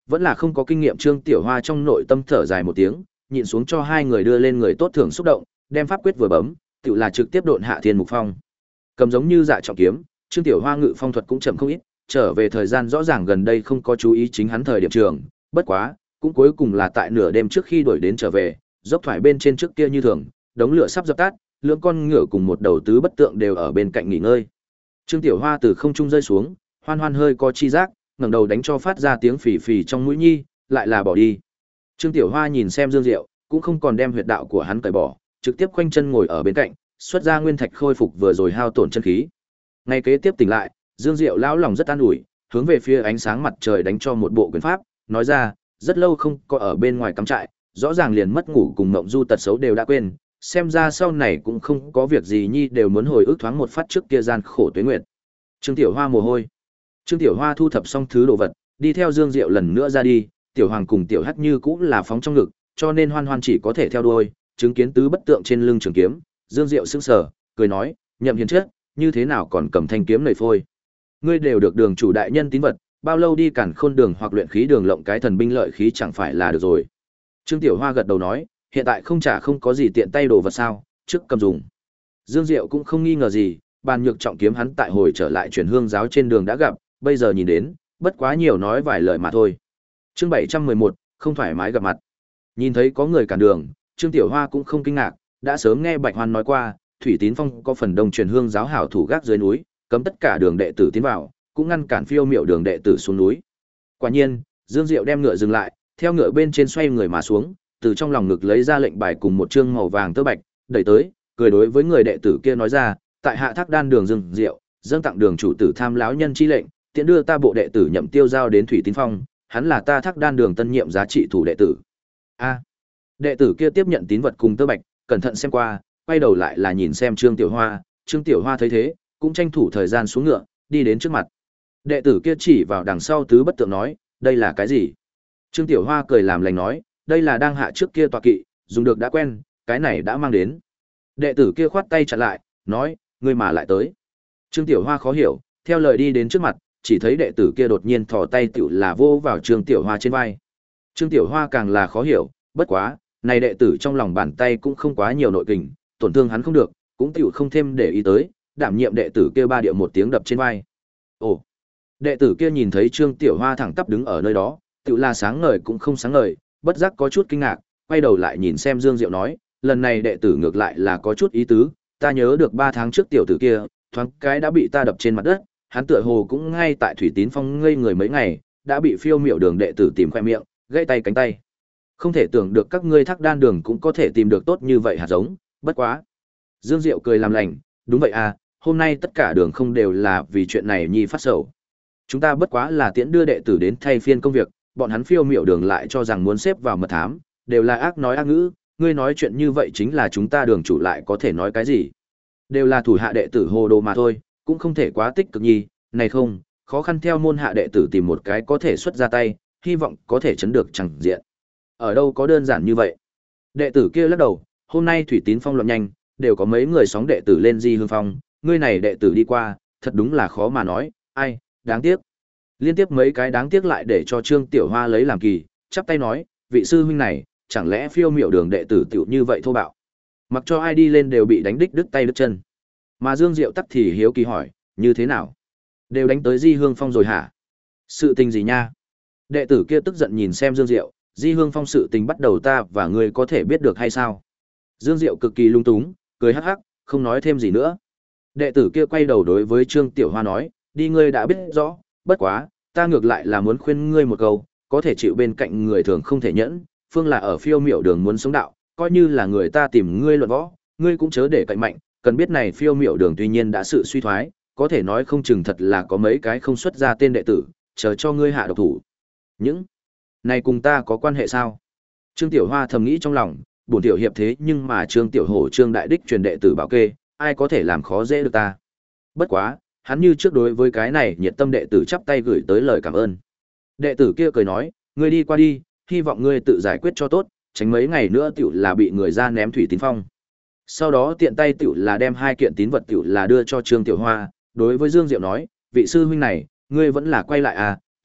Vẫn là không có kinh nghiệm Trương Tiểu Hoa trong nội tâm thở dài một tiếng, nhịn xuống cho hai người đưa lên người tốt thưởng xúc động, đem pháp quyết vừa bấm, tự là trực tiếp độn hạ thiên mục phong. Cầm giống như dạ trọng kiếm, Trương Tiểu Hoa ngự phong thuật cũng chậm không ít, trở về thời gian rõ ràng gần đây không có chú ý chính hắn thời điểm trường, bất quá, cũng cuối cùng là tại nửa đêm trước khi đuổi đến trở về, dốc thoải bên trên trước kia như thường, đống lửa sắp dập tắt, lưỡng con ngựa cùng một đầu tứ bất tượng đều ở bên cạnh nghỉ ngơi. Trương Tiểu Hoa từ không trung rơi xuống, hoan hoan hơi có chi giác, ngẩng đầu đánh cho phát ra tiếng phì phì trong mũi nhi, lại là bỏ đi. Trương Tiểu Hoa nhìn xem Dương Diệu, cũng không còn đem huyệt đạo của hắn cởi bỏ, trực tiếp khoanh chân ngồi ở bên cạnh, xuất ra nguyên thạch khôi phục vừa rồi hao tổn chân khí. Ngay kế tiếp tỉnh lại, Dương Diệu lão lòng rất an ủi, hướng về phía ánh sáng mặt trời đánh cho một bộ quyền pháp, nói ra, rất lâu không có ở bên ngoài cắm trại, rõ ràng liền mất ngủ cùng mộng du tật xấu đều đã quên, xem ra sau này cũng không có việc gì nhi đều muốn hồi ức thoáng một phát trước kia gian khổ tuế nguyệt. Trương Tiểu Hoa mồ hôi. Trương Tiểu Hoa thu thập xong thứ đồ vật, đi theo Dương Diệu lần nữa ra đi, Tiểu Hoàng cùng Tiểu Hắc như cũng là phóng trong ngực, cho nên Hoan Hoan chỉ có thể theo đuôi, chứng kiến tứ bất tượng trên lưng trường kiếm, Dương Diệu sững sờ, cười nói, Nhậm Hiền chết, như thế nào còn cầm thanh kiếm này phôi? Ngươi đều được đường chủ đại nhân tín vật, bao lâu đi cản khôn đường hoặc luyện khí đường lộng cái thần binh lợi khí chẳng phải là được rồi. Trương Tiểu Hoa gật đầu nói, hiện tại không trả không có gì tiện tay đồ vật sao, trước cầm dùng. Dương Diệu cũng không nghi ngờ gì, bàn nhược trọng kiếm hắn tại hồi trở lại truyền hương giáo trên đường đã gặp, bây giờ nhìn đến, bất quá nhiều nói vài lời mà thôi. Chương bảy trăm mười một, không thoải mái gặp mặt. Nhìn thấy có người cản đường, Trương Tiểu Hoa cũng không kinh ngạc, đã sớm nghe Bạch Hoan nói qua, Thủy Tín Phong có phần đông truyền hương giáo hảo thủ gác dưới núi, cấm tất cả đường đệ tử tiến vào, cũng ngăn cản phiêu miểu đường đệ tử xuống núi. Quả nhiên, Dương Diệu đem ngựa dừng lại, theo ngựa bên trên xoay người mà xuống, từ trong lòng ngực lấy ra lệnh bài cùng một chương màu vàng tơ bạch, đẩy tới, cười đối với người đệ tử kia nói ra, tại hạ Thác Đan đường Dương Diệu, dâng tặng đường chủ tử tham lão nhân chi lệnh, tiện đưa ta bộ đệ tử Nhậm Tiêu giao đến Thủy Tín Phong, hắn là ta Thác Đan đường tân nhiệm giá trị thủ đệ tử. A. Đệ tử kia tiếp nhận tín vật cùng tơ bạch, cẩn thận xem qua, quay đầu lại là nhìn xem Trương Tiểu Hoa, Trương Tiểu Hoa thấy thế, cũng tranh thủ thời gian xuống ngựa, đi đến trước mặt. Đệ tử kia chỉ vào đằng sau tứ bất tượng nói, đây là cái gì? Trương Tiểu Hoa cười làm lành nói, đây là đang hạ trước kia tọa kỵ, dùng được đã quen, cái này đã mang đến. Đệ tử kia khoát tay chặn lại, nói, ngươi mà lại tới. Trương Tiểu Hoa khó hiểu, theo lời đi đến trước mặt, chỉ thấy đệ tử kia đột nhiên thò tay tiểu là vô vào Trương Tiểu Hoa trên vai. Trương Tiểu Hoa càng là khó hiểu, bất quá, này đệ tử trong lòng bàn tay cũng không quá nhiều nội kình, tổn thương hắn không được, cũng tiểu không thêm để ý tới, đảm nhiệm đệ tử kia ba điệu một tiếng đập trên vai. Ồ. Đệ tử kia nhìn thấy Trương Tiểu Hoa thẳng tắp đứng ở nơi đó, tiểu là sáng ngời cũng không sáng ngời, bất giác có chút kinh ngạc, quay đầu lại nhìn xem Dương Diệu nói, lần này đệ tử ngược lại là có chút ý tứ, ta nhớ được ba tháng trước tiểu tử kia, thoáng cái đã bị ta đập trên mặt đất, hắn tựa hồ cũng ngay tại Thủy Tín Phong ngây người mấy ngày, đã bị phiêu miểu đường đệ tử tìm khoe miệng, gãy tay cánh tay. Không thể tưởng được các ngươi Thác Đan đường cũng có thể tìm được tốt như vậy hạt giống, bất quá. Dương Diệu cười làm lành, đúng vậy à, hôm nay tất cả đường không đều là vì chuyện này nhi phát sầu. Chúng ta bất quá là tiễn đưa đệ tử đến thay phiên công việc, bọn hắn phiêu miểu đường lại cho rằng muốn xếp vào mật thám, đều là ác nói ác ngữ, ngươi nói chuyện như vậy chính là chúng ta đường chủ lại có thể nói cái gì. Đều là thủ hạ đệ tử hồ đồ mà thôi, cũng không thể quá tích cực nhi, này không, khó khăn theo môn hạ đệ tử tìm một cái có thể xuất ra tay, hy vọng có thể chấn được chẳng diện. Ở đâu có đơn giản như vậy. Đệ tử kia lắc đầu, hôm nay Thủy Tín Phong loạn nhanh, đều có mấy người sóng đệ tử lên Di Hương Phong, ngươi này đệ tử đi qua, thật đúng là khó mà nói, ai, đáng tiếc. Liên tiếp mấy cái đáng tiếc lại để cho Trương Tiểu Hoa lấy làm kỳ, chắp tay nói, vị sư huynh này, chẳng lẽ phiêu miểu đường đệ tử tiểu như vậy thô bạo. Mặc cho ai đi lên đều bị đánh đích đứt tay đứt chân. Mà Dương Diệu tắc thì hiếu kỳ hỏi, như thế nào? Đều đánh tới Di Hương Phong rồi hả? Sự tình gì nha? Đệ tử kia tức giận nhìn xem Dương Diệu, Di Hương Phong sự tình bắt đầu ta và ngươi có thể biết được hay sao? Dương Diệu cực kỳ lung túng, cười hắc hắc, không nói thêm gì nữa. Đệ tử kia quay đầu đối với Trương Tiểu Hoa nói, đi ngươi đã biết rõ, bất quá, ta ngược lại là muốn khuyên ngươi một câu, có thể chịu bên cạnh người thường không thể nhẫn, phương là ở phiêu miểu đường muốn sống đạo, coi như là người ta tìm ngươi luận võ, ngươi cũng chớ để cậy mạnh, cần biết này phiêu miểu đường tuy nhiên đã sự suy thoái, có thể nói không chừng thật là có mấy cái không xuất ra tên đệ tử, chờ cho ngươi hạ độc thủ. Những này cùng ta có quan hệ sao? Trương Tiểu Hoa thầm nghĩ trong lòng, bổn tiểu hiệp thế nhưng mà Trương Tiểu Hổ Trương Đại Đích truyền đệ tử bảo kê, ai có thể làm khó dễ được ta. Bất quá, hắn như trước đối với cái này nhiệt tâm đệ tử chắp tay gửi tới lời cảm ơn. Đệ tử kia cười nói, ngươi đi qua đi, hy vọng ngươi tự giải quyết cho tốt, tránh mấy ngày nữa tiểu là bị người ra ném Thủy Tín Phong. Sau đó tiện tay tiểu là đem hai kiện tín vật tiểu là đưa cho Trương Tiểu Hoa, đối với Dương Diệu nói, vị sư huynh này, ngươi vẫn là quay lại à,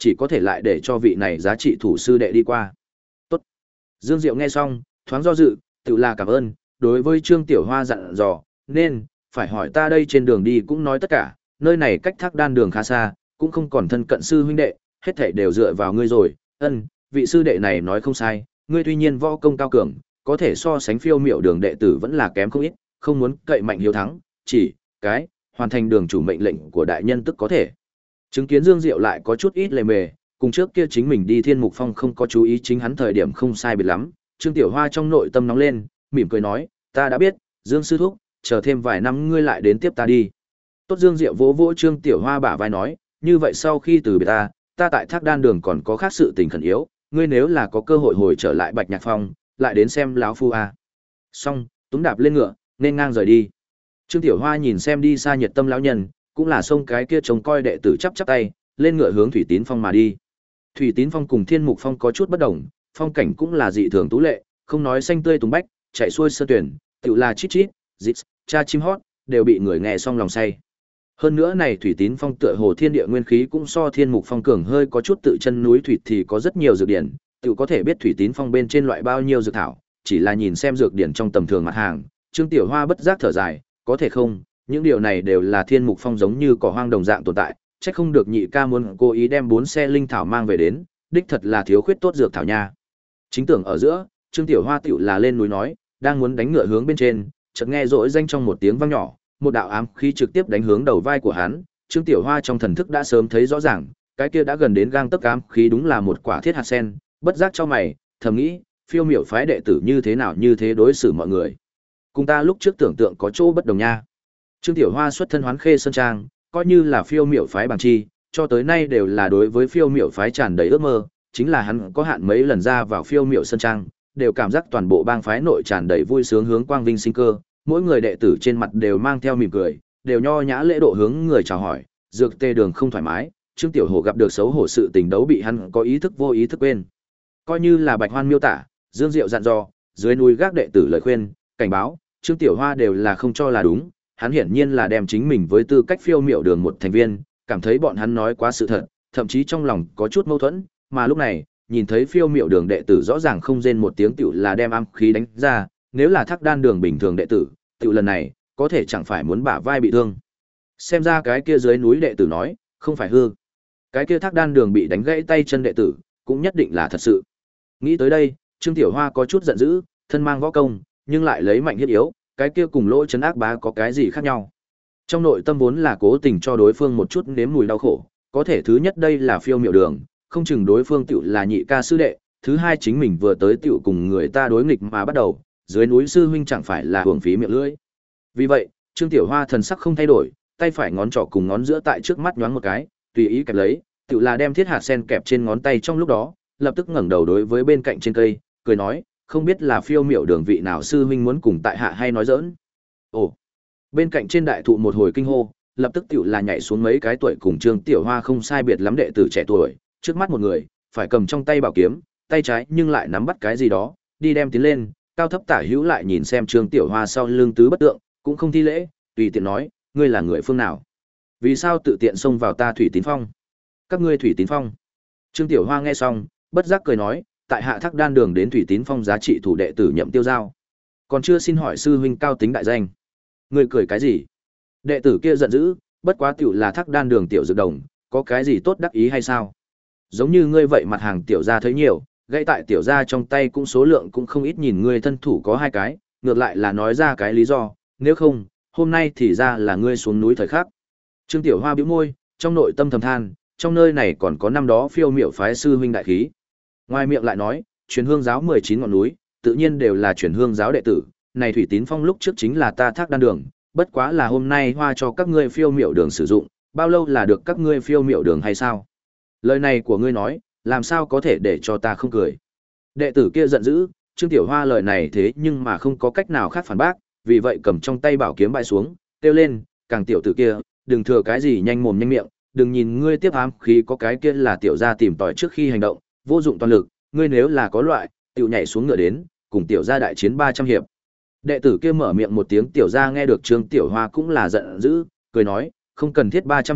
chỉ có thể lại để cho vị này giá trị thủ sư đệ đi qua. Tốt. Dương Diệu nghe xong, thoáng do dự, tự là cảm ơn, đối với Trương Tiểu Hoa dặn dò, nên, phải hỏi ta đây trên đường đi cũng nói tất cả, nơi này cách Thác Đan đường khá xa, cũng không còn thân cận sư huynh đệ, hết thảy đều dựa vào ngươi rồi, ân, vị sư đệ này nói không sai, ngươi tuy nhiên võ công cao cường, có thể so sánh phiêu miểu đường đệ tử vẫn là kém không ít, không muốn cậy mạnh hiếu thắng, chỉ, cái, hoàn thành đường chủ mệnh lệnh của đại nhân tức có thể. Chứng kiến Dương Diệu lại có chút ít lề mề, cùng trước kia chính mình đi Thiên Mục Phong không có chú ý chính hắn thời điểm không sai biệt lắm, Trương Tiểu Hoa trong nội tâm nóng lên, mỉm cười nói, ta đã biết, Dương sư thúc, chờ thêm vài năm ngươi lại đến tiếp ta đi. Tốt. Dương Diệu vỗ vỗ Trương Tiểu Hoa bả vai nói, như vậy sau khi từ biệt ta, ta tại Thác Đan đường còn có khác sự tình khẩn yếu, ngươi nếu là có cơ hội hồi trở lại Bạch Nhạc Phong, lại đến xem lão phu a. Xong, túm đạp lên ngựa, nên ngang rời đi. Trương Tiểu Hoa nhìn xem đi xa nhiệt tâm lão nhân, cũng là xông cái kia trông coi đệ tử chắp chắp tay, lên ngựa hướng Thủy Tín Phong mà đi. Thủy Tín Phong cùng Thiên Mục Phong có chút bất đồng, phong cảnh cũng là dị thường tú lệ, không nói xanh tươi tùng bách, chạy xuôi sơn tuyển, tựu là chít chít, dít, cha chim hót, đều bị người nghe xong lòng say. Hơn nữa này Thủy Tín Phong tựa hồ thiên địa nguyên khí cũng so Thiên Mục Phong cường hơi có chút tự chân núi thủy thì có rất nhiều dược điển, tựu có thể biết Thủy Tín Phong bên trên loại bao nhiêu dược thảo, chỉ là nhìn xem dược điển trong tầm thường mặt hàng, Trương Tiểu Hoa bất giác thở dài, có thể không, những điều này đều là Thiên Mục Phong giống như cỏ hoang đồng dạng tồn tại, chắc không được nhị ca muốn cố ý đem bốn xe linh thảo mang về đến, đích thật là thiếu khuyết tốt dược thảo nha. Chính tưởng ở giữa, Trương Tiểu Hoa tựu là lên núi nói, đang muốn đánh ngựa hướng bên trên, chợt nghe rỗi danh trong một tiếng vang nhỏ, một đạo ám khí trực tiếp đánh hướng đầu vai của hắn, Trương Tiểu Hoa trong thần thức đã sớm thấy rõ ràng, cái kia đã gần đến gang tấc ám khí đúng là một quả thiết hạt sen, bất giác cho mày, thầm nghĩ, phiêu miểu phái đệ tử như thế nào như thế đối xử mọi người. Cùng ta lúc trước tưởng tượng có chỗ bất đồng nha. Trương Tiểu Hoa xuất thân Hoán Khê Sơn Trang, coi như là phiêu miểu phái bằng chi, cho tới nay đều là đối với phiêu miểu phái tràn đầy ước mơ, chính là hắn có hạn mấy lần ra vào phiêu miểu Sơn Trang, đều cảm giác toàn bộ bang phái nội tràn đầy vui sướng hướng quang vinh sinh cơ, mỗi người đệ tử trên mặt đều mang theo mỉm cười, đều nho nhã lễ độ hướng người chào hỏi, dược tê đường không thoải mái, Trương Tiểu Hổ gặp được xấu hổ sự tình đấu bị hắn có ý thức vô ý thức quên. Coi như là Bạch Hoan miêu tả, Dương Diệu dặn dò, dưới núi gác đệ tử lời khuyên, cảnh báo, Trương Tiểu Hoa đều là không cho là đúng, hắn hiển nhiên là đem chính mình với tư cách phiêu miểu đường một thành viên, cảm thấy bọn hắn nói quá sự thật, thậm chí trong lòng có chút mâu thuẫn, mà lúc này, nhìn thấy phiêu miểu đường đệ tử rõ ràng không rên một tiếng tiểu là đem ám khí đánh ra, nếu là Thác Đan đường bình thường đệ tử, tiểu lần này, có thể chẳng phải muốn bả vai bị thương. Xem ra cái kia dưới núi đệ tử nói, không phải hư. Cái kia Thác Đan đường bị đánh gãy tay chân đệ tử, cũng nhất định là thật sự. Nghĩ tới đây, Trương Tiểu Hoa có chút giận dữ, thân mang võ công, nhưng lại lấy mạnh hiết yếu, cái kia cùng lỗ chấn ác bá có cái gì khác nhau. Trong nội tâm vốn là cố tình cho đối phương một chút nếm mùi đau khổ, có thể thứ nhất đây là phiêu miểu đường, không chừng đối phương tiểu là nhị ca sư đệ, thứ hai chính mình vừa tới tiểu cùng người ta đối nghịch mà bắt đầu, dưới núi sư huynh chẳng phải là hưởng phí miệng lưỡi. Vì vậy, Trương Tiểu Hoa thần sắc không thay đổi, tay phải ngón trỏ cùng ngón giữa tại trước mắt nhoáng một cái, tùy ý kẹp lấy, tiểu là đem thiết hạt sen kẹp trên ngón tay trong lúc đó, lập tức ngẩng đầu đối với bên cạnh trên cây, cười nói, không biết là phiêu miểu đường vị nào sư huynh muốn cùng tại hạ hay nói giỡn. Ồ. Bên cạnh trên đại thụ một hồi kinh hô, lập tức tiểu là nhảy xuống mấy cái tuổi cùng Trương Tiểu Hoa không sai biệt lắm đệ tử trẻ tuổi, trước mắt một người, phải cầm trong tay bảo kiếm, tay trái nhưng lại nắm bắt cái gì đó, đi đem tiến lên, cao thấp tả hữu lại nhìn xem Trương Tiểu Hoa sau lưng tứ bất tượng, cũng không thi lễ, tùy tiện nói, ngươi là người phương nào? Vì sao tự tiện xông vào ta Thủy Tín Phong? Các ngươi Thủy Tín Phong? Trương Tiểu Hoa nghe xong, bất giác cười nói, tại hạ Thác Đan đường đến Thủy Tín Phong giá trị thủ đệ tử Nhậm Tiêu Giao, còn chưa xin hỏi sư huynh cao tính đại danh. Ngươi cười cái gì? Đệ tử kia giận dữ, bất quá tiểu là Thác Đan đường tiểu dược đồng, có cái gì tốt đắc ý hay sao? Giống như ngươi vậy mặt hàng tiểu gia thấy nhiều, gãy tại tiểu gia trong tay cũng số lượng cũng không ít, nhìn ngươi thân thủ có hai cái, ngược lại là nói ra cái lý do, nếu không, hôm nay thì ra là ngươi xuống núi thời khắc. Trương Tiểu Hoa bĩu môi, trong nội tâm thầm than, trong nơi này còn có năm đó phiêu miểu phái sư huynh đại khí. Ngoài miệng lại nói, truyền hương giáo mười chín ngọn núi, tự nhiên đều là truyền hương giáo đệ tử, này Thủy Tín Phong lúc trước chính là ta Thác Đan đường, bất quá là hôm nay hoa cho các ngươi phiêu miểu đường sử dụng, bao lâu là được các ngươi phiêu miểu đường hay sao? Lời này của ngươi nói, làm sao có thể để cho ta không cười? Đệ tử kia giận dữ, Trương Tiểu Hoa lời này thế nhưng mà không có cách nào khác phản bác, vì vậy cầm trong tay bảo kiếm bại xuống, kêu lên, càng tiểu tử kia, đừng thừa cái gì nhanh mồm nhanh miệng, đừng nhìn ngươi tiếp ám khí có cái kia là tiểu gia tìm tòi trước khi hành động, vô dụng toàn lực, ngươi nếu là có loại, tiểu nhảy xuống ngựa đến, cùng tiểu gia đại chiến ba trăm hiệp. Đệ tử kia mở miệng một tiếng, tiểu gia nghe được Trương Tiểu Hoa cũng là giận dữ, cười nói, không cần thiết ba trăm hiệp,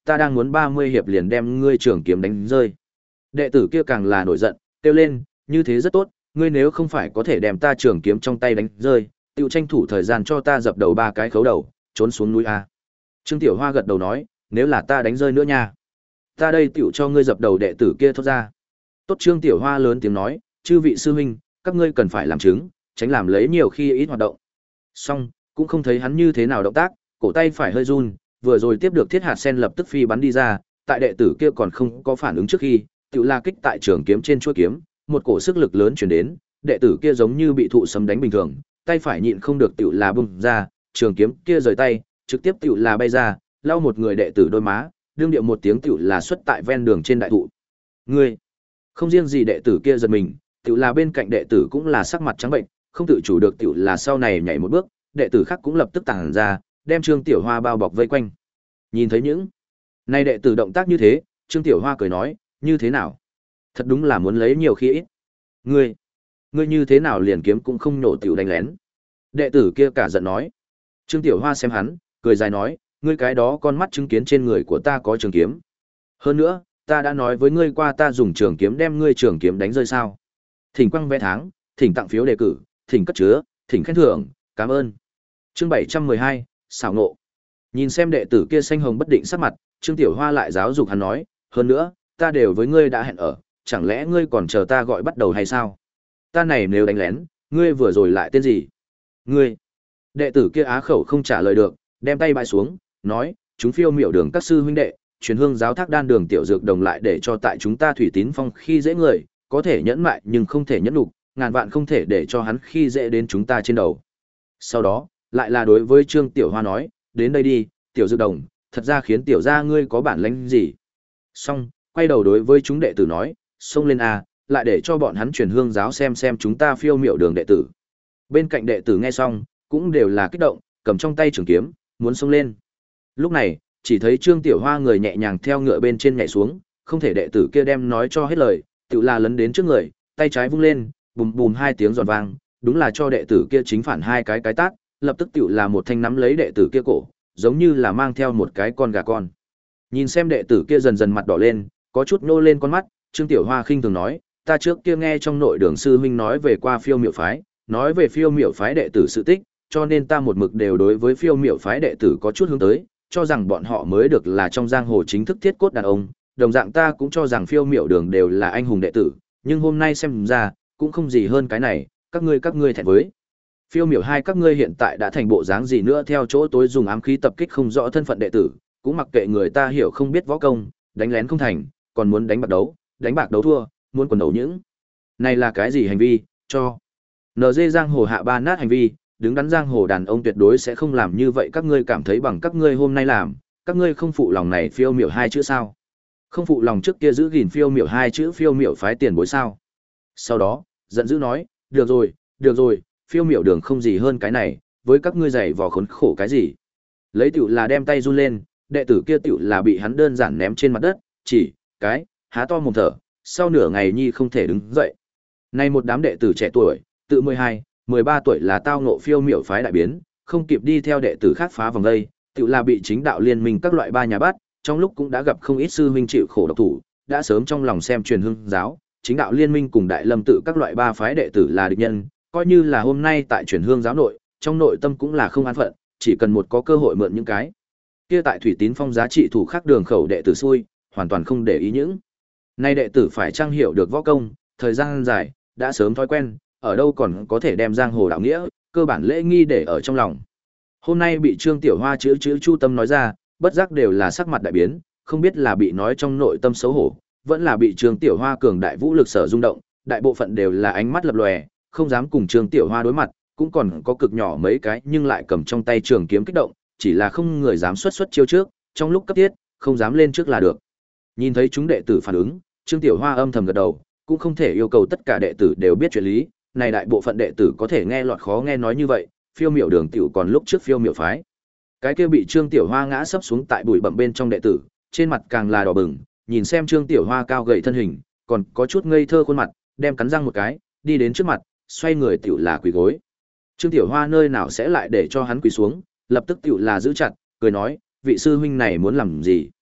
ta đang muốn ba mươi hiệp liền đem ngươi trường kiếm đánh rơi. Đệ tử kia càng là nổi giận, kêu lên, như thế rất tốt, ngươi nếu không phải có thể đem ta trường kiếm trong tay đánh rơi, tiểu tranh thủ thời gian cho ta dập đầu ba cái khấu đầu, trốn xuống núi a. Trương Tiểu Hoa gật đầu nói, nếu là ta đánh rơi nữa nha, ta đây tiểu cho ngươi dập đầu. Đệ tử kia thốt ra. Tốt. Trương Tiểu Hoa lớn tiếng nói, chư vị sư huynh, các ngươi cần phải làm chứng, tránh làm lấy nhiều khi ít hoạt động. Xong, cũng không thấy hắn như thế nào động tác, cổ tay phải hơi run, vừa rồi tiếp được thiết hạt sen lập tức phi bắn đi ra, tại đệ tử kia còn không có phản ứng trước khi, tiểu la kích tại trường kiếm trên chuôi kiếm, một cổ sức lực lớn truyền đến, đệ tử kia giống như bị thụ sấm đánh bình thường, tay phải nhịn không được tiểu là bung ra, trường kiếm kia rời tay, trực tiếp tiểu là bay ra, lau một người đệ tử đôi má, đương điệu một tiếng tiểu là xuất tại ven đường trên đại thụ. Ngươi, không riêng gì đệ tử kia giật mình, tiểu là bên cạnh đệ tử cũng là sắc mặt trắng bệnh, không tự chủ được tiểu là sau này nhảy một bước, đệ tử khác cũng lập tức tản ra, đem Trương Tiểu Hoa bao bọc vây quanh. Nhìn thấy những này đệ tử động tác như thế, Trương Tiểu Hoa cười nói, như thế nào? Thật đúng là muốn lấy nhiều khi ít. Ngươi, ngươi như thế nào liền kiếm cũng không nổ tiểu đánh lén. Đệ tử kia cả giận nói. Trương Tiểu Hoa xem hắn, cười dài nói, ngươi cái đó con mắt chứng kiến trên người của ta có trường kiếm. Hơn nữa, ta đã nói với ngươi qua ta dùng trường kiếm đem ngươi trường kiếm đánh rơi sao. Thỉnh quăng vé tháng, thỉnh tặng phiếu đề cử, thỉnh cất chứa, thỉnh khen thưởng, cảm ơn. Chương bảy trăm mười hai, xảo nộ. Nhìn xem đệ tử kia xanh hồng bất định sắc mặt, Trương Tiểu Hoa lại giáo dục hắn nói, hơn nữa, ta đều với ngươi đã hẹn ở, chẳng lẽ ngươi còn chờ ta gọi bắt đầu hay sao? Ta này nếu đánh lén, ngươi vừa rồi lại tên gì? Ngươi. Đệ tử kia á khẩu không trả lời được, đem tay bãi xuống, nói, chúng phiêu miểu đường các sư huynh đệ, truyền hương giáo thác đan đường tiểu dược đồng lại để cho tại chúng ta thủy tín phong khi dễ người, có thể nhẫn mại nhưng không thể nhẫn nhục, ngàn vạn không thể để cho hắn khi dễ đến chúng ta trên đầu. Sau đó, lại là đối với Trương Tiểu Hoa nói, đến đây đi, tiểu dược đồng, thật ra khiến tiểu gia ngươi có bản lĩnh gì? Xong, quay đầu đối với chúng đệ tử nói, xông lên a, lại để cho bọn hắn truyền hương giáo xem xem chúng ta phiêu miểu đường đệ tử. Bên cạnh đệ tử nghe xong, cũng đều là kích động, cầm trong tay trường kiếm, muốn xông lên. Lúc này, chỉ thấy Trương Tiểu Hoa người nhẹ nhàng theo ngựa bên trên nhảy xuống, không thể đệ tử kia đem nói cho hết lời, tự là lấn đến trước người, tay trái vung lên, bùm bùm hai tiếng giòn vang, đúng là cho đệ tử kia chính phản hai cái cái tát, lập tức tự là một thanh nắm lấy đệ tử kia cổ, giống như là mang theo một cái con gà con. Nhìn xem đệ tử kia dần dần mặt đỏ lên, có chút nô lên con mắt, Trương Tiểu Hoa khinh thường nói, ta trước kia nghe trong nội đường sư huynh nói về qua phiêu miểu phái, nói về phiêu miểu phái đệ tử sự tích, cho nên ta một mực đều đối với phiêu miểu phái đệ tử có chút hướng tới, cho rằng bọn họ mới được là trong giang hồ chính thức thiết cốt đàn ông, đồng dạng ta cũng cho rằng phiêu miểu đường đều là anh hùng đệ tử, nhưng hôm nay xem ra, cũng không gì hơn cái này, các ngươi các ngươi thẹn với. Phiêu miểu hai các ngươi hiện tại đã thành bộ dáng gì nữa theo chỗ tối dùng ám khí tập kích không rõ thân phận đệ tử, cũng mặc kệ người ta hiểu không biết võ công, đánh lén không thành, còn muốn đánh bạc đấu, đánh bạc đấu thua, muốn quần đấu những. Này là cái gì hành vi, cho. en giê giang hồ hạ ba nát hành vi, đứng đắn giang hồ đàn ông tuyệt đối sẽ không làm như vậy các ngươi cảm thấy bằng các ngươi hôm nay làm, các ngươi không phụ lòng này phiêu miểu hai chữ sao. Không phụ lòng trước kia giữ gìn phiêu miểu hai chữ phiêu miểu phái tiền bối sao. Sau đó, giận dữ nói, được rồi, được rồi, phiêu miểu đường không gì hơn cái này, với các ngươi giày vò khốn khổ cái gì. Lấy tiểu là đem tay run lên, đệ tử kia tiểu là bị hắn đơn giản ném trên mặt đất, chỉ, cái, há to mồm thở, sau nửa ngày nhi không thể đứng dậy. Nay một đám đệ tử trẻ tuổi, tự mười hai, mười ba tuổi là tao ngộ phiêu miểu phái đại biến, không kịp đi theo đệ tử khác phá vòng đây, tiểu là bị chính đạo liên minh các loại ba nhà bắt, trong lúc cũng đã gặp không ít sư huynh chịu khổ độc thủ, đã sớm trong lòng xem truyền hương giáo, chính đạo liên minh cùng đại lâm tự các loại ba phái đệ tử là địch nhân, coi như là hôm nay tại truyền hương giáo nội, trong nội tâm cũng là không an phận, chỉ cần một có cơ hội mượn những cái kia tại thủy tín phong giá trị thủ khác đường khẩu đệ tử xui, hoàn toàn không để ý những. Nay đệ tử phải trang hiểu được võ công, thời gian dài, đã sớm thói quen, ở đâu còn có thể đem giang hồ đạo nghĩa, cơ bản lễ nghi để ở trong lòng. Hôm nay bị Trương Tiểu Hoa chữ chữ chu tâm nói ra, bất giác đều là sắc mặt đại biến, không biết là bị nói trong nội tâm xấu hổ, vẫn là bị Trương Tiểu Hoa cường đại vũ lực sở rung động, đại bộ phận đều là ánh mắt lập lòe, không dám cùng Trương Tiểu Hoa đối mặt, cũng còn có cực nhỏ mấy cái nhưng lại cầm trong tay trường kiếm kích động, chỉ là không người dám xuất xuất chiêu trước, trong lúc cấp thiết, không dám lên trước là được. Nhìn thấy chúng đệ tử phản ứng, Trương Tiểu Hoa âm thầm gật đầu, cũng không thể yêu cầu tất cả đệ tử đều biết chuyện lý, này đại bộ phận đệ tử có thể nghe lọt khó nghe nói như vậy, phiêu miểu đường tiểu còn lúc trước phiêu miểu phái. Cái kia bị Trương Tiểu Hoa ngã sấp xuống tại bụi bặm bên trong đệ tử, trên mặt càng là đỏ bừng, nhìn xem Trương Tiểu Hoa cao gầy thân hình, còn có chút ngây thơ khuôn mặt, đem cắn răng một cái, đi đến trước mặt, xoay người tiểu là quỳ gối. Trương Tiểu Hoa nơi nào sẽ lại để cho hắn quỳ xuống, lập tức tiểu là giữ chặt, cười nói, vị sư huynh này muốn làm gì?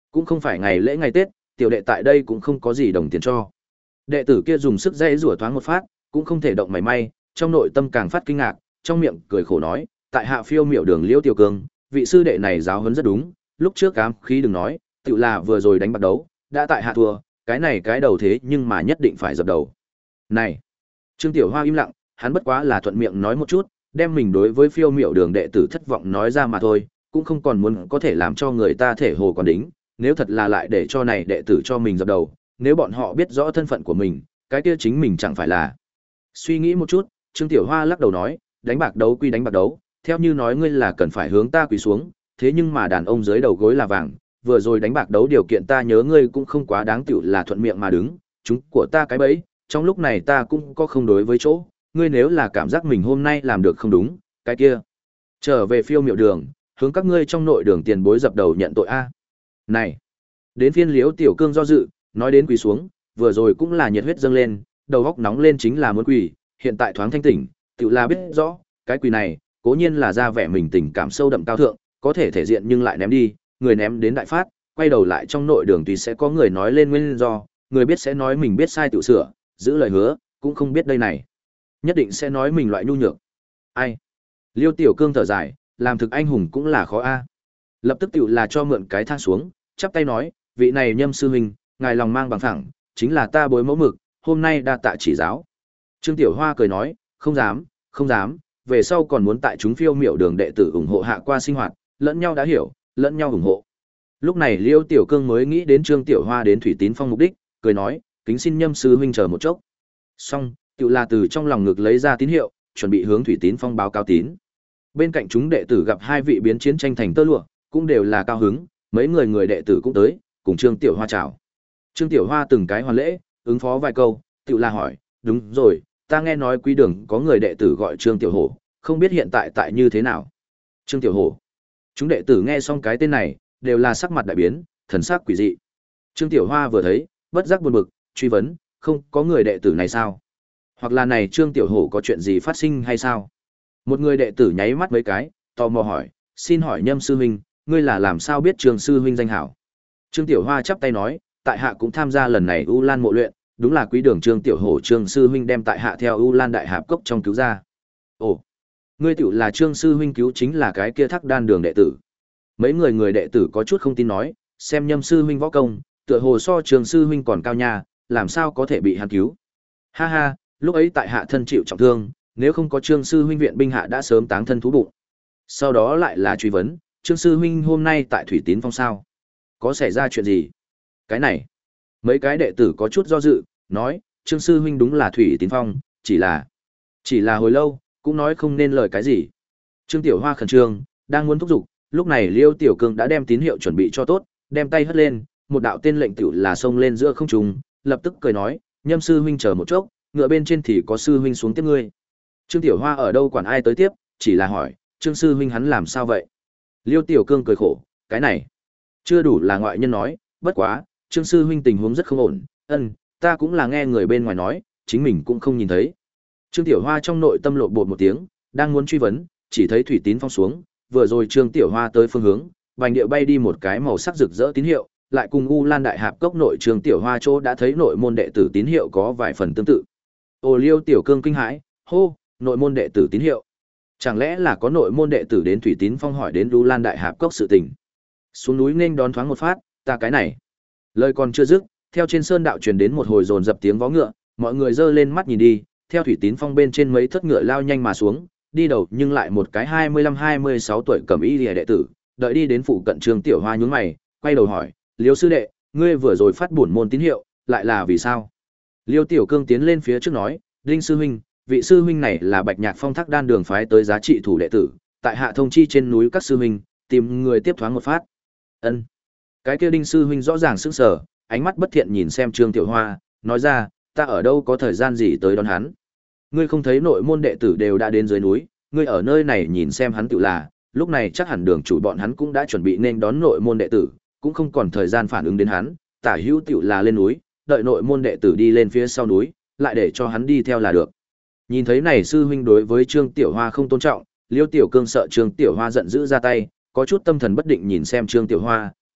Cũng không phải ngày lễ ngày Tết, tiểu đệ tại đây cũng không có gì đồng tiền cho. Đệ tử kia dùng sức dây rủa thoáng một phát, cũng không thể động mảy may, trong nội tâm càng phát kinh ngạc, trong miệng cười khổ nói, tại hạ phiêu miểu đường Liễu Tiểu Cương, vị sư đệ này giáo huấn rất đúng, lúc trước ám khí đừng nói, tự là vừa rồi đánh bạc đấu, đã tại hạ thua, cái này cái đầu thế nhưng mà nhất định phải dập đầu. Này, Trương Tiểu Hoa im lặng, hắn bất quá là thuận miệng nói một chút, đem mình đối với phiêu miểu đường đệ tử thất vọng nói ra mà thôi, cũng không còn muốn có thể làm cho người ta thể hồ còn đính, nếu thật là lại để cho này đệ tử cho mình dập đầu, nếu bọn họ biết rõ thân phận của mình, cái kia chính mình chẳng phải là. Suy nghĩ một chút, Trương Tiểu Hoa lắc đầu nói, đánh bạc đấu quy đánh bạc đấu, theo như nói ngươi là cần phải hướng ta quỳ xuống, thế nhưng mà đàn ông dưới đầu gối là vàng, vừa rồi đánh bạc đấu điều kiện ta nhớ ngươi cũng không quá đáng tiểu là thuận miệng mà đứng, chúng của ta cái bẫy, trong lúc này ta cũng có không đối với chỗ, ngươi nếu là cảm giác mình hôm nay làm được không đúng, cái kia. Trở về phiêu miệu đường, hướng các ngươi trong nội đường tiền bối dập đầu nhận tội a. Này, đến phiên Liễu Tiểu Cương do dự, nói đến quỳ xuống, vừa rồi cũng là nhiệt huyết dâng lên, đầu óc nóng lên chính là muốn quỳ, hiện tại thoáng thanh tỉnh, tự là biết rõ, cái quỳ này, cố nhiên là ra vẻ mình tình cảm sâu đậm cao thượng, có thể thể diện nhưng lại ném đi, người ném đến đại phát, quay đầu lại trong nội đường tùy sẽ có người nói lên nguyên do, người biết sẽ nói mình biết sai tự sửa, giữ lời hứa, cũng không biết đây này. Nhất định sẽ nói mình loại nhu nhược. Ai? Liêu Tiểu Cương thở dài, làm thực anh hùng cũng là khó a. Lập tức tiểu là cho mượn cái thang xuống, chắp tay nói, vị này Nhâm sư huynh, ngài lòng mang bằng phẳng, chính là ta bối mẫu mực, hôm nay đa tạ chỉ giáo. Trương Tiểu Hoa cười nói, không dám, không dám, về sau còn muốn tại chúng phiêu miểu đường đệ tử ủng hộ hạ qua sinh hoạt, lẫn nhau đã hiểu, lẫn nhau ủng hộ. Lúc này Liêu Tiểu Cương mới nghĩ đến Trương Tiểu Hoa đến Thủy Tín Phong mục đích, cười nói, kính xin Nhâm sư huynh chờ một chốc. Xong, tiểu là từ trong lòng ngực lấy ra tín hiệu, chuẩn bị hướng Thủy Tín Phong báo cáo tín. Bên cạnh chúng đệ tử gặp hai vị biến chiến tranh thành tơ lụa, cũng đều là cao hứng, mấy người người đệ tử cũng tới, cùng Trương Tiểu Hoa chào. Trương Tiểu Hoa từng cái hoàn lễ, ứng phó vài câu, tiểu là hỏi, đúng rồi, ta nghe nói quý đường có người đệ tử gọi Trương Tiểu Hổ, không biết hiện tại tại như thế nào. Trương Tiểu Hổ. Chúng đệ tử nghe xong cái tên này, đều là sắc mặt đại biến, thần sắc quỷ dị. Trương Tiểu Hoa vừa thấy, bất giác buồn bực, truy vấn, không có người đệ tử này sao? Hoặc là này Trương Tiểu Hổ có chuyện gì phát sinh hay sao? Một người đệ tử nháy mắt mấy cái, tò mò hỏi, xin hỏi Nhâm sư huynh, ngươi là làm sao biết Trương sư huynh danh hảo? Trương Tiểu Hoa chắp tay nói, tại hạ cũng tham gia lần này U Lan mộ luyện, đúng là quý đường Trương Tiểu Hổ Trương sư huynh đem tại hạ theo U Lan đại hạp cốc trong cứu ra. Ồ, ngươi tiểu là Trương sư huynh cứu chính là cái kia Thác Đan đường đệ tử. Mấy người người đệ tử có chút không tin nói, xem Nhâm sư huynh võ công, tựa hồ so Trương sư huynh còn cao nha, làm sao có thể bị hắn cứu? Ha ha, lúc ấy tại hạ thân chịu trọng thương, nếu không có Trương sư huynh viện binh hạ đã sớm táng thân thú bụng. Sau đó lại là truy vấn, Trương sư huynh hôm nay tại Thủy Tín Phong sao? Có xảy ra chuyện gì? Cái này, mấy cái đệ tử có chút do dự, nói, Trương sư huynh đúng là Thủy Tín Phong, chỉ là, chỉ là hồi lâu, cũng nói không nên lời cái gì. Trương Tiểu Hoa khẩn trương, đang muốn thúc giục, lúc này Liêu Tiểu Cương đã đem tín hiệu chuẩn bị cho tốt, đem tay hất lên, một đạo tên lệnh tiểu là xông lên giữa không trung, lập tức cười nói, Nhâm sư huynh chờ một chốc, ngựa bên trên thì có sư huynh xuống tiếp ngươi. Trương Tiểu Hoa ở đâu quản ai tới tiếp, chỉ là hỏi, Trương sư huynh hắn làm sao vậy? Liêu Tiểu Cương cười khổ, cái này, chưa đủ là ngoại nhân nói, bất quá, Trương sư huynh tình huống rất không ổn, ân, ta cũng là nghe người bên ngoài nói, chính mình cũng không nhìn thấy. Trương Tiểu Hoa trong nội tâm lộn bột một tiếng, đang muốn truy vấn, chỉ thấy Thủy Tín Phong xuống, vừa rồi Trương Tiểu Hoa tới phương hướng, bành địa bay đi một cái màu sắc rực rỡ tín hiệu, lại cùng U Lan đại hạp cốc nội Trương Tiểu Hoa chỗ đã thấy nội môn đệ tử tín hiệu có vài phần tương tự. Ồ, Liêu Tiểu Cương kinh hãi, hô, nội môn đệ tử tín hiệu. Chẳng lẽ là có nội môn đệ tử đến Thủy Tín Phong hỏi đến U Lan đại hạp cốc sự tình. Xuống núi nên đón thoáng một phát, ta cái này. Lời còn chưa dứt, theo trên sơn đạo truyền đến một hồi dồn dập tiếng vó ngựa, mọi người giơ lên mắt nhìn đi, theo Thủy Tín Phong bên trên mấy thất ngựa lao nhanh mà xuống, đi đầu nhưng lại một cái hai mươi lăm hai mươi sáu tuổi cẩm y liễu đệ tử, đợi đi đến phụ cận Trương Tiểu Hoa nhướng mày, quay đầu hỏi, Liêu sư đệ, ngươi vừa rồi phát bổn môn tín hiệu, lại là vì sao? Liêu Tiểu Cương tiến lên phía trước nói, Đinh sư huynh, vị sư huynh này là Bạch Nhạc Phong Thác Đan đường phái tới giá trị thủ đệ tử, tại hạ thông chi trên núi các sư huynh, tìm người tiếp thoáng một phát. Ân. Cái kia Đinh sư huynh rõ ràng sững sờ, ánh mắt bất thiện nhìn xem Trương Tiểu Hoa, nói ra, ta ở đâu có thời gian gì tới đón hắn. Ngươi không thấy nội môn đệ tử đều đã đến dưới núi, ngươi ở nơi này nhìn xem hắn tự là, lúc này chắc hẳn đường chủ bọn hắn cũng đã chuẩn bị nên đón nội môn đệ tử, cũng không còn thời gian phản ứng đến hắn, tả hữu tiểu là lên núi, đợi nội môn đệ tử đi lên phía sau núi, lại để cho hắn đi theo là được. Nhìn thấy này sư huynh đối với Trương Tiểu Hoa không tôn trọng, Liêu Tiểu Cương sợ Trương Tiểu Hoa giận dữ ra tay, có chút tâm thần bất định nhìn xem Trương Tiểu Hoa,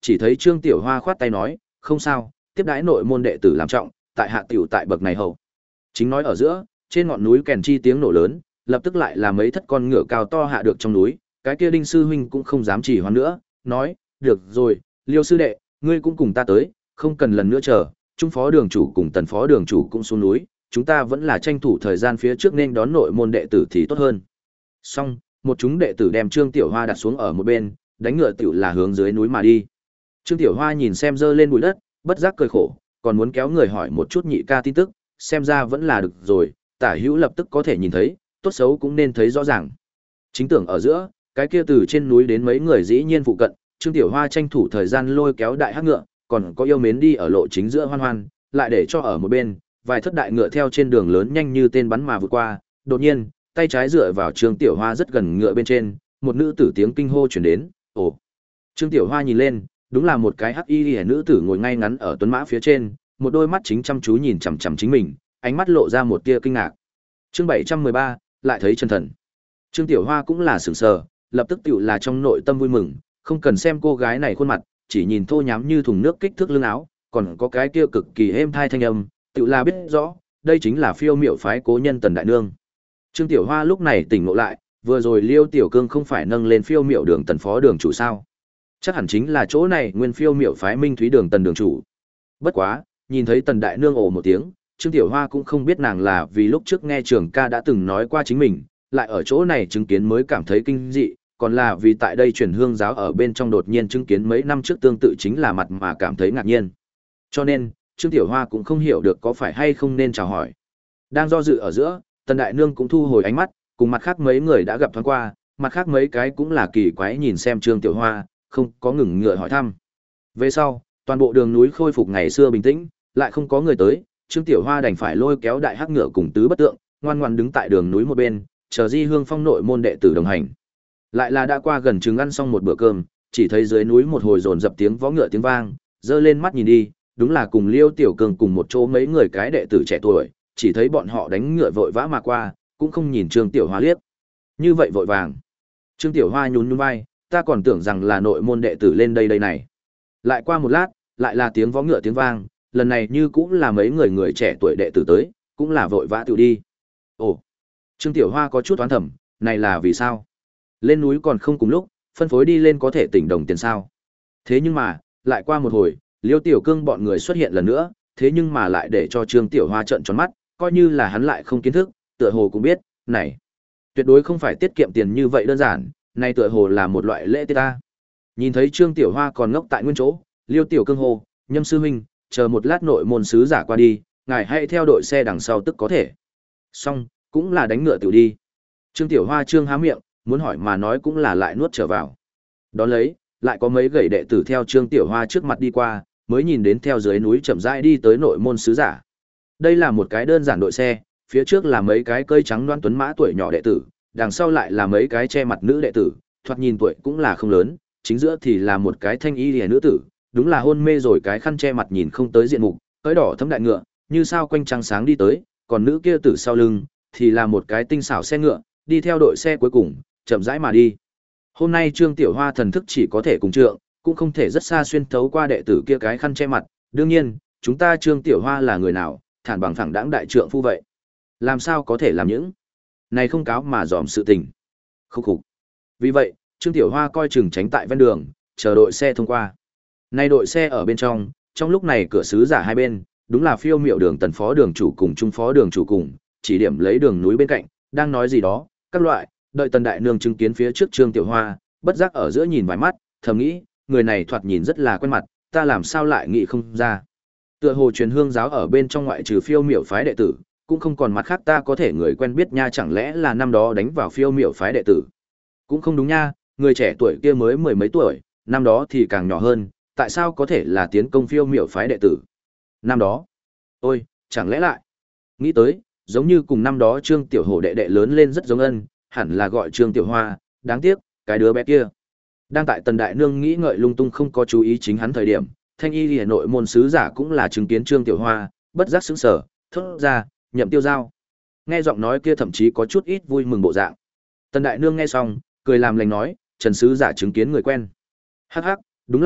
chỉ thấy Trương Tiểu Hoa khoát tay nói, không sao, tiếp đãi nội môn đệ tử làm trọng, tại hạ tiểu tại bậc này hầu. Chính nói ở giữa, trên ngọn núi kèn chi tiếng nổ lớn, lập tức lại là mấy thất con ngựa cao to hạ được trong núi, cái kia Đinh sư huynh cũng không dám trì hoãn nữa, nói, được rồi, Liêu sư đệ, ngươi cũng cùng ta tới, không cần lần nữa chờ, trung phó đường chủ cùng tần phó đường chủ cũng xuống núi, chúng ta vẫn là tranh thủ thời gian phía trước nên đón nội môn đệ tử thì tốt hơn. Xong, một chúng đệ tử đem Trương Tiểu Hoa đặt xuống ở một bên, đánh ngựa tiểu là hướng dưới núi mà đi. Trương Tiểu Hoa nhìn xem dơ lên bụi đất, bất giác cười khổ, còn muốn kéo người hỏi một chút nhị ca tin tức, xem ra vẫn là được rồi, tả hữu lập tức có thể nhìn thấy, tốt xấu cũng nên thấy rõ ràng. Chính tưởng ở giữa, cái kia từ trên núi đến mấy người dĩ nhiên phụ cận, Trương Tiểu Hoa tranh thủ thời gian lôi kéo đại hắc ngựa, còn có yêu mến đi ở lộ chính giữa hoan hoan, lại để cho ở một bên, vài thất đại ngựa theo trên đường lớn nhanh như tên bắn mà vượt qua, đột nhiên, tay trái dựa vào Trương Tiểu Hoa rất gần ngựa bên trên, một nữ tử tiếng kinh hô truyền đến, ồ. Trương Tiểu Hoa nhìn lên, đúng là một cái hắc y liễu nữ tử ngồi ngay ngắn ở tuấn mã phía trên, một đôi mắt chính chăm chú nhìn chằm chằm chính mình, ánh mắt lộ ra một tia kinh ngạc. Chương bảy trăm mười ba, lại thấy chân thần. Trương Tiểu Hoa cũng là sửng sờ, lập tức tiểu là trong nội tâm vui mừng, không cần xem cô gái này khuôn mặt, chỉ nhìn thô nhám như thùng nước kích thước lưng áo, còn có cái kia cực kỳ êm thai thanh âm, tiểu là biết rõ, đây chính là Phiêu Miểu phái cố nhân Tần đại nương. Trương Tiểu Hoa lúc này tỉnh ngộ lại, vừa rồi Liêu Tiểu Cương không phải nâng lên Phiêu Miểu đường Tần phó đường chủ sao? Chắc hẳn chính là chỗ này nguyên Phiêu Miểu phái Minh Thúy đường Tần đường chủ. Bất quá, nhìn thấy Tần đại nương ồ một tiếng, Trương Tiểu Hoa cũng không biết nàng là vì lúc trước nghe Trường ca đã từng nói qua chính mình, lại ở chỗ này chứng kiến mới cảm thấy kinh dị, còn là vì tại đây truyền hương giáo ở bên trong đột nhiên chứng kiến mấy năm trước tương tự chính là mặt mà cảm thấy ngạc nhiên. Cho nên, Trương Tiểu Hoa cũng không hiểu được có phải hay không nên chào hỏi. Đang do dự ở giữa, Tần đại nương cũng thu hồi ánh mắt, cùng mặt khác mấy người đã gặp thoáng qua, mặt khác mấy cái cũng là kỳ quái nhìn xem Trương Tiểu Hoa, không có ngừng ngựa hỏi thăm. Về sau, toàn bộ đường núi khôi phục ngày xưa bình tĩnh, lại không có người tới, Trương Tiểu Hoa đành phải lôi kéo đại hắc ngựa cùng tứ bất tượng, ngoan ngoãn đứng tại đường núi một bên, chờ Di Hương Phong nội môn đệ tử đồng hành. Lại là đã qua gần chừng ăn xong một bữa cơm, chỉ thấy dưới núi một hồi dồn dập tiếng vó ngựa tiếng vang, dơ lên mắt nhìn đi, đúng là cùng Liêu Tiểu Cường cùng một chỗ mấy người cái đệ tử trẻ tuổi, chỉ thấy bọn họ đánh ngựa vội vã mà qua, cũng không nhìn Trương Tiểu Hoa liếc. Như vậy vội vàng. Trương Tiểu Hoa nhún nhún vai, ta còn tưởng rằng là nội môn đệ tử lên đây đây này. Lại qua một lát, lại là tiếng vó ngựa tiếng vang, lần này như cũng là mấy người người trẻ tuổi đệ tử tới, cũng là vội vã tự đi. Ồ, Trương Tiểu Hoa có chút toán thầm, này là vì sao? Lên núi còn không cùng lúc, phân phối đi lên có thể tỉnh đồng tiền sao? Thế nhưng mà, lại qua một hồi, Liêu Tiểu Cương bọn người xuất hiện lần nữa, thế nhưng mà lại để cho Trương Tiểu Hoa trợn tròn mắt, coi như là hắn lại không kiến thức, tựa hồ cũng biết, này, tuyệt đối không phải tiết kiệm tiền như vậy đơn giản, này tựa hồ là một loại lễ tiết ta. Nhìn thấy Trương Tiểu Hoa còn ngốc tại nguyên chỗ, Liêu Tiểu Cương hô, Nhâm sư huynh, chờ một lát nội môn sứ giả qua đi, ngài hãy theo đội xe đằng sau tức có thể. Xong, cũng là đánh ngựa tiểu đi. Trương Tiểu Hoa trương há miệng, muốn hỏi mà nói cũng là lại nuốt trở vào. Đón lấy, lại có mấy gầy đệ tử theo Trương Tiểu Hoa trước mặt đi qua, mới nhìn đến theo dưới núi chậm rãi đi tới nội môn sứ giả. Đây là một cái đơn giản đội xe, phía trước là mấy cái cơi trắng đoan tuấn mã tuổi nhỏ đệ tử, đằng sau lại là mấy cái che mặt nữ đệ tử, thoạt nhìn tuổi cũng là không lớn, chính giữa thì là một cái thanh y liễu nữ tử, đúng là hôn mê rồi cái khăn che mặt nhìn không tới diện mục, cởi đỏ thấm đại ngựa, như sao quanh trăng sáng đi tới, còn nữ kia tử sau lưng thì là một cái tinh xảo xe ngựa, đi theo đội xe cuối cùng, chậm rãi mà đi. Hôm nay Trương Tiểu Hoa thần thức chỉ có thể cùng trượng, cũng không thể rất xa xuyên thấu qua đệ tử kia cái khăn che mặt, đương nhiên, chúng ta Trương Tiểu Hoa là người nào, thản bằng phẳng đãng đại trượng phu vậy. Làm sao có thể làm những này không cáo mà dòm sự tình. Khúc khục. Vì vậy, Trương Tiểu Hoa coi chừng tránh tại ven đường, chờ đội xe thông qua. Nay đội xe ở bên trong, trong lúc này cửa sứ giả hai bên, đúng là Phiêu Miểu đường Tần phó đường chủ cùng Trung phó đường chủ cùng, chỉ điểm lấy đường núi bên cạnh, đang nói gì đó, các loại, đợi Tần đại nương chứng kiến phía trước Trương Tiểu Hoa, bất giác ở giữa nhìn vài mắt, thầm nghĩ, người này thoạt nhìn rất là quen mặt, ta làm sao lại nghĩ không ra. Tựa hồ truyền hương giáo ở bên trong ngoại trừ Phiêu Miểu phái đệ tử, cũng không còn mặt khác ta có thể người quen biết nha, chẳng lẽ là năm đó đánh vào Phiêu Miểu phái đệ tử. Cũng không đúng nha, người trẻ tuổi kia mới mười mấy tuổi, năm đó thì càng nhỏ hơn, tại sao có thể là tiến công Phiêu Miểu phái đệ tử. Năm đó, ôi, chẳng lẽ lại, nghĩ tới, giống như cùng năm đó Trương Tiểu Hổ đệ đệ lớn lên rất giống ân, hẳn là gọi Trương Tiểu Hoa, đáng tiếc, cái đứa bé kia. Đang tại Tần đại nương nghĩ ngợi lung tung không có chú ý chính hắn thời điểm, thanh y liễu nội môn sứ giả cũng là chứng kiến Trương Tiểu Hoa, bất giác sững sờ, thốt ra, Nhậm Tiêu Giao. Nghe giọng nói kia thậm chí có chút ít vui mừng bộ dạng. Tần đại nương nghe xong, cười làm lành nói, Trần sứ giả chứng kiến người quen. Hắc hắc, đúng là,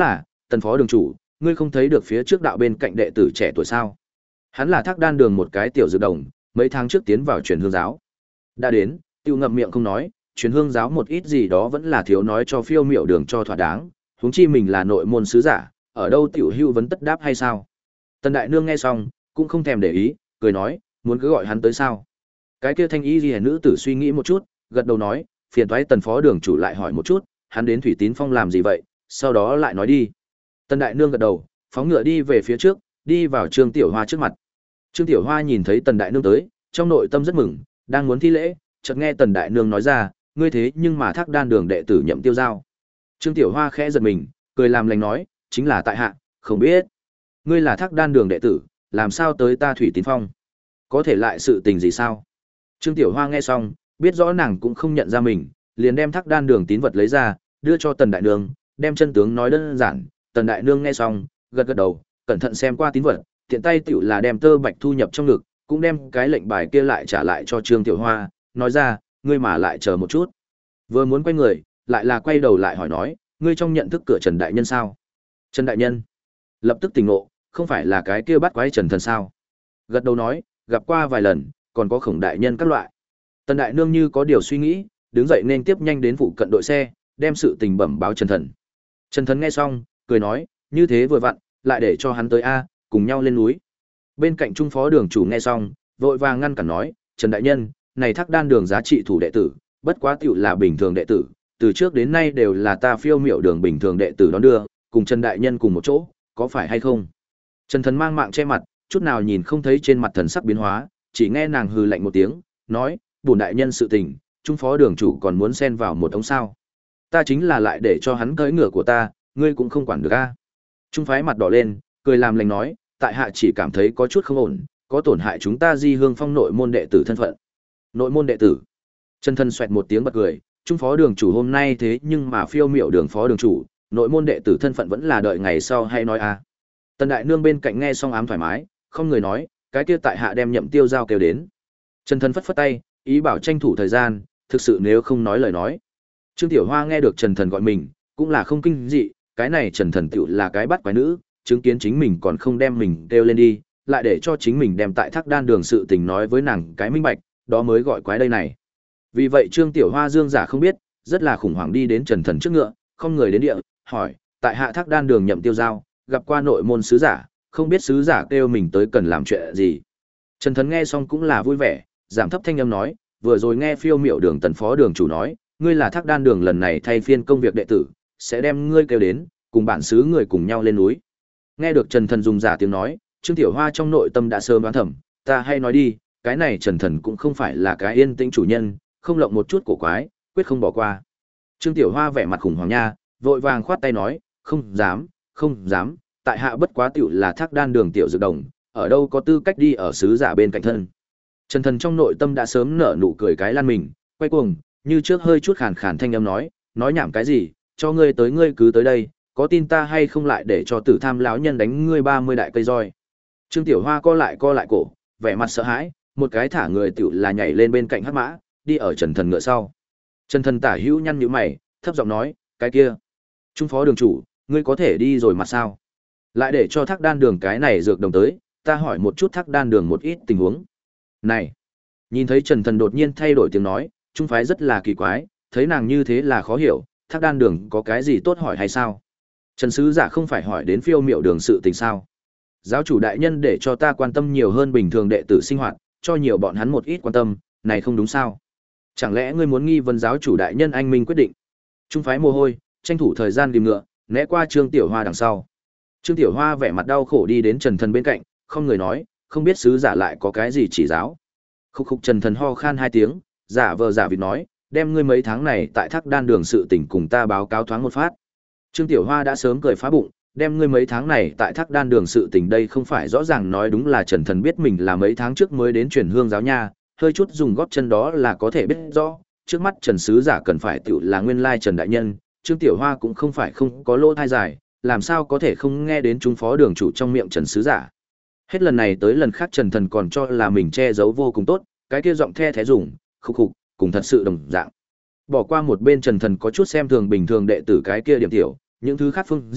tần phó đường chủ, ngươi không thấy được phía trước đạo bên cạnh đệ tử trẻ tuổi sao? Hắn là Thác Đan đường một cái tiểu dược đồng, mấy tháng trước tiến vào truyền hương giáo. Đã đến, tiêu ngậm miệng không nói, truyền hương giáo một ít gì đó vẫn là thiếu nói cho phiêu miểu đường cho thỏa đáng, huống chi mình là nội môn sứ giả, ở đâu tiểu hưu vấn tất đáp hay sao? Tần đại nương nghe xong, cũng không thèm để ý, cười nói, muốn cứ gọi hắn tới sao? Cái kia thanh y liễu nữ tử suy nghĩ một chút, gật đầu nói, phiền toái tần phó đường chủ lại hỏi một chút, hắn đến Thủy Tín Phong làm gì vậy, sau đó lại nói đi. Tần đại nương gật đầu, phóng ngựa đi về phía trước, đi vào Trương Tiểu Hoa trước mặt. Trương Tiểu Hoa nhìn thấy tần đại nương tới, trong nội tâm rất mừng, đang muốn thi lễ, chợt nghe tần đại nương nói ra, ngươi thế nhưng mà Thác Đan đường đệ tử Nhậm Tiêu Giao. Trương Tiểu Hoa khẽ giật mình, cười làm lành nói, chính là tại hạ, không biết. Ngươi là Thác Đan đường đệ tử, làm sao tới ta Thủy Tín Phong? Có thể lại sự tình gì sao? Trương Tiểu Hoa nghe xong, biết rõ nàng cũng không nhận ra mình, liền đem Thác Đan đường tín vật lấy ra, đưa cho Tần đại nương, đem chân tướng nói đơn giản. Tần đại nương nghe xong, gật gật đầu, cẩn thận xem qua tín vật, tiện tay tiểu là đem tơ bạch thu nhập trong ngực, cũng đem cái lệnh bài kia lại trả lại cho Trương Tiểu Hoa, nói ra, ngươi mà lại chờ một chút. Vừa muốn quay người, lại là quay đầu lại hỏi nói, ngươi trong nhận thức cửa Trần đại nhân sao? Trần đại nhân? Lập tức tỉnh ngộ, không phải là cái kia bắt quái Trần thần sao? Gật đầu nói, gặp qua vài lần, còn có Khổng đại nhân các loại. Tần đại nương như có điều suy nghĩ, đứng dậy nên tiếp nhanh đến phụ cận đội xe, đem sự tình bẩm báo Trần thần. Trần thần nghe xong, cười nói, như thế vừa vặn, lại để cho hắn tới a, cùng nhau lên núi. Bên cạnh trung phó đường chủ nghe xong, vội vàng ngăn cản nói, Trần đại nhân, này Thác Đan đường giá trị thủ đệ tử, bất quá tiểu là bình thường đệ tử, từ trước đến nay đều là ta phiêu miểu đường bình thường đệ tử đón đưa, cùng Trần đại nhân cùng một chỗ, có phải hay không? Trần thần mang mạng che mặt, chút nào nhìn không thấy trên mặt thần sắc biến hóa, chỉ nghe nàng hừ lạnh một tiếng, nói, bổn đại nhân sự tình, trung phó đường chủ còn muốn xen vào một ống sao? Ta chính là lại để cho hắn cưỡi ngựa của ta, ngươi cũng không quản được a. Trung phái mặt đỏ lên, cười làm lành nói, tại hạ chỉ cảm thấy có chút không ổn, có tổn hại chúng ta Di Hương Phong nội môn đệ tử thân phận. Nội môn đệ tử? Trần thân xoẹt một tiếng bật cười, trung phó đường chủ hôm nay thế nhưng mà phiêu miểu đường phó đường chủ, nội môn đệ tử thân phận vẫn là đợi ngày sau hay nói a. Tần đại nương bên cạnh nghe xong ám thoải mái, không người nói, cái kia tại hạ đem Nhậm Tiêu Giao kêu đến. Trần thân phất phất tay, ý bảo tranh thủ thời gian, thực sự nếu không nói lời nói. Trương Tiểu Hoa nghe được Trần thần gọi mình, cũng là không kinh dị, cái này Trần thần tiểu là cái bắt quái nữ, chứng kiến chính mình còn không đem mình kêu lên đi, lại để cho chính mình đem tại Thác Đan đường sự tình nói với nàng cái minh bạch, đó mới gọi quái đây này. Vì vậy Trương Tiểu Hoa dương giả không biết, rất là khủng hoảng đi đến Trần thần trước ngựa, không người đến địa, hỏi, tại hạ Thác Đan đường Nhậm Tiêu Giao, gặp qua nội môn sứ giả, không biết sứ giả kêu mình tới cần làm chuyện gì. Trần thần nghe xong cũng là vui vẻ, giảm thấp thanh âm nói, vừa rồi nghe phiêu miểu đường tần phó đường chủ nói, ngươi là Thác Đan đường lần này thay phiên công việc đệ tử, sẽ đem ngươi kêu đến, cùng bản xứ người cùng nhau lên núi. Nghe được Trần thần dùng giả tiếng nói, Trương Tiểu Hoa trong nội tâm đã sớm đoán thầm, ta hay nói đi, cái này Trần thần cũng không phải là cái yên tĩnh chủ nhân, không lộng một chút cổ quái, quyết không bỏ qua. Trương Tiểu Hoa vẻ mặt khủng hoảng nha, vội vàng khoát tay nói, không dám, không dám, tại hạ bất quá tiểu là Thác Đan đường tiểu dược đồng, ở đâu có tư cách đi ở sứ giả bên cạnh thân. Trần thần trong nội tâm đã sớm nở nụ cười cái lan mình, quay cuồng, như trước hơi chút khàn khàn thanh âm nói, nói nhảm cái gì, cho ngươi tới ngươi cứ tới đây, có tin ta hay không lại để cho Tử Tham lão nhân đánh ngươi ba mươi đại cây roi. Trương Tiểu Hoa co lại co lại cổ, vẻ mặt sợ hãi, một cái thả người tiểu là nhảy lên bên cạnh hắc mã, đi ở Trần thần ngựa sau. Trần thần tả hữu nhăn nhíu mày, thấp giọng nói, cái kia, trung phó đường chủ, ngươi có thể đi rồi mà sao? Lại để cho Thác Đan đường cái này dược đồng tới, ta hỏi một chút Thác Đan đường một ít tình huống. Này, nhìn thấy Trần thần đột nhiên thay đổi tiếng nói, trung phái rất là kỳ quái, thấy nàng như thế là khó hiểu, Thác Đan đường có cái gì tốt hỏi hay sao? Trần sứ giả không phải hỏi đến phiêu miểu đường sự tình sao? Giáo chủ đại nhân để cho ta quan tâm nhiều hơn bình thường đệ tử sinh hoạt, cho nhiều bọn hắn một ít quan tâm, này không đúng sao? Chẳng lẽ ngươi muốn nghi vấn giáo chủ đại nhân anh minh quyết định? Trung phái mồ hôi, tranh thủ thời gian ghim ngựa, né qua Trương Tiểu Hoa đằng sau. Trương Tiểu Hoa vẻ mặt đau khổ đi đến Trần thần bên cạnh, không người nói, không biết sứ giả lại có cái gì chỉ giáo. Khúc khúc Trần thần ho khan hai tiếng, giả vờ giả vịt nói, đem ngươi mấy tháng này tại Thác Đan đường sự tình cùng ta báo cáo thoáng một phát. Trương Tiểu Hoa đã sớm cười phá bụng, đem ngươi mấy tháng này tại Thác Đan đường sự tình đây không phải rõ ràng nói đúng là Trần thần biết mình là mấy tháng trước mới đến truyền hương giáo nha, hơi chút dùng góp chân đó là có thể biết rõ, trước mắt Trần sứ giả cần phải tiểu là nguyên lai Trần đại nhân, Trương Tiểu Hoa cũng không phải không có lỗ thai dài, làm sao có thể không nghe đến trung phó đường chủ trong miệng Trần sứ giả. Hết lần này tới lần khác Trần thần còn cho là mình che giấu vô cùng tốt, cái kia giọng the thé dùng, khục khục, cùng thật sự đồng dạng. Bỏ qua một bên Trần thần có chút xem thường bình thường đệ tử cái kia điểm tiểu, những thứ khác phương diện,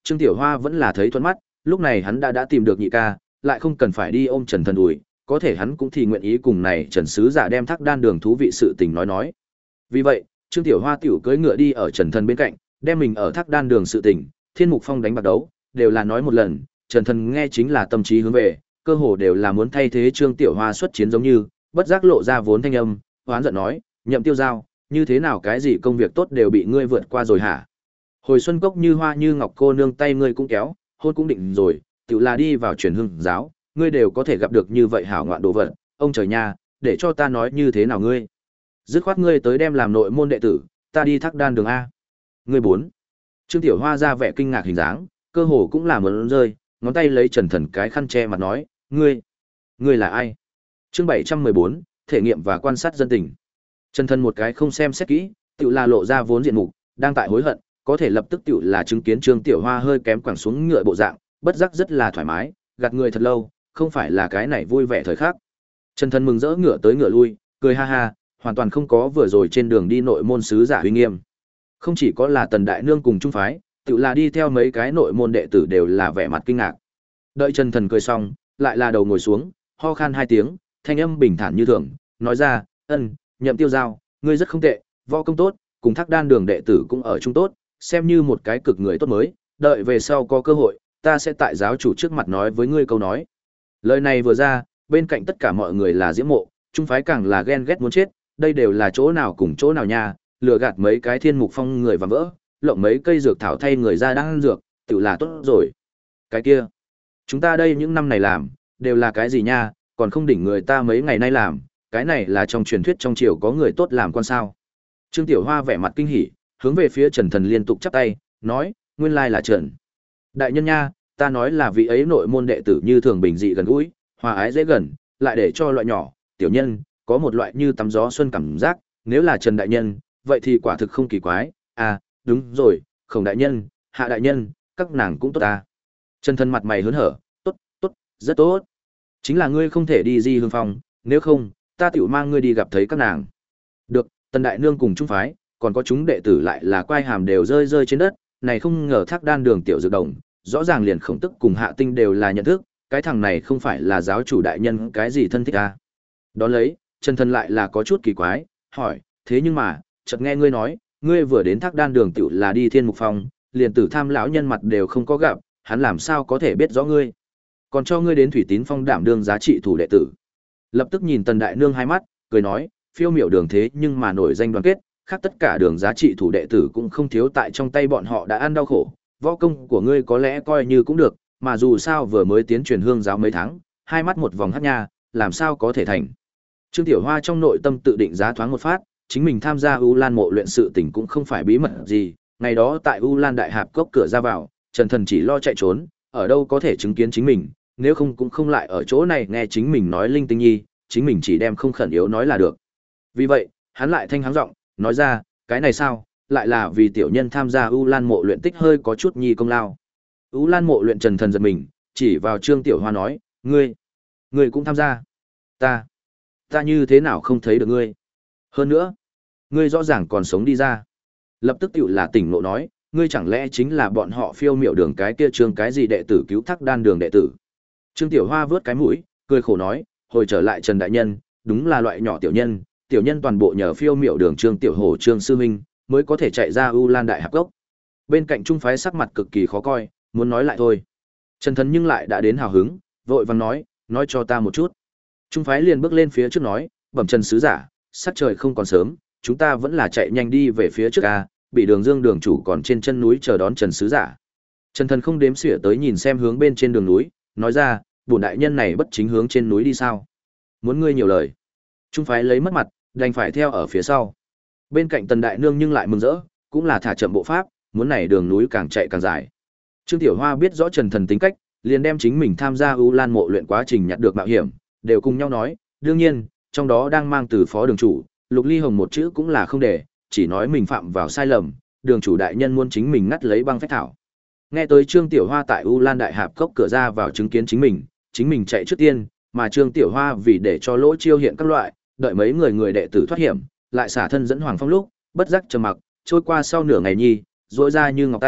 Trương Tiểu Hoa vẫn là thấy thuận mắt, lúc này hắn đã đã tìm được nhị ca, lại không cần phải đi ôm Trần Thần đùi, có thể hắn cũng thì nguyện ý cùng này Trần sứ giả đem Thác Đan đường thú vị sự tình nói nói. Vì vậy, Trương Tiểu Hoa tiểu cưỡi ngựa đi ở Trần Thần bên cạnh, đem mình ở Thác Đan đường sự tình, Thiên Mục Phong đánh bạc đấu, đều là nói một lần, Trần Thần nghe chính là tâm trí hướng về, cơ hồ đều là muốn thay thế Trương Tiểu Hoa xuất chiến giống như, bất giác lộ ra vốn thanh âm, hoán giận nói, Nhậm Tiêu Giao, như thế nào cái gì công việc tốt đều bị ngươi vượt qua rồi hả? Hồi xuân cốc như hoa như ngọc cô nương tay ngươi cũng kéo, hôn cũng định rồi, tự là đi vào truyền hương giáo, ngươi đều có thể gặp được như vậy hảo ngoạn đồ vật, ông trời nha, để cho ta nói như thế nào ngươi? Dứt khoát ngươi tới đem làm nội môn đệ tử, ta đi Thác Đan đường a. Ngươi bốn. Trương Tiểu Hoa ra vẻ kinh ngạc hình dáng, cơ hồ cũng là muốn rơi, ngón tay lấy Trần Thần cái khăn che mặt nói, ngươi, ngươi là ai? Chương bảy trăm mười bốn, thể nghiệm và quan sát dân tình. Trần Thần một cái không xem xét kỹ, tự là lộ ra vốn diện mục, đang tại hối hận, có thể lập tức tự là chứng kiến Trương Tiểu Hoa hơi kém quẳng xuống ngựa bộ dạng, bất giác rất là thoải mái, gạt người thật lâu, không phải là cái này vui vẻ thời khắc. Trần Thần mừng rỡ ngựa tới ngựa lui, cười ha ha, hoàn toàn không có vừa rồi trên đường đi nội môn sứ giả uy nghiêm. Không chỉ có là Tần Đại Nương cùng trung phái, tự là đi theo mấy cái nội môn đệ tử đều là vẻ mặt kinh ngạc. Đợi Trần Thần cười xong, lại là đầu ngồi xuống, ho khan hai tiếng, thanh âm bình thản như thường, nói ra, ân, Nhậm Tiêu Giao, ngươi rất không tệ, võ công tốt, cùng Thác Đan đường đệ tử cũng ở chung tốt, xem như một cái cực người tốt mới, đợi về sau có cơ hội, ta sẽ tại giáo chủ trước mặt nói với ngươi câu nói. Lời này vừa ra, bên cạnh tất cả mọi người là diễm mộ, trung phái càng là ghen ghét muốn chết, đây đều là chỗ nào cùng chỗ nào nha, lừa gạt mấy cái Thiên Mục Phong người và vỡ, lộng mấy cây dược thảo thay người ra đang ăn dược, tự là tốt rồi. Cái kia, chúng ta đây những năm này làm, đều là cái gì nha, còn không đỉnh người ta mấy ngày nay làm, cái này là trong truyền thuyết trong triều có người tốt làm quan sao. Trương Tiểu Hoa vẻ mặt kinh hỉ, hướng về phía Trần Thần liên tục chắp tay, nói, nguyên lai là Trần đại nhân nha, ta nói là vị ấy nội môn đệ tử như thường bình dị gần gũi, hòa ái dễ gần, lại để cho loại nhỏ, tiểu nhân, có một loại như tắm gió xuân cảm giác, nếu là Trần đại nhân, vậy thì quả thực không kỳ quái, à, đúng rồi, Khổng đại nhân, Hạ đại nhân, các nàng cũng tốt ta. Trần Thần mặt mày hớn hở, tốt, tốt, rất tốt. Chính là ngươi không thể đi Di Hương Phong, nếu không, ta tiểu mang ngươi đi gặp thấy các nàng. Được, Tần đại nương cùng trung phái, còn có chúng đệ tử lại là quai hàm đều rơi rơi trên đất, này không ngờ Thác Đan đường tiểu dược đồng, rõ ràng liền Khổng Tức cùng Hạ Tinh đều là nhận thức, cái thằng này không phải là giáo chủ đại nhân cái gì thân thích à. Đón lấy, Trần Thần lại là có chút kỳ quái, hỏi, thế nhưng mà, chợt nghe ngươi nói, ngươi vừa đến Thác Đan đường tiểu là đi Thiên Mục Phong, liền Tử Tham lão nhân mặt đều không có gặp, hắn làm sao có thể biết rõ ngươi? Còn cho ngươi đến Thủy Tín Phong đảm đương giá trị thủ đệ tử. Lập tức nhìn Tần đại nương hai mắt, cười nói, phiêu miểu đường thế nhưng mà nổi danh đoàn kết, khác tất cả đường giá trị thủ đệ tử cũng không thiếu tại trong tay bọn họ đã ăn đau khổ, võ công của ngươi có lẽ coi như cũng được, mà dù sao vừa mới tiến truyền hương giáo mấy tháng, hai mắt một vòng hắt nha, làm sao có thể thành. Trương Tiểu Hoa trong nội tâm tự định giá thoáng một phát, chính mình tham gia U Lan mộ luyện sự tình cũng không phải bí mật gì, ngày đó tại U Lan đại hạp cốc cửa ra vào, Trần Thần chỉ lo chạy trốn, ở đâu có thể chứng kiến chính mình, nếu không cũng không lại ở chỗ này nghe chính mình nói linh tinh nhi, chính mình chỉ đem không khẩn yếu nói là được. Vì vậy, hắn lại thanh háng giọng, nói ra, cái này sao, lại là vì tiểu nhân tham gia U Lan mộ luyện tích hơi có chút nhi công lao. U Lan mộ luyện Trần Thần giật mình, chỉ vào Trương Tiểu Hoa nói, ngươi, ngươi cũng tham gia. Ta, ta như thế nào không thấy được ngươi. Hơn nữa, ngươi rõ ràng còn sống đi ra. Lập tức tiểu là tỉnh ngộ nói, ngươi chẳng lẽ chính là bọn họ phiêu miểu đường cái kia Trương cái gì đệ tử cứu Thác Đan đường đệ tử. Trương Tiểu Hoa vớt cái mũi, cười khổ nói, hồi trở lại Trần đại nhân, đúng là loại nhỏ tiểu nhân, tiểu nhân toàn bộ nhờ phiêu miểu đường Trương Tiểu Hổ Trương sư huynh mới có thể chạy ra U Lan đại hạp gốc. Bên cạnh trung phái sắc mặt cực kỳ khó coi, muốn nói lại thôi. Trần Thần nhưng lại đã đến hào hứng, vội vàng nói, nói cho ta một chút. Trung phái liền bước lên phía trước nói, bẩm Trần sứ giả, sắc trời không còn sớm, chúng ta vẫn là chạy nhanh đi về phía trước a, bị Đường Dương đường chủ còn trên chân núi chờ đón Trần sứ giả. Trần Thần không đếm xỉa tới nhìn xem hướng bên trên đường núi, nói ra, bổn đại nhân này bất chính hướng trên núi đi sao? Muốn ngươi nhiều lời. Trung phái lấy mất mặt, đành phải theo ở phía sau. Bên cạnh Tần đại nương nhưng lại mừng rỡ, cũng là thả chậm bộ pháp, muốn này đường núi càng chạy càng dài. Trương Tiểu Hoa biết rõ Trần Thần tính cách, liền đem chính mình tham gia U Lan mộ luyện quá trình nhặt được mạo hiểm, đều cùng nhau nói, đương nhiên, trong đó đang mang từ phó đường chủ, Lục Ly Hồng một chữ cũng là không để, chỉ nói mình phạm vào sai lầm, đường chủ đại nhân muốn chính mình ngắt lấy băng phách thảo. Nghe tới Trương Tiểu Hoa tại U Lan đại hạp cốc cửa ra vào chứng kiến chính mình, chính mình chạy trước tiên, mà Trương Tiểu Hoa vì để cho lỗ chiêu hiện các loại, đợi mấy người người đệ tử thoát hiểm, lại xả thân dẫn Hoàng Phong lúc, bất giác trầm mặc, trôi qua sau nửa ngày nhi, rỗi ra như ngọc tay,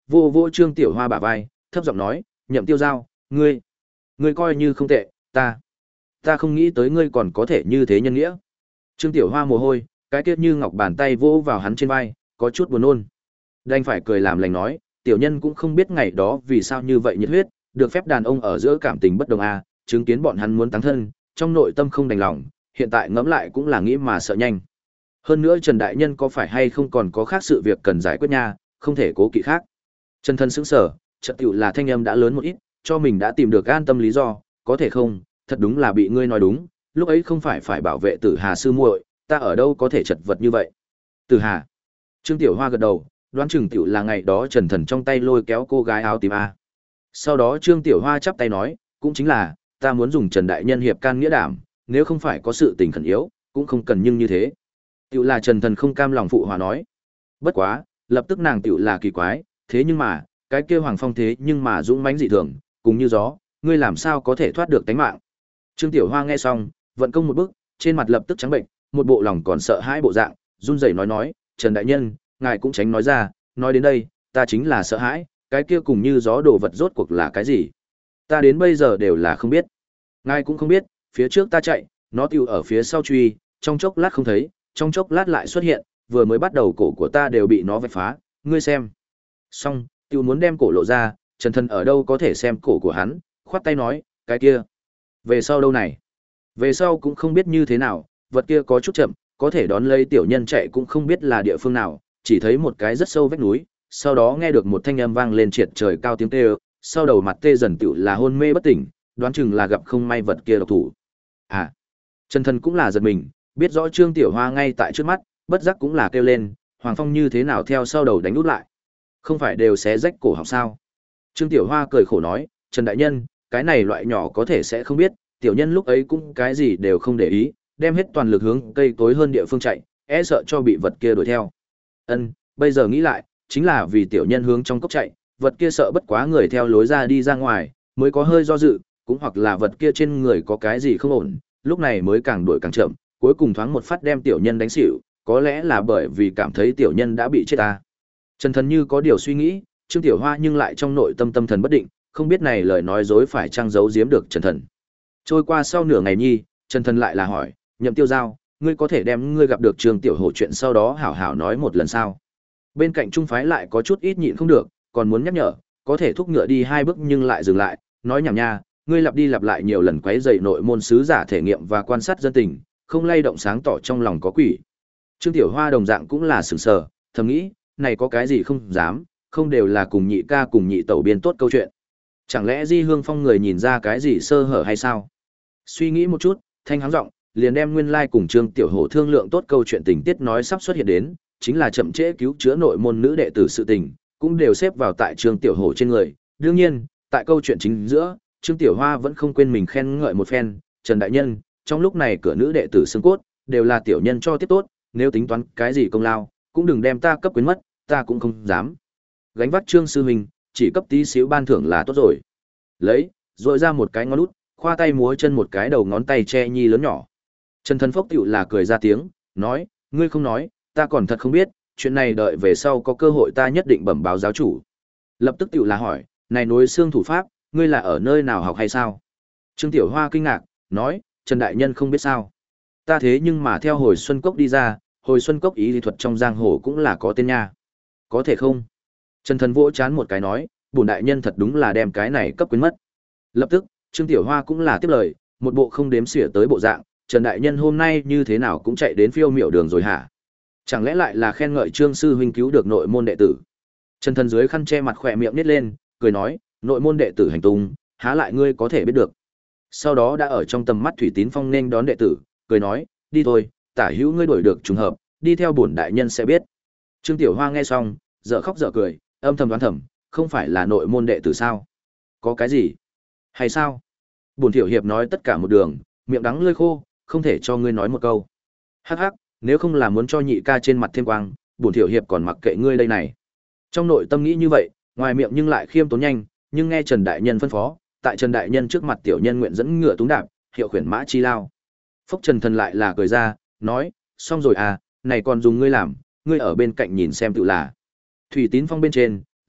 Vô vô Trương Tiểu Hoa bả vai, thấp giọng nói, Nhậm Tiêu Giao, ngươi, ngươi coi như không tệ, ta, ta không nghĩ tới ngươi còn có thể như thế nhân nghĩa. Trương Tiểu Hoa mồ hôi, cái kiết như ngọc bàn tay vỗ vào hắn trên vai, có chút buồn nôn. Đành phải cười làm lành nói, tiểu nhân cũng không biết ngày đó vì sao như vậy nhiệt huyết, được phép đàn ông ở giữa cảm tình bất đồng a, chứng kiến bọn hắn muốn táng thân, trong nội tâm không đành lòng, hiện tại ngẫm lại cũng là nghĩ mà sợ nhanh. Hơn nữa Trần đại nhân có phải hay không còn có khác sự việc cần giải quyết nha, không thể cố kỵ khác. Trần Thân sững sờ, chợt tiểu là thanh âm đã lớn một ít, cho mình đã tìm được an tâm lý do, có thể không, thật đúng là bị ngươi nói đúng, lúc ấy không phải phải bảo vệ Tử Hà sư muội, ta ở đâu có thể chật vật như vậy. Tử Hà. Trương Tiểu Hoa gật đầu, đoán chừng tiểu là ngày đó Trần Thần trong tay lôi kéo cô gái áo tím a. Sau đó Trương Tiểu Hoa chắp tay nói, cũng chính là, ta muốn dùng Trần đại nhân hiệp can nghĩa đảm, nếu không phải có sự tình khẩn yếu, cũng không cần nhưng như thế. Tiểu là Trần Thần không cam lòng phụ hòa nói. Bất quá, lập tức nàng tiểu là kỳ quái, thế nhưng mà, cái kia Hoàng Phong thế nhưng mà dũng mãnh dị thường, cùng như gió, ngươi làm sao có thể thoát được tánh mạng. Trương Tiểu Hoa nghe xong, vận công một bước, trên mặt lập tức trắng bệnh, một bộ lòng còn sợ hãi bộ dạng, run rẩy nói nói, Trần đại nhân, ngài cũng tránh nói ra, nói đến đây, ta chính là sợ hãi, cái kia cùng như gió đồ vật rốt cuộc là cái gì. Ta đến bây giờ đều là không biết. Ngài cũng không biết, phía trước ta chạy, nó tiêu ở phía sau truy, trong chốc lát không thấy, trong chốc lát lại xuất hiện, vừa mới bắt đầu cổ của ta đều bị nó vạch phá, ngươi xem. Xong, tiêu muốn đem cổ lộ ra, Trần Thần ở đâu có thể xem cổ của hắn, khoát tay nói, cái kia. Về sau đâu này? Về sau cũng không biết như thế nào, vật kia có chút chậm, có thể đón lấy tiểu nhân chạy cũng không biết là địa phương nào, chỉ thấy một cái rất sâu vách núi, sau đó nghe được một thanh âm vang lên triệt trời cao tiếng kêu, sau đầu mặt tê dần tựu là hôn mê bất tỉnh, đoán chừng là gặp không may vật kia độc thủ. À, Trần Thần cũng là giật mình, biết rõ Trương Tiểu Hoa ngay tại trước mắt, bất giác cũng là kêu lên, Hoàng Phong như thế nào theo sau đầu đánh út lại. Không phải đều xé rách cổ họng sao? Trương Tiểu Hoa cười khổ nói, Trần đại nhân, cái này loại nhỏ có thể sẽ không biết, tiểu nhân lúc ấy cũng cái gì đều không để ý, đem hết toàn lực hướng cây tối hơn địa phương chạy, e sợ cho bị vật kia đuổi theo. Ân, bây giờ nghĩ lại, chính là vì tiểu nhân hướng trong cốc chạy, vật kia sợ bất quá người theo lối ra đi ra ngoài, mới có hơi do dự, cũng hoặc là vật kia trên người có cái gì không ổn, lúc này mới càng đuổi càng chậm, cuối cùng thoáng một phát đem tiểu nhân đánh xỉu, có lẽ là bởi vì cảm thấy tiểu nhân đã bị chết ta. Trần Thần như có điều suy nghĩ, Trương Tiểu Hoa nhưng lại trong nội tâm tâm thần bất định, không biết này lời nói dối phải trang giấu giếm được Trần Thần. Trôi qua sau nửa ngày nhi, Trần Thần lại là hỏi, Nhậm Tiêu Giao, ngươi có thể đem ngươi gặp được Trương Tiểu Hổ chuyện sau đó hảo hảo nói một lần sao? Bên cạnh trung phái lại có chút ít nhịn không được, còn muốn nhắc nhở, có thể thúc ngựa đi hai bước nhưng lại dừng lại, nói nhảm nha, ngươi lặp đi lặp lại nhiều lần quấy rầy nội môn sứ giả thể nghiệm và quan sát dân tình, không lay động sáng tỏ trong lòng có quỷ. Trương Tiểu Hoa đồng dạng cũng là sửng sờ, thầm nghĩ, này có cái gì không dám, không đều là cùng nhị ca cùng nhị tẩu biên tốt câu chuyện. Chẳng lẽ Di Hương Phong người nhìn ra cái gì sơ hở hay sao? Suy nghĩ một chút, thanh hắng giọng, liền đem nguyên lai like cùng Trương Tiểu Hổ thương lượng tốt câu chuyện tình tiết nói sắp xuất hiện đến, chính là chậm trễ cứu chữa nội môn nữ đệ tử sự tình, cũng đều xếp vào tại Trương Tiểu Hổ trên người. Đương nhiên, tại câu chuyện chính giữa, Trương Tiểu Hoa vẫn không quên mình khen ngợi một phen, Trần đại nhân, trong lúc này cửa nữ đệ tử xương cốt, đều là tiểu nhân cho tiếp tốt, nếu tính toán cái gì công lao, cũng đừng đem ta cấp quyến mất, ta cũng không dám. Gánh vác Trương sư huynh, chỉ cấp tí xíu ban thưởng là tốt rồi. Lấy, rồi ra một cái ngón út, khoa tay múa chân một cái đầu ngón tay che nhi lớn nhỏ. Trần Thần Phốc tiểu là cười ra tiếng, nói, ngươi không nói, ta còn thật không biết, chuyện này đợi về sau có cơ hội ta nhất định bẩm báo giáo chủ. Lập tức tiểu là hỏi, này nối xương thủ pháp, ngươi là ở nơi nào học hay sao? Trương Tiểu Hoa kinh ngạc, nói, Trần đại nhân không biết sao? Ta thế nhưng mà theo hồi Xuân Cốc đi ra, hồi Xuân Cốc ý lý thuật trong giang hồ cũng là có tên nha. Có thể không? Trần Thần vỗ chán một cái nói, bổn đại nhân thật đúng là đem cái này cấp quyến mất. Lập tức, Trương Tiểu Hoa cũng là tiếp lời, một bộ không đếm xỉa tới bộ dạng, Trần đại nhân hôm nay như thế nào cũng chạy đến phiêu miểu đường rồi hả? Chẳng lẽ lại là khen ngợi Trương sư huynh cứu được nội môn đệ tử? Trần Thần dưới khăn che mặt khỏe miệng nít lên, cười nói, nội môn đệ tử hành tung, há lại ngươi có thể biết được. Sau đó đã ở trong tầm mắt Thủy Tín Phong nên đón đệ tử, cười nói, đi thôi, tả hữu ngươi đổi được trùng hợp, đi theo bổn đại nhân sẽ biết. Trương Tiểu Hoa nghe xong, dở khóc dở cười, âm thầm đoán thầm, không phải là nội môn đệ tử sao? Có cái gì? Hay sao? Bổn tiểu hiệp nói tất cả một đường, miệng đắng lưỡi khô, không thể cho ngươi nói một câu. Hắc hắc, nếu không là muốn cho nhị ca trên mặt thêm quang, bổn tiểu hiệp còn mặc kệ ngươi đây này. Trong nội tâm nghĩ như vậy, ngoài miệng nhưng lại khiêm tốn nhanh, nhưng nghe Trần đại nhân phân phó, tại Trần đại nhân trước mặt tiểu nhân nguyện dẫn ngựa túng đạp, hiệu khuyển mã chi lao. Phốc Trần Thần lại là cười ra, nói, xong rồi à, này còn dùng ngươi làm, ngươi ở bên cạnh nhìn xem tự là. Thủy Tín Phong bên trên,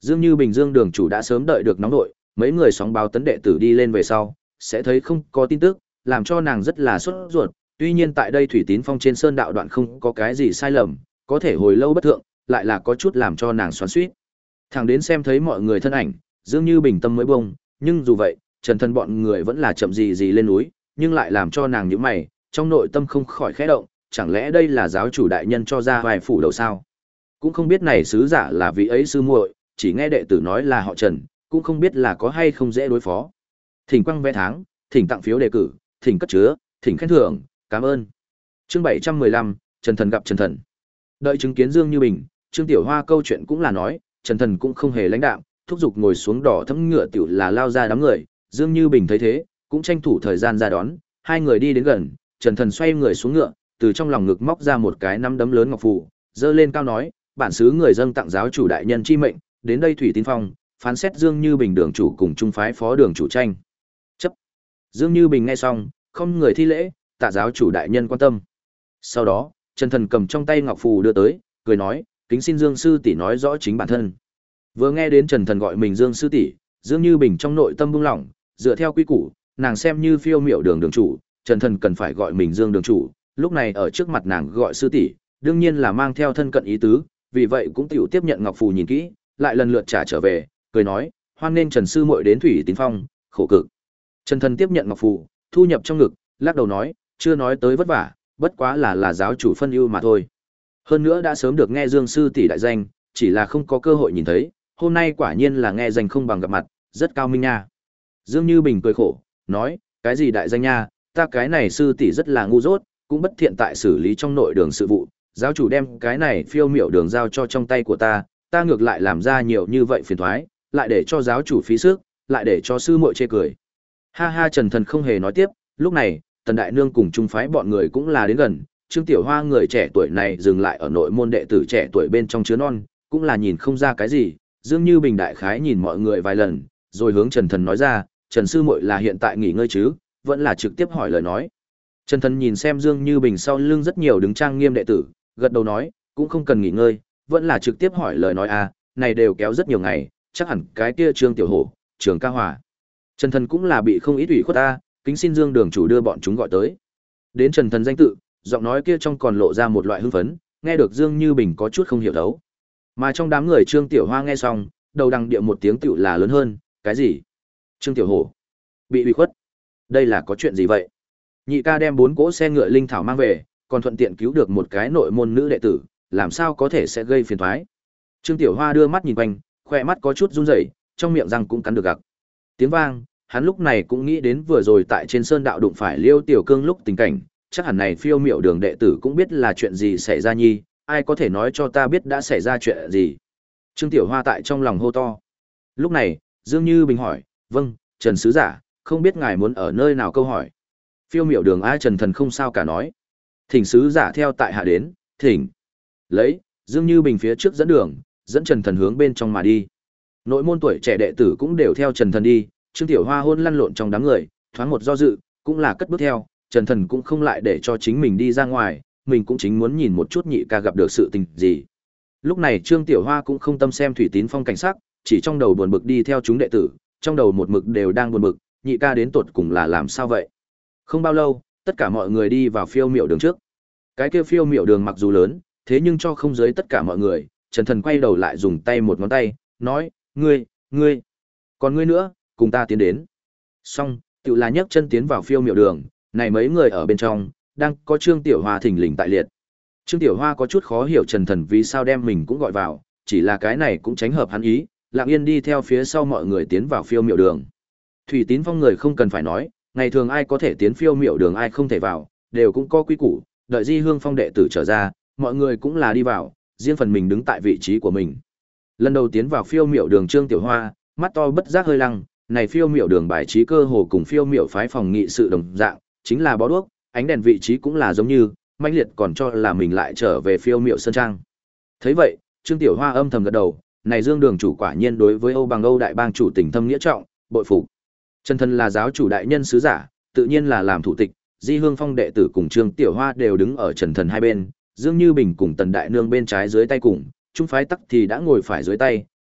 Dương Như Bình Dương đường chủ đã sớm đợi được nóng nội, mấy người sóng báo tấn đệ tử đi lên về sau, sẽ thấy không có tin tức, làm cho nàng rất là sốt ruột. Tuy nhiên tại đây Thủy Tín Phong trên sơn đạo đoạn không có cái gì sai lầm, có thể hồi lâu bất thượng, lại là có chút làm cho nàng xoắn xuýt. Thẳng đến xem thấy mọi người thân ảnh, Dương Như Bình tâm mới bông, nhưng dù vậy, Trần Thần bọn người vẫn là chậm gì gì lên núi, nhưng lại làm cho nàng nhíu mày, trong nội tâm không khỏi khẽ động, chẳng lẽ đây là giáo chủ đại nhân cho ra vài phủ đầu sao? Cũng không biết này sứ giả là vị ấy sư muội, chỉ nghe đệ tử nói là họ Trần, cũng không biết là có hay không dễ đối phó. Thỉnh quăng vé tháng, thỉnh tặng phiếu đề cử, thỉnh cất chứa, thỉnh khen thưởng, cảm ơn. Chương bảy trăm mười lăm, Trần Thần gặp Trần Thần. Đợi chứng kiến Dương Như Bình, Trương Tiểu Hoa câu chuyện cũng là nói, Trần Thần cũng không hề lãnh đạm, thúc giục ngồi xuống đỏ thẫm ngựa tiểu là lao ra đám người, Dương Như Bình thấy thế, cũng tranh thủ thời gian ra đón, hai người đi đến gần, Trần Thần xoay người xuống ngựa, từ trong lòng ngực móc ra một cái nắm đấm lớn ngọc phù, giơ lên cao nói, bản xứ người dâng tặng giáo chủ đại nhân chi mệnh, đến đây Thủy Tín Phong, phán xét Dương Như Bình đường chủ cùng trung phái phó đường chủ tranh. Chấp. Dương Như Bình nghe xong, không người thi lễ, tạ giáo chủ đại nhân quan tâm. Sau đó, Trần Thần cầm trong tay ngọc phù đưa tới, cười nói, kính xin Dương sư tỷ nói rõ chính bản thân. Vừa nghe đến Trần Thần gọi mình Dương sư tỷ, Dương Như Bình trong nội tâm buông lỏng, dựa theo quy củ, nàng xem như phiêu miểu đường đường chủ, Trần Thần cần phải gọi mình Dương đường chủ, lúc này ở trước mặt nàng gọi sư tỷ, đương nhiên là mang theo thân cận ý tứ, vì vậy cũng tiểu tiếp nhận ngọc phù nhìn kỹ, lại lần lượt trả trở về, cười nói, hoan nên Trần sư muội đến Thủy Tín Phong, khổ cực. Trần Thần tiếp nhận ngọc phù, thu nhập trong ngực, lắc đầu nói, chưa nói tới vất vả, bất quá là là giáo chủ phân ưu mà thôi. Hơn nữa đã sớm được nghe Dương sư tỷ đại danh, chỉ là không có cơ hội nhìn thấy, hôm nay quả nhiên là nghe danh không bằng gặp mặt, rất cao minh nha. Dương Như Bình cười khổ, nói, cái gì đại danh nha, ta cái này sư tỷ rất là ngu dốt, cũng bất thiện tại xử lý trong nội đường sự vụ, giáo chủ đem cái này phiêu miểu đường giao cho trong tay của ta, ta ngược lại làm ra nhiều như vậy phiền toái, lại để cho giáo chủ phí sức, lại để cho sư muội chê cười. Ha ha, Trần Thần không hề nói tiếp, lúc này, Tần Đại Nương cùng trung phái bọn người cũng là đến gần, Trương Tiểu Hoa người trẻ tuổi này dừng lại ở nội môn đệ tử trẻ tuổi bên trong chứa non, cũng là nhìn không ra cái gì, Dương Như Bình đại khái nhìn mọi người vài lần, rồi hướng Trần Thần nói ra, Trần sư muội là hiện tại nghỉ ngơi chứ, vẫn là trực tiếp hỏi lời nói. Trần Thần nhìn xem Dương Như Bình sau lưng rất nhiều đứng trang nghiêm đệ tử, gật đầu nói, cũng không cần nghỉ ngơi, vẫn là trực tiếp hỏi lời nói à, này đều kéo rất nhiều ngày, chắc hẳn cái kia Trương Tiểu Hổ, Trường Ca Hòa. Trần Thần cũng là bị không ít ủy khuất ta, kính xin Dương đường chủ đưa bọn chúng gọi tới. Đến Trần Thần danh tự, giọng nói kia trong còn lộ ra một loại hưng phấn, nghe được Dương Như Bình có chút không hiểu thấu. Mà trong đám người Trương Tiểu Hoa nghe xong, đầu đằng địa một tiếng tựu là lớn hơn, cái gì? Trương Tiểu Hổ bị ủy khuất. Đây là có chuyện gì vậy? Nhị ca đem bốn cỗ xe ngựa linh thảo mang về, còn thuận tiện cứu được một cái nội môn nữ đệ tử, làm sao có thể sẽ gây phiền toái? Trương Tiểu Hoa đưa mắt nhìn quanh, khoe mắt có chút run rẩy, trong miệng răng cũng cắn được gặc. Tiếng vang, hắn lúc này cũng nghĩ đến vừa rồi tại trên sơn đạo đụng phải Liêu Tiểu Cương lúc tình cảnh, chắc hẳn này phiêu miểu đường đệ tử cũng biết là chuyện gì xảy ra nhi, ai có thể nói cho ta biết đã xảy ra chuyện gì? Trương Tiểu Hoa tại trong lòng hô to. Lúc này, Dương Như Bình hỏi, vâng, Trần sứ giả, không biết ngài muốn ở nơi nào câu hỏi. Phiêu miểu đường ai Trần Thần không sao cả nói. Thỉnh sứ giả theo tại hạ đến, thỉnh. Lấy, Dương Như Bình phía trước dẫn đường, dẫn Trần Thần hướng bên trong mà đi. Nội môn tuổi trẻ đệ tử cũng đều theo Trần Thần đi, Trương Tiểu Hoa hôn lăn lộn trong đám người, thoáng một do dự, cũng là cất bước theo, Trần Thần cũng không lại để cho chính mình đi ra ngoài, mình cũng chính muốn nhìn một chút nhị ca gặp được sự tình gì. Lúc này Trương Tiểu Hoa cũng không tâm xem Thủy Tín Phong cảnh sắc, chỉ trong đầu buồn bực đi theo chúng đệ tử, trong đầu một mực đều đang buồn bực, nhị ca đến tột cùng là làm sao vậy. Không bao lâu, tất cả mọi người đi vào phiêu miểu đường trước. Cái kia phiêu miểu đường mặc dù lớn, thế nhưng cho không giới tất cả mọi người, Trần Thần quay đầu lại dùng tay một ngón tay, nói, ngươi, ngươi, còn ngươi nữa, cùng ta tiến đến. Xong, tự là nhấc chân tiến vào phiêu miểu đường, này mấy người ở bên trong, đang có Trương Tiểu Hoa thình lình tại liệt. Trương Tiểu Hoa có chút khó hiểu Trần Thần vì sao đem mình cũng gọi vào, chỉ là cái này cũng tránh hợp hắn ý, lặng yên đi theo phía sau mọi người tiến vào phiêu miểu đường. Thủy Tín Phong người không cần phải nói, ngày thường ai có thể tiến phiêu miểu đường ai không thể vào, đều cũng có quy củ, đợi Di Hương Phong đệ tử trở ra, mọi người cũng là đi vào, riêng phần mình đứng tại vị trí của mình. Lần đầu tiến vào phiêu miểu đường Trương Tiểu Hoa, mắt to bất giác hơi lăng, này phiêu miểu đường bài trí cơ hồ cùng phiêu miểu phái phòng nghị sự đồng dạng, chính là bó đuốc, ánh đèn vị trí cũng là giống như, mãnh liệt còn cho là mình lại trở về phiêu miểu sơn trang. Thấy vậy, Trương Tiểu Hoa âm thầm gật đầu, này Dương đường chủ quả nhiên đối với Âu Bằng Âu đại bang chủ tình thâm nghĩa trọng, bội phục. Trần Thần là giáo chủ đại nhân sứ giả, tự nhiên là làm thủ tịch, Di Hương Phong đệ tử cùng Trương Tiểu Hoa đều đứng ở Trần Thần hai bên, Dương Như Bình cùng Tần Đại Nương bên trái dưới tay cùng, trung phái tắc thì đã ngồi phải dưới tay,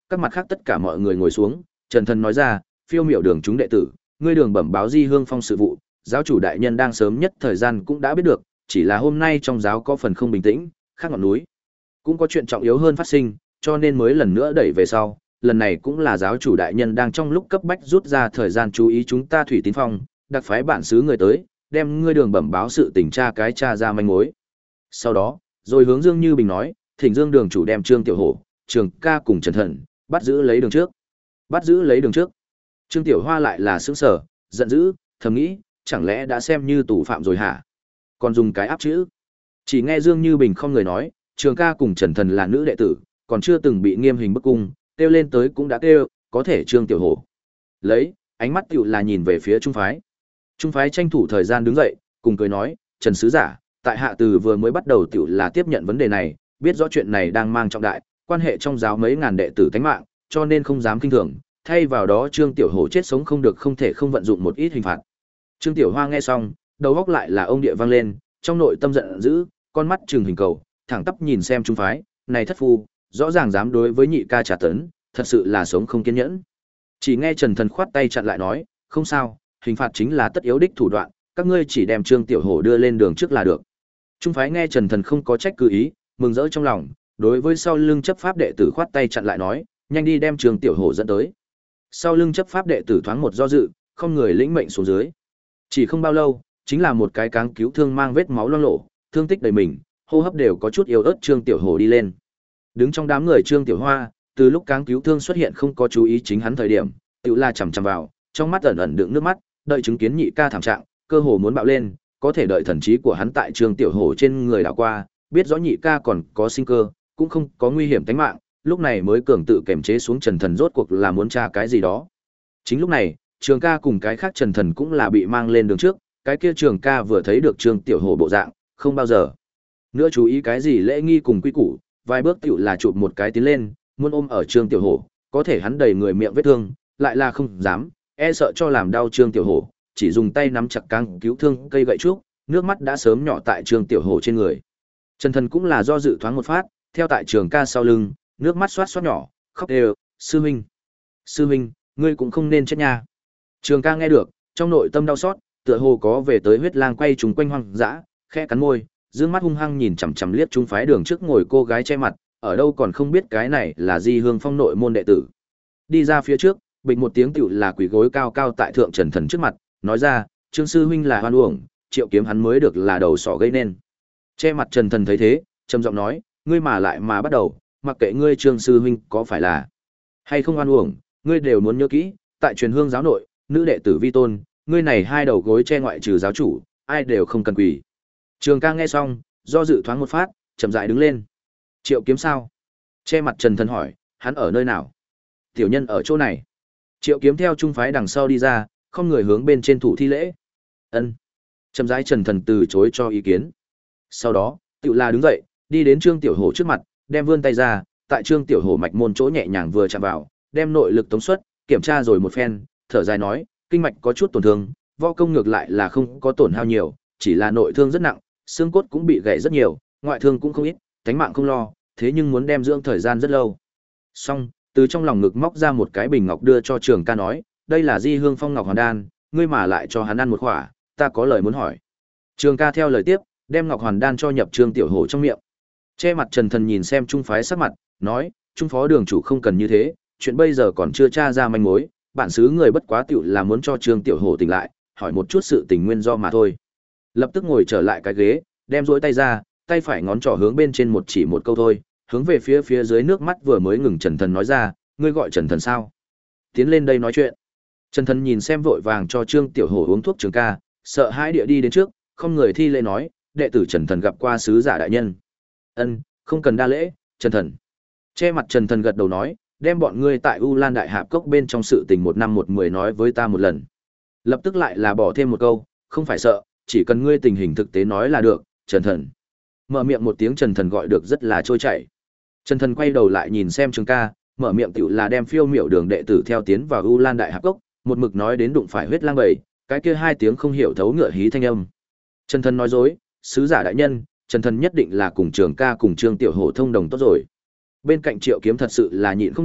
Các mặt khác tất cả mọi người ngồi xuống, Trần Thần nói ra, phiêu miểu đường chúng đệ tử, ngươi đường bẩm báo Di Hương Phong sự vụ, giáo chủ đại nhân đang sớm nhất thời gian cũng đã biết được, chỉ là hôm nay trong giáo có phần không bình tĩnh, khác ngọn núi. Cũng có chuyện trọng yếu hơn phát sinh, cho nên mới lần nữa đẩy về sau, lần này cũng là giáo chủ đại nhân đang trong lúc cấp bách rút ra thời gian chú ý chúng ta Thủy Tín Phong, đặc phái bản xứ người tới, đem ngươi đường bẩm báo sự tình tra cái tra ra manh mối. Sau đó, rồi hướng Dương Như Bình nói, thỉnh Dương đường chủ đem Trương Tiểu Hổ, Trường Ca cùng Trần Thần, bắt giữ lấy đường trước. Bắt giữ lấy đường trước. Trương Tiểu Hoa lại là sững sờ, giận dữ, thầm nghĩ, chẳng lẽ đã xem như tù phạm rồi hả? Còn dùng cái áp chữ. Chỉ nghe Dương Như Bình không người nói, Trường Ca cùng Trần Thần là nữ đệ tử, còn chưa từng bị nghiêm hình bức cung, kêu lên tới cũng đã kêu, có thể Trương Tiểu Hổ. Lấy, ánh mắt tiểu là nhìn về phía Trung phái. Trung phái tranh thủ thời gian đứng dậy, cùng cười nói, Trần sứ giả, tại hạ từ vừa mới bắt đầu tiểu là tiếp nhận vấn đề này, biết rõ chuyện này đang mang trọng đại, quan hệ trong giáo mấy ngàn đệ tử tánh mạng, cho nên không dám kinh thường, thay vào đó Trương Tiểu Hổ chết sống không được không thể không vận dụng một ít hình phạt. Trương Tiểu Hoa nghe xong, đầu óc lại là ông địa vang lên, trong nội tâm giận dữ, con mắt trừng hình cầu, thẳng tắp nhìn xem Trung phái, này thất phu, rõ ràng dám đối với nhị ca trả tấn, thật sự là sống không kiên nhẫn. Chỉ nghe Trần Thần khoát tay chặn lại nói, không sao, hình phạt chính là tất yếu đích thủ đoạn, các ngươi chỉ đem Trương Tiểu Hổ đưa lên đường trước là được. Trung phái nghe Trần Thần không có trách cứ ý, mừng rỡ trong lòng, đối với sau lưng chấp pháp đệ tử khoát tay chặn lại nói, nhanh đi đem Trương Tiểu Hổ dẫn tới. Sau lưng chấp pháp đệ tử thoáng một do dự, không người lĩnh mệnh xuống dưới. Chỉ không bao lâu, chính là một cái cáng cứu thương mang vết máu loang lổ, thương tích đầy mình, hô hấp đều có chút yếu ớt Trương Tiểu Hổ đi lên. Đứng trong đám người Trương Tiểu Hoa, từ lúc cáng cứu thương xuất hiện không có chú ý chính hắn thời điểm, tự la chằm chằm vào, trong mắt ẩn ẩn đựng nước mắt, đợi chứng kiến nhị ca thảm trạng, cơ hồ muốn bạo lên, có thể đợi thần trí của hắn tại Trương Tiểu Hổ trên người đảo qua, biết rõ nhị ca còn có sinh cơ, cũng không có nguy hiểm tính mạng, lúc này mới cường tự kiềm chế xuống Trần Thần rốt cuộc là muốn tra cái gì đó. Chính lúc này, Trường Ca cùng cái khác Trần Thần cũng là bị mang lên đường trước, cái kia Trường Ca vừa thấy được Trương Tiểu Hổ bộ dạng, không bao giờ nữa chú ý cái gì lễ nghi cùng quy củ, vài bước tiểu là chụp một cái tiến lên, muốn ôm ở Trương Tiểu Hổ, có thể hắn đầy người miệng vết thương, lại là không dám, e sợ cho làm đau Trương Tiểu Hổ, chỉ dùng tay nắm chặt căng cứu thương cây gậy trúc, nước mắt đã sớm nhỏ tại Trương Tiểu Hổ trên người. Trần Thần cũng là do dự thoáng một phát, theo tại Trường Ca sau lưng, nước mắt xoát xoát nhỏ, khóc đều, sư huynh, sư huynh, ngươi cũng không nên chết nha. Trường Ca nghe được, trong nội tâm đau xót, tựa hồ có về tới huyết lang quay trùng quanh hoang dã, khẽ cắn môi, dương mắt hung hăng nhìn chằm chằm liếc Trung phái đường trước ngồi cô gái che mặt, ở đâu còn không biết cái này là Di Hương Phong nội môn đệ tử. Đi ra phía trước, bịch một tiếng tiểu là quỳ gối cao cao tại thượng Trần Thần trước mặt, nói ra, Trương sư huynh là hoan uổng, Triệu Kiếm hắn mới được là đầu sỏ gây nên. Che mặt Trần Thần thấy thế, trầm giọng nói, ngươi mà lại mà bắt đầu, mặc kệ ngươi Trương sư huynh có phải là hay không oan uổng, ngươi đều muốn nhớ kỹ, tại truyền hương giáo nội, nữ đệ tử vi tôn, ngươi này hai đầu gối che ngoại trừ giáo chủ, ai đều không cần quỳ. Trường Ca nghe xong, do dự thoáng một phát, chậm rãi đứng lên. Triệu Kiếm sao? Che mặt Trần Thần hỏi, hắn ở nơi nào? Tiểu nhân ở chỗ này. Triệu Kiếm theo trung phái đằng sau đi ra, không người hướng bên trên thủ thi lễ. Ân. Chậm rãi Trần Thần từ chối cho ý kiến. Sau đó, Tiểu La đứng dậy, đi đến Trương Tiểu Hổ trước mặt, đem vươn tay ra, tại Trương Tiểu Hổ mạch môn chỗ nhẹ nhàng vừa chạm vào, đem nội lực tống xuất, kiểm tra rồi một phen, thở dài nói, kinh mạch có chút tổn thương, võ công ngược lại là không có tổn hao nhiều, chỉ là nội thương rất nặng, xương cốt cũng bị gãy rất nhiều, ngoại thương cũng không ít, tánh mạng không lo, thế nhưng muốn đem dưỡng thời gian rất lâu. Xong, từ trong lòng ngực móc ra một cái bình ngọc đưa cho Trường Ca nói, đây là Di Hương Phong Ngọc Hoàn Đan, ngươi mà lại cho hắn ăn một khỏa, ta có lời muốn hỏi. Trường Ca theo lời tiếp, đem Ngọc Hoàn Đan cho nhập Trương Tiểu Hổ trong miệng. Che mặt Trần Thần nhìn xem trung phái sắc mặt, nói, trung phó đường chủ không cần như thế, chuyện bây giờ còn chưa tra ra manh mối, bản xứ người bất quá tiểu là muốn cho Trương Tiểu Hổ tỉnh lại, hỏi một chút sự tình nguyên do mà thôi. Lập tức ngồi trở lại cái ghế, đem duỗi tay ra, tay phải ngón trỏ hướng bên trên một chỉ một câu thôi, hướng về phía phía dưới nước mắt vừa mới ngừng Trần Thần nói ra, ngươi gọi Trần Thần sao? Tiến lên đây nói chuyện. Trần Thần nhìn xem vội vàng cho Trương Tiểu Hổ uống thuốc Trường Ca, sợ hãi địa đi đến trước, không người thi lễ nói, đệ tử Trần Thần gặp qua sứ giả đại nhân. Ân, không cần đa lễ, Trần Thần. Che mặt Trần Thần gật đầu nói, đem bọn ngươi tại U Lan Đại Hạp Cốc bên trong sự tình một năm một mười nói với ta một lần. Lập tức lại là bỏ thêm một câu, không phải sợ, chỉ cần ngươi tình hình thực tế nói là được, Trần Thần. Mở miệng một tiếng Trần Thần gọi được rất là trôi chảy. Trần Thần quay đầu lại nhìn xem Trường Ca, mở miệng tiểu là đem phiêu miểu đường đệ tử theo tiến vào U Lan Đại Hạp Cốc, một mực nói đến đụng phải huyết lang bầy, cái kia hai tiếng không hiểu thấu ngựa hí thanh âm. Trần Thần nói dối, sứ giả đại nhân, Trần Thần nhất định là cùng Trường Ca cùng Trương Tiểu Hổ thông đồng tốt rồi. Bên cạnh Triệu Kiếm thật sự là nhịn không được,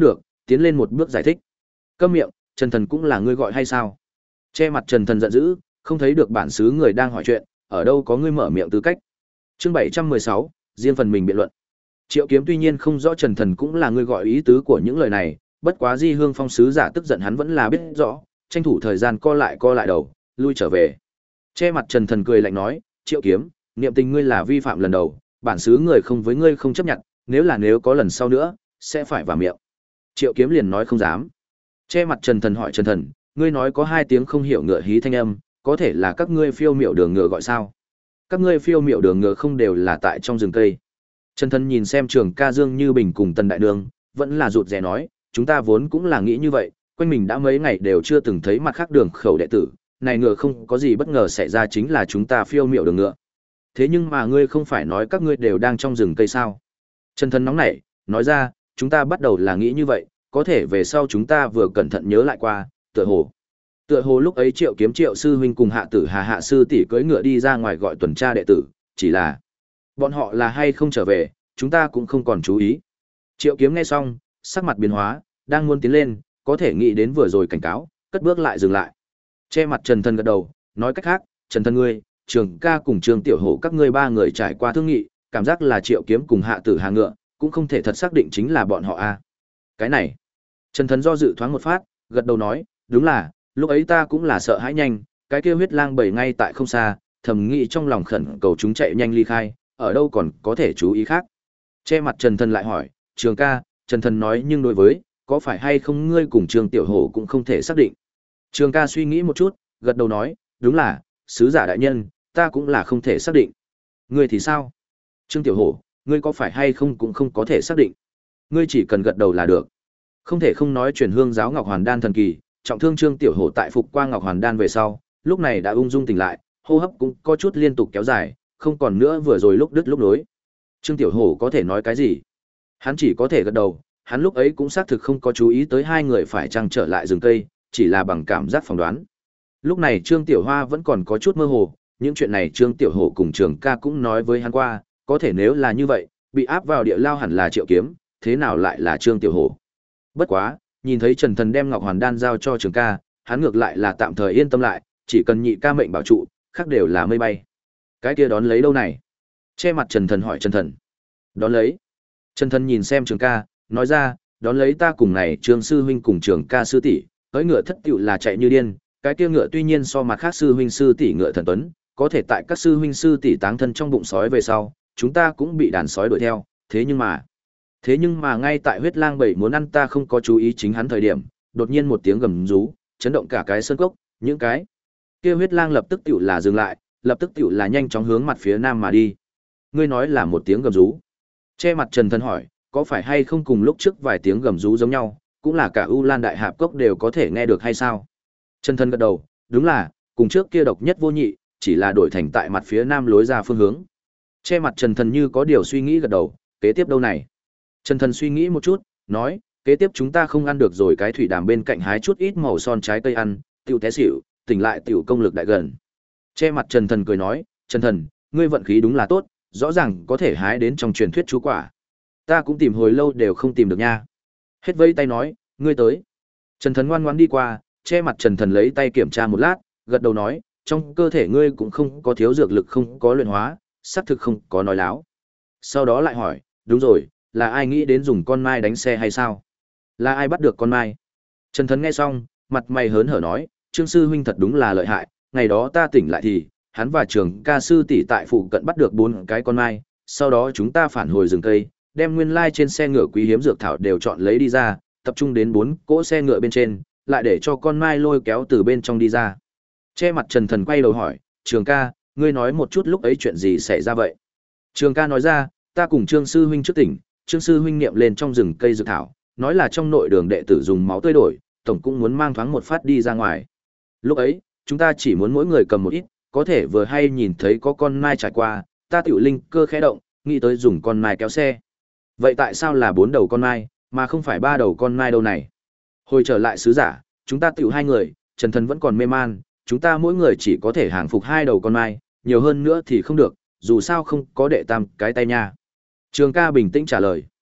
tiến lên một bước giải thích. Câm miệng, Trần Thần cũng là ngươi gọi hay sao? Che mặt Trần Thần giận dữ, không thấy được bản xứ người đang hỏi chuyện, ở đâu có ngươi mở miệng tư cách. Chương bảy trăm mười sáu, riêng phần mình biện luận. Triệu Kiếm tuy nhiên không rõ Trần Thần cũng là ngươi gọi ý tứ của những lời này, bất quá Di Hương Phong sứ giả tức giận hắn vẫn là biết rõ, tranh thủ thời gian co lại co lại đầu, lui trở về. Che mặt Trần Thần cười lạnh nói, Triệu Kiếm, niệm tình ngươi là vi phạm lần đầu, bản xứ người không với ngươi không chấp nhận, nếu là nếu có lần sau nữa, sẽ phải vào miệng. Triệu Kiếm liền nói không dám. Che mặt Trần Thần hỏi Trần Thần, ngươi nói có hai tiếng không hiểu ngựa hí thanh âm, có thể là các ngươi phiêu miểu đường ngựa gọi sao? Các ngươi phiêu miểu đường ngựa không đều là tại trong rừng cây. Trần Thần nhìn xem Trường Ca Dương Như Bình cùng Tần Đại Nương, vẫn là rụt rè nói, chúng ta vốn cũng là nghĩ như vậy, quanh mình đã mấy ngày đều chưa từng thấy mặt khác đường khẩu đệ tử, này ngựa không có gì bất ngờ xảy ra chính là chúng ta phiêu miểu đường ngựa. Thế nhưng mà ngươi không phải nói các ngươi đều đang trong rừng cây sao? Trần Thần nóng nảy, nói ra, chúng ta bắt đầu là nghĩ như vậy, có thể về sau chúng ta vừa cẩn thận nhớ lại qua, tựa hồ. Tựa hồ lúc ấy Triệu Kiếm Triệu sư huynh cùng Hạ Tử Hà Hạ sư tỷ cưỡi ngựa đi ra ngoài gọi tuần tra đệ tử, chỉ là bọn họ là hay không trở về, chúng ta cũng không còn chú ý. Triệu Kiếm nghe xong, sắc mặt biến hóa, đang muốn tiến lên, có thể nghĩ đến vừa rồi cảnh cáo, cất bước lại dừng lại. Che mặt Trần Thần gật đầu, nói cách khác, Trần Thần ngươi, Trường Ca cùng Trương Tiểu Hổ các ngươi ba người trải qua thương nghị, cảm giác là Triệu Kiếm cùng Hạ Tử Hà ngựa, cũng không thể thật xác định chính là bọn họ a. Cái này, Trần Thần do dự thoáng một phát, gật đầu nói, đúng là, lúc ấy ta cũng là sợ hãi nhanh, cái kia huyết lang bầy ngay tại không xa, thầm nghĩ trong lòng khẩn cầu chúng chạy nhanh ly khai, ở đâu còn có thể chú ý khác. Che mặt Trần Thần lại hỏi, Trường Ca, Trần Thần nói nhưng đối với, có phải hay không ngươi cùng Trương Tiểu Hổ cũng không thể xác định. Trường Ca suy nghĩ một chút, gật đầu nói, đúng là, sứ giả đại nhân, ta cũng là không thể xác định. Ngươi thì sao? Trương Tiểu Hổ, ngươi có phải hay không cũng không có thể xác định. Ngươi chỉ cần gật đầu là được. Không thể không nói truyền hương giáo Ngọc Hoàn Đan thần kỳ, trọng thương Trương Tiểu Hổ tại phục qua Ngọc Hoàn Đan về sau, lúc này đã ung dung tỉnh lại, hô hấp cũng có chút liên tục kéo dài, không còn nữa vừa rồi lúc đứt lúc nối. Trương Tiểu Hổ có thể nói cái gì? Hắn chỉ có thể gật đầu, hắn lúc ấy cũng xác thực không có chú ý tới hai người phải chăng trở lại rừng cây, chỉ là bằng cảm giác phỏng đoán. Lúc này Trương Tiểu Hoa vẫn còn có chút mơ hồ, những chuyện này Trương Tiểu Hổ cùng Trường Ca cũng nói với hắn qua, có thể nếu là như vậy, bị áp vào địa lao hẳn là Triệu Kiếm, thế nào lại là Trương Tiểu Hổ? Bất quá, nhìn thấy Trần Thần đem Ngọc Hoàn Đan giao cho Trường Ca, hắn ngược lại là tạm thời yên tâm lại, chỉ cần nhị ca mệnh bảo trụ, khác đều là mây bay. Cái kia đón lấy đâu này? Che mặt Trần Thần hỏi Trần Thần. Đón lấy. Trần Thần nhìn xem Trường Ca, nói ra, đón lấy ta cùng này Trương sư huynh cùng Trường Ca sư tỷ, tới ngựa thất tựu là chạy như điên, cái kia ngựa tuy nhiên so mặt khác sư huynh sư tỷ ngựa thần tuấn, có thể tại các sư huynh sư tỷ táng thân trong bụng sói về sau, chúng ta cũng bị đàn sói đuổi theo, thế nhưng mà, thế nhưng mà ngay tại huyết lang bảy muốn ăn ta không có chú ý chính hắn thời điểm, đột nhiên một tiếng gầm rú, chấn động cả cái sơn cốc, những cái kia huyết lang lập tức tựu là dừng lại, lập tức tựu là nhanh chóng hướng mặt phía nam mà đi. Ngươi nói là một tiếng gầm rú? Che mặt Trần Thần hỏi, có phải hay không cùng lúc trước vài tiếng gầm rú giống nhau, cũng là cả U Lan Đại Hạp Cốc đều có thể nghe được hay sao? Trần Thần gật đầu, đúng là, cùng trước kia độc nhất vô nhị, chỉ là đổi thành tại mặt phía nam lối ra phương hướng. Che mặt Trần Thần như có điều suy nghĩ gật đầu, kế tiếp đâu này? Trần Thần suy nghĩ một chút, nói, kế tiếp chúng ta không ăn được rồi cái thủy đàm bên cạnh hái chút ít màu son trái cây ăn, tiểu té xỉu, tỉnh lại tiểu công lực đại gần. Che mặt Trần Thần cười nói, Trần Thần, ngươi vận khí đúng là tốt, rõ ràng có thể hái đến trong truyền thuyết chú quả. Ta cũng tìm hồi lâu đều không tìm được nha. Hết vẫy tay nói, ngươi tới. Trần Thần ngoan ngoãn đi qua, che mặt Trần Thần lấy tay kiểm tra một lát, gật đầu nói, trong cơ thể ngươi cũng không có thiếu dược lực không có luyện hóa, xác thực không có nói láo. Sau đó lại hỏi, đúng rồi, là ai nghĩ đến dùng con mai đánh xe hay sao? Là ai bắt được con mai? Trần Thần nghe xong, mặt mày hớn hở nói, Trương sư huynh thật đúng là lợi hại, ngày đó ta tỉnh lại thì, hắn và Trường Ca sư tỷ tại phụ cận bắt được bốn cái con mai, sau đó chúng ta phản hồi rừng cây, đem nguyên lai trên xe ngựa quý hiếm dược thảo đều chọn lấy đi ra, tập trung đến bốn cỗ xe ngựa bên trên, lại để cho con mai lôi kéo từ bên trong đi ra. Che mặt Trần Thần quay đầu hỏi, Trường Ca, ngươi nói một chút lúc ấy chuyện gì xảy ra vậy? Trường Ca nói ra, ta cùng Trương sư huynh trước tỉnh, Trương sư huynh niệm lên trong rừng cây dược thảo, nói là trong nội đường đệ tử dùng máu tươi đổi, tổng cũng muốn mang thoáng một phát đi ra ngoài. Lúc ấy, chúng ta chỉ muốn mỗi người cầm một ít, có thể vừa hay nhìn thấy có con mai trải qua, ta tiểu linh cơ khẽ động, nghĩ tới dùng con mai kéo xe. Vậy tại sao là bốn đầu con mai, mà không phải ba đầu con mai đâu này? Hồi trở lại sứ giả, chúng ta tiểu hai người, Trần Thần vẫn còn mê man, chúng ta mỗi người chỉ có thể hàng phục hai đầu con mai, nhiều hơn nữa thì không được, dù sao không có đệ tam cái tay nha. Trường Ca bình tĩnh trả lời.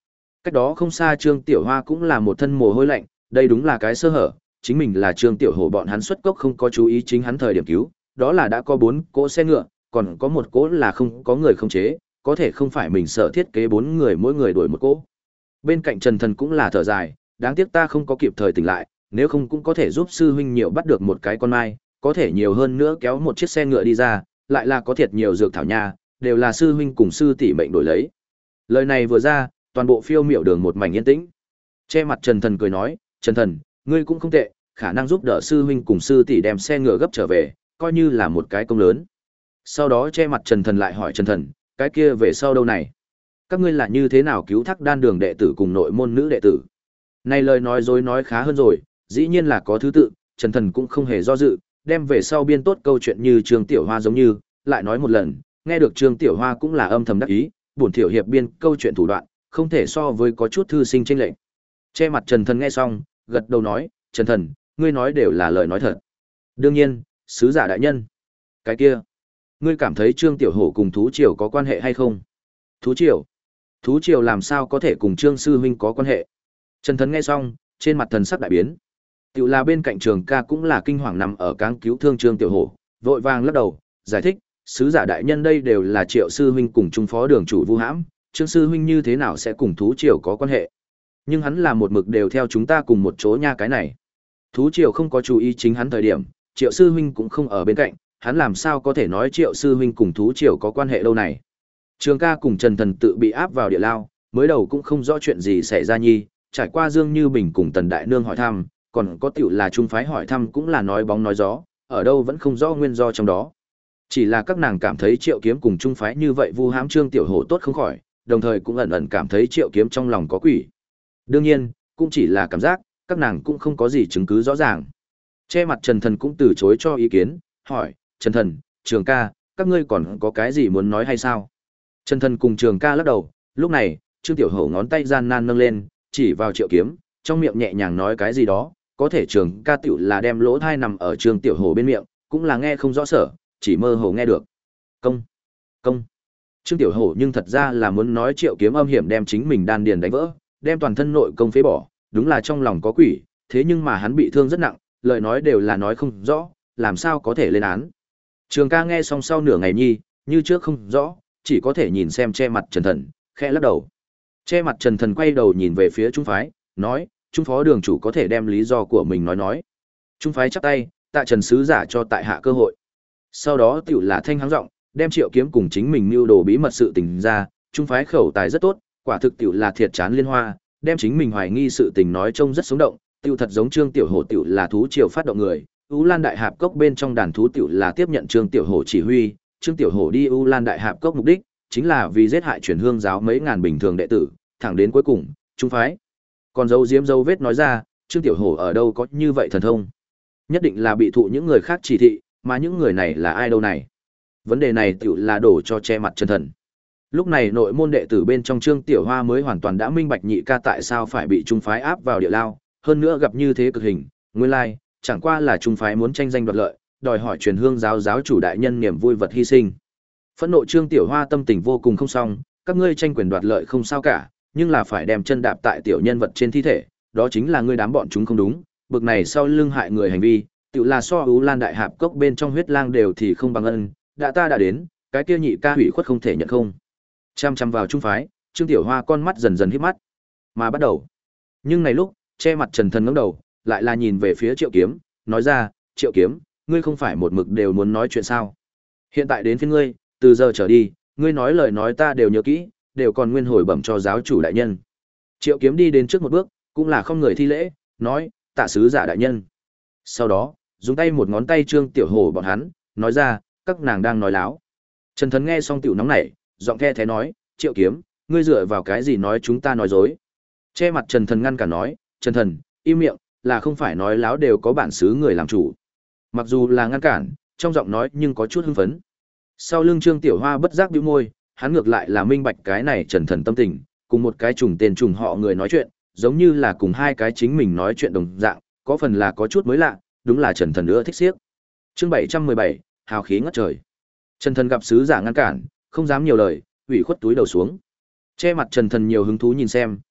Cách đó không xa Trương Tiểu Hoa cũng là một thân mồ hôi lạnh, đây đúng là cái sơ hở, chính mình là Trương Tiểu Hổ bọn hắn xuất cốc không có chú ý chính hắn thời điểm cứu, đó là đã có bốn cỗ xe ngựa, còn có một cỗ là không có người không chế, có thể không phải mình sợ thiết kế bốn người mỗi người đuổi một cỗ. Bên cạnh Trần Thần cũng là thở dài, đáng tiếc ta không có kịp thời tỉnh lại, nếu không cũng có thể giúp sư huynh nhiều bắt được một cái con mai, có thể nhiều hơn nữa kéo một chiếc xe ngựa đi ra, lại là có thiệt nhiều dược thảo nha, đều là sư huynh cùng sư tỷ mệnh đổi lấy. Lời này vừa ra, toàn bộ phiêu miểu đường một mảnh yên tĩnh. Che mặt Trần Thần cười nói, Trần Thần, ngươi cũng không tệ, khả năng giúp đỡ sư huynh cùng sư tỷ đem xe ngựa gấp trở về, coi như là một cái công lớn. Sau đó che mặt Trần Thần lại hỏi Trần Thần, cái kia về sau đâu này? Các ngươi là như thế nào cứu thác đan đường đệ tử cùng nội môn nữ đệ tử? Này lời nói dối nói khá hơn rồi, dĩ nhiên là có thứ tự, Trần Thần cũng không hề do dự, đem về sau biên tốt câu chuyện như Trương Tiểu Hoa giống như, lại nói một lần, nghe được Trương Tiểu Hoa cũng là âm thầm đắc ý, bổn tiểu hiệp biên câu chuyện thủ đoạn, không thể so với có chút thư sinh chênh lệch. Che mặt Trần Thần nghe xong, gật đầu nói, Trần Thần, ngươi nói đều là lời nói thật. Đương nhiên, sứ giả đại nhân. Cái kia, ngươi cảm thấy Trương Tiểu Hổ cùng Thú Triều có quan hệ hay không? Thú Triều? Thú Triều làm sao có thể cùng Trương Sư Huynh có quan hệ? Trần Thần nghe xong, trên mặt thần sắc đại biến. Tiểu là bên cạnh Trường Ca cũng là kinh hoàng nằm ở cáng cứu thương Trương Tiểu Hổ, vội vàng lắc đầu, giải thích, sứ giả đại nhân đây đều là Triệu Sư Huynh cùng trung phó đường chủ Vu Hãm, Trương Sư Huynh như thế nào sẽ cùng Thú Triều có quan hệ? Nhưng hắn là một mực đều theo chúng ta cùng một chỗ nha cái này. Thú Triều không có chú ý chính hắn thời điểm, Triệu Sư Huynh cũng không ở bên cạnh, hắn làm sao có thể nói Triệu Sư Huynh cùng Thú Triều có quan hệ đâu này. Trường Ca cùng Trần Thần tự bị áp vào địa lao, mới đầu cũng không rõ chuyện gì xảy ra nhi, trải qua Dương Như Bình cùng Tần Đại Nương hỏi thăm, còn có tiểu là trung phái hỏi thăm cũng là nói bóng nói gió, ở đâu vẫn không rõ nguyên do trong đó. Chỉ là các nàng cảm thấy Triệu Kiếm cùng trung phái như vậy vu hãm Trương Tiểu Hổ tốt không khỏi, đồng thời cũng ẩn ẩn cảm thấy Triệu Kiếm trong lòng có quỷ. Đương nhiên, cũng chỉ là cảm giác, các nàng cũng không có gì chứng cứ rõ ràng. Che mặt Trần Thần cũng từ chối cho ý kiến, hỏi, Trần Thần, Trường Ca, các ngươi còn có cái gì muốn nói hay sao? Trần Thần cùng Trường Ca lắc đầu, lúc này, Trương Tiểu Hổ ngón tay gian nan nâng lên, chỉ vào Triệu Kiếm, trong miệng nhẹ nhàng nói cái gì đó, có thể Trường Ca tiểu là đem lỗ thai nằm ở Trương Tiểu Hổ bên miệng, cũng là nghe không rõ sở, chỉ mơ hồ nghe được. Công, công. Trương Tiểu Hổ nhưng thật ra là muốn nói Triệu Kiếm âm hiểm đem chính mình đan điền đánh vỡ, đem toàn thân nội công phế bỏ, đúng là trong lòng có quỷ, thế nhưng mà hắn bị thương rất nặng, lời nói đều là nói không rõ, làm sao có thể lên án. Trường Ca nghe xong sau nửa ngày nhi, như trước không rõ, chỉ có thể nhìn xem che mặt Trần Thần, khẽ lắc đầu. Che mặt Trần Thần quay đầu nhìn về phía trung phái, nói, trung phó đường chủ có thể đem lý do của mình nói nói. Trung phái chắp tay, tạ Trần sứ giả cho tại hạ cơ hội. Sau đó tiểu là thanh hắng giọng, đem Triệu Kiếm cùng chính mình mưu đồ bí mật sự tình ra, trung phái khẩu tài rất tốt, quả thực tiểu là thiệt chán liên hoa, đem chính mình hoài nghi sự tình nói trông rất sống động, tiểu thật giống Trương Tiểu Hổ tiểu là thú triều phát động người, U Lan Đại Hạp Cốc bên trong đàn thú tiểu là tiếp nhận Trương Tiểu Hổ chỉ huy, Trương Tiểu Hổ đi U Lan Đại Hạp Cốc mục đích chính là vì giết hại truyền hương giáo mấy ngàn bình thường đệ tử, thẳng đến cuối cùng, trung phái còn dấu diếm dấu vết nói ra, Trương Tiểu Hổ ở đâu có như vậy thần thông, nhất định là bị thụ những người khác chỉ thị, mà những người này là ai đâu này? Vấn đề này tiểu là đổ cho che mặt Trần Thần. Lúc này nội môn đệ tử bên trong Trương Tiểu Hoa mới hoàn toàn đã minh bạch nhị ca tại sao phải bị trung phái áp vào địa lao, hơn nữa gặp như thế cực hình, nguyên lai, chẳng qua là trung phái muốn tranh danh đoạt lợi, đòi hỏi truyền hương giáo giáo chủ đại nhân niềm vui vật hy sinh. Phẫn nộ Trương Tiểu Hoa tâm tình vô cùng không xong, các ngươi tranh quyền đoạt lợi không sao cả, nhưng là phải đem chân đạp tại tiểu nhân vật trên thi thể, đó chính là ngươi đám bọn chúng không đúng, bực này sau lưng hại người hành vi, tiểu là so ưu lan đại hạp cốc bên trong huyết lang đều thì không bằng ân, đã ta đã đến, cái kia nhị ca hủy khuất không thể nhận không. Chăm chăm vào trung phái, Trương Tiểu Hoa con mắt dần dần híp mắt, mà bắt đầu. Nhưng này lúc, che mặt Trần Thần ngẩng đầu, lại là nhìn về phía Triệu Kiếm, nói ra, Triệu Kiếm, ngươi không phải một mực đều muốn nói chuyện sao? Hiện tại đến phiên ngươi, từ giờ trở đi, ngươi nói lời nói ta đều nhớ kỹ, đều còn nguyên hồi bẩm cho giáo chủ đại nhân. Triệu Kiếm đi đến trước một bước, cũng là không người thi lễ, nói, tạ sứ giả đại nhân. Sau đó, dùng tay một ngón tay Trương Tiểu Hổ bọn hắn, nói ra, các nàng đang nói láo. Trần Thần nghe xong tiểu nóng nảy, giọng the thế nói, Triệu Kiếm, ngươi dựa vào cái gì nói chúng ta nói dối? Che mặt Trần Thần ngăn cả nói, Trần Thần, im miệng, là không phải nói láo đều có bản xứ người làm chủ. Mặc dù là ngăn cản, trong giọng nói nhưng có chút hưng phấn. Sau lưng Trương Tiểu Hoa bất giác bĩu môi, hắn ngược lại là minh bạch cái này Trần Thần tâm tình, cùng một cái trùng tên trùng họ người nói chuyện, giống như là cùng hai cái chính mình nói chuyện đồng dạng, có phần là có chút mới lạ, đúng là Trần Thần nữa thích xiếc. Chương bảy trăm mười bảy, hào khí ngất trời. Trần Thần gặp sứ giả ngăn cản, không dám nhiều lời, ủy khuất túi đầu xuống. Che mặt Trần Thần nhiều hứng thú nhìn xem,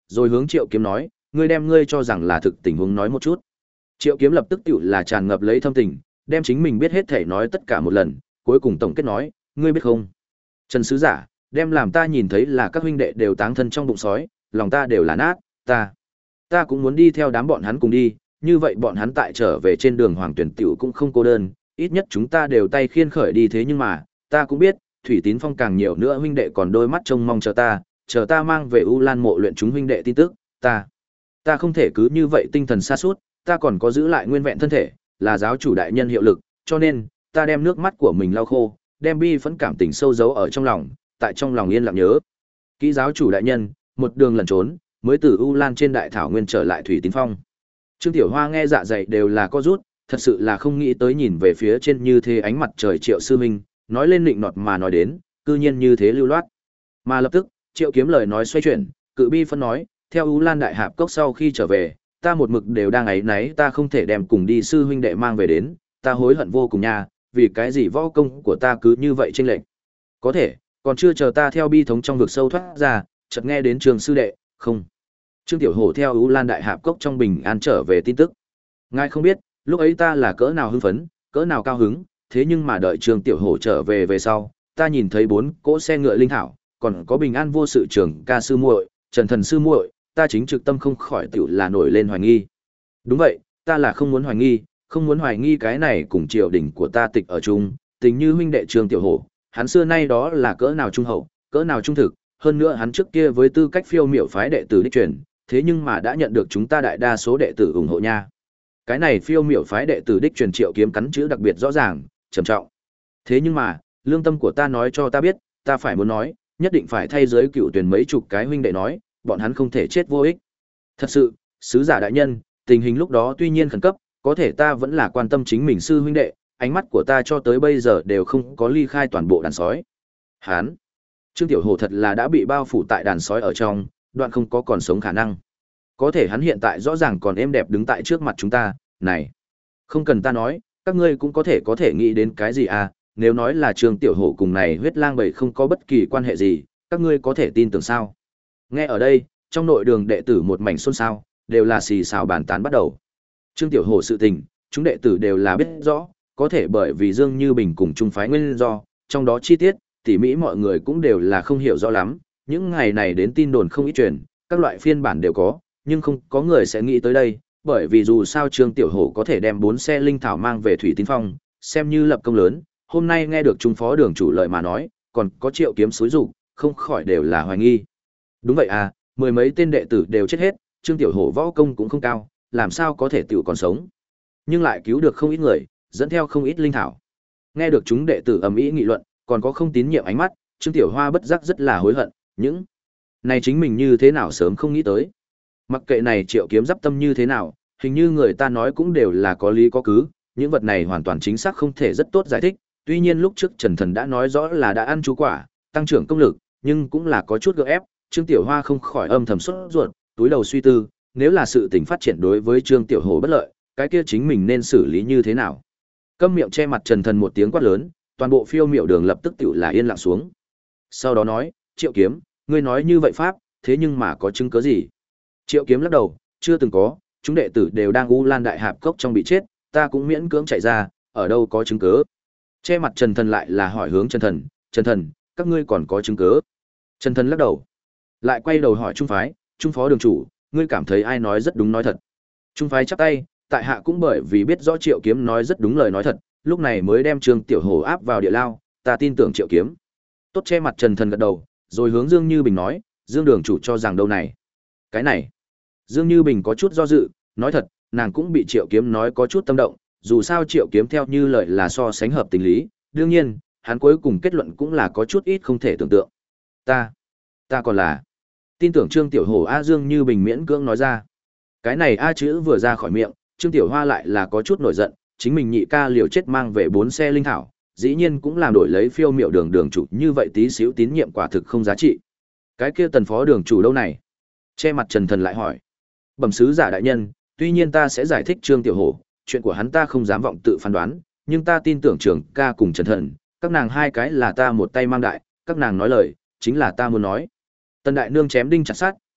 rồi hướng Triệu Kiếm nói, ngươi đem ngươi cho rằng là thực tình huống nói một chút. Triệu Kiếm lập tức tựu là tràn ngập lấy thâm tình, đem chính mình biết hết thể nói tất cả một lần, cuối cùng tổng kết nói, ngươi biết không? Trần sứ giả, đem làm ta nhìn thấy là các huynh đệ đều táng thân trong bụng sói, lòng ta đều là nát, ta, ta cũng muốn đi theo đám bọn hắn cùng đi, như vậy bọn hắn tại trở về trên đường Hoàng Tuyển tiểu cũng không cô đơn, ít nhất chúng ta đều tay khiên khởi đi thế nhưng mà, ta cũng biết, Thủy Tín Phong càng nhiều nữa huynh đệ còn đôi mắt trông mong chờ ta, chờ ta mang về U Lan mộ luyện chúng huynh đệ tin tức, ta, ta không thể cứ như vậy tinh thần sa sút, ta còn có giữ lại nguyên vẹn thân thể, là giáo chủ đại nhân hiệu lực, cho nên, ta đem nước mắt của mình lau khô, đem bi phẫn cảm tình sâu giấu ở trong lòng, tại trong lòng yên lặng nhớ. Kỹ giáo chủ đại nhân, một đường lẩn trốn, mới từ U Lan trên đại thảo nguyên trở lại Thủy Tín Phong. Trương Tiểu Hoa nghe dạ dày đều là co rút, thật sự là không nghĩ tới nhìn về phía trên như thế ánh mặt trời Triệu sư huynh, nói lên nịnh nọt mà nói đến, cư nhiên như thế lưu loát. Mà lập tức, Triệu Kiếm lời nói xoay chuyển, cự bi phân nói, theo U Lan đại hạp cốc sau khi trở về, ta một mực đều đang áy náy ta không thể đem cùng đi sư huynh đệ mang về đến, ta hối hận vô cùng nha, vì cái gì võ công của ta cứ như vậy chênh lệch. Có thể, còn chưa chờ ta theo bi thống trong vực sâu thoát ra, chợt nghe đến Trường sư đệ, không. Trương Tiểu Hổ theo U Lan đại hạp cốc trong bình an trở về tin tức. Ngài không biết, lúc ấy ta là cỡ nào hưng phấn, cỡ nào cao hứng, thế nhưng mà đợi Trương Tiểu Hổ trở về về sau, ta nhìn thấy bốn cỗ xe ngựa linh thảo, còn có bình an vô sự trưởng ca sư muội, Trần Thần sư muội, ta chính trực tâm không khỏi tiểu là nổi lên hoài nghi. Đúng vậy, ta là không muốn hoài nghi, không muốn hoài nghi cái này cùng triều đình của ta tịch ở chung, tình như huynh đệ Trương Tiểu Hổ, hắn xưa nay đó là cỡ nào trung hậu, cỡ nào trung thực, hơn nữa hắn trước kia với tư cách phiêu miểu phái đệ tử đích truyền, thế nhưng mà đã nhận được chúng ta đại đa số đệ tử ủng hộ nha. Cái này phiêu miểu phái đệ tử đích truyền Triệu Kiếm cắn chữ đặc biệt rõ ràng, trầm trọng. Thế nhưng mà, lương tâm của ta nói cho ta biết, ta phải muốn nói, nhất định phải thay giới cựu tuyển mấy chục cái huynh đệ nói, bọn hắn không thể chết vô ích. Thật sự, sứ giả đại nhân, tình hình lúc đó tuy nhiên khẩn cấp, có thể ta vẫn là quan tâm chính mình sư huynh đệ, ánh mắt của ta cho tới bây giờ đều không có ly khai toàn bộ đàn sói. Hán, Trương Tiểu Hổ thật là đã bị bao phủ tại đàn sói ở trong, đoạn không có còn sống khả năng. Có thể hắn hiện tại rõ ràng còn êm đẹp đứng tại trước mặt chúng ta, này. Không cần ta nói, các ngươi cũng có thể có thể nghĩ đến cái gì à, nếu nói là Trương Tiểu Hổ cùng này huyết lang bầy không có bất kỳ quan hệ gì, các ngươi có thể tin tưởng sao? Nghe ở đây, trong nội đường đệ tử một mảnh xôn xao, đều là xì xào bàn tán bắt đầu. Trương Tiểu Hổ sự tình, chúng đệ tử đều là biết rõ, có thể bởi vì Dương Như Bình cùng chung phái nguyên do, trong đó chi tiết, tỉ mỹ mọi người cũng đều là không hiểu rõ lắm, những ngày này đến tin đồn không ít truyền, các loại phiên bản đều có, nhưng không có người sẽ nghĩ tới đây, bởi vì dù sao Trương Tiểu Hổ có thể đem bốn xe linh thảo mang về Thủy Tín Phong, xem như lập công lớn, hôm nay nghe được trung phó đường chủ lợi mà nói, còn có Triệu Kiếm xúi dục, không khỏi đều là hoài nghi. Đúng vậy à, mười mấy tên đệ tử đều chết hết, Trương Tiểu Hổ võ công cũng không cao, làm sao có thể tiểu còn sống. Nhưng lại cứu được không ít người, dẫn theo không ít linh thảo. Nghe được chúng đệ tử ầm ĩ nghị luận, còn có không tín nhiệm ánh mắt, Trương Tiểu Hoa bất giác rất là hối hận, những này chính mình như thế nào sớm không nghĩ tới. Mặc kệ này Triệu Kiếm giáp tâm như thế nào, hình như người ta nói cũng đều là có lý có cứ, những vật này hoàn toàn chính xác không thể rất tốt giải thích, tuy nhiên lúc trước Trần Thần đã nói rõ là đã ăn chú quả, tăng trưởng công lực, nhưng cũng là có chút gượng ép, Trương Tiểu Hoa không khỏi âm thầm sốt ruột, túi đầu suy tư, nếu là sự tình phát triển đối với Trương Tiểu Hổ bất lợi, cái kia chính mình nên xử lý như thế nào. Câm miệng che mặt Trần Thần một tiếng quát lớn, toàn bộ phiêu miểu đường lập tức tiểu là yên lặng xuống. Sau đó nói, Triệu Kiếm, ngươi nói như vậy pháp, thế nhưng mà có chứng cứ gì? Triệu Kiếm lắc đầu, chưa từng có, chúng đệ tử đều đang U Lan đại hạp cốc trong bị chết, ta cũng miễn cưỡng chạy ra, ở đâu có chứng cứ? Che mặt Trần Thần lại là hỏi hướng Trần Thần, Trần Thần, các ngươi còn có chứng cứ? Trần Thần lắc đầu, lại quay đầu hỏi Trung phái, Trung phó đường chủ, ngươi cảm thấy ai nói rất đúng nói thật? Trung phái chắp tay, tại hạ cũng bởi vì biết rõ Triệu Kiếm nói rất đúng lời nói thật, lúc này mới đem Trương Tiểu Hổ áp vào địa lao, ta tin tưởng Triệu Kiếm. Tốt, che mặt Trần Thần gật đầu, rồi hướng Dương Như Bình nói, Dương đường chủ cho rằng đâu này? Cái này. Dương Như Bình có chút do dự, nói thật, nàng cũng bị Triệu Kiếm nói có chút tâm động, dù sao Triệu Kiếm theo như lời là so sánh hợp tình lý, đương nhiên, hắn cuối cùng kết luận cũng là có chút ít không thể tưởng tượng. Ta, ta còn là tin tưởng Trương Tiểu Hổ. A Dương Như Bình miễn cưỡng nói ra. Cái này A chữ vừa ra khỏi miệng, Trương Tiểu Hoa lại là có chút nổi giận, chính mình nhị ca liều chết mang về bốn xe linh thảo, dĩ nhiên cũng làm đổi lấy phiêu miệu đường đường chủ như vậy tí xíu tín nhiệm quả thực không giá trị. Cái kia tần phó đường chủ đâu này? Che mặt Trần Thần lại hỏi. Bẩm sứ giả đại nhân, tuy nhiên ta sẽ giải thích Trương Tiểu Hổ, chuyện của hắn ta không dám vọng tự phán đoán, nhưng ta tin tưởng Trường ca cùng Trần Thần, các nàng hai cái là ta một tay mang đại, các nàng nói lời, chính là ta muốn nói. Tần đại nương chém đinh chặt sắt,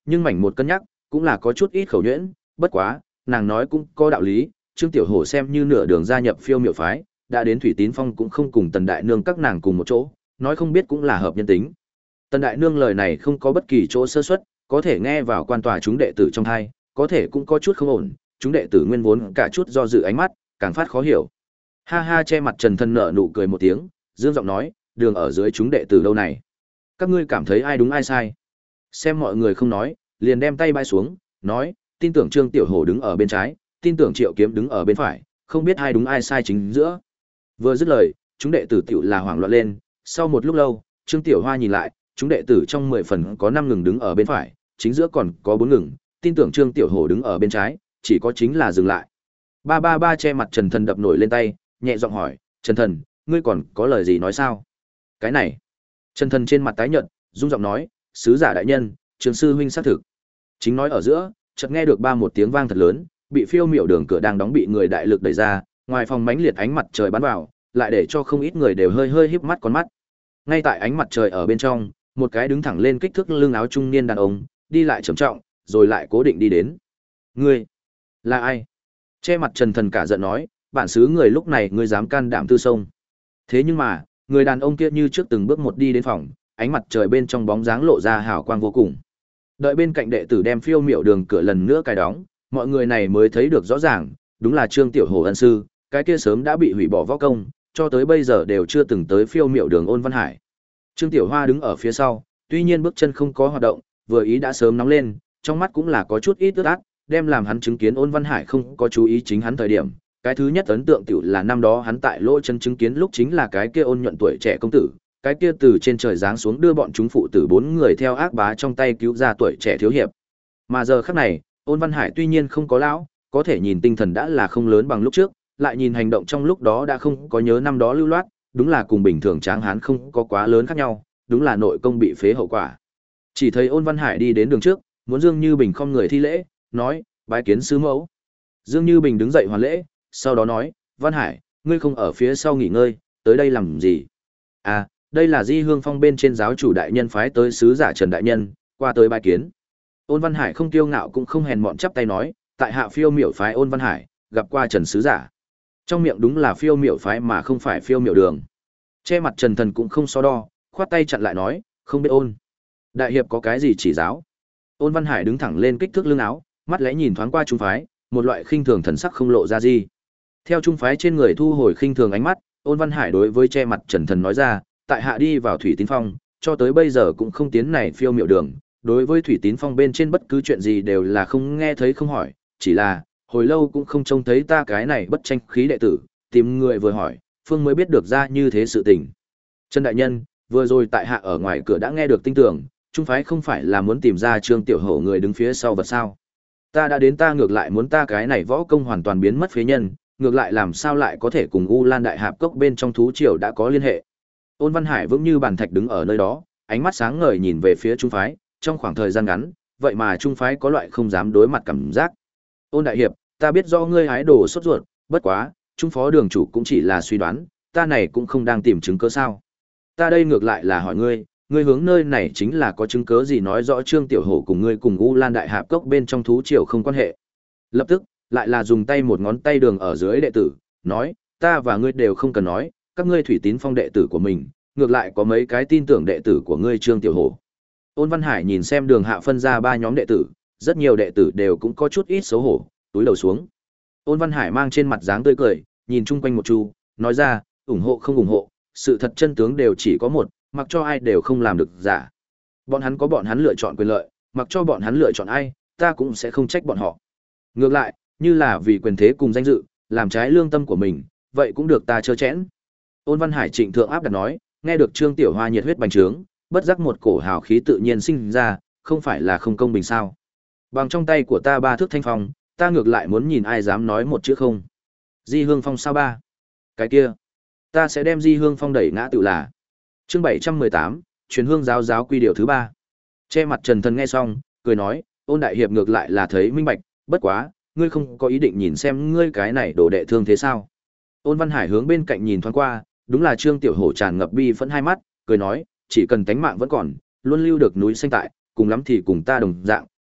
Nhưng mảnh một cân nhắc, cũng là có chút ít khẩu nhuyễn, bất quá, nàng nói cũng có đạo lý, Trương Tiểu Hổ xem như nửa đường gia nhập Phiêu Miểu phái, đã đến Thủy Tín Phong cũng không cùng Tần Đại Nương các nàng cùng một chỗ, nói không biết cũng là hợp nhân tính. Tần Đại Nương lời này không có bất kỳ chỗ sơ suất, có thể nghe vào quan tòa chúng đệ tử trong tai, có thể cũng có chút không ổn, chúng đệ tử nguyên vốn cả chút do dự ánh mắt, càng phát khó hiểu. Ha ha, che mặt Trần Thân nở nụ cười một tiếng, dương giọng nói, đường ở dưới chúng đệ tử đâu này? Các ngươi cảm thấy ai đúng ai sai? Xem mọi người không nói, liền đem tay bay xuống, nói, tin tưởng Trương Tiểu Hổ đứng ở bên trái, tin tưởng Triệu Kiếm đứng ở bên phải, không biết ai đúng ai sai chính giữa. Vừa dứt lời, chúng đệ tử tiểu là hoảng loạn lên, sau một lúc lâu, Trương Tiểu Hoa nhìn lại, chúng đệ tử trong mười phần có năm ngừng đứng ở bên phải, chính giữa còn có bốn ngừng, tin tưởng Trương Tiểu Hổ đứng ở bên trái, chỉ có chính là dừng lại. Ba ba ba che mặt Trần Thần đập nổi lên tay, nhẹ giọng hỏi, Trần Thần, ngươi còn có lời gì nói sao? Cái này. Trần Thần trên mặt tái nhợt, rung giọng nói, sứ giả đại nhân, Trường sư huynh xác thực. Chính nói ở giữa, chợt nghe được ba một tiếng vang thật lớn, bị Phiêu Miểu đường cửa đang đóng bị người đại lực đẩy ra, ngoài phòng mãnh liệt ánh mặt trời bắn vào, lại để cho không ít người đều hơi hơi híp mắt con mắt. Ngay tại ánh mặt trời ở bên trong, một cái đứng thẳng lên kích thước lưng áo trung niên đàn ông, đi lại trầm trọng, rồi lại cố định đi đến. Ngươi là ai? Che mặt Trần Thần cả giận nói, bản xứ người lúc này ngươi dám can đảm tư sông. Thế nhưng mà, người đàn ông kia như trước từng bước một đi đến phòng, ánh mặt trời bên trong bóng dáng lộ ra hào quang vô cùng. Đợi bên cạnh đệ tử đem Phiêu Miểu đường cửa lần nữa cài đóng, mọi người này mới thấy được rõ ràng, đúng là Trương Tiểu Hổ ân sư, cái kia sớm đã bị hủy bỏ võ công, cho tới bây giờ đều chưa từng tới Phiêu Miểu đường Ôn Văn Hải. Trương Tiểu Hoa đứng ở phía sau, tuy nhiên bước chân không có hoạt động, vừa ý đã sớm nóng lên, trong mắt cũng là có chút ít ướt át, đem làm hắn chứng kiến Ôn Văn Hải không có chú ý chính hắn thời điểm. Cái thứ nhất ấn tượng tiểu là năm đó hắn tại lỗ chân chứng kiến lúc chính là cái kia ôn nhuận tuổi trẻ công tử, cái kia từ trên trời giáng xuống đưa bọn chúng phụ tử bốn người theo ác bá trong tay cứu ra tuổi trẻ thiếu hiệp. Mà giờ khắc này, Ôn Văn Hải tuy nhiên không có lão, có thể nhìn tinh thần đã là không lớn bằng lúc trước, lại nhìn hành động trong lúc đó đã không có nhớ năm đó lưu loát, đúng là cùng bình thường tráng hán không có quá lớn khác nhau, đúng là nội công bị phế hậu quả. Chỉ thấy Ôn Văn Hải đi đến đường trước, muốn Dương Như Bình không người thi lễ, nói, bái kiến sư mẫu. Dương Như Bình đứng dậy hoàn lễ, sau đó nói, Văn Hải, ngươi không ở phía sau nghỉ ngơi, tới đây làm gì? À, đây là Di Hương Phong bên trên giáo chủ đại nhân phái tới sứ giả Trần đại nhân, qua tới bái kiến. Ôn Văn Hải không kiêu ngạo cũng không hèn mọn chắp tay nói, tại hạ Phiêu Miểu phái Ôn Văn Hải, gặp qua Trần sứ giả. Trong miệng đúng là Phiêu Miểu phái mà không phải Phiêu Miểu đường. Che mặt Trần Thần cũng không so đo, khoát tay chặn lại nói, không biết Ôn đại hiệp có cái gì chỉ giáo. Ôn Văn Hải đứng thẳng lên kích thước lưng áo, mắt lẽ nhìn thoáng qua trung phái, một loại khinh thường thần sắc không lộ ra gì. Theo trung phái trên người thu hồi khinh thường ánh mắt, Ôn Văn Hải đối với che mặt Trần Thần nói ra, tại hạ đi vào Thủy Tín Phong, cho tới bây giờ cũng không tiến này Phiêu Miểu đường, đối với Thủy Tín Phong bên trên bất cứ chuyện gì đều là không nghe thấy không hỏi, chỉ là hồi lâu cũng không trông thấy ta cái này bất tranh khí đệ tử, tìm người vừa hỏi, phương mới biết được ra như thế sự tình. Trần đại nhân, vừa rồi tại hạ ở ngoài cửa đã nghe được tin tưởng, trung phái không phải là muốn tìm ra Trương Tiểu Hổ người đứng phía sau vật sao? Ta đã đến, ta ngược lại muốn ta cái này võ công hoàn toàn biến mất phế nhân, ngược lại làm sao lại có thể cùng U Lan Đại Hạp Cốc bên trong thú triều đã có liên hệ. Ôn Văn Hải vững như bàn thạch đứng ở nơi đó, ánh mắt sáng ngời nhìn về phía trung phái, trong khoảng thời gian ngắn, vậy mà trung phái có loại không dám đối mặt cảm giác. Ôn đại hiệp, ta biết do ngươi hái đồ sốt ruột, bất quá, trung phó đường chủ cũng chỉ là suy đoán, ta này cũng không đang tìm chứng cứ sao? Ta đây ngược lại là hỏi ngươi, ngươi hướng nơi này chính là có chứng cứ gì nói rõ Trương Tiểu Hổ cùng ngươi cùng U Lan Đại Hạp Cốc bên trong thú triều không quan hệ? Lập tức, lại là dùng tay một ngón tay đường ở dưới đệ tử, nói, ta và ngươi đều không cần nói, các ngươi Thủy Tín Phong đệ tử của mình, ngược lại có mấy cái tin tưởng đệ tử của ngươi Trương Tiểu Hổ. Ôn Văn Hải nhìn xem đường hạ phân ra ba nhóm đệ tử, rất nhiều đệ tử đều cũng có chút ít xấu hổ, túi đầu xuống. Ôn Văn Hải mang trên mặt dáng tươi cười, nhìn chung quanh một chu, nói ra, ủng hộ không ủng hộ, sự thật chân tướng đều chỉ có một, mặc cho ai đều không làm được giả. Bọn hắn có bọn hắn lựa chọn quyền lợi, mặc cho bọn hắn lựa chọn ai, ta cũng sẽ không trách bọn họ. Ngược lại, như là vì quyền thế cùng danh dự, làm trái lương tâm của mình, vậy cũng được ta chớ chẽn. Ôn Văn Hải trịnh thượng áp đặt nói, nghe được Trương Tiểu Hoa nhiệt huyết bành trướng, bất giác một cổ hào khí tự nhiên sinh ra, không phải là không công bình sao? Bằng trong tay của ta ba thước thanh phong, ta ngược lại muốn nhìn ai dám nói một chữ không. Di Hương Phong sao ba? Cái kia, ta sẽ đem Di Hương Phong đẩy ngã tự là. Chương bảy trăm mười tám, truyền hương giáo giáo quy điều thứ ba. Che mặt Trần Thần nghe xong, cười nói, Ôn đại hiệp ngược lại là thấy minh bạch, bất quá, ngươi không có ý định nhìn xem ngươi cái này đồ đệ thương thế sao? Ôn Văn Hải hướng bên cạnh nhìn thoáng qua, đúng là Trương Tiểu Hổ tràn ngập bi phẫn hai mắt, cười nói, chỉ cần tánh mạng vẫn còn, luôn lưu được núi xanh tại, cùng lắm thì cùng ta đồng dạng,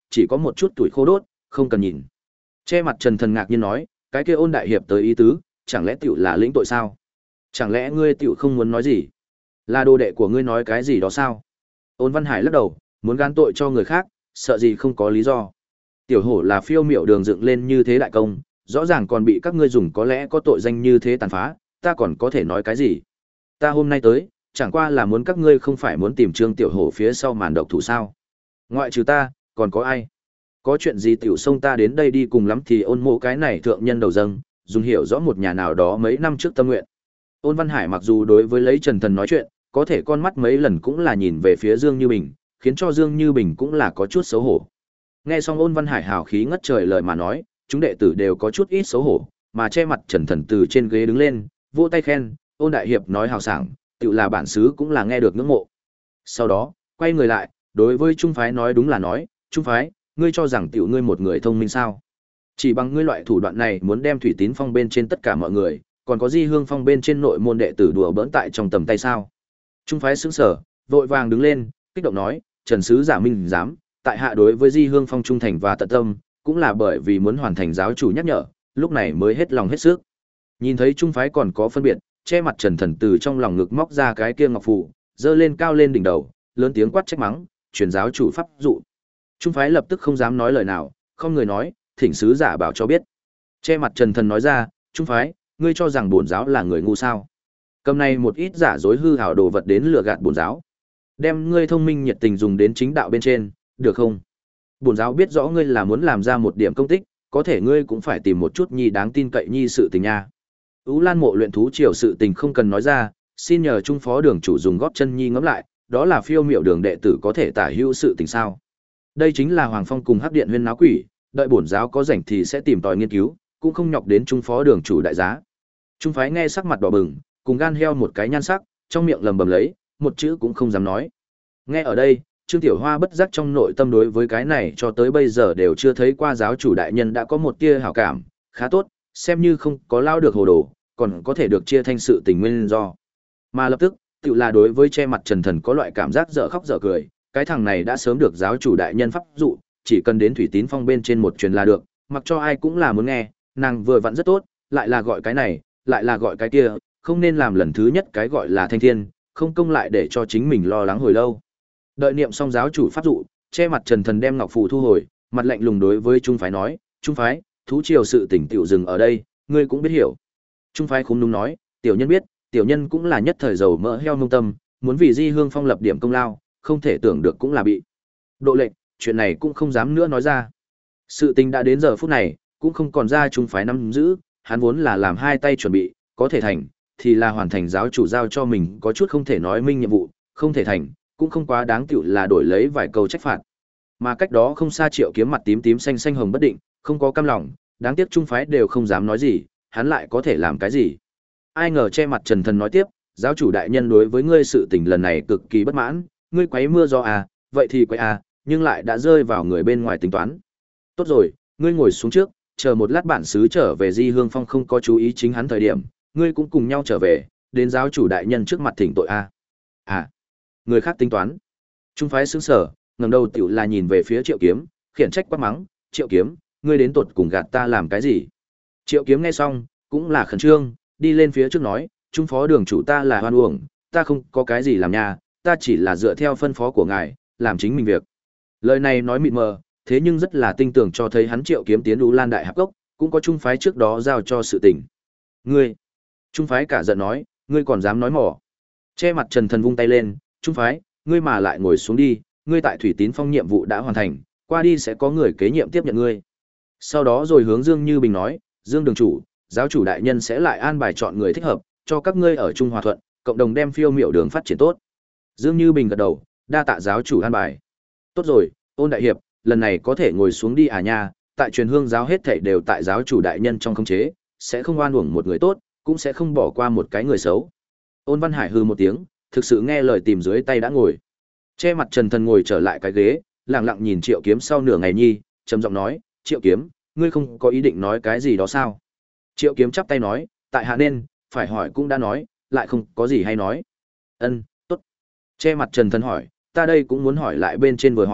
chỉ có một chút tuổi khô đốt, không cần nhìn. Che mặt Trần Thần ngạc nhiên nói, cái kia Ôn đại hiệp tới ý tứ, chẳng lẽ tiểu là lĩnh tội sao? Chẳng lẽ ngươi tiểu không muốn nói gì? Là đồ đệ của ngươi nói cái gì đó sao? Ôn Văn Hải lắc đầu, muốn gán tội cho người khác, sợ gì không có lý do. Tiểu hổ là phiêu miểu đường dựng lên như thế đại công, rõ ràng còn bị các ngươi dùng có lẽ có tội danh như thế tàn phá, ta còn có thể nói cái gì? Ta hôm nay tới, chẳng qua là muốn các ngươi không phải muốn tìm Trương Tiểu Hổ phía sau màn độc thủ sao? Ngoại trừ ta, còn có ai? Có chuyện gì tiểu xông ta đến đây đi, cùng lắm thì Ôn Mộ cái này thượng nhân đầu dâng, dùng hiểu rõ một nhà nào đó mấy năm trước tâm nguyện. Ôn Văn Hải mặc dù đối với lấy Trần Thần nói chuyện, có thể con mắt mấy lần cũng là nhìn về phía Dương Như Bình, khiến cho Dương Như Bình cũng là có chút xấu hổ. Nghe xong Ôn Văn Hải hào khí ngất trời lời mà nói, chúng đệ tử đều có chút ít xấu hổ, mà che mặt Trần Thần từ trên ghế đứng lên, vỗ tay khen, Ôn đại hiệp nói hào sảng, tự là bản xứ cũng là nghe được ngưỡng mộ. Sau đó, quay người lại, đối với Trung phái nói đúng là nói, Trung phái, ngươi cho rằng tiểu ngươi một người thông minh sao? Chỉ bằng ngươi loại thủ đoạn này muốn đem Thủy Tín Phong bên trên tất cả mọi người, còn có Di Hương Phong bên trên nội môn đệ tử đùa bỡn tại trong tầm tay sao? Trung phái sững sờ, vội vàng đứng lên, kích động nói, Trần sứ giả minh dám, tại hạ đối với Di Hương Phong trung thành và tận tâm, cũng là bởi vì muốn hoàn thành giáo chủ nhắc nhở, lúc này mới hết lòng hết sức. Nhìn thấy Trung phái còn có phân biệt, che mặt Trần Thần từ trong lòng ngực móc ra cái kia ngọc phù, giơ lên cao lên đỉnh đầu, lớn tiếng quát trách mắng, truyền giáo chủ pháp dụ. Trung phái lập tức không dám nói lời nào, không người nói, thỉnh sứ giả bảo cho biết. Che mặt Trần Thần nói ra, Trung phái, ngươi cho rằng bổn giáo là người ngu sao? Cầm này một ít giả dối hư hảo đồ vật đến lừa gạt bổn giáo. Đem ngươi thông minh nhiệt tình dùng đến chính đạo bên trên, được không? Bổn giáo biết rõ ngươi là muốn làm ra một điểm công tích, có thể ngươi cũng phải tìm một chút nhi đáng tin cậy nhi sự tình nha. Ú Lan mộ luyện thú triều sự tình không cần nói ra, xin nhờ Trung phó đường chủ dùng góp chân nhi ngẫm lại, đó là phiêu miểu đường đệ tử có thể tả hữu sự tình sao? Đây chính là Hoàng Phong cùng Hắc Điện huyên náo quỷ, đợi bổn giáo có rảnh thì sẽ tìm tòi nghiên cứu, cũng không nhọc đến Trung phó đường chủ đại giá. Trung phái nghe sắc mặt đỏ bừng, cùng gan heo một cái nhan sắc, trong miệng lầm bầm lấy, một chữ cũng không dám nói. Nghe ở đây, Trương Tiểu Hoa bất giác trong nội tâm đối với cái này cho tới bây giờ đều chưa thấy qua giáo chủ đại nhân đã có một tia hảo cảm, khá tốt, xem như không có lao được hồ đồ, còn có thể được chia thanh sự tình nguyên do. Mà lập tức, tự là đối với che mặt Trần Thần có loại cảm giác dở khóc dở cười, cái thằng này đã sớm được giáo chủ đại nhân pháp dụ, chỉ cần đến Thủy Tín Phong bên trên một truyền là được, mặc cho ai cũng là muốn nghe, nàng vừa vặn rất tốt, lại là gọi cái này, lại là gọi cái kia, không nên làm lần thứ nhất cái gọi là thanh thiên, không công lại để cho chính mình lo lắng hồi lâu. Đợi niệm xong giáo chủ pháp dụ, che mặt Trần Thần đem ngọc phù thu hồi, mặt lạnh lùng đối với Trung phái nói, Trung phái, thú triều sự tỉnh tiểu dừng ở đây, ngươi cũng biết hiểu. Trung phái khúm núm nói, tiểu nhân biết, tiểu nhân cũng là nhất thời dầu mỡ heo nông tâm, muốn vì Di Hương Phong lập điểm công lao, không thể tưởng được cũng là bị độ lệnh, chuyện này cũng không dám nữa nói ra. Sự tình đã đến giờ phút này, cũng không còn ra Trung phái nắm giữ, hắn vốn là làm hai tay chuẩn bị, có thể thành, thì là hoàn thành giáo chủ giao cho mình có chút không thể nói minh nhiệm vụ, không thể thành, cũng không quá đáng tiểu là đổi lấy vài câu trách phạt. Mà cách đó không xa Triệu Kiếm mặt tím tím xanh xanh hồng bất định, không có cam lòng, đáng tiếc Trung phái đều không dám nói gì, hắn lại có thể làm cái gì? Ai ngờ che mặt Trần Thần nói tiếp, giáo chủ đại nhân đối với ngươi sự tình lần này cực kỳ bất mãn, ngươi quấy mưa do à, vậy thì quấy à, nhưng lại đã rơi vào người bên ngoài tính toán. Tốt rồi, ngươi ngồi xuống trước, chờ một lát bản xứ trở về Di Hương Phong không có chú ý chính hắn thời điểm, ngươi cũng cùng nhau trở về, đến giáo chủ đại nhân trước mặt thỉnh tội a. À. à, người khác tính toán. Trung phái sững sờ, ngẩng đầu tiểu là nhìn về phía Triệu Kiếm, khiển trách quát mắng, Triệu Kiếm, ngươi đến tột cùng gạt ta làm cái gì? Triệu Kiếm nghe xong, cũng là khẩn trương, đi lên phía trước nói, Trung phó đường chủ ta là hoan uổng, ta không có cái gì làm nha, ta chỉ là dựa theo phân phó của ngài, làm chính mình việc. Lời này nói mịt mờ, thế nhưng rất là tinh tường cho thấy hắn Triệu Kiếm tiến Ú Lan đại hạp cốc, cũng có Trung phái trước đó giao cho sự tình. Ngươi, Trung phái cả giận nói, ngươi còn dám nói mỏ? Che mặt Trần Thần vung tay lên, Trung phái, ngươi mà lại ngồi xuống đi, ngươi tại Thủy Tín Phong nhiệm vụ đã hoàn thành, qua đi sẽ có người kế nhiệm tiếp nhận ngươi. Sau đó rồi hướng Dương Như Bình nói, Dương đường chủ, giáo chủ đại nhân sẽ lại an bài chọn người thích hợp, cho các ngươi ở Trung Hòa Thuận, cộng đồng đem phiêu miểu đường phát triển tốt. Dương Như Bình gật đầu, đa tạ giáo chủ an bài. Tốt rồi, Ôn đại hiệp, lần này có thể ngồi xuống đi à nha, tại truyền hương giáo hết thảy đều tại giáo chủ đại nhân trong khống chế, sẽ không oan uổng một người tốt, cũng sẽ không bỏ qua một cái người xấu. Ôn Văn Hải hừ một tiếng, thực sự nghe lời tìm dưới tay đã ngồi. Che mặt Trần Thần ngồi trở lại cái ghế, lặng lặng nhìn Triệu Kiếm sau nửa ngày nhi, trầm giọng nói, Triệu Kiếm, ngươi không có ý định nói cái gì đó sao? Triệu Kiếm chắp tay nói, tại hạ nên, phải hỏi cũng đã nói, lại không có gì hay nói. Ân, tốt. Che mặt Trần Thần hỏi, ta đây cũng muốn hỏi lại bên trên vừa hỏi,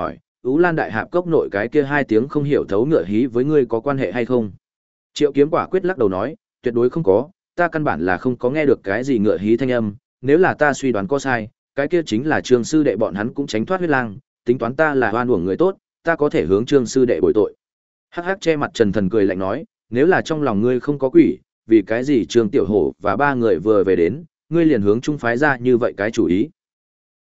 Ú Lan Đại Hạp cốc nội cái kia hai tiếng không hiểu thấu ngựa hí với ngươi có quan hệ hay không? Triệu Kiếm quả quyết lắc đầu nói, tuyệt đối không có, ta căn bản là không có nghe được cái gì ngựa hí thanh âm, nếu là ta suy đoán có sai, cái kia chính là Trương sư đệ bọn hắn cũng tránh thoát huyết lang, tính toán ta là oan uổng người tốt, ta có thể hướng Trương sư đệ bồi tội. Hắc Hắc che mặt Trần Thần cười lạnh nói, nếu là trong lòng ngươi không có quỷ, vì cái gì Trương Tiểu Hổ và ba người vừa về đến, ngươi liền hướng trung phái ra như vậy cái chủ ý.